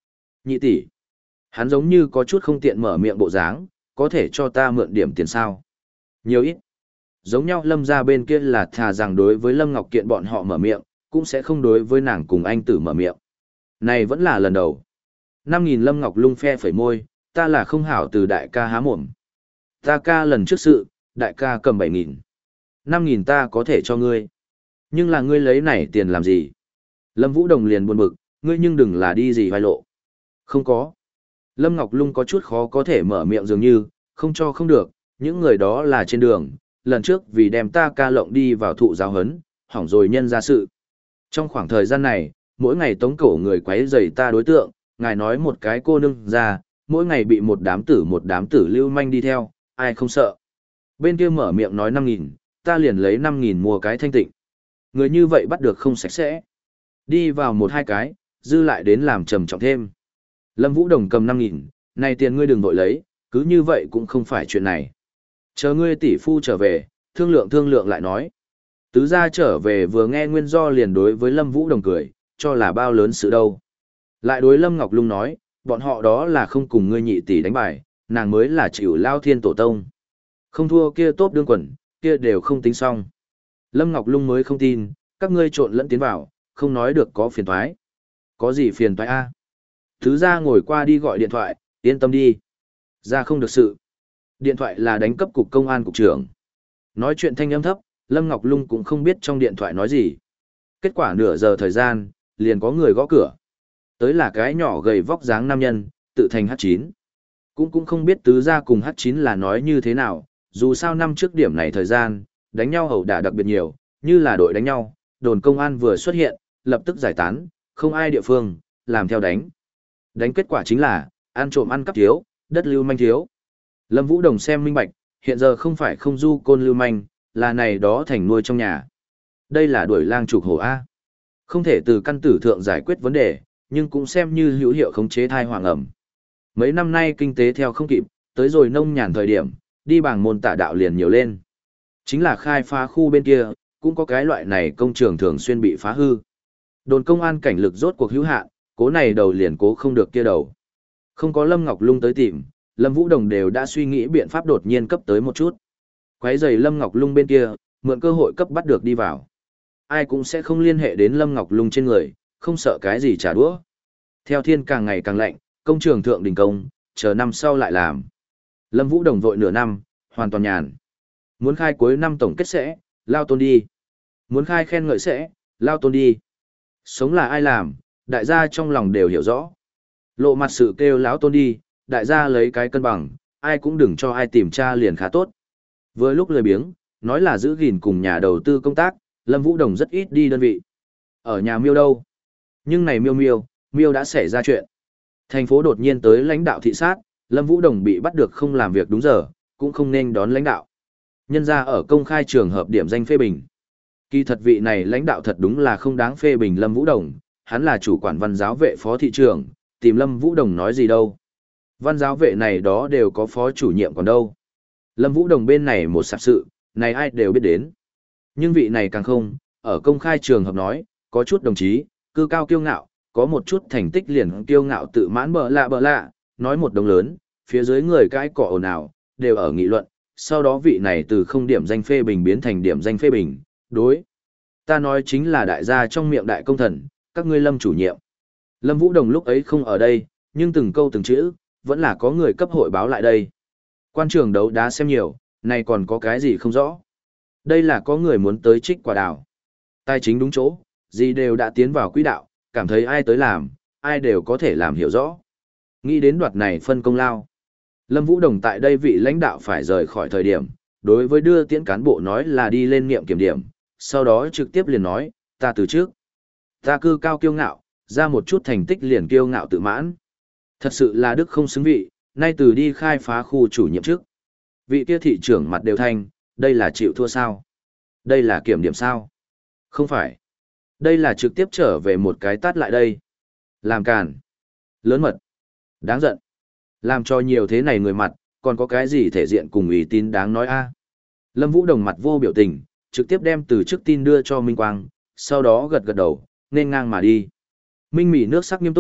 Nhị tỷ. Hắn giống như có chút không tiện mở miệng bộ dáng, có thể cho ta mượn điểm tiền sao? Nhiều ít. Giống nhau Lâm gia bên kia là thà rằng đối với Lâm Ngọc Kiện bọn họ mở miệng, cũng sẽ không đối với nàng cùng anh tử mở miệng. Này vẫn là lần đầu. Năm nghìn Lâm Ngọc Lung phe phẩy môi, ta là không hảo từ đại ca há mồm. Ta ca lần trước sự, đại ca cầm bảy nghìn. Năm nghìn ta có thể cho ngươi. Nhưng là ngươi lấy này tiền làm gì? Lâm Vũ Đồng liền buồn bực, ngươi nhưng đừng là đi gì vai lộ. Không có. Lâm Ngọc Lung có chút khó có thể mở miệng dường như, không cho không được, những người đó là trên đường, lần trước vì đem ta ca lộng đi vào thụ giáo hấn, hỏng rồi nhân ra sự. Trong khoảng thời gian này, mỗi ngày tống cổ người quấy rầy ta đối tượng, ngài nói một cái cô nương ra, mỗi ngày bị một đám tử một đám tử lưu manh đi theo, ai không sợ. Bên kia mở miệng nói năm nghìn, ta liền lấy năm nghìn mua cái thanh tịnh. Người như vậy bắt được không sạch sẽ. Đi vào một hai cái, dư lại đến làm trầm trọng thêm. Lâm Vũ Đồng cầm năm nghìn, này tiền ngươi đừng vội lấy, cứ như vậy cũng không phải chuyện này. Chờ ngươi tỷ phu trở về, thương lượng thương lượng lại nói. Tứ gia trở về vừa nghe nguyên do liền đối với Lâm Vũ Đồng cười, cho là bao lớn sự đâu. Lại đối Lâm Ngọc Lung nói, bọn họ đó là không cùng ngươi nhị tỷ đánh bài, nàng mới là chịu lao thiên tổ tông. Không thua kia tốt đương quần, kia đều không tính xong. Lâm Ngọc Lung mới không tin, các ngươi trộn lẫn tiến vào, không nói được có phiền toái. Có gì phiền toái a? Thứ ra ngồi qua đi gọi điện thoại, yên tâm đi. Ra không được sự. Điện thoại là đánh cấp cục công an cục trưởng. Nói chuyện thanh âm thấp, Lâm Ngọc Lung cũng không biết trong điện thoại nói gì. Kết quả nửa giờ thời gian, liền có người gõ cửa. Tới là cái nhỏ gầy vóc dáng nam nhân, tự thành hát chín. Cũng cũng không biết tứ gia cùng hát chín là nói như thế nào, dù sao năm trước điểm này thời gian, đánh nhau hầu đả đặc biệt nhiều, như là đội đánh nhau, đồn công an vừa xuất hiện, lập tức giải tán, không ai địa phương, làm theo đánh. Đánh kết quả chính là, ăn trộm ăn cắp thiếu, đất lưu manh thiếu. Lâm Vũ Đồng xem minh bạch, hiện giờ không phải không du côn lưu manh, là này đó thành nuôi trong nhà. Đây là đuổi lang trục hổ A. Không thể từ căn tử thượng giải quyết vấn đề, nhưng cũng xem như hữu hiệu khống chế thai hoàng ẩm. Mấy năm nay kinh tế theo không kịp, tới rồi nông nhàn thời điểm, đi bảng môn tả đạo liền nhiều lên. Chính là khai phá khu bên kia, cũng có cái loại này công trường thường xuyên bị phá hư. Đồn công an cảnh lực rốt cuộc hữu hạn, cố này đầu liền cố không được kia đầu. Không có Lâm Ngọc Lung tới tìm, Lâm Vũ Đồng đều đã suy nghĩ biện pháp đột nhiên cấp tới một chút. Quấy giày Lâm Ngọc Lung bên kia, mượn cơ hội cấp bắt được đi vào. Ai cũng sẽ không liên hệ đến Lâm Ngọc Lung trên người, không sợ cái gì trả đũa. Theo thiên càng ngày càng lạnh, công trường thượng đình công, chờ năm sau lại làm. Lâm Vũ Đồng vội nửa năm, hoàn toàn nhàn. Muốn khai cuối năm tổng kết sẽ, lao tôn đi. Muốn khai khen ngợi sẽ, lao tôn đi. Sống là ai làm, đại gia trong lòng đều hiểu rõ. Lộ mặt sự kêu lão tôn đi, đại gia lấy cái cân bằng, ai cũng đừng cho ai tìm tra liền khá tốt. Vừa lúc lười biếng, nói là giữ gìn cùng nhà đầu tư công tác, Lâm Vũ Đồng rất ít đi đơn vị. Ở nhà miêu đâu? Nhưng này miêu miêu, miêu đã xảy ra chuyện. Thành phố đột nhiên tới lãnh đạo thị sát, Lâm Vũ Đồng bị bắt được không làm việc đúng giờ, cũng không nên đón lãnh đạo. Nhân ra ở công khai trường hợp điểm danh phê bình. Kỳ thật vị này lãnh đạo thật đúng là không đáng phê bình Lâm Vũ Đồng, hắn là chủ quản văn giáo vệ phó thị trưởng, tìm Lâm Vũ Đồng nói gì đâu. Văn giáo vệ này đó đều có phó chủ nhiệm còn đâu. Lâm Vũ Đồng bên này một sạp sự, này ai đều biết đến. Nhưng vị này càng không, ở công khai trường hợp nói, có chút đồng chí, cư cao kiêu ngạo, có một chút thành tích liền kiêu ngạo tự mãn bợ lạ bợ lạ, nói một đồng lớn, phía dưới người cãi cọ ồn ào, đều ở nghị luận, sau đó vị này từ không điểm danh phê bình biến thành điểm danh phê bình, đối. Ta nói chính là đại gia trong miệng đại công thần, các ngươi Lâm chủ nhiệm. Lâm Vũ Đồng lúc ấy không ở đây, nhưng từng câu từng chữ, vẫn là có người cấp hội báo lại đây. Quan trường đấu đá xem nhiều, này còn có cái gì không rõ. Đây là có người muốn tới trích quả đào. Tài chính đúng chỗ, gì đều đã tiến vào quỹ đạo, cảm thấy ai tới làm, ai đều có thể làm hiểu rõ. Nghĩ đến đoạt này phân công lao. Lâm Vũ Đồng tại đây vị lãnh đạo phải rời khỏi thời điểm, đối với đưa tiễn cán bộ nói là đi lên niệm kiểm điểm, sau đó trực tiếp liền nói, ta từ trước. Ta cư cao kiêu ngạo, ra một chút thành tích liền kiêu ngạo tự mãn. Thật sự là đức không xứng vị, nay từ đi khai phá khu chủ nhiệm trước. Vị kia thị trưởng mặt đều thanh, đây là chịu thua sao? Đây là kiểm điểm sao? Không phải. Đây là trực tiếp trở về một cái tát lại đây. Làm càn. Lớn mật. Đáng giận. Làm cho nhiều thế này người mặt, còn có cái gì thể diện cùng ý tín đáng nói a? Lâm Vũ Đồng mặt vô biểu tình, trực tiếp đem từ trước tin đưa cho Minh Quang, sau đó gật gật đầu, nên ngang mà đi. Minh Mỉ nước sắc nghiêm túc,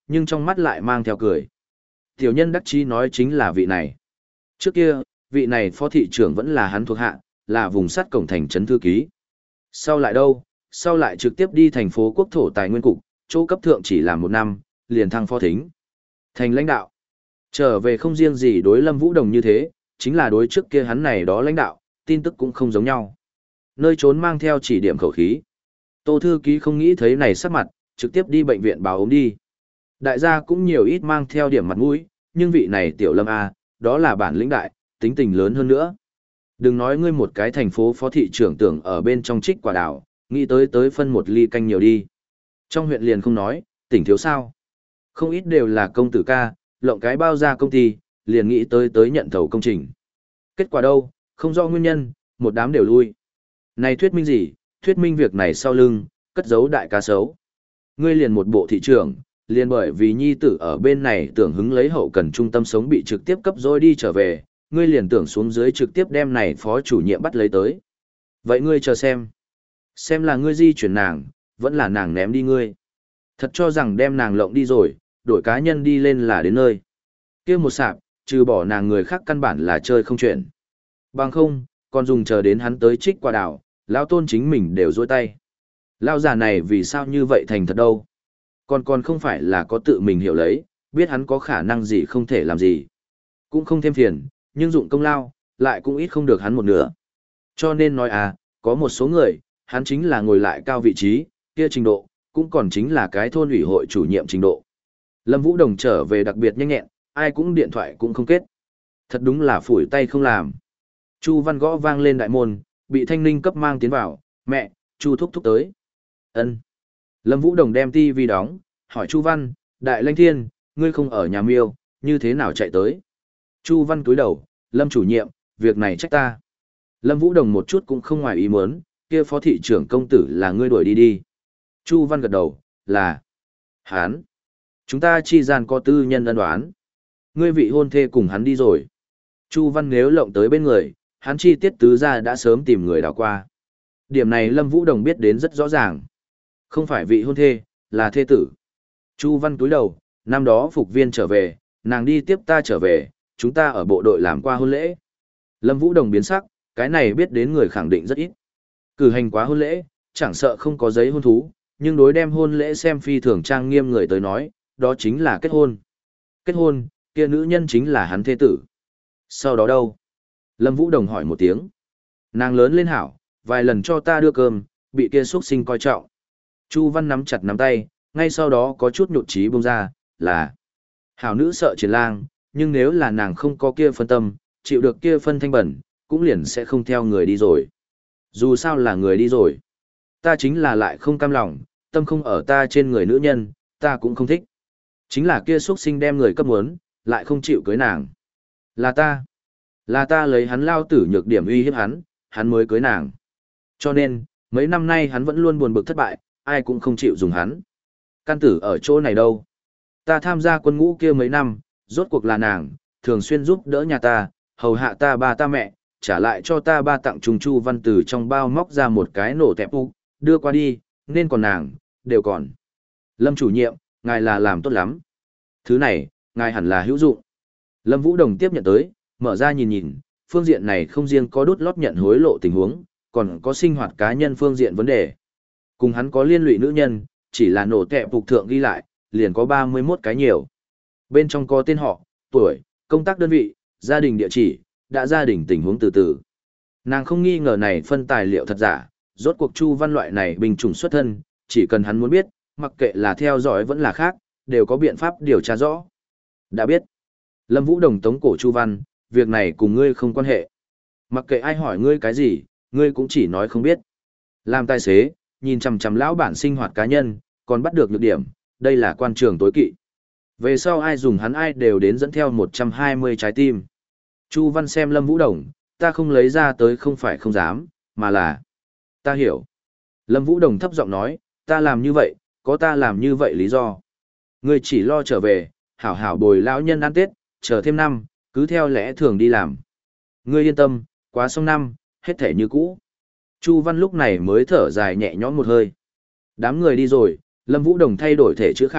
nhưng trong mắt lại mang theo cười. Tiểu nhân đắc chí nói chính là vị này. Trước kia, vị này phó thị trưởng vẫn là hắn thuộc hạ, là vùng sắt cổng thành trấn thư ký. Sau lại đâu? Sau lại trực tiếp đi thành phố quốc thổ tài nguyên cục, chỗ cấp thượng chỉ làm một năm, liền thăng phó thính. Thành lãnh đạo. Trở về không riêng gì đối Lâm Vũ Đồng như thế, chính là đối trước kia hắn này đó lãnh đạo, tin tức cũng không giống nhau. Nơi trốn mang theo chỉ điểm khẩu khí. Tô thư ký không nghĩ thấy này sắc mặt, trực tiếp đi bệnh viện báo ốm đi. Đại gia cũng nhiều ít mang theo điểm mặt mũi, nhưng vị này tiểu Lâm A, đó là bản lĩnh đại, tính tình lớn hơn nữa. Đừng nói ngươi một cái thành phố phó thị trưởng tưởng ở bên trong trích quả đảo, nghĩ tới tới phân một ly canh nhiều đi. Trong huyện liền không nói, tỉnh thiếu sao. Không ít đều là công tử ca, lộng cái bao ra công ty, liền nghĩ tới tới nhận thầu công trình. Kết quả đâu, không do nguyên nhân, một đám đều lui. Này thuyết minh gì, thuyết minh việc này sau lưng, cất giấu đại cá sấu. Ngươi liền một bộ thị trưởng, liền bởi vì nhi tử ở bên này tưởng hứng lấy hậu cần trung tâm sống bị trực tiếp cấp rồi đi trở về, ngươi liền tưởng xuống dưới trực tiếp đem này phó chủ nhiệm bắt lấy tới. Vậy ngươi chờ xem. Xem là ngươi di chuyển nàng, vẫn là nàng ném đi ngươi. Thật cho rằng đem nàng lộng đi rồi, đổi cá nhân đi lên là đến nơi. Kia một sạp, trừ bỏ nàng người khác căn bản là chơi không chuyện. Bằng không, còn dùng chờ đến hắn tới trích quả đảo, lão tôn chính mình đều dôi tay. Lão già này vì sao như vậy thành thật đâu. Còn còn không phải là có tự mình hiểu lấy, biết hắn có khả năng gì không thể làm gì. Cũng không thêm phiền, nhưng dụng công lao, lại cũng ít không được hắn một nửa. Cho nên nói à, có một số người, hắn chính là ngồi lại cao vị trí, kia trình độ, cũng còn chính là cái thôn ủy hội chủ nhiệm trình độ. Lâm Vũ Đồng trở về đặc biệt nhanh nhẹn, ai cũng điện thoại cũng không kết. Thật đúng là phủi tay không làm. Chu Văn gõ vang lên đại môn, bị Thanh Ninh cấp mang tiến vào, mẹ, Chu thúc thúc tới. Ân. Lâm Vũ Đồng đem tivi đóng, hỏi Chu Văn, Đại Lanh Thiên, ngươi không ở nhà miêu, như thế nào chạy tới? Chu Văn cúi đầu, Lâm chủ nhiệm, việc này trách ta. Lâm Vũ Đồng một chút cũng không ngoài ý muốn, kia phó thị trưởng công tử là ngươi đuổi đi đi. Chu Văn gật đầu, là hán. Chúng ta chi gian có tư nhân ân đoán. Ngươi vị hôn thê cùng hắn đi rồi. Chu Văn nếu lộng tới bên người, hắn chi tiết tứ ra đã sớm tìm người đào qua. Điểm này Lâm Vũ Đồng biết đến rất rõ ràng. Không phải vị hôn thê, là thê tử. Chu Văn túi đầu, năm đó phục viên trở về, nàng đi tiếp ta trở về, chúng ta ở bộ đội làm qua hôn lễ. Lâm Vũ Đồng biến sắc, cái này biết đến người khẳng định rất ít. Cử hành quá hôn lễ, chẳng sợ không có giấy hôn thú, nhưng đối đem hôn lễ xem phi thường trang nghiêm người tới nói, đó chính là kết hôn. Kết hôn, kia nữ nhân chính là hắn thê tử. Sau đó đâu? Lâm Vũ Đồng hỏi một tiếng. Nàng lớn lên hảo, vài lần cho ta đưa cơm, bị kia xuất sinh coi trọng. Chu Văn nắm chặt nắm tay, ngay sau đó có chút nhụt chí bông ra, là hảo nữ sợ triển lang, nhưng nếu là nàng không có kia phân tâm, chịu được kia phân thanh bẩn, cũng liền sẽ không theo người đi rồi. Dù sao là người đi rồi. Ta chính là lại không cam lòng, tâm không ở ta trên người nữ nhân, ta cũng không thích. Chính là kia xuất sinh đem người cấp muốn, lại không chịu cưới nàng. Là ta. Là ta lấy hắn lao tử nhược điểm uy hiếp hắn, hắn mới cưới nàng. Cho nên, mấy năm nay hắn vẫn luôn buồn bực thất bại, ai cũng không chịu dùng hắn. Căn tử ở chỗ này đâu? Ta tham gia quân ngũ kia mấy năm, rốt cuộc là nàng, thường xuyên giúp đỡ nhà ta, hầu hạ ta ba ta mẹ, trả lại cho ta ba tặng trùng Chu Văn từ trong bao móc ra một cái nổ tẹp ụ, đưa qua đi, nên còn nàng, đều còn. Lâm chủ nhiệm, ngài là làm tốt lắm. Thứ này, ngài hẳn là hữu dụng. Lâm Vũ Đồng tiếp nhận tới, mở ra nhìn nhìn, phương diện này không riêng có đút lót nhận hối lộ tình huống, còn có sinh hoạt cá nhân phương diện vấn đề. Cùng hắn có liên lụy nữ nhân, chỉ là nổ tẹp phục thượng ghi lại, liền có ba mươi mốt cái nhiều. Bên trong có tên họ, tuổi, công tác đơn vị, gia đình địa chỉ, đã gia đình tình huống từ từ. Nàng không nghi ngờ này phân tài liệu thật giả, rốt cuộc Chu Văn loại này bình chủng xuất thân, chỉ cần hắn muốn biết, mặc kệ là theo dõi vẫn là khác, đều có biện pháp điều tra rõ. Đã biết. Lâm Vũ Đồng tống cổ Chu Văn, việc này cùng ngươi không quan hệ. Mặc kệ ai hỏi ngươi cái gì, ngươi cũng chỉ nói không biết. Làm tài xế, nhìn chằm chằm lão bản sinh hoạt cá nhân, còn bắt được nhược điểm, đây là quan trường tối kỵ. Về sau ai dùng hắn ai đều đến dẫn theo một trăm hai mươi trái tim. Chu Văn xem Lâm Vũ Đồng, ta không lấy ra tới không phải không dám, mà là... Ta hiểu. Lâm Vũ Đồng thấp giọng nói, ta làm như vậy, có ta làm như vậy lý do. Ngươi chỉ lo trở về, hảo hảo bồi lão nhân ăn Tết, chờ thêm năm, cứ theo lẽ thường đi làm. Ngươi yên tâm, quá xong năm, hết thể như cũ. Chu Văn lúc này mới thở dài nhẹ nhõm một hơi. Đám người đi rồi, Lâm Vũ Đồng thay đổi thể chữ khải,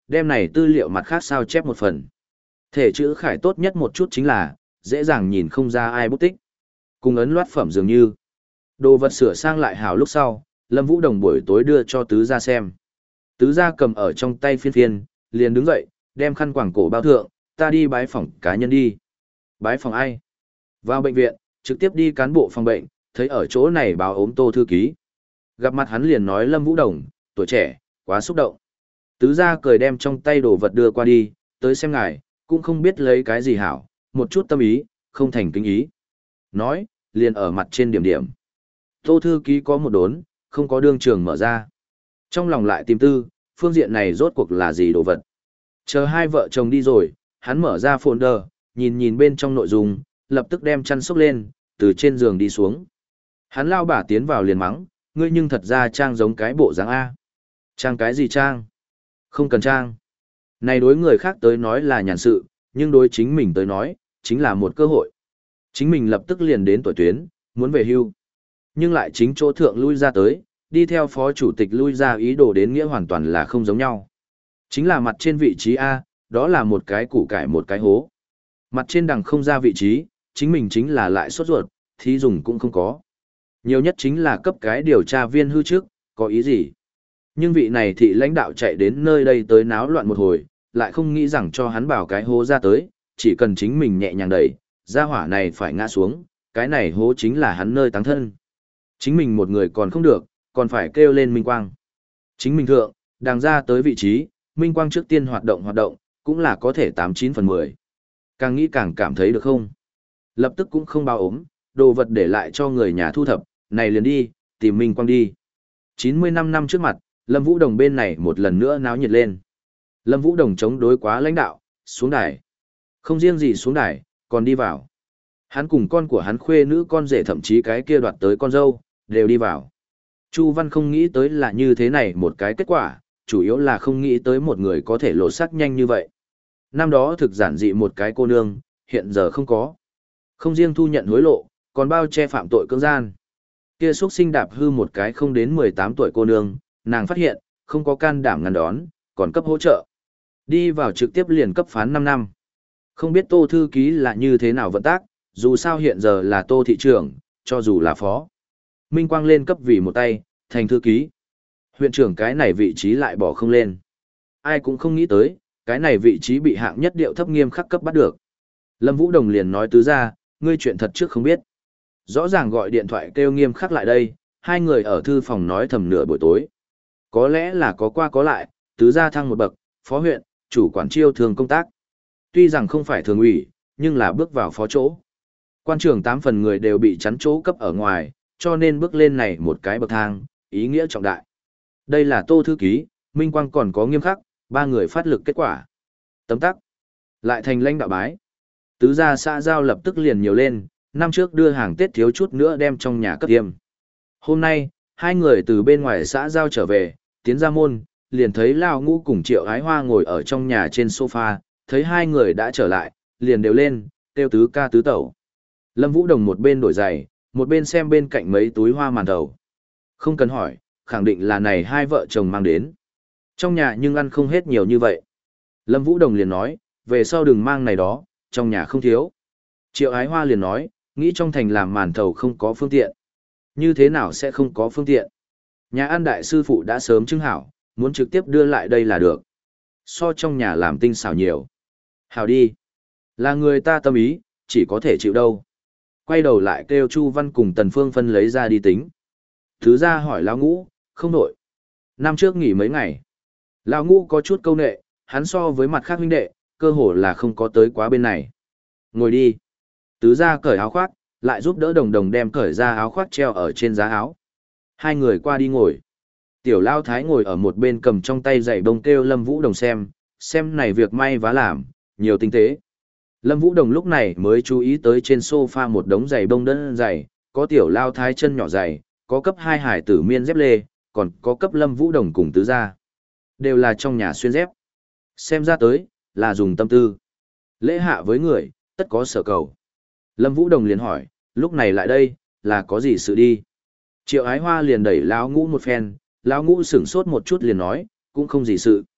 đem này tư liệu mặt khác sao chép một phần. Thể chữ khải tốt nhất một chút chính là, dễ dàng nhìn không ra ai bút tích. Cùng ấn loát phẩm dường như. Đồ vật sửa sang lại hào lúc sau, Lâm Vũ Đồng buổi tối đưa cho tứ gia xem. Tứ gia cầm ở trong tay phiên phiên, liền đứng dậy, đem khăn quàng cổ bao thượng, ta đi bái phòng cá nhân đi. Bái phòng ai? Vào bệnh viện, trực tiếp đi cán bộ phòng bệnh, thấy ở chỗ này báo ốm Tô thư ký. Gặp mặt hắn liền nói Lâm Vũ Đồng, tuổi trẻ, quá xúc động. Tứ gia cười đem trong tay đồ vật đưa qua đi, tới xem ngài, cũng không biết lấy cái gì hảo, một chút tâm ý, không thành kính ý. Nói, liền ở mặt trên điểm điểm. Tô thư ký có một đốn, không có đương trường mở ra. Trong lòng lại tìm tư, phương diện này rốt cuộc là gì đồ vật. Chờ hai vợ chồng đi rồi, hắn mở ra folder, nhìn nhìn bên trong nội dung, lập tức đem chăn xốc lên, từ trên giường đi xuống. Hắn lao bả tiến vào liền mắng, ngươi nhưng thật ra trang giống cái bộ dáng A. Trang cái gì trang? Không cần trang. Này đối người khác tới nói là nhàn sự, nhưng đối chính mình tới nói, chính là một cơ hội. Chính mình lập tức liền đến tuổi tuyến, muốn về hưu. Nhưng lại chính chỗ thượng lui ra tới, đi theo phó chủ tịch lui ra ý đồ đến nghĩa hoàn toàn là không giống nhau. Chính là mặt trên vị trí A, đó là một cái củ cải một cái hố. Mặt trên đằng không ra vị trí, chính mình chính là lại sốt ruột, thí dùng cũng không có. Nhiều nhất chính là cấp cái điều tra viên hư trước, có ý gì? Nhưng vị này thị lãnh đạo chạy đến nơi đây tới náo loạn một hồi, lại không nghĩ rằng cho hắn bảo cái hố ra tới, chỉ cần chính mình nhẹ nhàng đẩy, ra hỏa này phải ngã xuống, cái này hố chính là hắn nơi táng thân. Chính mình một người còn không được, còn phải kêu lên Minh Quang. Chính mình thượng, đang ra tới vị trí, Minh Quang trước tiên hoạt động hoạt động, cũng là có thể tám chín phần mười. Càng nghĩ càng cảm thấy được không? Lập tức cũng không bao ốm, đồ vật để lại cho người nhà thu thập, này liền đi, tìm Minh Quang đi. chín mươi lăm năm trước mặt, Lâm Vũ Đồng bên này một lần nữa náo nhiệt lên. Lâm Vũ Đồng chống đối quá lãnh đạo, xuống đài. Không riêng gì xuống đài, còn đi vào. Hắn cùng con của hắn khuê nữ con rể thậm chí cái kia đoạt tới con dâu, đều đi vào. Chu Văn không nghĩ tới là như thế này một cái kết quả, chủ yếu là không nghĩ tới một người có thể lộ sắc nhanh như vậy. Năm đó thực giản dị một cái cô nương, hiện giờ không có. Không riêng thu nhận hối lộ, còn bao che phạm tội cưỡng gian. Kia xuất sinh đạp hư một cái không đến mười tám tuổi cô nương, nàng phát hiện, không có can đảm ngăn đón, còn cấp hỗ trợ. Đi vào trực tiếp liền cấp phán năm năm. Không biết Tô thư ký là như thế nào vận tác, dù sao hiện giờ là Tô thị trưởng, cho dù là phó. Minh Quang lên cấp vì một tay, thành thư ký. Huyện trưởng cái này vị trí lại bỏ không lên. Ai cũng không nghĩ tới, cái này vị trí bị hạng nhất điệu thấp nghiêm khắc cấp bắt được. Lâm Vũ Đồng liền nói tứ ra, ngươi chuyện thật trước không biết. Rõ ràng gọi điện thoại kêu nghiêm khắc lại đây, hai người ở thư phòng nói thầm nửa buổi tối. Có lẽ là có qua có lại, tứ gia thăng một bậc, phó huyện, chủ quản chiêu thường công tác. Tuy rằng không phải thường ủy, nhưng là bước vào phó chỗ. Quan trưởng tám phần người đều bị chắn chỗ cấp ở ngoài, cho nên bước lên này một cái bậc thang, ý nghĩa trọng đại. Đây là Tô thư ký, Minh Quang còn có nghiêm khắc, ba người phát lực kết quả. Tấm tắc. Lại thành lãnh đạo bái. Tứ gia xã giao lập tức liền nhiều lên, năm trước đưa hàng Tết thiếu chút nữa đem trong nhà cấp tiêm. Hôm nay, hai người từ bên ngoài xã giao trở về, tiến ra môn, liền thấy Lao Ngũ cùng Triệu Ái Hoa ngồi ở trong nhà trên sofa, thấy hai người đã trở lại, liền đều lên, kêu tứ ca tứ tẩu. Lâm Vũ Đồng một bên đổi giày, một bên xem bên cạnh mấy túi hoa màn thầu. Không cần hỏi, khẳng định là này hai vợ chồng mang đến. Trong nhà nhưng ăn không hết nhiều như vậy. Lâm Vũ Đồng liền nói, về sau đừng mang này đó, trong nhà không thiếu. Triệu Ái Hoa liền nói, nghĩ trong thành làm màn thầu không có phương tiện. Như thế nào sẽ không có phương tiện? Nhà ăn đại sư phụ đã sớm chứng hảo, muốn trực tiếp đưa lại đây là được. So trong nhà làm tinh xảo nhiều. Hảo đi. Là người ta tâm ý, chỉ có thể chịu đâu. Quay đầu lại kêu Chu Văn cùng Tần Phương phân lấy ra đi tính. Thứ ra hỏi Lão Ngũ, không đổi. Năm trước nghỉ mấy ngày. Lão Ngũ có chút câu nệ, hắn so với mặt khác huynh đệ, cơ hồ là không có tới quá bên này. Ngồi đi. Tứ ra cởi áo khoác, lại giúp đỡ đồng đồng đem cởi ra áo khoác treo ở trên giá áo. Hai người qua đi ngồi. Tiểu Lao Thái ngồi ở một bên cầm trong tay giày bông kêu Lâm Vũ Đồng xem, xem này việc may vá làm, nhiều tinh tế. Lâm Vũ Đồng lúc này mới chú ý tới trên sofa một đống giày bông đơn giày, có Tiểu Lao Thái chân nhỏ giày, có cấp hai hải tử miên dép lê, còn có cấp Lâm Vũ Đồng cùng tứ gia. Đều là trong nhà xuyên dép. Xem ra tới, là dùng tâm tư. Lễ hạ với người, tất có sở cầu. Lâm Vũ Đồng liền hỏi, lúc này lại đây, là có gì sự đi? Triệu Ái Hoa liền đẩy Lão Ngũ một phen, Lão Ngũ sửng sốt một chút liền nói, cũng không gì sự.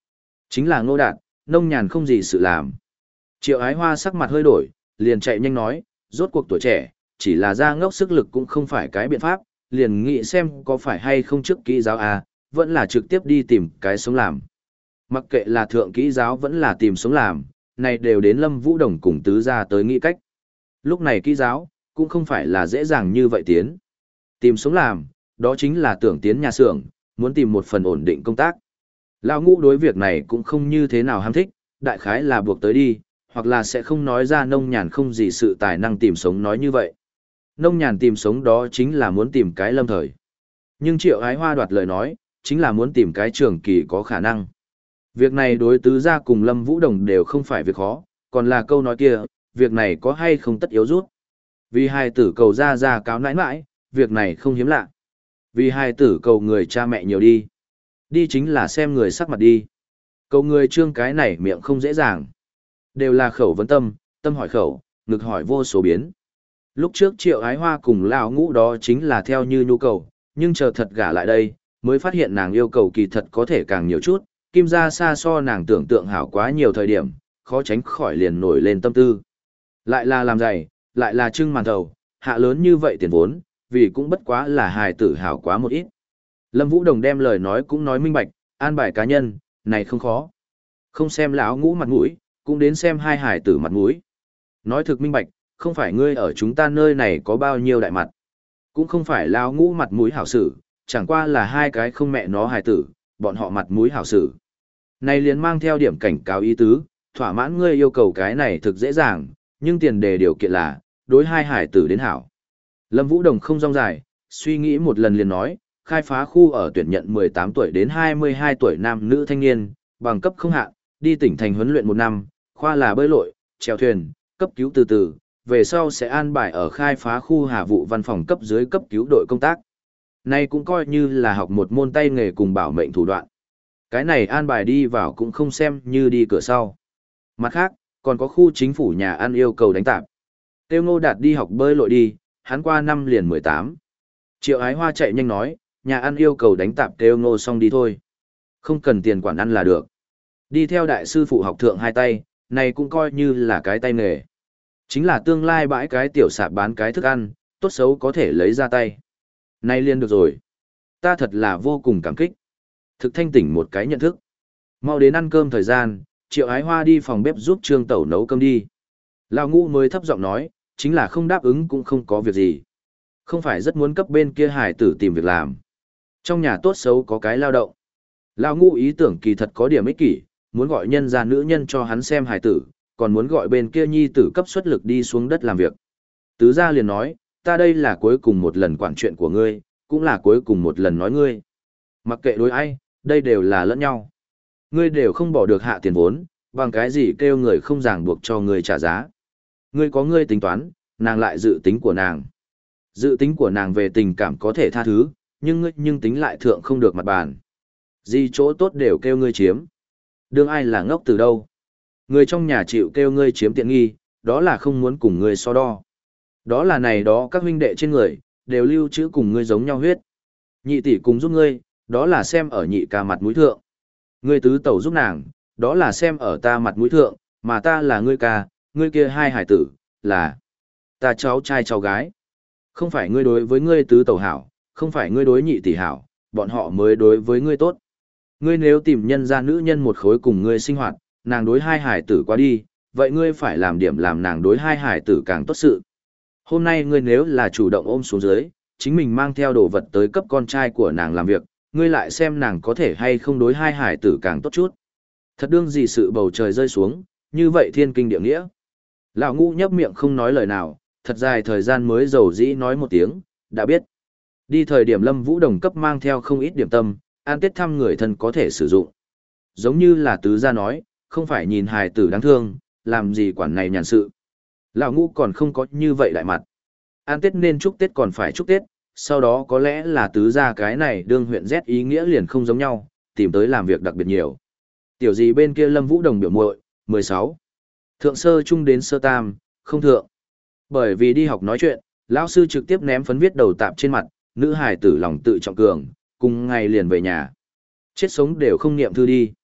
Chính là Ngô Đạt, nông nhàn không gì sự làm. Triệu Ái Hoa sắc mặt hơi đổi, liền chạy nhanh nói, rốt cuộc tuổi trẻ, chỉ là ra ngốc sức lực cũng không phải cái biện pháp, liền nghĩ xem có phải hay không trước kỹ giáo à, vẫn là trực tiếp đi tìm cái sống làm. Mặc kệ là thượng kỹ giáo vẫn là tìm sống làm, này đều đến Lâm Vũ Đồng cùng tứ gia tới nghĩ cách. Lúc này kỹ giáo, cũng không phải là dễ dàng như vậy tiến. Tìm sống làm, đó chính là tưởng tiến nhà xưởng, muốn tìm một phần ổn định công tác. Lão Ngũ đối việc này cũng không như thế nào ham thích, đại khái là buộc tới đi, hoặc là sẽ không nói ra nông nhàn không gì sự tài năng tìm sống nói như vậy. Nông nhàn tìm sống đó chính là muốn tìm cái lâm thời. Nhưng Triệu Ái Hoa đoạt lời nói, chính là muốn tìm cái trường kỳ có khả năng. Việc này đối tứ gia cùng Lâm Vũ Đồng đều không phải việc khó, còn là câu nói kia, việc này có hay không tất yếu rút. Vì hai tử cầu ra ra cáo nãi nãi, việc này không hiếm lạ. Vì hai tử cầu người cha mẹ nhiều đi. Đi chính là xem người sắc mặt đi. Cầu người trương cái này miệng không dễ dàng. Đều là khẩu vấn tâm, tâm hỏi khẩu, ngực hỏi vô số biến. Lúc trước Triệu Ái Hoa cùng Lão Ngũ đó chính là theo như nhu cầu, nhưng chờ thật gả lại đây, mới phát hiện nàng yêu cầu kỳ thật có thể càng nhiều chút, kim ra xa so nàng tưởng tượng hảo quá nhiều thời điểm, khó tránh khỏi liền nổi lên tâm tư. Lại là làm giày, lại là trưng màn thầu, hạ lớn như vậy tiền vốn, vì cũng bất quá là hài tử hảo quá một ít. Lâm Vũ Đồng đem lời nói cũng nói minh bạch, an bài cá nhân, này không khó. Không xem Lão Ngũ mặt mũi, cũng đến xem hai hài tử mặt mũi. Nói thực minh bạch, không phải ngươi ở chúng ta nơi này có bao nhiêu đại mặt. Cũng không phải Lão Ngũ mặt mũi hảo sử, chẳng qua là hai cái không mẹ nó hài tử, bọn họ mặt mũi hảo sử. Này liền mang theo điểm cảnh cáo ý tứ, thỏa mãn ngươi yêu cầu cái này thực dễ dàng, nhưng tiền đề điều kiện là, đối hai hải tử đến hảo. Lâm Vũ Đồng không rong dài, suy nghĩ một lần liền nói, khai phá khu ở tuyển nhận mười tám tuổi đến hai mươi hai tuổi nam nữ thanh niên, bằng cấp không hạn, đi tỉnh thành huấn luyện một năm, khoa là bơi lội, chèo thuyền, cấp cứu từ từ, về sau sẽ an bài ở khai phá khu hà vụ văn phòng cấp dưới cấp cứu đội công tác. Này cũng coi như là học một môn tay nghề cùng bảo mệnh thủ đoạn. Cái này an bài đi vào cũng không xem như đi cửa sau. Mặt khác, còn có khu chính phủ nhà ăn yêu cầu đánh tạp. Tiêu Ngô Đạt đi học bơi lội đi, hắn qua năm liền mười tám. Triệu Ái Hoa chạy nhanh nói, nhà ăn yêu cầu đánh tạp Tiêu Ngô xong đi thôi. Không cần tiền quản ăn là được. Đi theo đại sư phụ học thượng hai tay, này cũng coi như là cái tay nghề. Chính là tương lai bãi cái tiểu sạp bán cái thức ăn, tốt xấu có thể lấy ra tay. Nay liền được rồi. Ta thật là vô cùng cảm kích. Thực thanh tỉnh một cái nhận thức. Mau đến ăn cơm thời gian, Triệu Ái Hoa đi phòng bếp giúp Trương Tẩu nấu cơm đi. Lão Ngũ mới thấp giọng nói, chính là không đáp ứng cũng không có việc gì. Không phải rất muốn cấp bên kia hải tử tìm việc làm. Trong nhà tốt xấu có cái lao động. Lão Ngũ ý tưởng kỳ thật có điểm ích kỷ, muốn gọi nhân gia nữ nhân cho hắn xem hải tử, còn muốn gọi bên kia nhi tử cấp xuất lực đi xuống đất làm việc. Tứ gia liền nói, ta đây là cuối cùng một lần quản chuyện của ngươi, cũng là cuối cùng một lần nói ngươi. Mặc kệ đối ai, đây đều là lẫn nhau. Ngươi đều không bỏ được hạ tiền vốn, bằng cái gì kêu người không ràng buộc cho ngươi trả giá. Ngươi có ngươi tính toán, nàng lại dự tính của nàng. Dự tính của nàng về tình cảm có thể tha thứ, nhưng ngươi nhưng tính lại thượng không được mặt bàn. Gì chỗ tốt đều kêu ngươi chiếm. Đương ai là ngốc từ đâu. Người trong nhà chịu kêu ngươi chiếm tiện nghi, đó là không muốn cùng ngươi so đo. Đó là này đó các huynh đệ trên người, đều lưu trữ cùng ngươi giống nhau huyết. Nhị tỷ cùng giúp ngươi, đó là xem ở nhị ca mặt mũi thượng. Ngươi tứ tẩu giúp nàng, đó là xem ở ta mặt mũi thượng, mà ta là ngươi ca, ngươi kia hai hải tử, là ta cháu trai cháu gái. Không phải ngươi đối với ngươi tứ tẩu hảo, không phải ngươi đối nhị tỷ hảo, bọn họ mới đối với ngươi tốt. Ngươi nếu tìm nhân ra nữ nhân một khối cùng ngươi sinh hoạt, nàng đối hai hải tử qua đi, vậy ngươi phải làm điểm làm nàng đối hai hải tử càng tốt sự. Hôm nay ngươi nếu là chủ động ôm xuống dưới, chính mình mang theo đồ vật tới cấp con trai của nàng làm việc, ngươi lại xem nàng có thể hay không đối hai hải tử càng tốt chút. Thật đương gì sự bầu trời rơi xuống, như vậy thiên kinh địa nghĩa. Lão Ngũ nhấp miệng không nói lời nào, thật dài thời gian mới dầu dĩ nói một tiếng, đã biết. Đi thời điểm Lâm Vũ Đồng cấp mang theo không ít điểm tâm, an tết thăm người thân có thể sử dụng. Giống như là tứ gia nói, không phải nhìn hài tử đáng thương, làm gì quản này nhàn sự. Lão Ngũ còn không có như vậy đại mặt. An tết nên chúc tết còn phải chúc tết, sau đó có lẽ là tứ gia cái này đương huyện Z ý nghĩa liền không giống nhau, tìm tới làm việc đặc biệt nhiều. Tiểu gì bên kia Lâm Vũ Đồng biểu muội, mười sáu. Thượng sơ trung đến sơ tam, không thượng. Bởi vì đi học nói chuyện, lão sư trực tiếp ném phấn viết đầu tạp trên mặt, nữ hài tử lòng tự trọng cường, cùng ngày liền về nhà. Chết sống đều không niệm thư đi.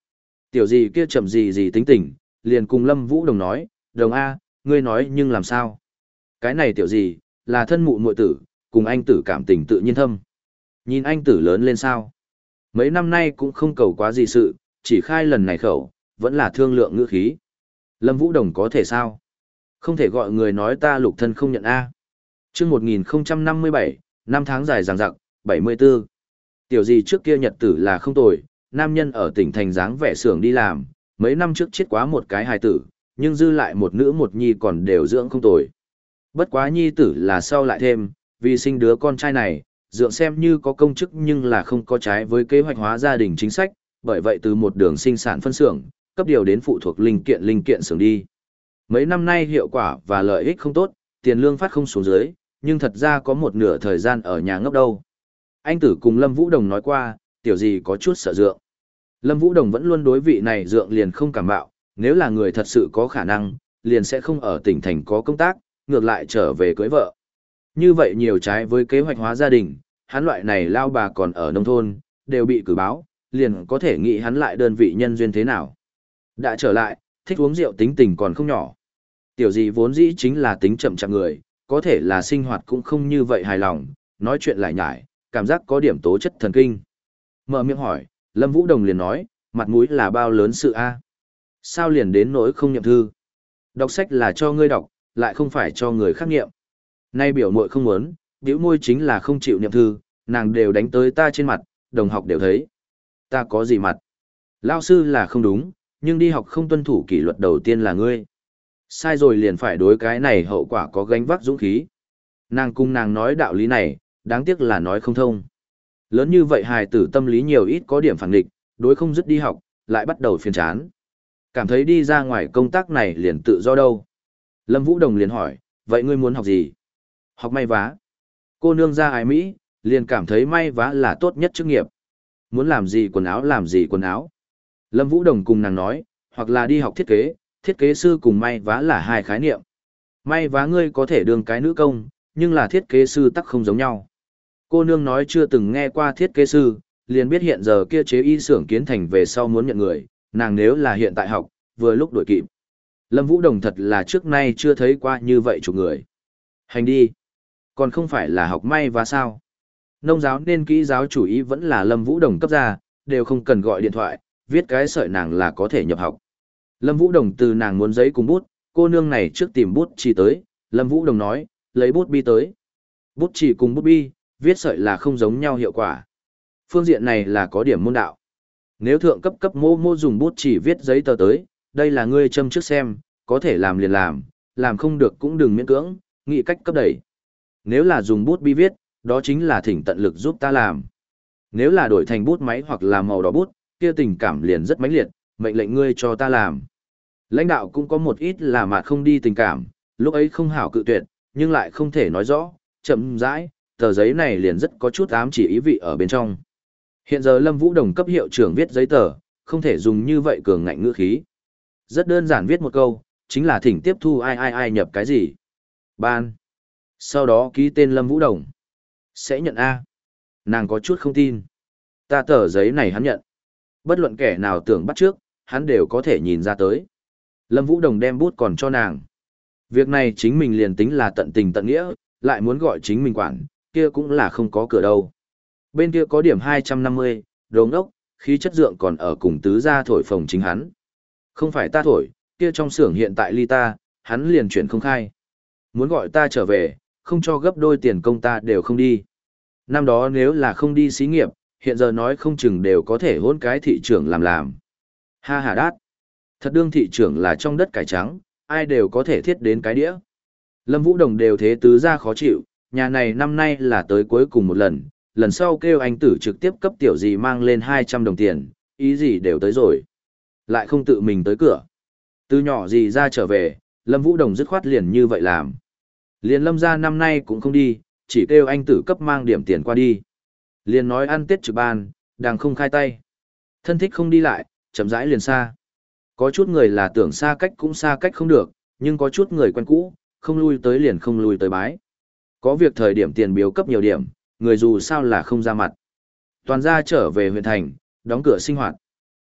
Tiểu gì kia chậm gì gì tính tình, liền cùng Lâm Vũ Đồng nói, Đồng A, ngươi nói nhưng làm sao? Cái này tiểu gì, là thân mụ muội tử, cùng anh tử cảm tình tự nhiên thâm. Nhìn anh tử lớn lên sao? Mấy năm nay cũng không cầu quá gì sự, chỉ khai lần này khẩu, vẫn là thương lượng ngữ khí. Lâm Vũ Đồng có thể sao? Không thể gọi người nói ta lục thân không nhận A. Chương một nghìn không trăm năm mươi bảy, năm tháng dài dằng dặc, bảy mươi tư. Tiểu gì trước kia nhật tử là không tồi, nam nhân ở tỉnh thành dáng vẻ xưởng đi làm, mấy năm trước chết quá một cái hài tử, nhưng dư lại một nữ một nhi còn đều dưỡng không tồi. Bất quá nhi tử là sau lại thêm, vì sinh đứa con trai này, dưỡng xem như có công chức nhưng là không có trái với kế hoạch hóa gia đình chính sách, bởi vậy từ một đường sinh sản phân xưởng, cấp điều đến phụ thuộc linh kiện linh kiện xưởng đi. Mấy năm nay hiệu quả và lợi ích không tốt, tiền lương phát không xuống dưới, nhưng thật ra có một nửa thời gian ở nhà ngốc đâu. Anh tử cùng Lâm Vũ Đồng nói qua, tiểu gì có chút sợ dượng. Lâm Vũ Đồng vẫn luôn đối vị này dượng liền không cảm bạo, nếu là người thật sự có khả năng, liền sẽ không ở tỉnh thành có công tác, ngược lại trở về cưới vợ. Như vậy nhiều trái với kế hoạch hóa gia đình, hắn loại này lao bà còn ở nông thôn, đều bị cử báo, liền có thể nghĩ hắn lại đơn vị nhân duyên thế nào. Đã trở lại, thích uống rượu tính tình còn không nhỏ. Tiểu gì vốn dĩ chính là tính chậm chạp người, có thể là sinh hoạt cũng không như vậy hài lòng, nói chuyện lại nhải, cảm giác có điểm tố chất thần kinh. Mở miệng hỏi, Lâm Vũ Đồng liền nói, mặt mũi là bao lớn sự a? Sao liền đến nỗi không nhậm thư? Đọc sách là cho ngươi đọc, lại không phải cho người khác nghiệm. Nay biểu muội không muốn, biểu môi chính là không chịu nhậm thư, nàng đều đánh tới ta trên mặt, đồng học đều thấy. Ta có gì mặt? Lao sư là không đúng, nhưng đi học không tuân thủ kỷ luật đầu tiên là ngươi. Sai rồi liền phải đối cái này hậu quả có gánh vác dũng khí. Nàng cùng nàng nói đạo lý này, đáng tiếc là nói không thông. Lớn như vậy hài tử tâm lý nhiều ít có điểm phản nghịch, đối không dứt đi học, lại bắt đầu phiền chán. Cảm thấy đi ra ngoài công tác này liền tự do đâu. Lâm Vũ Đồng liền hỏi, vậy ngươi muốn học gì? Học may vá. Cô nương ra ái Mỹ, liền cảm thấy may vá là tốt nhất chức nghiệp. Muốn làm gì quần áo làm gì quần áo. Lâm Vũ Đồng cùng nàng nói, hoặc là đi học thiết kế, thiết kế sư cùng may vá là hai khái niệm. May vá ngươi có thể đương cái nữ công, nhưng là thiết kế sư tắc không giống nhau. Cô nương nói chưa từng nghe qua thiết kế sư, liền biết hiện giờ kia chế y xưởng kiến thành về sau muốn nhận người, nàng nếu là hiện tại học, vừa lúc đổi kịp. Lâm Vũ Đồng thật là trước nay chưa thấy qua như vậy chục người. Hành đi. Còn không phải là học may và sao? Nông giáo nên kỹ giáo chủ ý vẫn là Lâm Vũ Đồng cấp ra, đều không cần gọi điện thoại, viết cái sợi nàng là có thể nhập học. Lâm Vũ Đồng từ nàng muốn giấy cùng bút, cô nương này trước tìm bút chỉ tới, Lâm Vũ Đồng nói, lấy bút bi tới. Bút chỉ cùng bút bi, viết sợi là không giống nhau hiệu quả. Phương diện này là có điểm môn đạo. Nếu thượng cấp cấp mô mô dùng bút chỉ viết giấy tờ tới, đây là ngươi châm trước xem, có thể làm liền làm, làm không được cũng đừng miễn cưỡng, nghĩ cách cấp đẩy. Nếu là dùng bút bi viết, đó chính là thỉnh tận lực giúp ta làm. Nếu là đổi thành bút máy hoặc là màu đỏ bút, kia tình cảm liền rất mãnh liệt, mệnh lệnh ngươi cho ta làm. Lãnh đạo cũng có một ít là mà không đi tình cảm, lúc ấy không hảo cự tuyệt, nhưng lại không thể nói rõ, chậm rãi, tờ giấy này liền rất có chút ám chỉ ý vị ở bên trong. Hiện giờ Lâm Vũ Đồng cấp hiệu trưởng viết giấy tờ, không thể dùng như vậy cường ngạnh ngữ khí. Rất đơn giản viết một câu, chính là thỉnh tiếp thu ai ai ai nhập cái gì. Ban. Sau đó ký tên Lâm Vũ Đồng. Sẽ nhận A. Nàng có chút không tin. Ta tờ giấy này hắn nhận. Bất luận kẻ nào tưởng bắt trước, hắn đều có thể nhìn ra tới. Lâm Vũ Đồng đem bút còn cho nàng. Việc này chính mình liền tính là tận tình tận nghĩa, lại muốn gọi chính mình quản, kia cũng là không có cửa đâu. Bên kia có điểm hai trăm năm mươi, đồ ngốc, khí chất dượng còn ở cùng tứ gia thổi phồng chính hắn. Không phải ta thổi, kia trong xưởng hiện tại ly ta, hắn liền chuyển không khai. Muốn gọi ta trở về, không cho gấp đôi tiền công ta đều không đi. Năm đó nếu là không đi xí nghiệp, hiện giờ nói không chừng đều có thể hôn cái thị trưởng làm làm. Ha ha đát. Thật đương thị trưởng là trong đất cải trắng, ai đều có thể thiết đến cái đĩa. Lâm Vũ Đồng đều thế tứ gia khó chịu, nhà này năm nay là tới cuối cùng một lần, lần sau kêu anh tử trực tiếp cấp tiểu gì mang lên hai trăm đồng tiền, ý gì đều tới rồi. Lại không tự mình tới cửa. Từ nhỏ gì ra trở về, Lâm Vũ Đồng dứt khoát liền như vậy làm. Liền Lâm gia năm nay cũng không đi, chỉ kêu anh tử cấp mang điểm tiền qua đi. Liền nói ăn Tết trực ban, đang không khai tay. Thân thích không đi lại, chậm rãi liền xa. Có chút người là tưởng xa cách cũng xa cách không được, nhưng có chút người quen cũ, không lui tới liền không lui tới bái. Có việc thời điểm tiền biếu cấp nhiều điểm, người dù sao là không ra mặt. Toàn gia trở về huyện thành, đóng cửa sinh hoạt.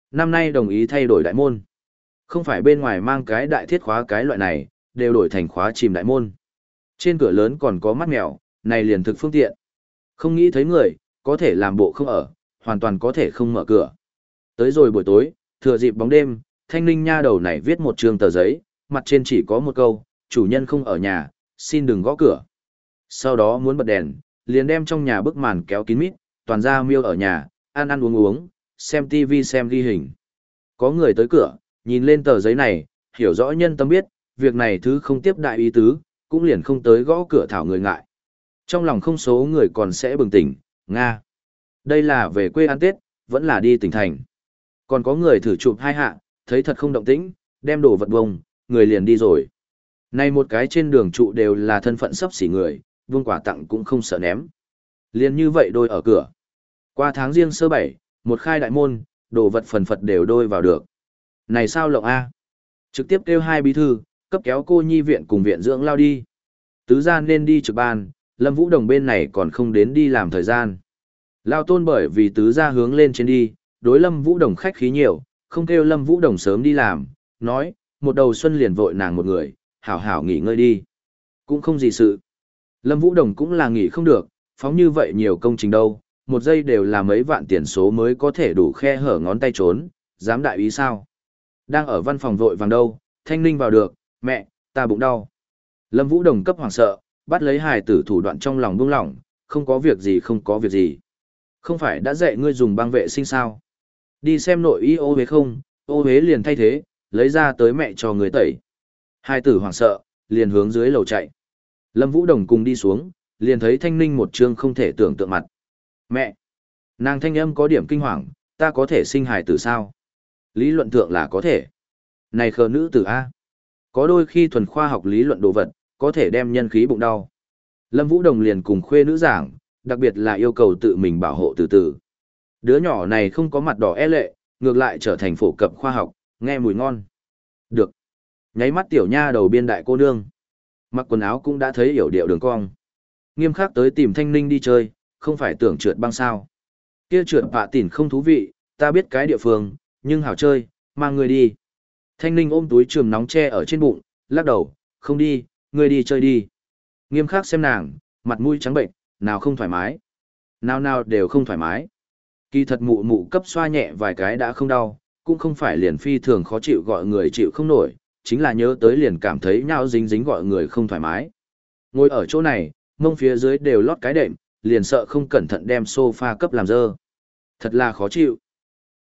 năm nay đồng ý thay đổi đại môn. Không phải bên ngoài mang cái đại thiết khóa cái loại này, đều đổi thành khóa chìm đại môn. Trên cửa lớn còn có mắt mèo, này liền thực phương tiện. Không nghĩ thấy người, có thể làm bộ không ở, hoàn toàn có thể không mở cửa. Tới rồi buổi tối, thừa dịp bóng đêm, Thanh Ninh nha đầu này viết một trường tờ giấy, mặt trên chỉ có một câu, chủ nhân không ở nhà, xin đừng gõ cửa. Sau đó muốn bật đèn, liền đem trong nhà bức màn kéo kín mít, toàn ra miêu ở nhà, ăn ăn uống uống, xem tivi xem ghi hình. Có người tới cửa, nhìn lên tờ giấy này, hiểu rõ nhân tâm biết, việc này thứ không tiếp đại ý tứ, cũng liền không tới gõ cửa thảo người ngại. Trong lòng không số người còn sẽ bừng tỉnh, Nga. Đây là về quê ăn Tết, vẫn là đi tỉnh thành. Còn có người thử chụp hai hạ, thấy thật không động tĩnh, đem đồ vật bông, người liền đi rồi. Này một cái trên đường trụ đều là thân phận sấp xỉ người, vương quả tặng cũng không sợ ném. Liền như vậy đôi ở cửa. Qua tháng riêng sơ bảy, một khai đại môn, đồ vật phần phật đều đôi vào được. Này sao lộng A? Trực tiếp kêu hai bí thư, cấp kéo cô nhi viện cùng viện dưỡng lao đi. Tứ gia nên đi trực ban, Lâm Vũ Đồng bên này còn không đến đi làm thời gian. Lao tôn bởi vì tứ gia hướng lên trên đi, đối Lâm Vũ Đồng khách khí nhiều, không kêu Lâm Vũ Đồng sớm đi làm, nói, một đầu xuân liền vội nàng một người, hảo hảo nghỉ ngơi đi. Cũng không gì sự. Lâm Vũ Đồng cũng là nghỉ không được, phóng như vậy nhiều công trình đâu, một giây đều là mấy vạn tiền số mới có thể đủ khe hở ngón tay trốn, dám đại ý sao. Đang ở văn phòng vội vàng đâu, Thanh Ninh vào được, mẹ, ta bụng đau. Lâm Vũ Đồng cấp hoảng sợ, bắt lấy hài tử thủ đoạn trong lòng buông lỏng, không có việc gì không có việc gì. Không phải đã dạy ngươi dùng băng vệ sinh sao? Đi xem nội y ô huế không, ô huế liền thay thế, lấy ra tới mẹ cho người tẩy. Hài tử hoảng sợ, liền hướng dưới lầu chạy. Lâm Vũ Đồng cùng đi xuống, liền thấy Thanh Ninh một trương không thể tưởng tượng mặt. Mẹ! Nàng thanh âm có điểm kinh hoàng, ta có thể sinh hài tử sao? Lý luận thượng là có thể. Này khờ nữ tử A. Có đôi khi thuần khoa học lý luận đồ vật, có thể đem nhân khí bụng đau. Lâm Vũ Đồng liền cùng khuê nữ giảng, đặc biệt là yêu cầu tự mình bảo hộ từ từ. Đứa nhỏ này không có mặt đỏ e lệ, ngược lại trở thành phổ cập khoa học, nghe mùi ngon. Được. Nháy mắt tiểu nha đầu biên đại cô nương. Mặc quần áo cũng đã thấy hiểu điệu đường cong. Nghiêm khắc tới tìm Thanh Ninh đi chơi, không phải tưởng trượt băng sao. Kia trượt vạ tỉn không thú vị, ta biết cái địa phương, nhưng hảo chơi, mang người đi. Thanh Ninh ôm túi trường nóng che ở trên bụng, lắc đầu, không đi, người đi chơi đi. Nghiêm khắc xem nàng, mặt mũi trắng bệnh, nào không thoải mái. Nào nào đều không thoải mái. Kỳ thật mụ mụ cấp xoa nhẹ vài cái đã không đau, cũng không phải liền phi thường khó chịu gọi người chịu không nổi, chính là nhớ tới liền cảm thấy nhão dính dính gọi người không thoải mái. Ngồi ở chỗ này, mông phía dưới đều lót cái đệm, liền sợ không cẩn thận đem sofa cấp làm dơ. Thật là khó chịu.